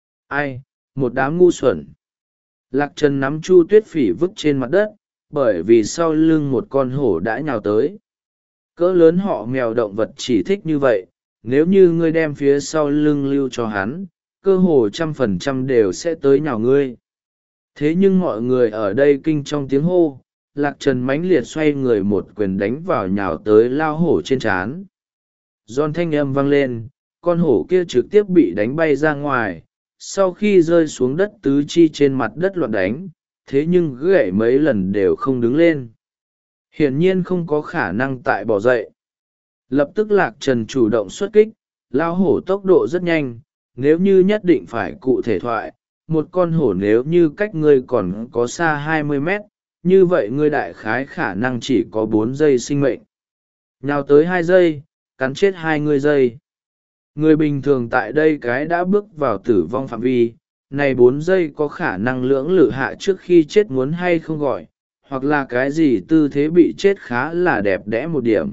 Ai, một đám ngu xuẩn. Lạc Trần nắm Chu Tuyết Phỉ vứt trên mặt đất, bởi vì sau lưng một con hổ đã nhào tới. Cỡ lớn họ mèo động vật chỉ thích như vậy, nếu như ngươi đem phía sau lưng lưu cho hắn, cơ hồ trăm phần trăm đều sẽ tới nhào ngươi. Thế nhưng mọi người ở đây kinh trong tiếng hô, Lạc Trần mãnh liệt xoay người một quyền đánh vào nhào tới lao hổ trên trán. Giòn thanh âm vang lên, con hổ kia trực tiếp bị đánh bay ra ngoài, sau khi rơi xuống đất tứ chi trên mặt đất loạn đánh, thế nhưng gãy mấy lần đều không đứng lên. Hiển nhiên không có khả năng tại bỏ dậy. Lập tức Lạc Trần chủ động xuất kích, lao hổ tốc độ rất nhanh, nếu như nhất định phải cụ thể thoại, một con hổ nếu như cách ngươi còn có xa hai mươi mét, như vậy ngươi đại khái khả năng chỉ có bốn giây sinh mệnh. Nhào tới hai giây, cắn chết hai ngươi giây. Người bình thường tại đây cái đã bước vào tử vong phạm vi, này bốn giây có khả năng lưỡng lự hạ trước khi chết muốn hay không gọi, hoặc là cái gì tư thế bị chết khá là đẹp đẽ một điểm.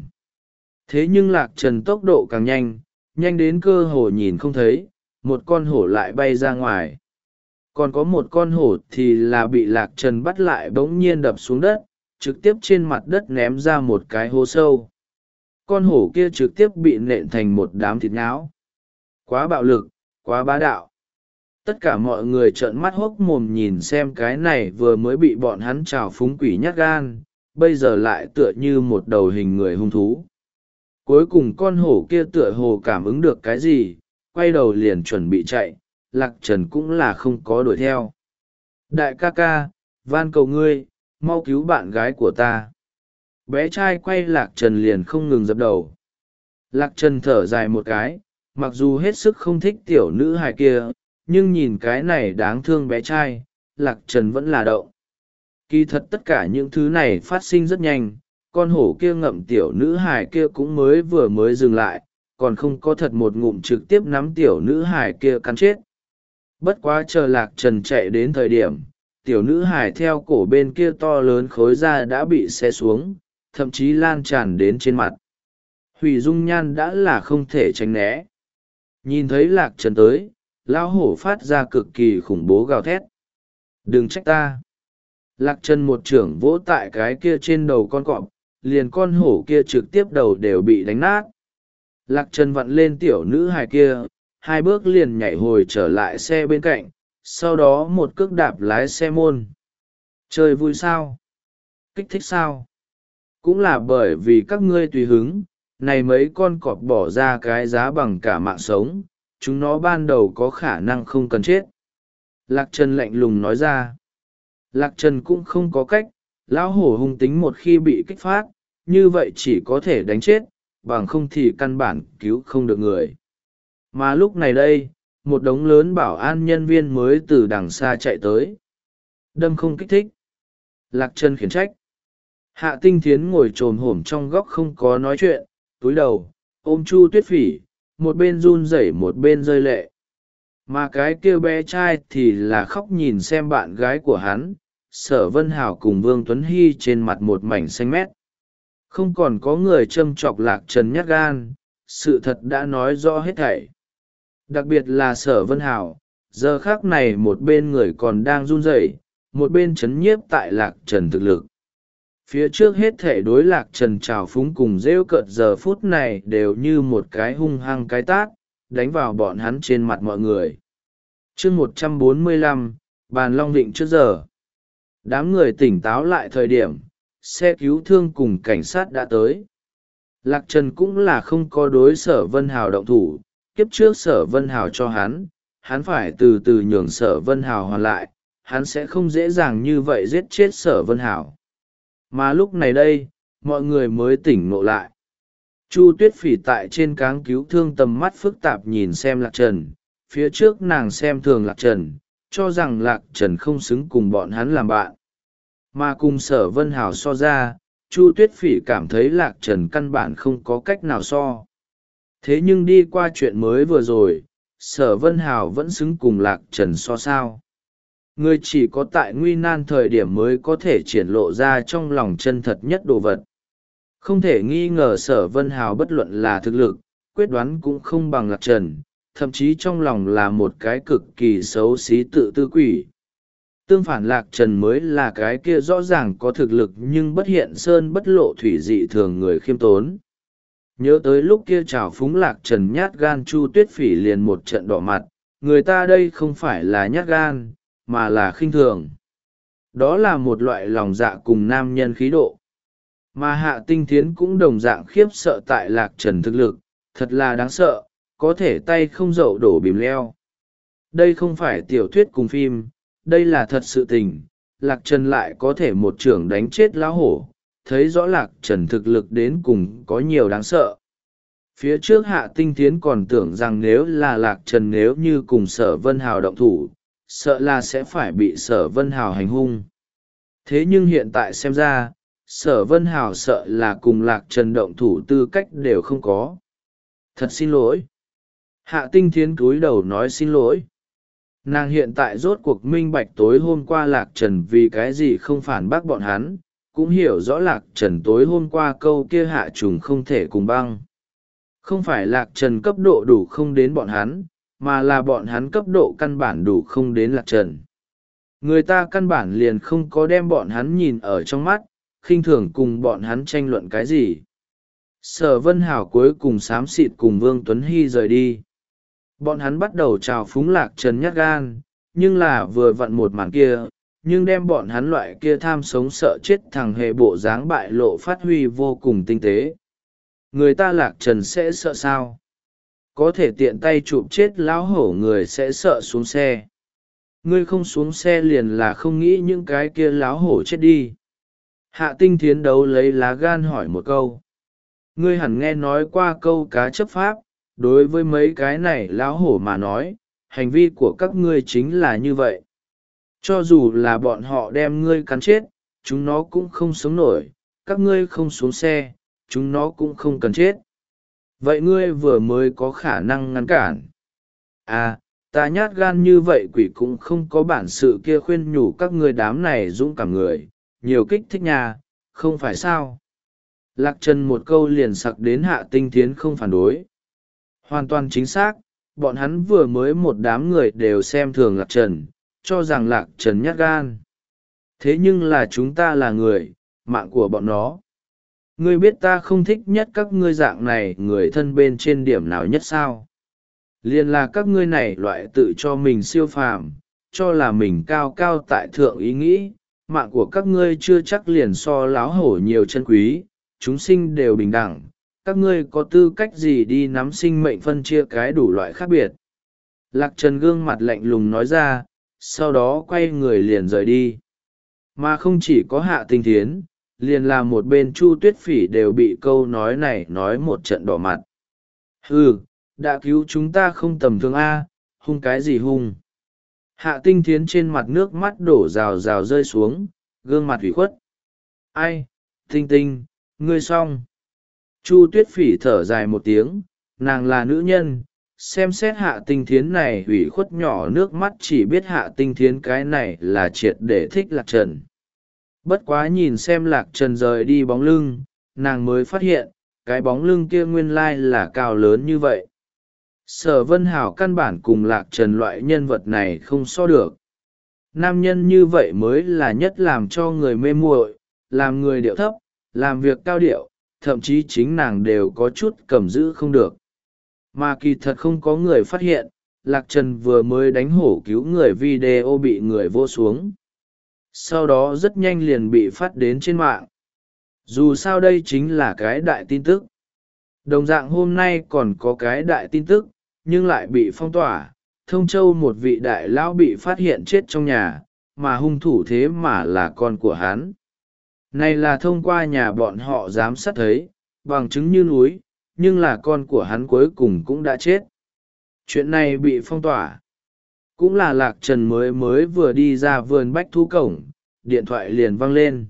Thế nhưng Lạc Trần tốc độ càng nhanh, nhanh đến cơ hồ nhìn không thấy, một con hổ lại bay ra ngoài. Còn có một con hổ thì là bị Lạc Trần bắt lại bỗng nhiên đập xuống đất, trực tiếp trên mặt đất ném ra một cái hố sâu. Con hổ kia trực tiếp bị nện thành một đám thịt nhão. Quá bạo lực, quá bá đạo. Tất cả mọi người trợn mắt hốc mồm nhìn xem cái này vừa mới bị bọn hắn trào phúng quỷ nhát gan, bây giờ lại tựa như một đầu hình người hung thú. Cuối cùng con hổ kia tựa hồ cảm ứng được cái gì, quay đầu liền chuẩn bị chạy, Lạc Trần cũng là không có đuổi theo. Đại ca ca, van cầu ngươi, mau cứu bạn gái của ta. Bé trai quay Lạc Trần liền không ngừng dập đầu. Lạc Trần thở dài một cái, mặc dù hết sức không thích tiểu nữ hài kia, nhưng nhìn cái này đáng thương bé trai, Lạc Trần vẫn là động. Kỳ thật tất cả những thứ này phát sinh rất nhanh, con hổ kia ngậm tiểu nữ hài kia cũng mới vừa mới dừng lại, còn không có thật một ngụm trực tiếp nắm tiểu nữ hài kia cắn chết. Bất quá chờ Lạc Trần chạy đến thời điểm, tiểu nữ hài theo cổ bên kia to lớn khối da đã bị xé xuống, thậm chí lan tràn đến trên mặt. Hủy dung nhan đã là không thể tránh né. Nhìn thấy Lạc Trần tới, lão hổ phát ra cực kỳ khủng bố gào thét. Đừng trách ta. Lạc Trần một trưởng vỗ tại cái kia trên đầu con cọp, liền con hổ kia trực tiếp đầu đều bị đánh nát. Lạc Trần vặn lên tiểu nữ hài kia, hai bước liền nhảy hồi trở lại xe bên cạnh, sau đó một cước đạp lái xe môn. Chơi vui sao? Kích thích sao? Cũng là bởi vì các ngươi tùy hứng, này mấy con cọp bỏ ra cái giá bằng cả mạng sống, chúng nó ban đầu có khả năng không cần chết. Lạc Trần lạnh lùng nói ra. Lạc Trần cũng không có cách, lão hổ hung tính một khi bị kích phát, như vậy chỉ có thể đánh chết, bằng không thì căn bản cứu không được người. Mà lúc này đây, một đống lớn bảo an nhân viên mới từ đằng xa chạy tới. Đâm không kích thích. Lạc Trần khiển trách. Hạ Tinh Thiến ngồi trồm hổm trong góc không có nói chuyện, túi đầu, ôm Chu Tuyết Phỉ, một bên run rẩy một bên rơi lệ. Mà cái kia bé trai thì là khóc nhìn xem bạn gái của hắn, Sở Vân Hảo cùng Vương Tuấn Hy trên mặt một mảnh xanh mét. Không còn có người châm chọc Lạc Trần nhát gan, sự thật đã nói rõ hết thảy. Đặc biệt là Sở Vân Hảo, giờ khác này một bên người còn đang run rẩy, một bên chấn nhiếp tại Lạc Trần thực lực. Phía trước hết thể đối Lạc Trần trào phúng cùng rêu cợt giờ phút này đều như một cái hung hăng cái tát, đánh vào bọn hắn trên mặt mọi người. chương một trăm bốn mươi lăm, bàn long định trước giờ. Đám người tỉnh táo lại thời điểm, xe cứu thương cùng cảnh sát đã tới. Lạc Trần cũng là không có đối Sở Vân Hào động thủ, kiếp trước Sở Vân Hào cho hắn, hắn phải từ từ nhường Sở Vân Hào hoàn lại, hắn sẽ không dễ dàng như vậy giết chết Sở Vân Hào. Mà lúc này đây, mọi người mới tỉnh ngộ lại. Chu Tuyết Phỉ tại trên cáng cứu thương tầm mắt phức tạp nhìn xem Lạc Trần, phía trước nàng xem thường Lạc Trần, cho rằng Lạc Trần không xứng cùng bọn hắn làm bạn. Mà cùng Sở Vân Hào so ra, Chu Tuyết Phỉ cảm thấy Lạc Trần căn bản không có cách nào so. Thế nhưng đi qua chuyện mới vừa rồi, Sở Vân Hào vẫn xứng cùng Lạc Trần so sao. Người chỉ có tại nguy nan thời điểm mới có thể triển lộ ra trong lòng chân thật nhất đồ vật. Không thể nghi ngờ Sở Vân Hào bất luận là thực lực, quyết đoán cũng không bằng Lạc Trần, thậm chí trong lòng là một cái cực kỳ xấu xí tự tư quỷ. Tương phản Lạc Trần mới là cái kia rõ ràng có thực lực nhưng bất hiện sơn bất lộ thủy dị thường người khiêm tốn. Nhớ tới lúc kia trào phúng Lạc Trần nhát gan Chu Tuyết Phỉ liền một trận đỏ mặt, người ta đây không phải là nhát gan, mà là khinh thường. Đó là một loại lòng dạ cùng nam nhân khí độ. Mà Hạ Tinh Thiến cũng đồng dạng khiếp sợ tại Lạc Trần thực lực, thật là đáng sợ, có thể tay không dậu đổ bìm leo. Đây không phải tiểu thuyết cùng phim, đây là thật sự tình. Lạc Trần lại có thể một trưởng đánh chết lão hổ, thấy rõ Lạc Trần thực lực đến cùng có nhiều đáng sợ. Phía trước Hạ Tinh Thiến còn tưởng rằng nếu là Lạc Trần nếu như cùng Sở Vân Hào động thủ, sợ là sẽ phải bị Sở Vân Hào hành hung. Thế nhưng hiện tại xem ra, Sở Vân Hào sợ là cùng Lạc Trần động thủ tư cách đều không có. Thật xin lỗi. Hạ Tinh Thiến cúi đầu nói xin lỗi. Nàng hiện tại rốt cuộc minh bạch tối hôm qua Lạc Trần vì cái gì không phản bác bọn hắn, cũng hiểu rõ Lạc Trần tối hôm qua câu kia hạ trùng không thể cùng băng. Không phải Lạc Trần cấp độ đủ không đến bọn hắn, mà là bọn hắn cấp độ căn bản đủ không đến Lạc Trần. Người ta căn bản liền không có đem bọn hắn nhìn ở trong mắt, khinh thường cùng bọn hắn tranh luận cái gì. Sở Vân Hảo cuối cùng xám xịt cùng Vương Tuấn Hy rời đi. Bọn hắn bắt đầu chào phúng Lạc Trần nhát gan, nhưng là vừa vặn một màn kia, nhưng đem bọn hắn loại kia tham sống sợ chết thằng hề bộ dáng bại lộ phát huy vô cùng tinh tế. Người ta Lạc Trần sẽ sợ sao? Có thể tiện tay chụp chết lão hổ người sẽ sợ xuống xe. Ngươi không xuống xe liền là không nghĩ những cái kia lão hổ chết đi. Hạ Tinh Thiến đấu lấy lá gan hỏi một câu. Ngươi hẳn nghe nói qua câu cá chấp pháp, đối với mấy cái này lão hổ mà nói, hành vi của các ngươi chính là như vậy. Cho dù là bọn họ đem ngươi cắn chết, chúng nó cũng không sống nổi, các ngươi không xuống xe, chúng nó cũng không cần chết. Vậy ngươi vừa mới có khả năng ngăn cản. À, ta nhát gan như vậy quỷ cũng không có bản sự kia khuyên nhủ các ngươi đám này dũng cảm người, nhiều kích thích nhà, không phải sao. Lạc Trần một câu liền sặc đến Hạ Tinh Thiến không phản đối. Hoàn toàn chính xác, bọn hắn vừa mới một đám người đều xem thường Lạc Trần, cho rằng Lạc Trần nhát gan. Thế nhưng là chúng ta là người, mạng của bọn nó. Ngươi biết ta không thích nhất các ngươi dạng này người thân bên trên điểm nào nhất sao? Liên là các ngươi này loại tự cho mình siêu phàm, cho là mình cao cao tại thượng ý nghĩ, mạng của các ngươi chưa chắc liền so láo hổ nhiều chân quý, chúng sinh đều bình đẳng, các ngươi có tư cách gì đi nắm sinh mệnh phân chia cái đủ loại khác biệt. Lạc Trần gương mặt lạnh lùng nói ra, sau đó quay người liền rời đi. Mà không chỉ có Hạ Tinh Thiến, liền là một bên Chu Tuyết Phỉ đều bị câu nói này nói một trận đỏ mặt. Ừ, đã cứu chúng ta không tầm thường a, hung cái gì hung. Hạ Tinh Thiến trên mặt nước mắt đổ rào rào rơi xuống, gương mặt ủy khuất. Ai, Tinh Tinh, ngươi xong. Chu Tuyết Phỉ thở dài một tiếng, nàng là nữ nhân, xem xét Hạ Tinh Thiến này ủy khuất nhỏ nước mắt chỉ biết Hạ Tinh Thiến cái này là triệt để thích Lạc Trần. Bất quá nhìn xem Lạc Trần rời đi bóng lưng, nàng mới phát hiện, cái bóng lưng kia nguyên lai là cao lớn như vậy. Sở Vân Hảo căn bản cùng Lạc Trần loại nhân vật này không so được. Nam nhân như vậy mới là nhất làm cho người mê muội, làm người điệu thấp, làm việc cao điệu, thậm chí chính nàng đều có chút cầm giữ không được. Mà kỳ thật không có người phát hiện, Lạc Trần vừa mới đánh hổ cứu người video bị người vô xuống. Sau đó rất nhanh liền bị phát đến trên mạng. Dù sao đây chính là cái đại tin tức. Đồng dạng hôm nay còn có cái đại tin tức, nhưng lại bị phong tỏa. Thông Châu một vị đại lão bị phát hiện chết trong nhà, mà hung thủ thế mà là con của hắn. Này là thông qua nhà bọn họ giám sát thấy, bằng chứng như núi, nhưng là con của hắn cuối cùng cũng đã chết. Chuyện này bị phong tỏa. Cũng là Lạc Trần mới mới vừa đi ra vườn bách thú cổng, điện thoại liền vang lên.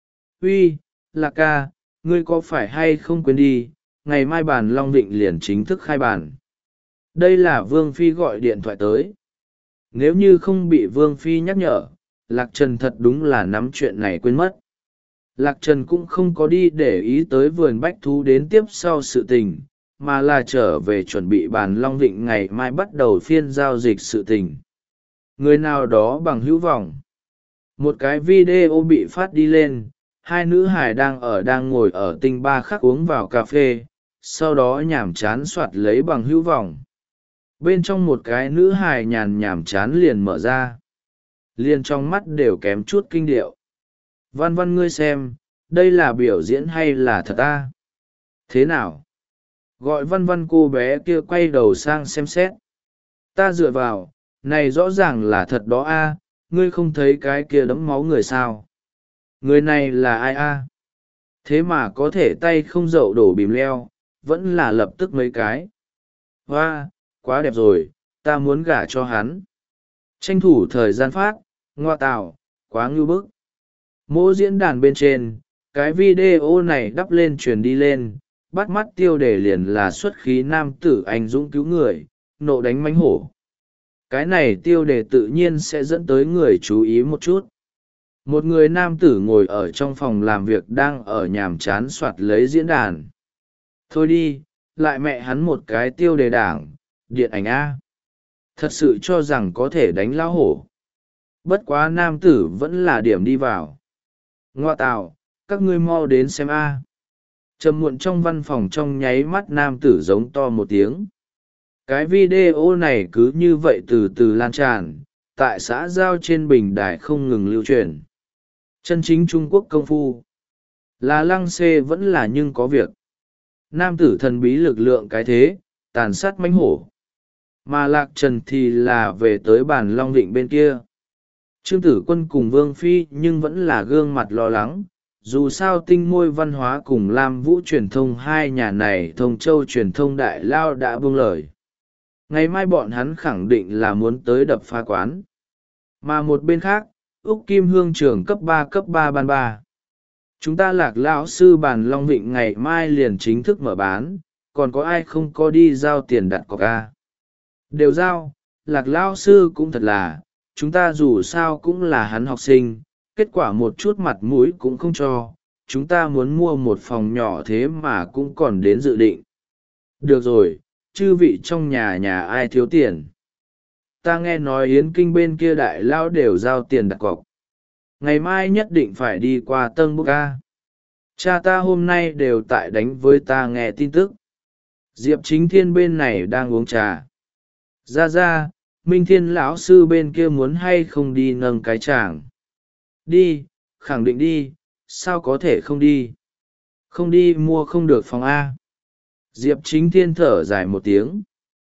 Uy, Lạc ca, ngươi có phải hay không quên đi, ngày mai bàn Long Vịnh liền chính thức khai bàn. Đây là Vương Phi gọi điện thoại tới. Nếu như không bị Vương Phi nhắc nhở, Lạc Trần thật đúng là nắm chuyện này quên mất. Lạc Trần cũng không có đi để ý tới vườn bách thú đến tiếp sau sự tình, mà là trở về chuẩn bị bàn Long Vịnh ngày mai bắt đầu phiên giao dịch sự tình. Người nào đó bằng hữu vọng. Một cái video bị phát đi lên, hai nữ hải đang ở đang ngồi ở tinh ba khắc uống vào cà phê, sau đó nhảm chán soạt lấy bằng hữu vọng. Bên trong một cái nữ hài nhàn nhảm chán liền mở ra. Liền trong mắt đều kém chút kinh điệu. Văn Văn ngươi xem, đây là biểu diễn hay là thật à? Thế nào? Gọi Văn Văn cô bé kia quay đầu sang xem xét. Ta dựa vào, này rõ ràng là thật đó a, ngươi không thấy cái kia đẫm máu người sao? Người này là ai a? Thế mà có thể tay không dậu đổ bìm leo, vẫn là lập tức mấy cái. Hoa, quá đẹp rồi, ta muốn gả cho hắn. Tranh thủ thời gian phát, ngoa tạo, quá ngưu bức. Mỗi diễn đàn bên trên, cái video này đắp lên truyền đi lên, bắt mắt tiêu đề liền là xuất khí nam tử anh dũng cứu người, nộ đánh mánh hổ. Cái này tiêu đề tự nhiên sẽ dẫn tới người chú ý một chút. Một người nam tử ngồi ở trong phòng làm việc đang ở nhàm chán soạt lấy diễn đàn. Thôi đi, lại mẹ hắn một cái tiêu đề đảng, điện ảnh A. Thật sự cho rằng có thể đánh lão hổ. Bất quá nam tử vẫn là điểm đi vào. Ngoa tạo, các ngươi mau đến xem A. Trầm muộn trong văn phòng trong nháy mắt nam tử giống to một tiếng. Cái video này cứ như vậy từ từ lan tràn, tại xã giao trên bình đài không ngừng lưu truyền. Chân chính Trung Quốc công phu. Là lăng xê vẫn là nhưng có việc. Nam tử thần bí lực lượng cái thế, tàn sát mãnh hổ. Mà Lạc Trần thì là về tới bàn Long Vịnh bên kia. Trương Tử Quân cùng Vương Phi nhưng vẫn là gương mặt lo lắng. Dù sao Tinh Môi Văn hóa cùng Lam Vũ truyền thông hai nhà này Thông Châu truyền thông đại lao đã buông lời. Ngày mai bọn hắn khẳng định là muốn tới đập phá quán. Mà một bên khác, Úc Kim Hương trưởng cấp ba cấp ba ban ba. Chúng ta Lạc lão sư bàn Long Vịnh ngày mai liền chính thức mở bán, còn có ai không có đi giao tiền đặt cọc a? Đều giao, Lạc lão sư cũng thật là, chúng ta dù sao cũng là hắn học sinh, kết quả một chút mặt mũi cũng không cho, chúng ta muốn mua một phòng nhỏ thế mà cũng còn đến dự định. Được rồi, chư vị trong nhà nhà ai thiếu tiền. Ta nghe nói Yến Kinh bên kia đại lao đều giao tiền đặt cọc. Ngày mai nhất định phải đi qua Tân Búc A. Cha ta hôm nay đều tại đánh với ta nghe tin tức. Diệp Chính Thiên bên này đang uống trà. Ra ra, Minh Thiên lão sư bên kia muốn hay không đi nâng cái chàng. Đi, khẳng định đi, sao có thể không đi. Không đi mua không được phòng A. Diệp Chính Thiên thở dài một tiếng.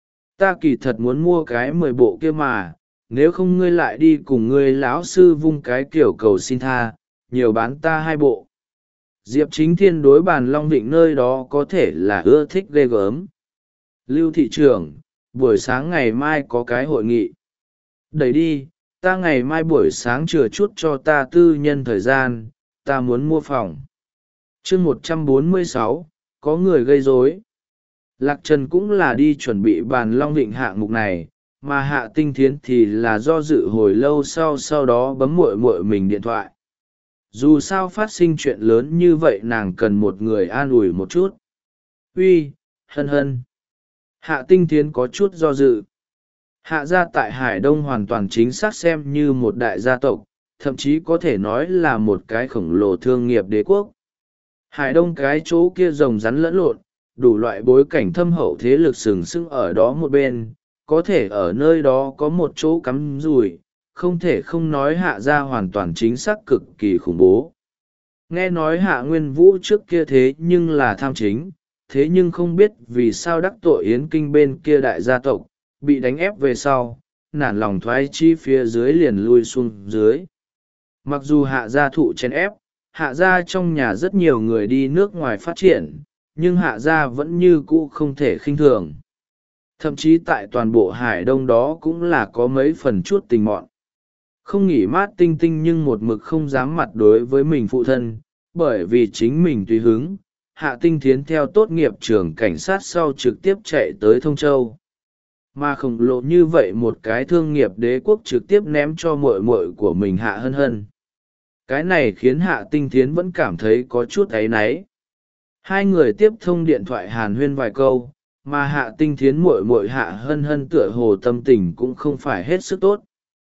Ta kỳ thật muốn mua cái mười bộ kia mà, nếu không ngươi lại đi cùng ngươi lão sư vung cái kiểu cầu xin tha, nhiều bán ta hai bộ. Diệp Chính Thiên đối bàn Long Vịnh nơi đó có thể là ưa thích ghê gớm. Lưu thị trưởng, buổi sáng ngày mai có cái hội nghị. Đẩy đi, ta ngày mai buổi sáng chừa chút cho ta tư nhân thời gian, ta muốn mua phòng. chương một trăm bốn mươi sáu, có người gây rối. Lạc Trần cũng là đi chuẩn bị bàn Long Vịnh hạng mục này, mà Hạ Tinh Thiến thì là do dự hồi lâu sau sau đó bấm muội muội mình điện thoại. Dù sao phát sinh chuyện lớn như vậy nàng cần một người an ủi một chút. Uy, hân hân. Hạ Tinh Thiến có chút do dự. Hạ gia tại Hải Đông hoàn toàn chính xác xem như một đại gia tộc, thậm chí có thể nói là một cái khổng lồ thương nghiệp đế quốc. Hải Đông cái chỗ kia rồng rắn lẫn lộn, đủ loại bối cảnh thâm hậu thế lực sừng sững ở đó một bên, có thể ở nơi đó có một chỗ cắm rùi, không thể không nói Hạ gia hoàn toàn chính xác cực kỳ khủng bố. Nghe nói Hạ Nguyên Vũ trước kia thế nhưng là tham chính, thế nhưng không biết vì sao đắc tội Yến Kinh bên kia đại gia tộc, bị đánh ép về sau, nản lòng thoái chi phía dưới liền lui xuống dưới. Mặc dù Hạ gia thụ chèn ép, Hạ gia trong nhà rất nhiều người đi nước ngoài phát triển, nhưng Hạ gia vẫn như cũ không thể khinh thường. Thậm chí tại toàn bộ Hải Đông đó cũng là có mấy phần chút tình mọn. Không nghỉ mát tinh tinh nhưng một mực không dám mặt đối với mình phụ thân, bởi vì chính mình tùy hứng. Hạ Tinh Thiến theo tốt nghiệp trường cảnh sát sau trực tiếp chạy tới Thông Châu. Mà khổng lồ như vậy một cái thương nghiệp đế quốc trực tiếp ném cho muội muội của mình Hạ Hân Hân. Cái này khiến Hạ Tinh Thiến vẫn cảm thấy có chút áy náy. Hai người tiếp thông điện thoại hàn huyên vài câu, mà Hạ Tinh Thiến muội muội Hạ Hân Hân tựa hồ tâm tình cũng không phải hết sức tốt.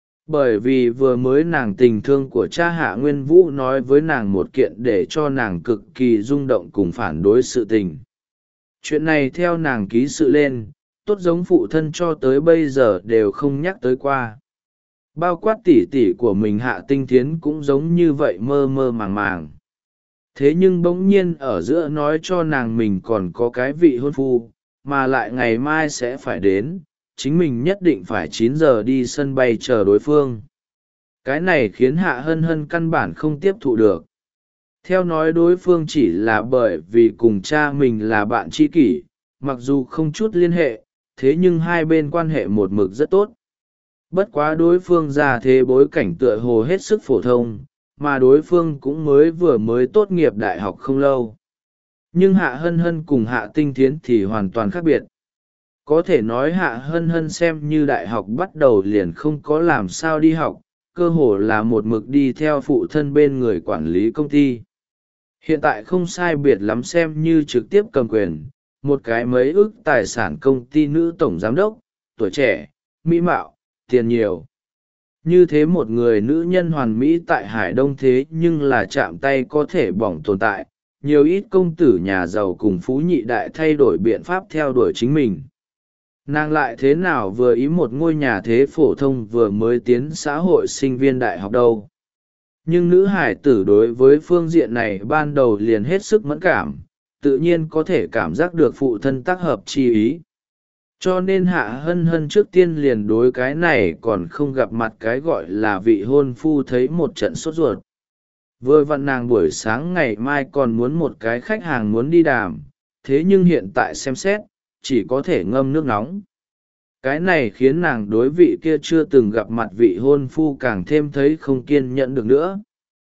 Bởi vì vừa mới nàng tình thương của cha Hạ Nguyên Vũ nói với nàng một kiện để cho nàng cực kỳ rung động cùng phản đối sự tình. Chuyện này theo nàng ký sự lên, tốt giống phụ thân cho tới bây giờ đều không nhắc tới qua. Bao quát tỉ tỉ của mình Hạ Tinh Thiến cũng giống như vậy mơ mơ màng màng. Thế nhưng bỗng nhiên ở giữa nói cho nàng mình còn có cái vị hôn phu, mà lại ngày mai sẽ phải đến, chính mình nhất định phải chín giờ đi sân bay chờ đối phương. Cái này khiến Hạ Hân Hân căn bản không tiếp thụ được. Theo nói đối phương chỉ là bởi vì cùng cha mình là bạn tri kỷ, mặc dù không chút liên hệ, thế nhưng hai bên quan hệ một mực rất tốt. Bất quá đối phương ra thế bối cảnh tựa hồ hết sức phổ thông, mà đối phương cũng mới vừa mới tốt nghiệp đại học không lâu. Nhưng Hạ Hân Hân cùng Hạ Tinh Thiến thì hoàn toàn khác biệt. Có thể nói Hạ Hân Hân xem như đại học bắt đầu liền không có làm sao đi học, cơ hồ là một mực đi theo phụ thân bên người quản lý công ty. Hiện tại không sai biệt lắm xem như trực tiếp cầm quyền, một cái mấy ước tài sản công ty nữ tổng giám đốc, tuổi trẻ, mỹ mạo, tiền nhiều. Như thế một người nữ nhân hoàn mỹ tại Hải Đông thế nhưng là chạm tay có thể bỏng tồn tại, nhiều ít công tử nhà giàu cùng phú nhị đại thay đổi biện pháp theo đuổi chính mình. Nàng lại thế nào vừa ý một ngôi nhà thế phổ thông vừa mới tiến xã hội sinh viên đại học đâu. Nhưng nữ hải tử đối với phương diện này ban đầu liền hết sức mẫn cảm, tự nhiên có thể cảm giác được phụ thân tác hợp chi ý. Cho nên Hạ Hân Hân trước tiên liền đối cái này còn không gặp mặt cái gọi là vị hôn phu thấy một trận sốt ruột. Vừa vặn nàng buổi sáng ngày mai còn muốn một cái khách hàng muốn đi đàm, thế nhưng hiện tại xem xét, chỉ có thể ngâm nước nóng. Cái này khiến nàng đối vị kia chưa từng gặp mặt vị hôn phu càng thêm thấy không kiên nhẫn được nữa.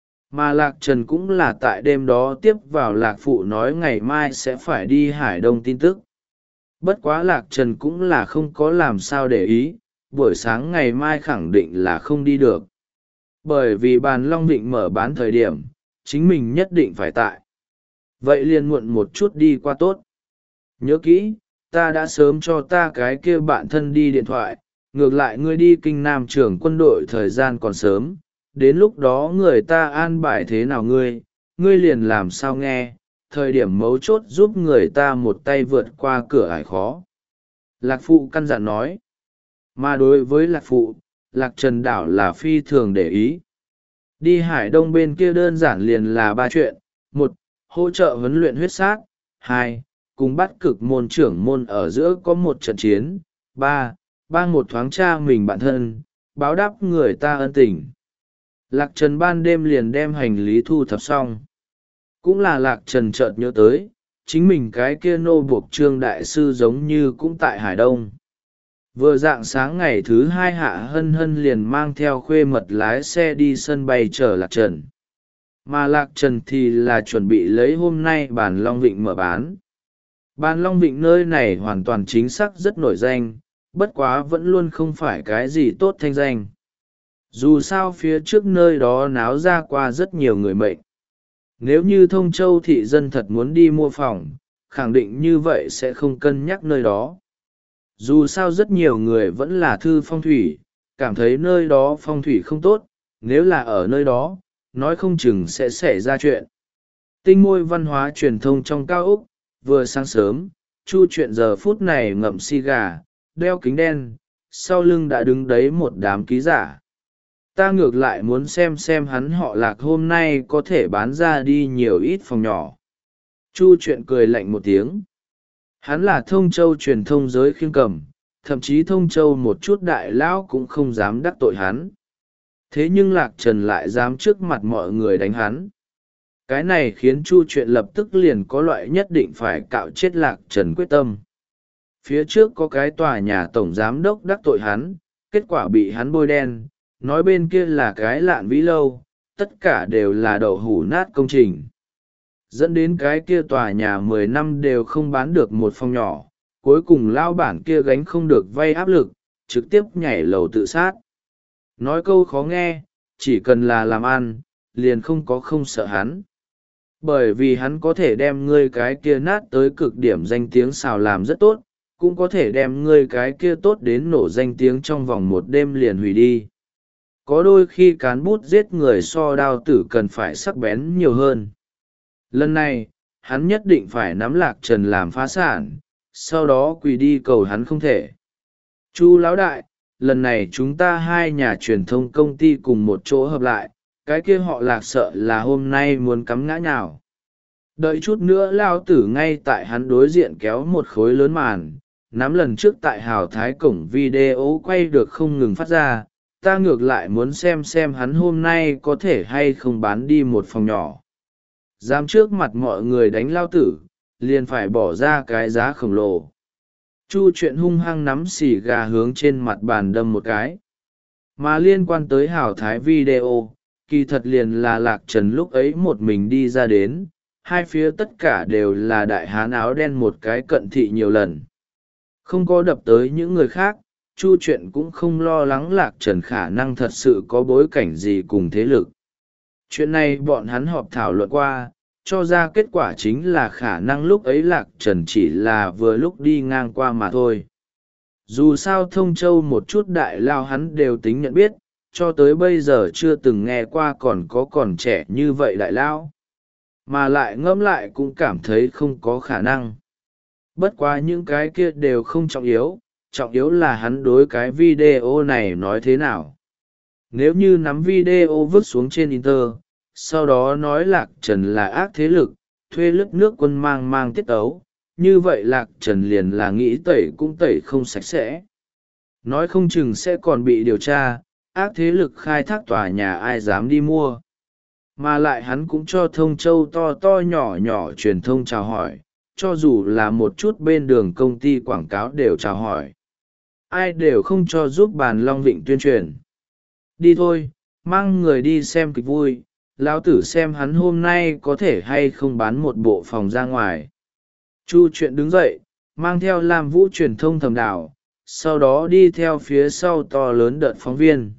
Mà Lạc Trần cũng là tại đêm đó tiếp vào Lạc Phụ nói ngày mai sẽ phải đi Hải Đông tin tức. Bất quá Lạc Trần cũng là không có làm sao để ý, buổi sáng ngày mai khẳng định là không đi được. Bởi vì bàn Long Định mở bán thời điểm, chính mình nhất định phải tại. Vậy liền muộn một chút đi qua tốt. Nhớ kỹ, ta đã sớm cho ta cái kia bạn thân đi điện thoại, ngược lại ngươi đi kinh nam trưởng quân đội thời gian còn sớm, đến lúc đó người ta an bài thế nào ngươi, ngươi liền làm sao nghe, thời điểm mấu chốt giúp người ta một tay vượt qua cửa ải khó. Lạc Phụ căn dặn nói. Mà đối với Lạc Phụ, Lạc Trần Đảo là phi thường để ý. Đi Hải Đông bên kia đơn giản liền là ba chuyện: một, hỗ trợ huấn luyện huyết sát; hai, cùng bắt cực môn trưởng môn ở giữa có một trận chiến; ba, bang một thoáng cha mình bạn thân, báo đáp người ta ân tình. Lạc Trần ban đêm liền đem hành lý thu thập xong. Cũng là Lạc Trần chợt nhớ tới, chính mình cái kia nô buộc Trương đại sư giống như cũng tại Hải Đông. Vừa rạng sáng ngày thứ hai Hạ Hân Hân liền mang theo khuê mật lái xe đi sân bay chở Lạc Trần. Mà Lạc Trần thì là chuẩn bị lấy hôm nay bản Long Vịnh mở bán. Bản Long Vịnh nơi này hoàn toàn chính xác rất nổi danh, bất quá vẫn luôn không phải cái gì tốt thanh danh. Dù sao phía trước nơi đó náo ra qua rất nhiều người mệnh. Nếu như Thông Châu thị dân thật muốn đi mua phòng, khẳng định như vậy sẽ không cân nhắc nơi đó. Dù sao rất nhiều người vẫn là thư phong thủy, cảm thấy nơi đó phong thủy không tốt, nếu là ở nơi đó, nói không chừng sẽ xảy ra chuyện. Tinh môi văn hóa truyền thông trong cao ốc, vừa sáng sớm, Chu Chuyện giờ phút này ngậm xì gà, đeo kính đen, sau lưng đã đứng đấy một đám ký giả. Ta ngược lại muốn xem xem hắn họ Lạc hôm nay có thể bán ra đi nhiều ít phòng nhỏ. Chu Chuyện cười lạnh một tiếng. Hắn là Thông Châu truyền thông giới khiêng cầm, thậm chí Thông Châu một chút đại lão cũng không dám đắc tội hắn. Thế nhưng Lạc Trần lại dám trước mặt mọi người đánh hắn. Cái này khiến Chu Chuyện lập tức liền có loại nhất định phải cạo chết Lạc Trần quyết tâm. Phía trước có cái tòa nhà tổng giám đốc đắc tội hắn, kết quả bị hắn bôi đen, nói bên kia là cái lạn vĩ lâu, tất cả đều là đậu hủ nát công trình. Dẫn đến cái kia tòa nhà mười năm đều không bán được một phòng nhỏ, cuối cùng lao bản kia gánh không được vay áp lực, trực tiếp nhảy lầu tự sát. Nói câu khó nghe, chỉ cần là làm ăn, liền không có không sợ hắn. Bởi vì hắn có thể đem ngươi cái kia nát tới cực điểm danh tiếng xào làm rất tốt, cũng có thể đem ngươi cái kia tốt đến nổ danh tiếng trong vòng một đêm liền hủy đi. Có đôi khi cán bút giết người so đao tử cần phải sắc bén nhiều hơn. Lần này, hắn nhất định phải nắm Lạc Trần làm phá sản, sau đó quỳ đi cầu hắn không thể. Chu lão đại, lần này chúng ta hai nhà truyền thông công ty cùng một chỗ hợp lại, cái kia họ Lạc sợ là hôm nay muốn cắm ngã nhào. Đợi chút nữa lao tử ngay tại hắn đối diện kéo một khối lớn màn, nắm lần trước tại Hào Thái cổng video quay được không ngừng phát ra, ta ngược lại muốn xem xem hắn hôm nay có thể hay không bán đi một phòng nhỏ. Dám trước mặt mọi người đánh lao tử, liền phải bỏ ra cái giá khổng lồ. Chu Chuyện hung hăng nắm xì gà hướng trên mặt bàn đâm một cái. Mà liên quan tới Hào Thái video, kỳ thật liền là Lạc Trần lúc ấy một mình đi ra đến, hai phía tất cả đều là đại hán áo đen một cái cận thị nhiều lần. Không có đập tới những người khác, Chu Chuyện cũng không lo lắng Lạc Trần khả năng thật sự có bối cảnh gì cùng thế lực. Chuyện này bọn hắn họp thảo luận qua, cho ra kết quả chính là khả năng lúc ấy Lạc Trần chỉ là vừa lúc đi ngang qua mà thôi. Dù sao Thông Châu một chút đại lao hắn đều tính nhận biết, cho tới bây giờ chưa từng nghe qua còn có còn trẻ như vậy đại lao. Mà lại ngẫm lại cũng cảm thấy không có khả năng. Bất quá những cái kia đều không trọng yếu, trọng yếu là hắn đối cái video này nói thế nào. Nếu như nắm video vứt xuống trên Inter, sau đó nói Lạc Trần là ác thế lực, thuê lướt nước quân mang mang tiết ấu, như vậy Lạc Trần liền là nghĩ tẩy cũng tẩy không sạch sẽ. Nói không chừng sẽ còn bị điều tra, ác thế lực khai thác tòa nhà ai dám đi mua. Mà lại hắn cũng cho Thông Châu to to nhỏ nhỏ truyền thông chào hỏi, cho dù là một chút bên đường công ty quảng cáo đều chào hỏi. Ai đều không cho giúp Bàn Long Vịnh tuyên truyền. Đi thôi, mang người đi xem kịch vui, lão tử xem hắn hôm nay có thể hay không bán một bộ phòng ra ngoài. Chu Chuyện đứng dậy, mang theo Lam Vũ truyền thông thầm đảo, sau đó đi theo phía sau to lớn đợt phóng viên.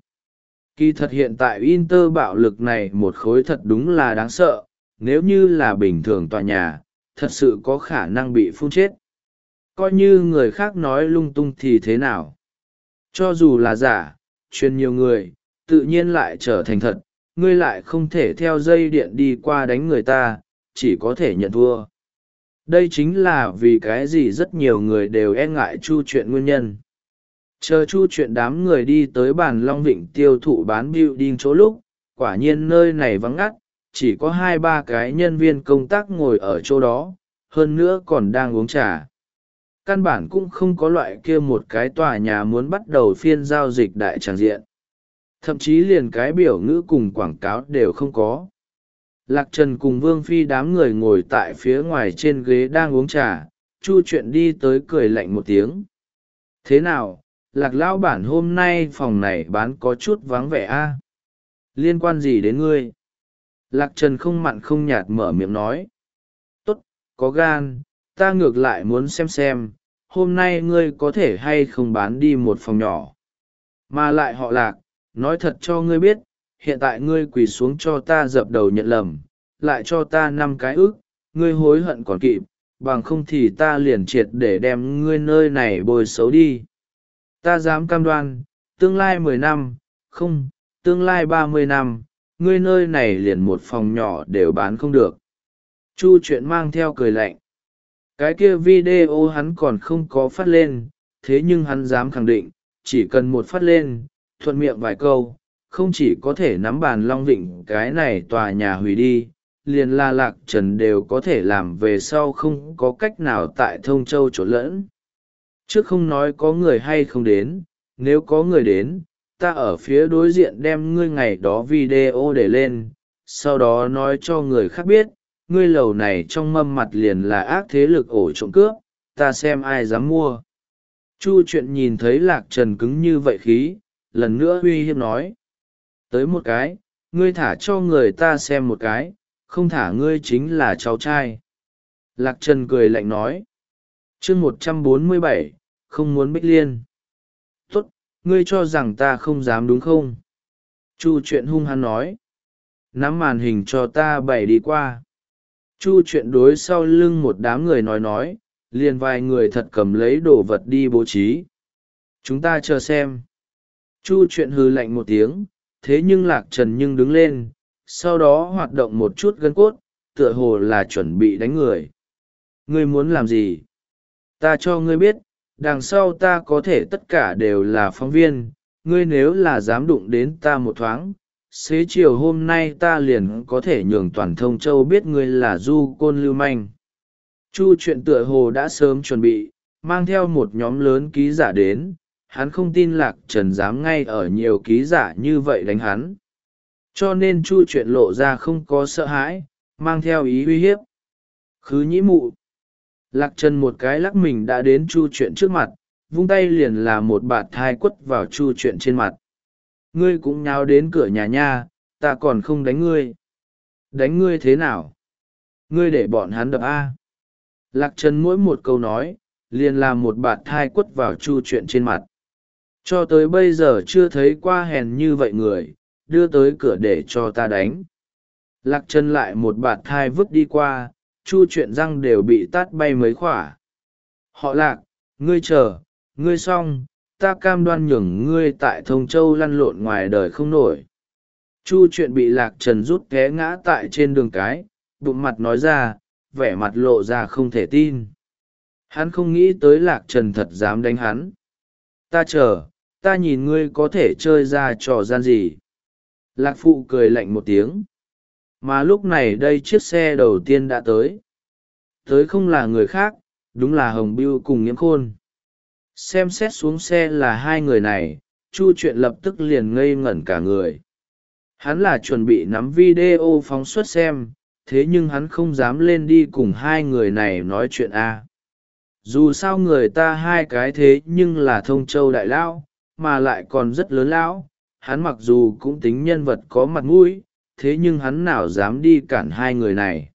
Kỳ thật hiện tại Inter bạo lực này một khối thật đúng là đáng sợ, nếu như là bình thường tòa nhà, thật sự có khả năng bị phun chết. Coi như người khác nói lung tung thì thế nào? Cho dù là giả, truyền nhiều người, tự nhiên lại trở thành thật, ngươi lại không thể theo dây điện đi qua đánh người ta, chỉ có thể nhận thua. Đây chính là vì cái gì rất nhiều người đều e ngại Chu Chuyện nguyên nhân. Chờ Chu Chuyện đám người đi tới Bàn Long Vịnh tiêu thụ bán building chỗ lúc, quả nhiên nơi này vắng ngắt, chỉ có hai ba cái nhân viên công tác ngồi ở chỗ đó, hơn nữa còn đang uống trà. Căn bản cũng không có loại kia một cái tòa nhà muốn bắt đầu phiên giao dịch đại tràng diện. Thậm chí liền cái biểu ngữ cùng quảng cáo đều không có. Lạc Trần cùng Vương Phi đám người ngồi tại phía ngoài trên ghế đang uống trà, Chu Chuyện đi tới cười lạnh một tiếng. Thế nào, Lạc lão bản hôm nay phòng này bán có chút vắng vẻ a? Liên quan gì đến ngươi? Lạc Trần không mặn không nhạt mở miệng nói. Tốt, có gan, ta ngược lại muốn xem xem, hôm nay ngươi có thể hay không bán đi một phòng nhỏ. Mà lại họ Lạc, nói thật cho ngươi biết, hiện tại ngươi quỳ xuống cho ta dập đầu nhận lầm, lại cho ta năm cái ức, ngươi hối hận còn kịp, bằng không thì ta liền triệt để đem ngươi nơi này bồi xấu đi. Ta dám cam đoan, tương lai mười năm, không, tương lai ba mươi năm, ngươi nơi này liền một phòng nhỏ đều bán không được. Chu Chuyện mang theo cười lạnh. Cái kia video hắn còn không có phát lên, thế nhưng hắn dám khẳng định, chỉ cần một phát lên, thuận miệng vài câu, không chỉ có thể nắm bàn Long Vịnh cái này tòa nhà hủy đi, liền là Lạc Trần đều có thể làm về sau không có cách nào tại Thông Châu trốn lẫn. Trước không nói có người hay không đến, nếu có người đến, ta ở phía đối diện đem ngươi ngày đó video để lên, sau đó nói cho người khác biết, ngươi lầu này trong mâm mặt liền là ác thế lực ổ trộm cướp, ta xem ai dám mua. Chu Chuyện nhìn thấy Lạc Trần cứng như vậy khí, lần nữa uy hiếp nói. Tới một cái, ngươi thả cho người ta xem một cái, không thả ngươi chính là cháu trai. Lạc Trần cười lạnh nói. chương một trăm bốn mươi bảy, không muốn Bích Liên. Tốt, ngươi cho rằng ta không dám đúng không? Chu Chuyện hung hăng nói. Nắm màn hình cho ta bày đi qua. Chu Chuyện đối sau lưng một đám người nói nói, liền vài người thật cầm lấy đồ vật đi bố trí. Chúng ta chờ xem. Chu Chuyện hừ lạnh một tiếng, thế nhưng Lạc Trần nhưng đứng lên, sau đó hoạt động một chút gân cốt, tựa hồ là chuẩn bị đánh người. Ngươi muốn làm gì? Ta cho ngươi biết, đằng sau ta có thể tất cả đều là phóng viên, ngươi nếu là dám đụng đến ta một thoáng, xế chiều hôm nay ta liền có thể nhường toàn Thông Châu biết ngươi là du côn lưu manh. Chu Chuyện tựa hồ đã sớm chuẩn bị, mang theo một nhóm lớn ký giả đến, hắn không tin Lạc Trần dám ngay ở nhiều ký giả như vậy đánh hắn. Cho nên Chu Chuyện lộ ra không có sợ hãi, mang theo ý uy hiếp. Khứ nhĩ mụ. Lạc Trần một cái lắc mình đã đến Chu Chuyện trước mặt, vung tay liền là một bạt thai quất vào Chu Chuyện trên mặt. Ngươi cũng nháo đến cửa nhà nha, ta còn không đánh ngươi. Đánh ngươi thế nào? Ngươi để bọn hắn đập A. Lạc Trần mỗi một câu nói, liền làm một bạt thai quất vào Chu Chuyện trên mặt. Cho tới bây giờ chưa thấy qua hèn như vậy người, đưa tới cửa để cho ta đánh. Lạc Trần lại một bạt thai vứt đi qua, Chu Chuyện răng đều bị tát bay mấy khỏa. Họ Lạc, ngươi chờ, ngươi xong, ta cam đoan nhường ngươi tại Thông Châu lăn lộn ngoài đời không nổi. Chu Chuyện bị Lạc Trần rút té ngã tại trên đường cái, bụng mặt nói ra, vẻ mặt lộ ra không thể tin. Hắn không nghĩ tới Lạc Trần thật dám đánh hắn. Ta chờ, ta nhìn ngươi có thể chơi ra trò gian gì. Lạc Phụ cười lạnh một tiếng. Mà lúc này đây chiếc xe đầu tiên đã tới. Tới không là người khác, đúng là Hồng Bưu cùng Nghiễm Khôn. Xem xét xuống xe là hai người này, Chu Chuyện lập tức liền ngây ngẩn cả người. Hắn là chuẩn bị nắm video phóng xuất xem, thế nhưng hắn không dám lên đi cùng hai người này nói chuyện a. Dù sao người ta hai cái thế nhưng là Thông Châu đại lão, mà lại còn rất lớn lão, hắn mặc dù cũng tính nhân vật có mặt mũi, thế nhưng hắn nào dám đi cản hai người này.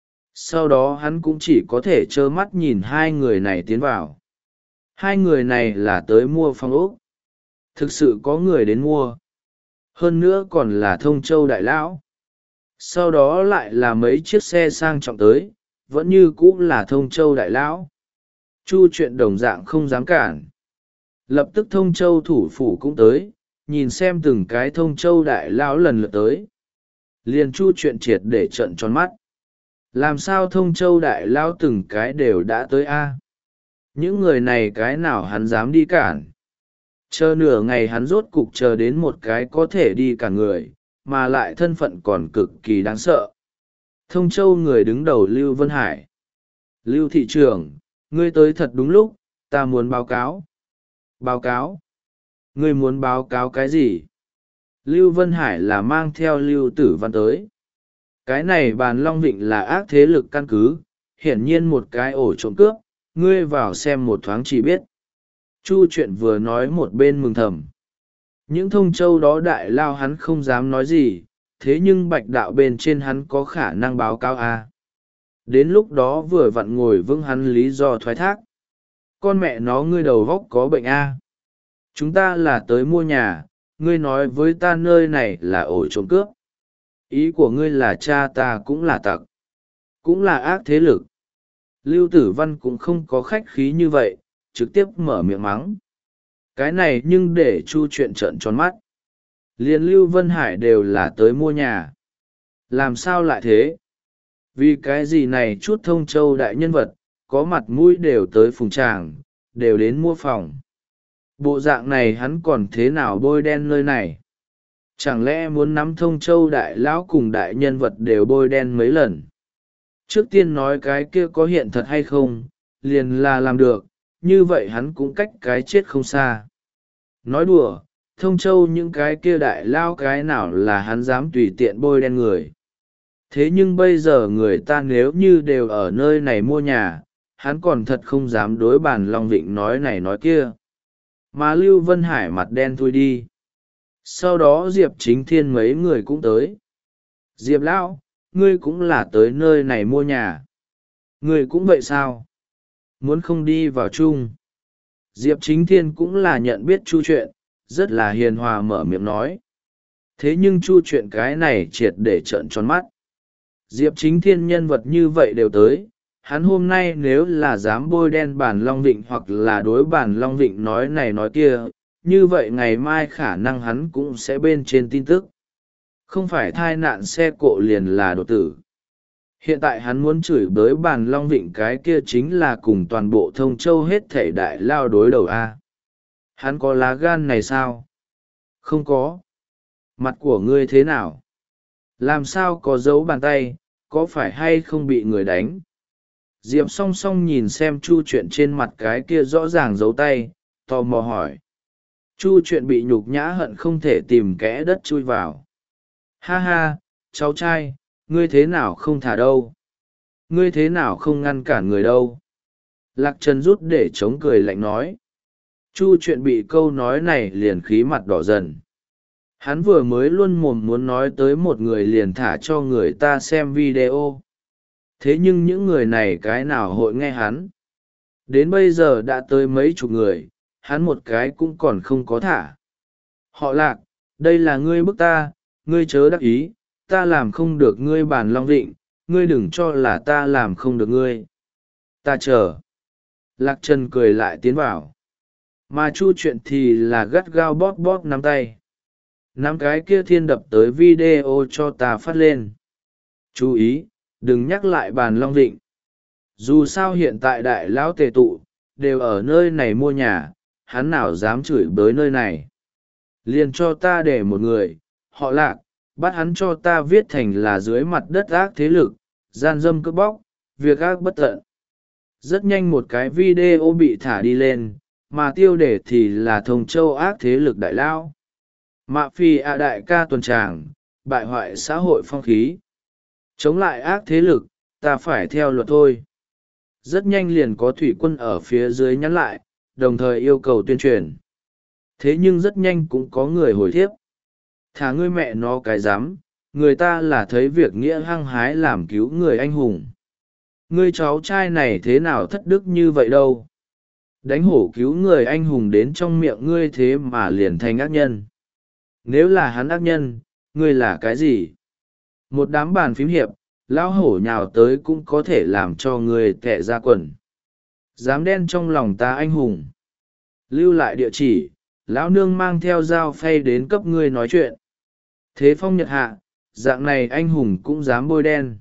Sau đó hắn cũng chỉ có thể trơ mắt nhìn hai người này tiến vào. Hai người này là tới mua phòng ốc. Thực sự có người đến mua. Hơn nữa còn là Thông Châu đại lão. Sau đó lại là mấy chiếc xe sang trọng tới, vẫn như cũ là Thông Châu đại lão. Chu Chuyện đồng dạng không dám cản. Lập tức Thông Châu thủ phủ cũng tới, nhìn xem từng cái Thông Châu đại lão lần lượt tới. Liền Chu Chuyện triệt để trợn tròn mắt. Làm sao Thông Châu đại lão từng cái đều đã tới a? Những người này cái nào hắn dám đi cản? Chờ nửa ngày hắn rốt cục chờ đến một cái có thể đi cản người, mà lại thân phận còn cực kỳ đáng sợ. Thông Châu người đứng đầu Lưu Vân Hải. Lưu thị trưởng, ngươi tới thật đúng lúc, ta muốn báo cáo. Báo cáo? Ngươi muốn báo cáo cái gì? Lưu Vân Hải là mang theo Lưu Tử Văn tới. Cái này Bàn Long Vịnh là ác thế lực căn cứ, hiển nhiên một cái ổ trộm cướp, ngươi vào xem một thoáng chỉ biết. Chu chuyện vừa nói một bên mừng thầm. Những Thông Châu đó đại lao hắn không dám nói gì, thế nhưng bạch đạo bên trên hắn có khả năng báo cáo à. Đến lúc đó vừa vặn ngồi vững hắn lý do thoái thác. Con mẹ nó ngươi đầu vóc có bệnh à. Chúng ta là tới mua nhà, ngươi nói với ta nơi này là ổ trộm cướp. Ý của ngươi là cha ta cũng là tặc, cũng là ác thế lực. Lưu Tử Văn cũng không có khách khí như vậy, trực tiếp mở miệng mắng. Cái này nhưng để Chu chuyện trợn tròn mắt. Liên Lưu Vân Hải đều là tới mua nhà. Làm sao lại thế? Vì cái gì này chút Thông Châu đại nhân vật, có mặt mũi đều tới phùng tràng, đều đến mua phòng. Bộ dạng này hắn còn thế nào bôi đen nơi này? Chẳng lẽ muốn nắm Thông Châu đại lão cùng đại nhân vật đều bôi đen mấy lần? Trước tiên nói cái kia có hiện thật hay không, liền là làm được, như vậy hắn cũng cách cái chết không xa. Nói đùa, Thông Châu những cái kia đại lao cái nào là hắn dám tùy tiện bôi đen người. Thế nhưng bây giờ người ta nếu như đều ở nơi này mua nhà, hắn còn thật không dám đối Bàn Long Vịnh nói này nói kia. Mà Lưu Vân Hải mặt đen thui đi. Sau đó Diệp Chính Thiên mấy người cũng tới. Diệp lão, ngươi cũng là tới nơi này mua nhà. Ngươi cũng vậy sao? Muốn không đi vào chung? Diệp Chính Thiên cũng là nhận biết Chu chuyện, rất là hiền hòa mở miệng nói. Thế nhưng Chu chuyện cái này triệt để trợn tròn mắt. Diệp Chính Thiên nhân vật như vậy đều tới, hắn hôm nay nếu là dám bôi đen Bàn Long Vịnh hoặc là đối Bàn Long Vịnh nói này nói kia, như vậy ngày mai khả năng hắn cũng sẽ bên trên tin tức. Không phải thai nạn xe cộ liền là đột tử. Hiện tại hắn muốn chửi bới Bàn Long Vịnh cái kia chính là cùng toàn bộ Thông Châu hết thể đại lao đối đầu a. Hắn có lá gan này sao? Không có. Mặt của ngươi thế nào? Làm sao có dấu bàn tay, có phải hay không bị người đánh? Diệp song song nhìn xem Chu chuyện trên mặt cái kia rõ ràng dấu tay, tò mò hỏi. Chu chuyện bị nhục nhã hận không thể tìm kẽ đất chui vào. Ha ha, cháu trai, ngươi thế nào không thả đâu? Ngươi thế nào không ngăn cản người đâu? Lạc Trần rút để chống cười lạnh nói. Chu chuyện bị câu nói này liền khí mặt đỏ dần. Hắn vừa mới luôn mồm muốn nói tới một người liền thả cho người ta xem video. Thế nhưng những người này cái nào hội nghe hắn? Đến bây giờ đã tới mấy chục người, hắn một cái cũng còn không có thả. Họ Lạc, đây là ngươi bức ta, ngươi chớ đắc ý, ta làm không được ngươi Bàn Long Vịnh, ngươi đừng cho là ta làm không được ngươi. Ta chờ. Lạc Trần cười lại tiến vào. Mà Chu chuyện thì là gắt gao bóp bóp nắm tay. Nắm cái kia thiên đập tới video cho ta phát lên. Chú ý, đừng nhắc lại Bàn Long Vịnh. Dù sao hiện tại đại lão tề tụ, đều ở nơi này mua nhà, hắn nào dám chửi bới nơi này. Liền cho ta để một người, họ Lạc, bắt hắn cho ta viết thành là dưới mặt đất ác thế lực, gian dâm cướp bóc, việc ác bất tận. Rất nhanh một cái video bị thả đi lên, mà tiêu đề thì là Thông Châu ác thế lực đại lao. Mạ phi ạ đại ca tuần tràng, bại hoại xã hội phong khí. Chống lại ác thế lực, ta phải theo luật thôi. Rất nhanh liền có thủy quân ở phía dưới nhắn lại, đồng thời yêu cầu tuyên truyền. Thế nhưng rất nhanh cũng có người hồi thiếp. Thả ngươi mẹ nó cái dám, người ta là thấy việc nghĩa hăng hái làm cứu người anh hùng. Ngươi cháu trai này thế nào thất đức như vậy đâu. Đánh hổ cứu người anh hùng đến trong miệng ngươi thế mà liền thành ác nhân. Nếu là hắn ác nhân, ngươi là cái gì? Một đám bàn phím hiệp, lão hổ nhào tới cũng có thể làm cho ngươi tệ ra quần. Dám đen trong lòng ta anh hùng. Lưu lại địa chỉ, lão nương mang theo dao phay đến cấp ngươi nói chuyện. Thế phong nhật hạ, dạng này anh hùng cũng dám bôi đen.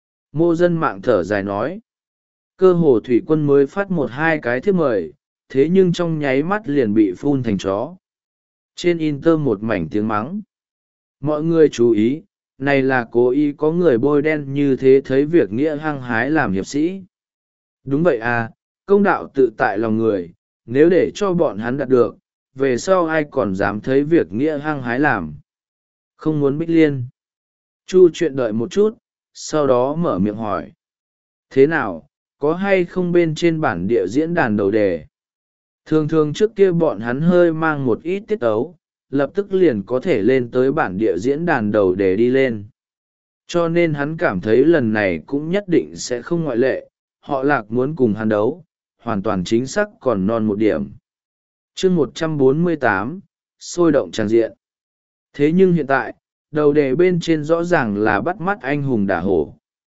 Mô dân mạng thở dài nói. Cơ hồ thủy quân mới phát một hai cái thiếp mời, thế nhưng trong nháy mắt liền bị phun thành chó. Trên Inter một mảnh tiếng mắng. Mọi người chú ý, này là cố ý có người bôi đen như thế thấy việc nghĩa hăng hái làm hiệp sĩ. Đúng vậy à, công đạo tự tại lòng người, nếu để cho bọn hắn đạt được, về sau ai còn dám thấy việc nghĩa hăng hái làm. Không muốn Bích Liên. Chu Chuyện đợi một chút, sau đó mở miệng hỏi. Thế nào, có hay không bên trên bản địa diễn đàn đầu đề? Thường thường trước kia bọn hắn hơi mang một ít tiết ấu, lập tức liền có thể lên tới bản địa diễn đàn đầu đề đi lên. Cho nên hắn cảm thấy lần này cũng nhất định sẽ không ngoại lệ, họ Lạc muốn cùng hắn đấu, hoàn toàn chính xác còn non một điểm. chương một trăm bốn mươi tám, sôi động tràn diện. Thế nhưng hiện tại, đầu đề bên trên rõ ràng là bắt mắt anh hùng đả hổ.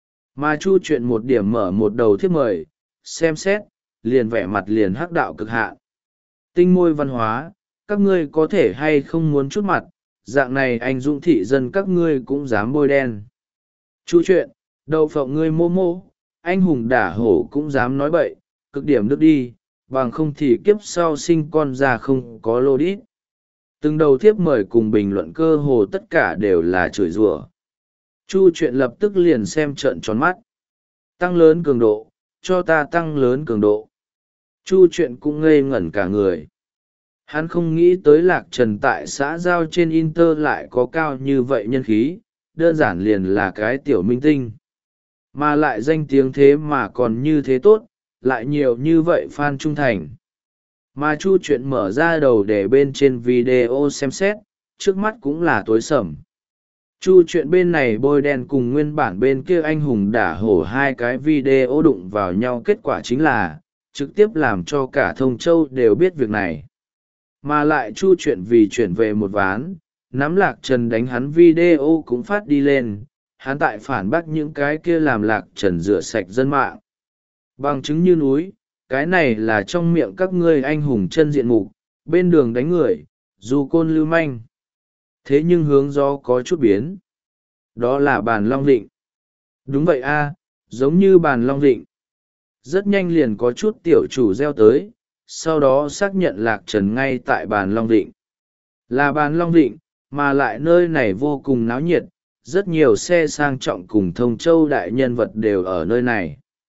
Mà Chu Chuyện một điểm mở một đầu thiếp mời, xem xét, liền vẻ mặt liền hắc đạo cực hạn. Tinh môi văn hóa, các ngươi có thể hay không muốn chút mặt, dạng này anh dũng thị dân các ngươi cũng dám bôi đen. Chu Chuyện, đầu phộng ngươi mô mô, anh hùng đả hổ cũng dám nói bậy, cực điểm nước đi, bằng không thì kiếp sau sinh con ra không có lô đít. Từng đầu thiếp mời cùng bình luận cơ hồ tất cả đều là chửi rủa. Chu Chuyện lập tức liền xem trợn tròn mắt. Tăng lớn cường độ, cho ta tăng lớn cường độ. Chu Chuyện cũng ngây ngẩn cả người. Hắn không nghĩ tới Lạc Trần tại xã giao trên Inter lại có cao như vậy nhân khí, đơn giản liền là cái tiểu minh tinh. Mà lại danh tiếng thế mà còn như thế tốt, lại nhiều như vậy fan trung thành. Mà Chu Chuyện mở ra đầu để bên trên video xem xét, trước mắt cũng là tối sầm. Chu Chuyện bên này bôi đen cùng nguyên bản bên kia anh hùng đả hổ hai cái video đụng vào nhau, kết quả chính là trực tiếp làm cho cả Thông Châu đều biết việc này. Mà lại Chu Chuyện vì chuyển về một ván, nắm Lạc Trần đánh hắn video cũng phát đi lên, hắn tại phản bác những cái kia làm Lạc Trần rửa sạch dân mạng. Bằng chứng như núi, cái này là trong miệng các ngươi anh hùng chân diện mục, bên đường đánh người, dù côn lưu manh. Thế nhưng hướng gió có chút biến. Đó là bàn Long Vịnh. Đúng vậy a, giống như bàn Long Vịnh. Rất nhanh liền có chút tiểu chủ gieo tới, sau đó xác nhận Lạc Trần ngay tại bàn Long Vịnh. Là bàn Long Vịnh, mà lại nơi này vô cùng náo nhiệt, rất nhiều xe sang trọng cùng Thông Châu đại nhân vật đều ở nơi này.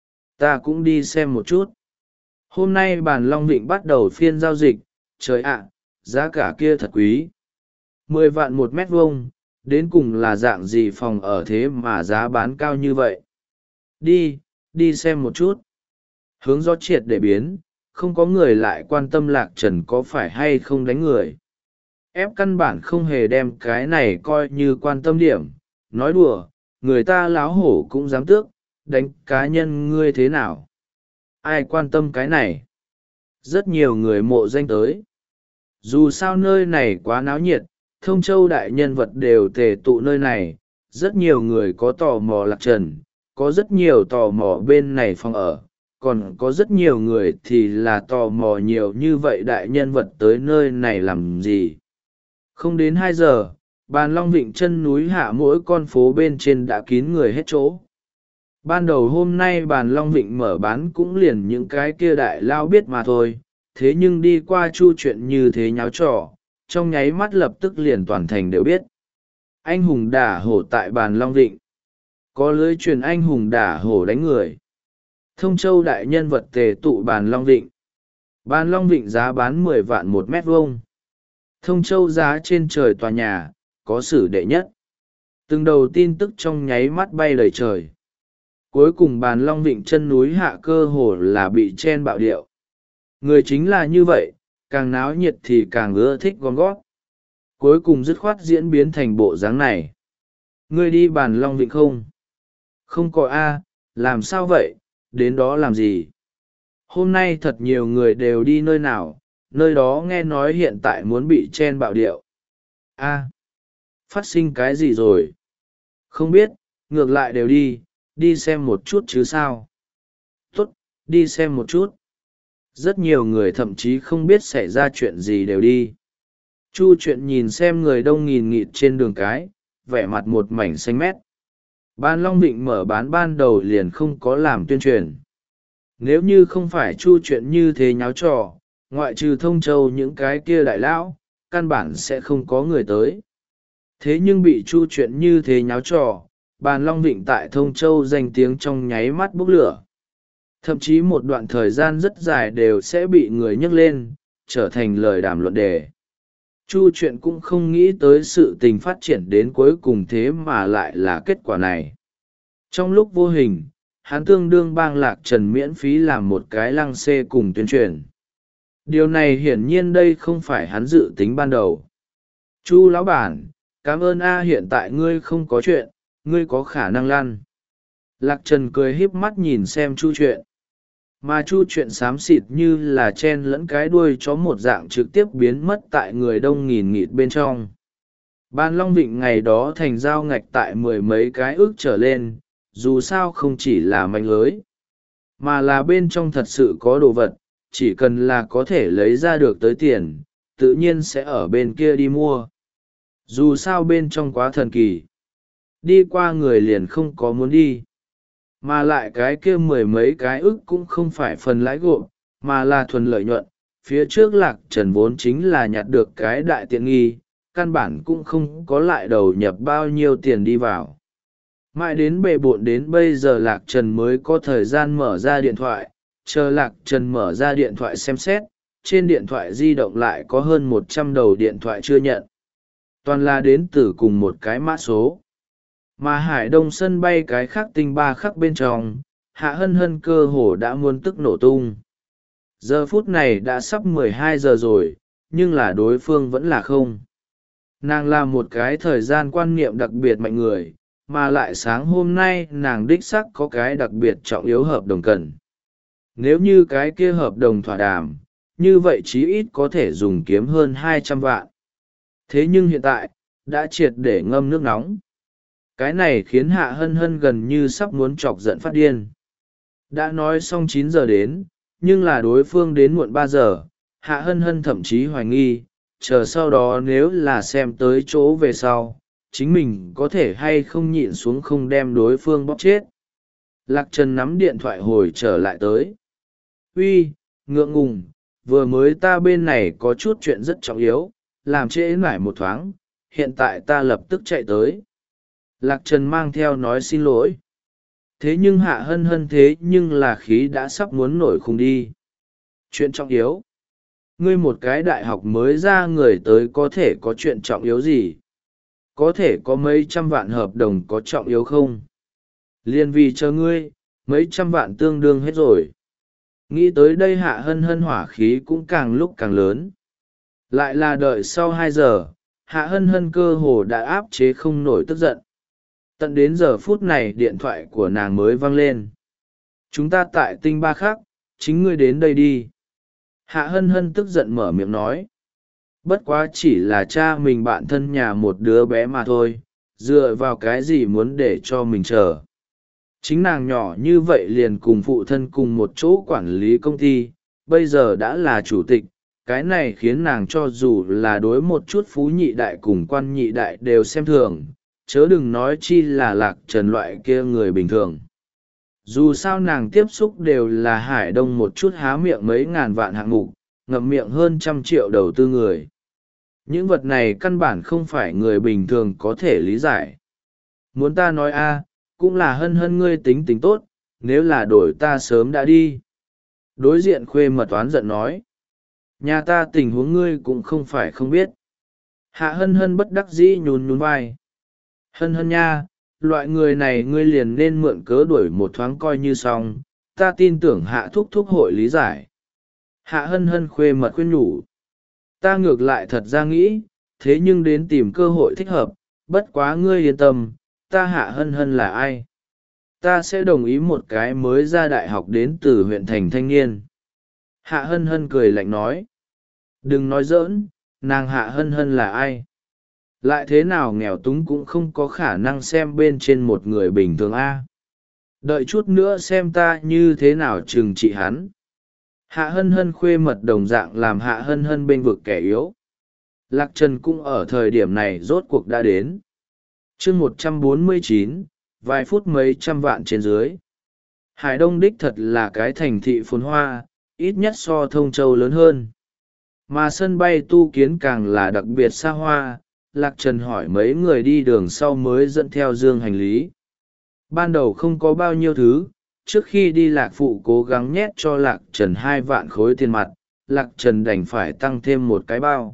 Ta cũng đi xem một chút. Hôm nay bàn Long Vịnh bắt đầu phiên giao dịch, trời ạ, giá cả kia thật quý. Mười vạn một mét vuông, đến cùng là dạng gì phòng ở thế mà giá bán cao như vậy. Đi, đi xem một chút. Hướng gió triệt để biến, không có người lại quan tâm Lạc Trần có phải hay không đánh người. Ép căn bản không hề đem cái này coi như quan tâm điểm. Nói đùa, người ta láo hổ cũng dám tước, đánh cá nhân ngươi thế nào. Ai quan tâm cái này? Rất nhiều người mộ danh tới. Dù sao nơi này quá náo nhiệt, Thông Châu đại nhân vật đều tề tụ nơi này, rất nhiều người có tò mò Lạc Trần, có rất nhiều tò mò bên này phòng ở, còn có rất nhiều người thì là tò mò nhiều như vậy đại nhân vật tới nơi này làm gì. Không đến hai giờ, bàn Long Vịnh chân núi hạ mỗi con phố bên trên đã kín người hết chỗ. Ban đầu hôm nay bàn Long Vịnh mở bán cũng liền những cái kia đại lao biết mà thôi, thế nhưng đi qua Chu Chuyện như thế nháo trò, trong nháy mắt lập tức liền toàn thành đều biết. Anh hùng đả hổ tại bàn Long Vịnh. Có lưới truyền anh hùng đả hổ đánh người. Thông Châu đại nhân vật tề tụ bàn Long Vịnh. Bàn Long Vịnh giá bán mười vạn một mét vuông. Thông Châu giá trên trời tòa nhà, có sử đệ nhất. Từng đầu tin tức trong nháy mắt bay đầy trời. Cuối cùng bàn Long Vịnh chân núi hạ cơ hồ là bị chen bạo điệu. Người chính là như vậy, càng náo nhiệt thì càng ưa thích gom gót. Cuối cùng dứt khoát diễn biến thành bộ dáng này. Ngươi đi bàn Long Vịnh không? Không có a, làm sao vậy, đến đó làm gì? Hôm nay thật nhiều người đều đi nơi nào, nơi đó nghe nói hiện tại muốn bị chen bạo điệu. A, phát sinh cái gì rồi? Không biết, ngược lại đều đi, đi xem một chút chứ sao. Tốt, đi xem một chút. Rất nhiều người thậm chí không biết xảy ra chuyện gì đều đi. Chu Chuyện nhìn xem người đông nghìn nghịt trên đường cái, vẻ mặt một mảnh xanh mét. Ban Long Vịnh mở bán ban đầu liền không có làm tuyên truyền. Nếu như không phải Chu Chuyện như thế nháo trò, ngoại trừ Thông Châu những cái kia đại lão, căn bản sẽ không có người tới. Thế nhưng bị chu chuyện như thế nháo trò, bàn long vịnh tại Thông Châu danh tiếng trong nháy mắt bốc lửa. Thậm chí một đoạn thời gian rất dài đều sẽ bị người nhắc lên, trở thành lời đàm luận đề. Chu chuyện cũng không nghĩ tới sự tình phát triển đến cuối cùng thế mà lại là kết quả này. Trong lúc vô hình, hắn tương đương bang Lạc Trần miễn phí làm một cái lăng xê cùng tuyên truyền. Điều này hiển nhiên đây không phải hắn dự tính ban đầu. Chu lão bản, cảm ơn a, hiện tại ngươi không có chuyện, ngươi có khả năng lăn. Lạc Trần cười híp mắt nhìn xem Chu chuyện. Mà Chu chuyện xám xịt như là chen lẫn cái đuôi chó một dạng trực tiếp biến mất tại người đông nghìn nghịt bên trong. Ban Long Vịnh ngày đó thành giao ngạch tại mười mấy cái ước trở lên, dù sao không chỉ là manh lưới, mà là bên trong thật sự có đồ vật, chỉ cần là có thể lấy ra được tới tiền, tự nhiên sẽ ở bên kia đi mua. Dù sao bên trong quá thần kỳ, đi qua người liền không có muốn đi. Mà lại cái kia mười mấy cái ức cũng không phải phần lãi gộp, mà là thuần lợi nhuận. Phía trước Lạc Trần vốn chính là nhặt được cái đại tiện nghi, căn bản cũng không có lại đầu nhập bao nhiêu tiền đi vào. Mãi đến bề bộn đến bây giờ Lạc Trần mới có thời gian mở ra điện thoại, chờ Lạc Trần mở ra điện thoại xem xét, trên điện thoại di động lại có hơn một trăm đầu điện thoại chưa nhận. Toàn là đến từ cùng một cái mã số. Mà Hải Đông sân bay cái khác tinh ba khắc bên trong, Hạ Hân Hân cơ hồ đã muốn tức nổ tung. Giờ phút này đã sắp mười hai giờ rồi, nhưng là đối phương vẫn là không. Nàng là một cái thời gian quan niệm đặc biệt mạnh người, mà lại sáng hôm nay nàng đích sắc có cái đặc biệt trọng yếu hợp đồng cần. Nếu như cái kia hợp đồng thỏa đàm, như vậy chí ít có thể dùng kiếm hơn hai trăm vạn. Thế nhưng hiện tại, đã triệt để ngâm nước nóng. Cái này khiến Hạ Hân Hân gần như sắp muốn chọc giận phát điên. Đã nói xong chín giờ đến, nhưng là đối phương đến muộn ba giờ, Hạ Hân Hân thậm chí hoài nghi, chờ sau đó nếu là xem tới chỗ về sau, chính mình có thể hay không nhịn xuống không đem đối phương bóp chết. Lạc Trần nắm điện thoại hồi trở lại tới. Uy, ngượng ngùng, vừa mới ta bên này có chút chuyện rất trọng yếu, làm trễ nải một thoáng, hiện tại ta lập tức chạy tới. Lạc Trần mang theo nói xin lỗi. Thế nhưng Hạ Hân Hân thế nhưng là khí đã sắp muốn nổi khùng đi. Chuyện trọng yếu. Ngươi một cái đại học mới ra người tới có thể có chuyện trọng yếu gì? Có thể có mấy trăm vạn hợp đồng có trọng yếu không? Liên vì chờ ngươi, mấy trăm vạn tương đương hết rồi. Nghĩ tới đây Hạ Hân Hân hỏa khí cũng càng lúc càng lớn. Lại là đợi sau hai giờ, Hạ Hân Hân cơ hồ đã áp chế không nổi tức giận. Tận đến giờ phút này điện thoại của nàng mới vang lên. Chúng ta tại tinh ba khác, chính ngươi đến đây đi. Hạ Hân Hân tức giận mở miệng nói. Bất quá chỉ là cha mình bạn thân nhà một đứa bé mà thôi, dựa vào cái gì muốn để cho mình chờ. Chính nàng nhỏ như vậy liền cùng phụ thân cùng một chỗ quản lý công ty, bây giờ đã là chủ tịch. Cái này khiến nàng cho dù là đối một chút phú nhị đại cùng quan nhị đại đều xem thường, chớ đừng nói chi là Lạc Trần loại kia người bình thường. Dù sao nàng tiếp xúc đều là Hải Đông một chút há miệng mấy ngàn vạn hạng mục, ngậm miệng hơn trăm triệu đầu tư người. Những vật này căn bản không phải người bình thường có thể lý giải. Muốn ta nói a, cũng là Hân Hân ngươi tính tính tốt, nếu là đổi ta sớm đã đi. Đối diện Khuê Mật oán giận nói. Nhà ta tình huống ngươi cũng không phải không biết. Hạ Hân Hân bất đắc dĩ nhún nhún vai. Hân Hân nha, loại người này ngươi liền nên mượn cớ đuổi một thoáng coi như xong, ta tin tưởng Hạ Thúc Thúc hội lý giải. Hạ Hân Hân Khuê Mật khuyên nhủ. Ta ngược lại thật ra nghĩ, thế nhưng đến tìm cơ hội thích hợp, bất quá ngươi yên tâm, ta Hạ Hân Hân là ai? Ta sẽ đồng ý một cái mới ra đại học đến từ huyện thành thanh niên. Hạ Hân Hân cười lạnh nói. Đừng nói giỡn, nàng Hạ Hân Hân là ai? Lại thế nào nghèo túng cũng không có khả năng xem bên trên một người bình thường a. Đợi chút nữa xem ta như thế nào trừng trị hắn. Hạ Hân Hân Khuê Mật đồng dạng làm Hạ Hân Hân bênh vực kẻ yếu. Lạc Trần cũng ở thời điểm này rốt cuộc đã đến. chương một trăm bốn mươi chín, vài phút mấy trăm vạn trên dưới. Hải Đông đích thật là cái thành thị phồn hoa, ít nhất so Thông Châu lớn hơn. Mà sân bay tu kiến càng là đặc biệt xa hoa, Lạc Trần hỏi mấy người đi đường sau mới dẫn theo dương hành lý. Ban đầu không có bao nhiêu thứ, trước khi đi Lạc Phụ cố gắng nhét cho Lạc Trần hai vạn khối tiền mặt, Lạc Trần đành phải tăng thêm một cái bao.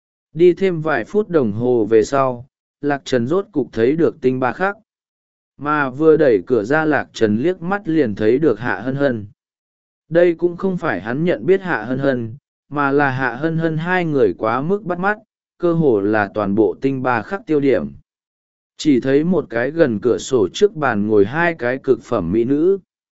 Đi thêm vài phút đồng hồ về sau, Lạc Trần rốt cục thấy được tinh ba khắc. Mà vừa đẩy cửa ra Lạc Trần liếc mắt liền thấy được Hạ Hân Hân. Đây cũng không phải hắn nhận biết Hạ Hân Hân, mà là Hạ Hân Hân hai người quá mức bắt mắt, cơ hồ là toàn bộ tinh ba khắc tiêu điểm. Chỉ thấy một cái gần cửa sổ trước bàn ngồi hai cái cực phẩm mỹ nữ.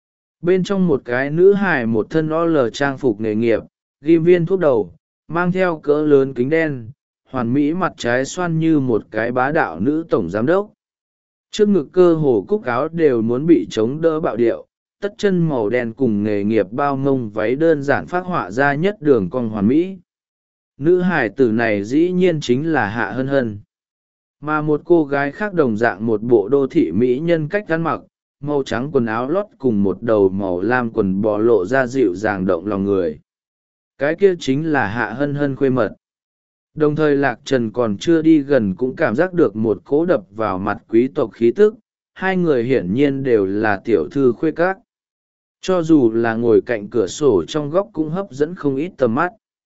Bên trong một cái nữ hài một thân o lờ trang phục nghề nghiệp, ghim viên thuốc đầu, mang theo cỡ lớn kính đen, hoàn mỹ mặt trái xoăn như một cái bá đạo nữ tổng giám đốc. Trước ngực cơ hồ cúc áo đều muốn bị chống đỡ bạo điệu, tất chân màu đen cùng nghề nghiệp bao mông váy đơn giản phác họa ra nhất đường cong hoàn mỹ. Nữ hải tử này dĩ nhiên chính là Hạ Hân Hân. Mà một cô gái khác đồng dạng một bộ đô thị mỹ nhân cách ăn mặc, màu trắng quần áo lót cùng một đầu màu lam quần bò lộ ra dịu dàng động lòng người. Cái kia chính là Hạ Hân Hân khuê mật. Đồng thời Lạc Trần còn chưa đi gần cũng cảm giác được một cỗ đập vào mặt quý tộc khí tức, hai người hiển nhiên đều là tiểu thư khuê các. Cho dù là ngồi cạnh cửa sổ trong góc cũng hấp dẫn không ít tầm mắt.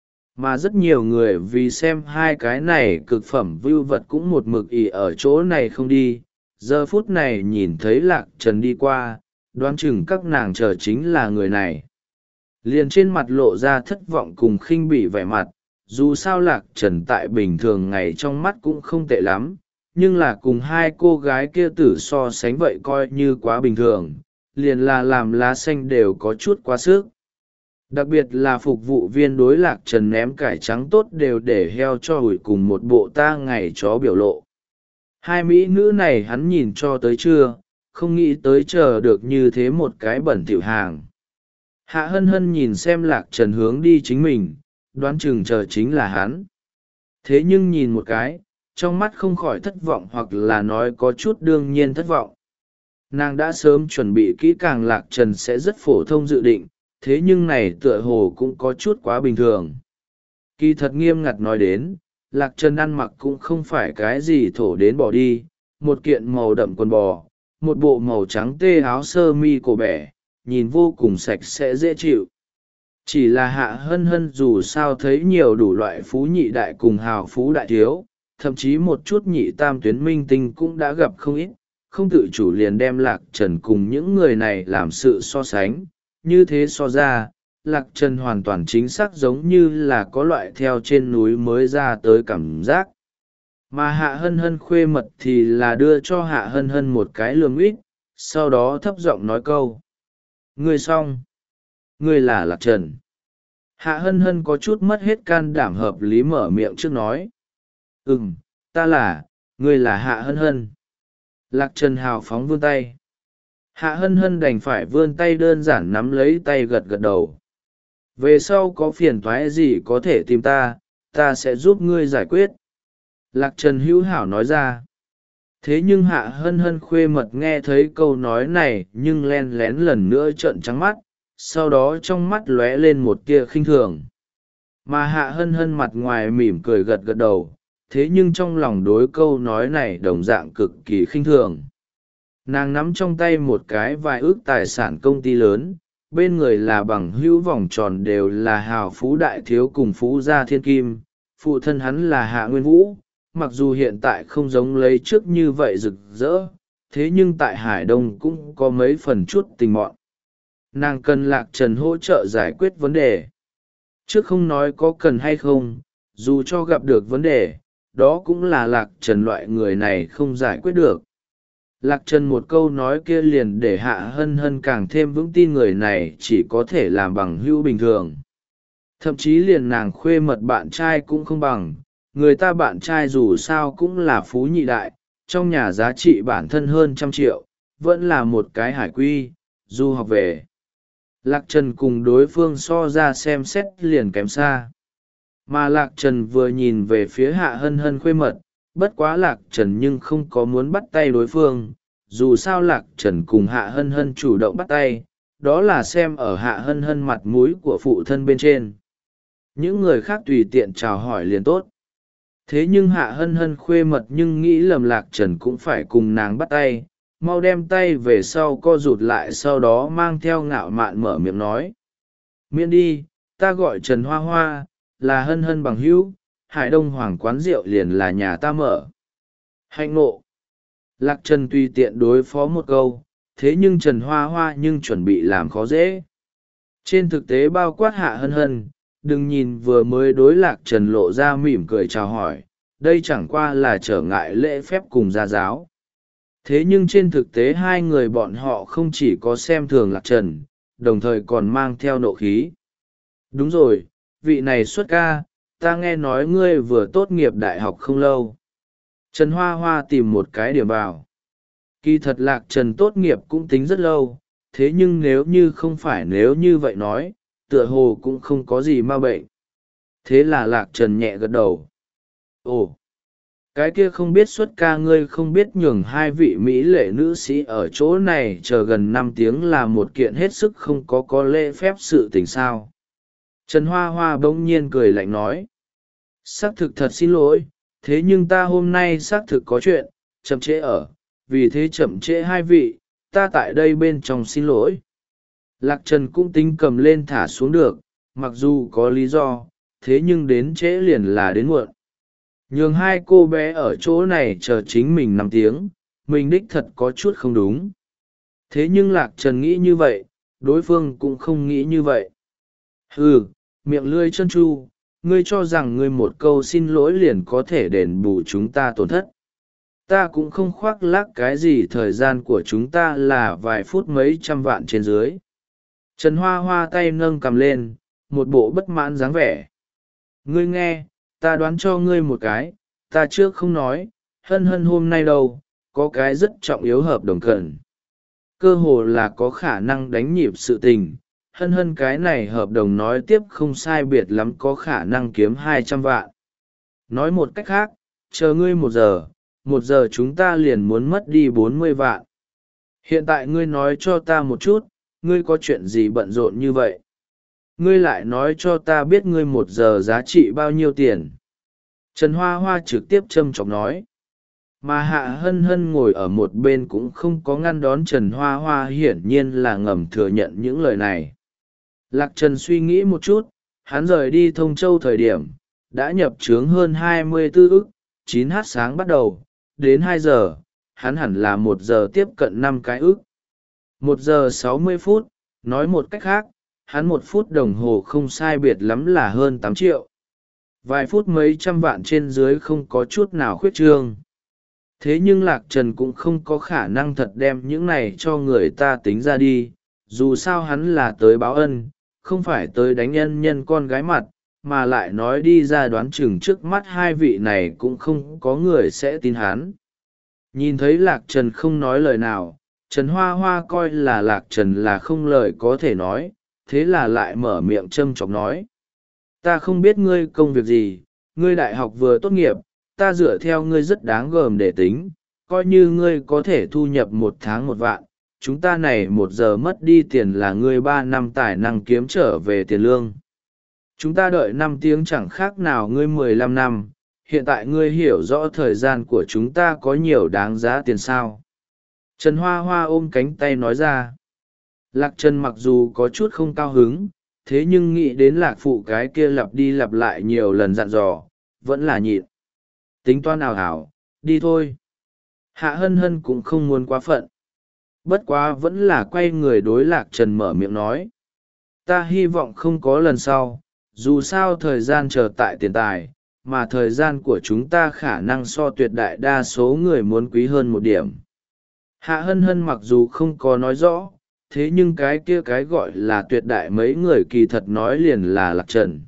Mà rất nhiều người vì xem hai cái này cực phẩm vưu vật cũng một mực ỉ ở chỗ này không đi. Giờ phút này nhìn thấy Lạc Trần đi qua, đoán chừng các nàng chờ chính là người này. Liền trên mặt lộ ra thất vọng cùng khinh bỉ vẻ mặt, dù sao Lạc Trần tại bình thường ngày trong mắt cũng không tệ lắm, nhưng là cùng hai cô gái kia tử so sánh vậy coi như quá bình thường, liền là làm lá xanh đều có chút quá sức. Đặc biệt là phục vụ viên đối Lạc Trần ném cải trắng tốt đều để heo cho hủi cùng một bộ ta ngày chó biểu lộ. Hai mỹ nữ này hắn nhìn cho tới trưa, không nghĩ tới chờ được như thế một cái bẩn thỉu hàng. Hạ Hân Hân nhìn xem Lạc Trần hướng đi chính mình, đoán chừng chờ chính là hắn. Thế nhưng nhìn một cái, trong mắt không khỏi thất vọng hoặc là nói có chút đương nhiên thất vọng. Nàng đã sớm chuẩn bị kỹ càng Lạc Trần sẽ rất phổ thông dự định, thế nhưng này tựa hồ cũng có chút quá bình thường. Kỳ thật nghiêm ngặt nói đến, Lạc Trần ăn mặc cũng không phải cái gì thổ đến bỏ đi, một kiện màu đậm quần bò, một bộ màu trắng tê áo sơ mi cổ bẻ, nhìn vô cùng sạch sẽ dễ chịu. Chỉ là Hạ Hân Hân dù sao thấy nhiều đủ loại phú nhị đại cùng hào phú đại thiếu, thậm chí một chút nhị tam tuyến minh tinh cũng đã gặp không ít, không tự chủ liền đem Lạc Trần cùng những người này làm sự so sánh. Như thế so ra, Lạc Trần hoàn toàn chính xác giống như là có loại theo trên núi mới ra tới cảm giác. Mà Hạ Hân Hân khuê mật thì là đưa cho Hạ Hân Hân một cái lườm ít, sau đó thấp giọng nói câu. Ngươi xong. Ngươi là Lạc Trần. Hạ Hân Hân có chút mất hết can đảm hợp lý mở miệng trước nói. Ừm, ta là, ngươi là Hạ Hân Hân. Lạc Trần hào phóng vươn tay. Hạ Hân Hân đành phải vươn tay đơn giản nắm lấy tay gật gật đầu. Về sau có phiền toái gì có thể tìm ta, ta sẽ giúp ngươi giải quyết. Lạc Trần hữu hảo nói ra. Thế nhưng Hạ Hân Hân khuê mật nghe thấy câu nói này nhưng len lén lần nữa trợn trắng mắt, sau đó trong mắt lóe lên một tia khinh thường. Mà Hạ Hân Hân mặt ngoài mỉm cười gật gật đầu, thế nhưng trong lòng đối câu nói này đồng dạng cực kỳ khinh thường. Nàng nắm trong tay một cái vài ước tài sản công ty lớn, bên người là bằng hữu vòng tròn đều là hào phú đại thiếu cùng phú gia thiên kim, phụ thân hắn là Hạ Nguyên Vũ, mặc dù hiện tại không giống lấy trước như vậy rực rỡ, thế nhưng tại Hải Đông cũng có mấy phần chút tình mọn. Nàng cần Lạc Trần hỗ trợ giải quyết vấn đề. Trước không nói có cần hay không, dù cho gặp được vấn đề, đó cũng là Lạc Trần loại người này không giải quyết được. Lạc Trần một câu nói kia liền để Hạ Hân Hân càng thêm vững tin người này chỉ có thể làm bằng hữu bình thường. Thậm chí liền nàng khuê mật bạn trai cũng không bằng, người ta bạn trai dù sao cũng là phú nhị đại, trong nhà giá trị bản thân hơn trăm triệu, vẫn là một cái hải quy, du học về. Lạc Trần cùng đối phương so ra xem xét liền kém xa. Mà Lạc Trần vừa nhìn về phía Hạ Hân Hân khuê mật, bất quá Lạc Trần nhưng không có muốn bắt tay đối phương, dù sao Lạc Trần cùng Hạ Hân Hân chủ động bắt tay, đó là xem ở Hạ Hân Hân mặt mũi của phụ thân bên trên. Những người khác tùy tiện chào hỏi liền tốt. Thế nhưng Hạ Hân Hân khuê mật nhưng nghĩ lầm Lạc Trần cũng phải cùng nàng bắt tay, mau đem tay về sau co rụt lại, sau đó mang theo ngạo mạn mở miệng nói: miễn đi, ta gọi Trần Hoa Hoa, là Hân Hân bằng hữu, Hải Đông Hoàng quán rượu liền là nhà ta mở. Hạnh ngộ. Lạc Trần tùy tiện đối phó một câu, thế nhưng Trần Hoa Hoa nhưng chuẩn bị làm khó dễ. Trên thực tế bao quát Hạ Hân Hân, đừng nhìn vừa mới đối Lạc Trần lộ ra mỉm cười chào hỏi, đây chẳng qua là trở ngại lễ phép cùng gia giáo. Thế nhưng trên thực tế hai người bọn họ không chỉ có xem thường Lạc Trần, đồng thời còn mang theo nộ khí. Đúng rồi, vị này xuất ca, ta nghe nói ngươi vừa tốt nghiệp đại học không lâu. Trần Hoa Hoa tìm một cái điểm vào. Kỳ thật Lạc Trần tốt nghiệp cũng tính rất lâu, thế nhưng nếu như không phải nếu như vậy nói, tựa hồ cũng không có gì ma bệnh. Thế là Lạc Trần nhẹ gật đầu. Ồ, cái kia không biết xuất ca ngươi không biết nhường hai vị mỹ lệ nữ sĩ ở chỗ này chờ gần năm tiếng là một kiện hết sức không có có lễ phép sự tình sao. Trần Hoa Hoa bỗng nhiên cười lạnh nói: xác thực thật xin lỗi, thế nhưng ta hôm nay xác thực có chuyện, chậm trễ ở, vì thế chậm trễ hai vị, ta tại đây bên trong xin lỗi. Lạc Trần cũng tính cầm lên thả xuống được, mặc dù có lý do, thế nhưng đến trễ liền là đến muộn. Nhường hai cô bé ở chỗ này chờ chính mình năm tiếng, mình đích thật có chút không đúng. Thế nhưng Lạc Trần nghĩ như vậy, đối phương cũng không nghĩ như vậy. Ừ, miệng lưỡi chân tru, ngươi cho rằng ngươi một câu xin lỗi liền có thể đền bù chúng ta tổn thất. Ta cũng không khoác lác cái gì, thời gian của chúng ta là vài phút mấy trăm vạn trên dưới. Trần Hoa Hoa tay nâng cầm lên, một bộ bất mãn dáng vẻ. Ngươi nghe, ta đoán cho ngươi một cái, ta trước không nói, Hân Hân hôm nay đâu, có cái rất trọng yếu hợp đồng cần. Cơ hồ là có khả năng đánh nhịp sự tình, Hân Hân cái này hợp đồng nói tiếp không sai biệt lắm có khả năng kiếm hai trăm vạn. Nói một cách khác, chờ ngươi một giờ, một giờ chúng ta liền muốn mất đi bốn mươi vạn. Hiện tại ngươi nói cho ta một chút, ngươi có chuyện gì bận rộn như vậy? Ngươi lại nói cho ta biết ngươi một giờ giá trị bao nhiêu tiền. Trần Hoa Hoa trực tiếp châm chọc nói. Mà Hạ Hân Hân ngồi ở một bên cũng không có ngăn đón Trần Hoa Hoa, hiển nhiên là ngầm thừa nhận những lời này. Lạc Trần suy nghĩ một chút, hắn rời đi Thông Châu thời điểm, đã nhập trướng hơn hai mươi tư ức, chín h sáng bắt đầu, đến hai giờ, hắn hẳn là một giờ tiếp cận năm cái ức. một giờ sáu mươi phút, nói một cách khác, hắn một phút đồng hồ không sai biệt lắm là hơn tám triệu. Vài phút mấy trăm vạn trên dưới không có chút nào khuyết trương. Thế nhưng Lạc Trần cũng không có khả năng thật đem những này cho người ta tính ra đi, dù sao hắn là tới báo ân, không phải tới đánh nhân nhân con gái mặt, mà lại nói đi ra đoán chừng trước mắt hai vị này cũng không có người sẽ tin hắn. Nhìn thấy Lạc Trần không nói lời nào, Trần Hoa Hoa coi là Lạc Trần là không lời có thể nói, thế là lại mở miệng châm chọc nói. Ta không biết ngươi công việc gì, ngươi đại học vừa tốt nghiệp, ta dựa theo ngươi rất đáng gờm để tính, coi như ngươi có thể thu nhập một tháng một vạn, chúng ta này một giờ mất đi tiền là ngươi ba năm tài năng kiếm trở về tiền lương. Chúng ta đợi năm tiếng chẳng khác nào ngươi mười lăm năm, hiện tại ngươi hiểu rõ thời gian của chúng ta có nhiều đáng giá tiền sao. Trần Hoa Hoa ôm cánh tay nói ra. Lạc Trần mặc dù có chút không cao hứng, thế nhưng nghĩ đến Lạc phụ cái kia lặp đi lặp lại nhiều lần dặn dò, vẫn là nhịn. Tính toán nào hảo, đi thôi. Hạ Hân Hân cũng không muốn quá phận. Bất quá vẫn là quay người đối Lạc Trần mở miệng nói. Ta hy vọng không có lần sau, dù sao thời gian chờ tại tiền tài, mà thời gian của chúng ta khả năng so tuyệt đại đa số người muốn quý hơn một điểm. Hạ Hân Hân mặc dù không có nói rõ, thế nhưng cái kia cái gọi là tuyệt đại mấy người kỳ thật nói liền là Lạc Trần.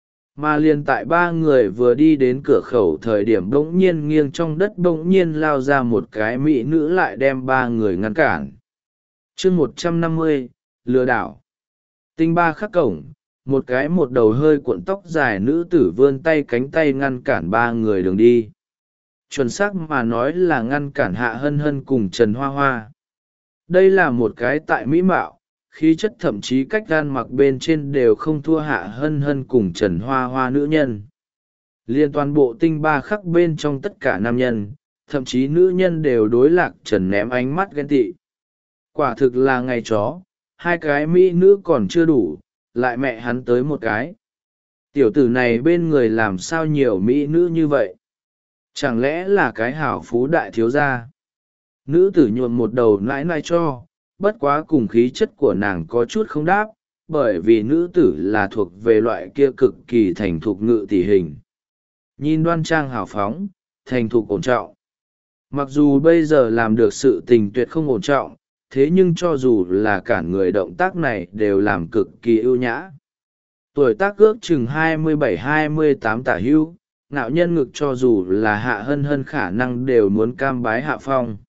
Mà liền tại ba người vừa đi đến cửa khẩu thời điểm bỗng nhiên nghiêng trong đất bỗng nhiên lao ra một cái mỹ nữ lại đem ba người ngăn cản. chương một trăm năm mươi, lừa đảo. Tinh ba khắc cổng, một cái một đầu hơi cuộn tóc dài nữ tử vươn tay cánh tay ngăn cản ba người đường đi. Chuẩn xác mà nói là ngăn cản Hạ Hân Hân cùng Trần Hoa Hoa. Đây là một cái tại mỹ mạo, khí chất thậm chí cách gan mặc bên trên đều không thua Hạ Hân Hân cùng Trần Hoa Hoa nữ nhân. Liên toàn bộ tinh ba khắc bên trong tất cả nam nhân, thậm chí nữ nhân đều đối Lạc Trần ném ánh mắt ghen tị. Quả thực là ngày chó, hai cái mỹ nữ còn chưa đủ, lại mẹ hắn tới một cái. Tiểu tử này bên người làm sao nhiều mỹ nữ như vậy? Chẳng lẽ là cái hảo phú đại thiếu gia? Nữ tử nhuộm một đầu nãi nãi cho, bất quá cùng khí chất của nàng có chút không đáp, bởi vì nữ tử là thuộc về loại kia cực kỳ thành thục ngự tỷ hình. Nhìn đoan trang hào phóng, thành thục ổn trọng. Mặc dù bây giờ làm được sự tình tuyệt không ổn trọng, thế nhưng cho dù là cản người động tác này đều làm cực kỳ ưu nhã. Tuổi tác ước chừng hai mươi bảy hai mươi tám tả hưu, ngạo nhân ngực cho dù là Hạ Hân Hân khả năng đều muốn cam bái hạ phong.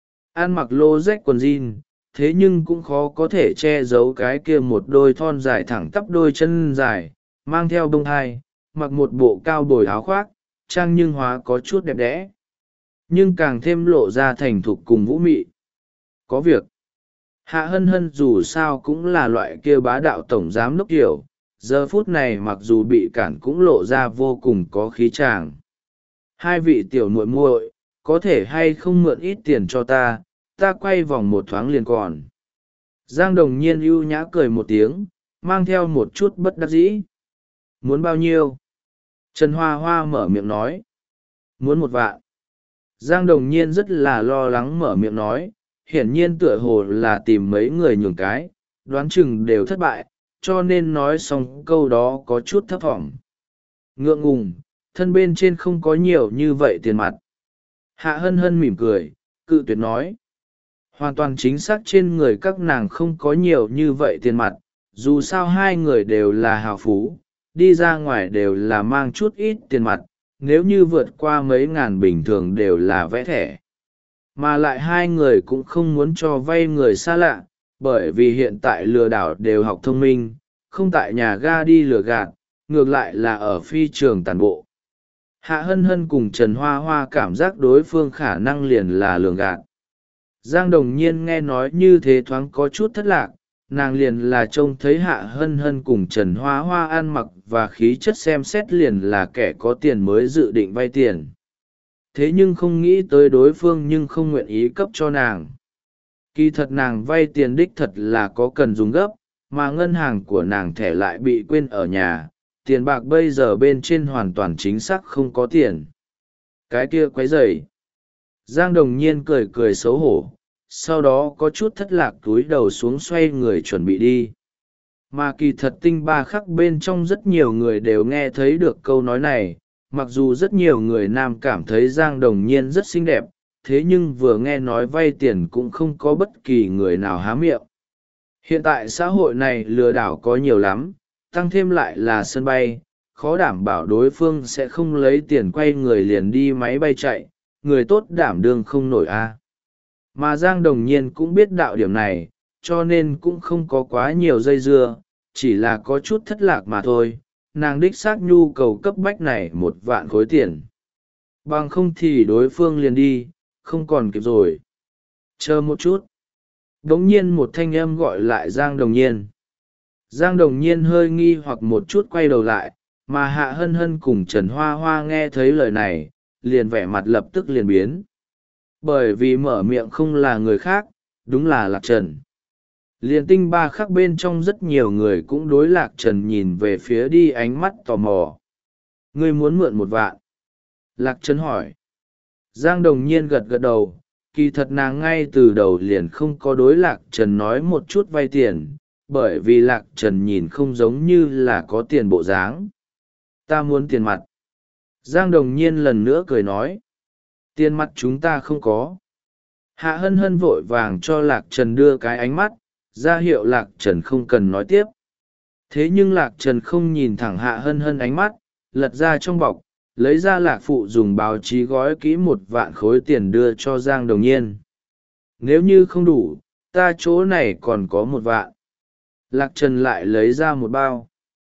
Ăn mặc lô rách quần jean, thế nhưng cũng khó có thể che giấu cái kia một đôi thon dài thẳng tắp đôi chân dài, mang theo bông hai, mặc một bộ cao bồi áo khoác, trang nhưng hóa có chút đẹp đẽ. Nhưng càng thêm lộ ra thành thục cùng vũ mị. Có việc. Hạ Hân Hân dù sao cũng là loại kia bá đạo tổng giám đốc kiểu, giờ phút này mặc dù bị cản cũng lộ ra vô cùng có khí tràng. Hai vị tiểu muội muội, có thể hay không mượn ít tiền cho ta, ta quay vòng một thoáng liền còn. Giang Đồng Nhiên ưu nhã cười một tiếng, mang theo một chút bất đắc dĩ. Muốn bao nhiêu? Trần Hoa Hoa mở miệng nói. Muốn một vạn. Giang Đồng Nhiên rất là lo lắng mở miệng nói, hiển nhiên tựa hồ là tìm mấy người nhường cái, đoán chừng đều thất bại, cho nên nói xong câu đó có chút thấp thỏm. Ngượng ngùng, thân bên trên không có nhiều như vậy tiền mặt. Hạ Hân Hân mỉm cười, cự tuyệt nói. Hoàn toàn chính xác trên người các nàng không có nhiều như vậy tiền mặt, dù sao hai người đều là hào phú, đi ra ngoài đều là mang chút ít tiền mặt, nếu như vượt qua mấy ngàn bình thường đều là vẽ thẻ. Mà lại hai người cũng không muốn cho vay người xa lạ, bởi vì hiện tại lừa đảo đều học thông minh, không tại nhà ga đi lừa gạt, ngược lại là ở phi trường tàn bộ. Hạ Hân Hân cùng Trần Hoa Hoa cảm giác đối phương khả năng liền là lường gạt. Giang Đồng Nhiên nghe nói như thế thoáng có chút thất lạc, nàng liền là trông thấy Hạ Hân Hân cùng Trần Hoa Hoa ăn mặc và khí chất xem xét liền là kẻ có tiền mới dự định vay tiền. Thế nhưng không nghĩ tới đối phương nhưng không nguyện ý cấp cho nàng. Kỳ thật nàng vay tiền đích thật là có cần dùng gấp, mà ngân hàng của nàng thẻ lại bị quên ở nhà, tiền bạc bây giờ bên trên hoàn toàn chính xác không có tiền. Cái kia quấy rầy. Giang Đồng Nhiên cười cười xấu hổ, sau đó có chút thất lạc túi đầu xuống xoay người chuẩn bị đi. Mà kỳ thật tinh ba khắc bên trong rất nhiều người đều nghe thấy được câu nói này, mặc dù rất nhiều người nam cảm thấy Giang Đồng Nhiên rất xinh đẹp, thế nhưng vừa nghe nói vay tiền cũng không có bất kỳ người nào há miệng. Hiện tại xã hội này lừa đảo có nhiều lắm, tăng thêm lại là sân bay, khó đảm bảo đối phương sẽ không lấy tiền quay người liền đi máy bay chạy, người tốt đảm đương không nổi a. Mà Giang Đồng Nhiên cũng biết đạo điểm này, cho nên cũng không có quá nhiều dây dưa, chỉ là có chút thất lạc mà thôi. Nàng đích xác nhu cầu cấp bách này một vạn khối tiền. Bằng không thì đối phương liền đi, không còn kịp rồi. Chờ một chút. Đống nhiên một thanh âm gọi lại Giang Đồng Nhiên. Giang Đồng Nhiên hơi nghi hoặc một chút quay đầu lại, mà Hạ Hân Hân cùng Trần Hoa Hoa nghe thấy lời này, liền vẻ mặt lập tức liền biến. Bởi vì mở miệng không là người khác, đúng là Lạc Trần. Liền tinh ba khắc bên trong rất nhiều người cũng đối Lạc Trần nhìn về phía đi ánh mắt tò mò. Ngươi muốn mượn một vạn? Lạc Trần hỏi. Giang Đồng Nhiên gật gật đầu, kỳ thật nàng ngay từ đầu liền không có đối Lạc Trần nói một chút vay tiền, bởi vì Lạc Trần nhìn không giống như là có tiền bộ dáng. Ta muốn tiền mặt. Giang Đồng Nhiên lần nữa cười nói. Tiền mặt chúng ta không có. Hạ Hân Hân vội vàng cho Lạc Trần đưa cái ánh mắt, ra hiệu Lạc Trần không cần nói tiếp. Thế nhưng Lạc Trần không nhìn thẳng Hạ Hân Hân ánh mắt, lật ra trong bọc, lấy ra Lạc Phụ dùng báo chí gói kỹ một vạn khối tiền đưa cho Giang Đồng Nhiên. Nếu như không đủ, ta chỗ này còn có một vạn. Lạc Trần lại lấy ra một bao.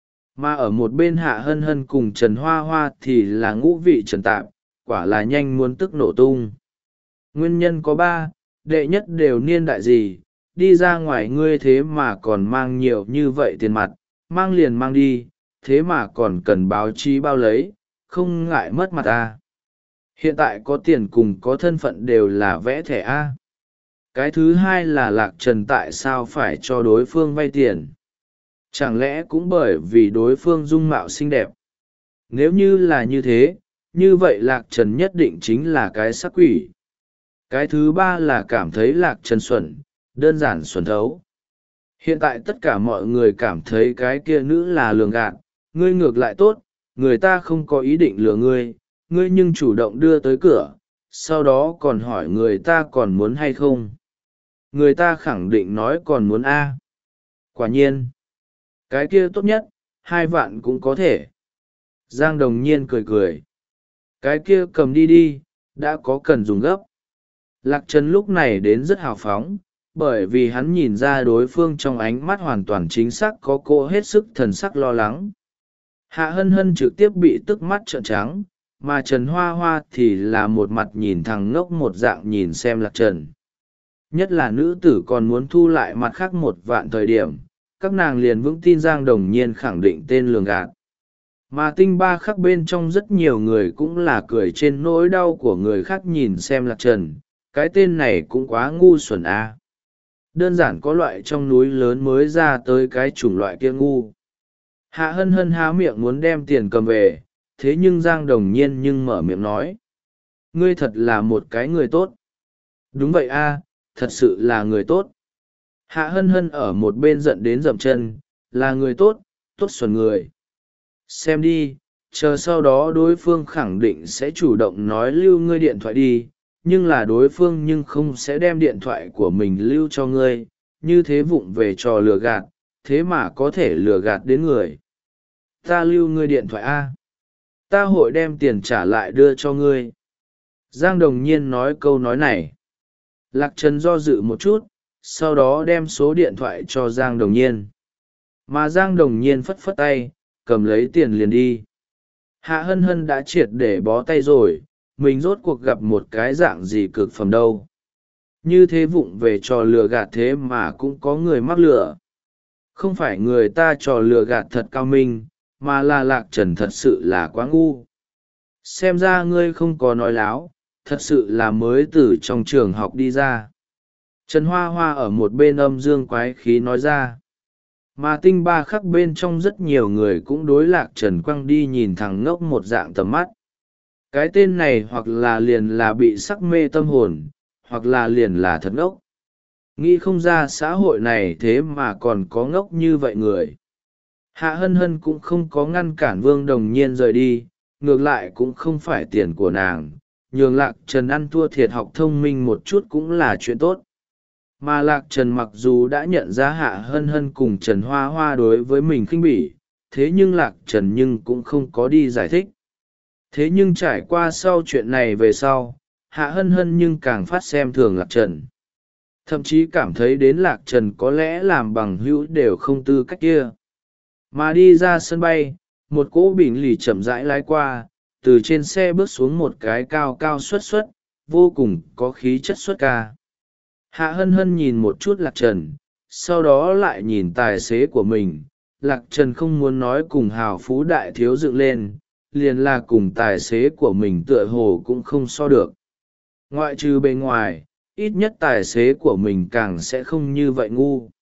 Mà ở một bên Hạ Hân Hân cùng Trần Hoa Hoa thì là ngũ vị trần tạp, quả là nhanh muốn tức nổ tung. Nguyên nhân có ba, đệ nhất đều niên đại gì, đi ra ngoài ngươi thế mà còn mang nhiều như vậy tiền mặt, mang liền mang đi, thế mà còn cần báo chí bao lấy, không ngại mất mặt à. Hiện tại có tiền cùng có thân phận đều là vẽ thẻ a. Cái thứ hai là Lạc Trần tại sao phải cho đối phương vay tiền? Chẳng lẽ cũng bởi vì đối phương dung mạo xinh đẹp? Nếu như là như thế, như vậy Lạc Trần nhất định chính là cái sắc quỷ. Cái thứ ba là cảm thấy Lạc Trần xuẩn, đơn giản xuẩn thấu. Hiện tại tất cả mọi người cảm thấy cái kia nữ là lường gạt, ngươi ngược lại tốt, người ta không có ý định lừa ngươi, ngươi nhưng chủ động đưa tới cửa, sau đó còn hỏi người ta còn muốn hay không. Người ta khẳng định nói còn muốn a. Quả nhiên. Cái kia tốt nhất, hai vạn cũng có thể. Giang Đồng Nhiên cười cười. Cái kia cầm đi đi, đã có cần dùng gấp. Lạc Trần lúc này đến rất hào phóng, bởi vì hắn nhìn ra đối phương trong ánh mắt hoàn toàn chính xác có cô hết sức thần sắc lo lắng. Hạ Hân Hân trực tiếp bị tức mắt trợn trắng, mà Trần Hoa Hoa thì là một mặt nhìn thằng ngốc một dạng nhìn xem Lạc Trần. Nhất là nữ tử còn muốn thu lại mặt khác một vạn thời điểm, các nàng liền vững tin Giang Đồng Nhiên khẳng định tên lường gạt. Mà tinh ba khắc bên trong rất nhiều người cũng là cười trên nỗi đau của người khác nhìn xem Lạc Trần, cái tên này cũng quá ngu xuẩn a. Đơn giản có loại trong núi lớn mới ra tới cái chủng loại kia ngu. Hạ Hân Hân há miệng muốn đem tiền cầm về, thế nhưng Giang Đồng Nhiên nhưng mở miệng nói. Ngươi thật là một cái người tốt. Đúng vậy a, thật sự là người tốt. Hạ Hân Hân ở một bên giận đến dậm chân, là người tốt, tốt xuẩn người. Xem đi, chờ sau đó đối phương khẳng định sẽ chủ động nói lưu ngươi điện thoại đi, nhưng là đối phương nhưng không sẽ đem điện thoại của mình lưu cho ngươi, như thế vụng về trò lừa gạt, thế mà có thể lừa gạt đến người. Ta lưu ngươi điện thoại a, ta hội đem tiền trả lại đưa cho ngươi. Giang Đồng Nhiên nói câu nói này. Lạc Trần do dự một chút, sau đó đem số điện thoại cho Giang Đồng Nhiên. Mà Giang Đồng Nhiên phất phất tay, cầm lấy tiền liền đi. Hạ Hân Hân đã triệt để bó tay rồi, mình rốt cuộc gặp một cái dạng gì cực phẩm đâu. Như thế vụng về trò lừa gạt thế mà cũng có người mắc lừa. Không phải người ta trò lừa gạt thật cao minh, mà là Lạc Trần thật sự là quá ngu. Xem ra ngươi không có nói láo, thật sự là mới từ trong trường học đi ra. Trần Hoa Hoa ở một bên âm dương quái khí nói ra. Mà tinh ba khắc bên trong rất nhiều người cũng đối Lạc Trần quăng đi nhìn thằng ngốc một dạng tầm mắt. Cái tên này hoặc là liền là bị sắc mê tâm hồn, hoặc là liền là thật ngốc. Nghĩ không ra xã hội này thế mà còn có ngốc như vậy người. Hạ Hân Hân cũng không có ngăn cản Vương Đồng Nhiên rời đi, ngược lại cũng không phải tiền của nàng, nhường Lạc Trần ăn thua thiệt học thông minh một chút cũng là chuyện tốt. Mà Lạc Trần mặc dù đã nhận ra Hạ Hân Hân cùng Trần Hoa Hoa đối với mình khinh bỉ, thế nhưng Lạc Trần nhưng cũng không có đi giải thích. Thế nhưng trải qua sau chuyện này về sau, Hạ Hân Hân nhưng càng phát xem thường Lạc Trần. Thậm chí cảm thấy đến Lạc Trần có lẽ làm bằng hữu đều không tư cách kia. Mà đi ra sân bay, một cỗ bình lì chậm rãi lái qua, từ trên xe bước xuống một cái cao cao xuất xuất, vô cùng có khí chất xuất ca. Hạ Hân Hân nhìn một chút Lạc Trần, sau đó lại nhìn tài xế của mình. Lạc Trần không muốn nói cùng hào phú đại thiếu dựng lên, liền là cùng tài xế của mình tựa hồ cũng không so được. Ngoại trừ bề ngoài, ít nhất tài xế của mình càng sẽ không như vậy ngu.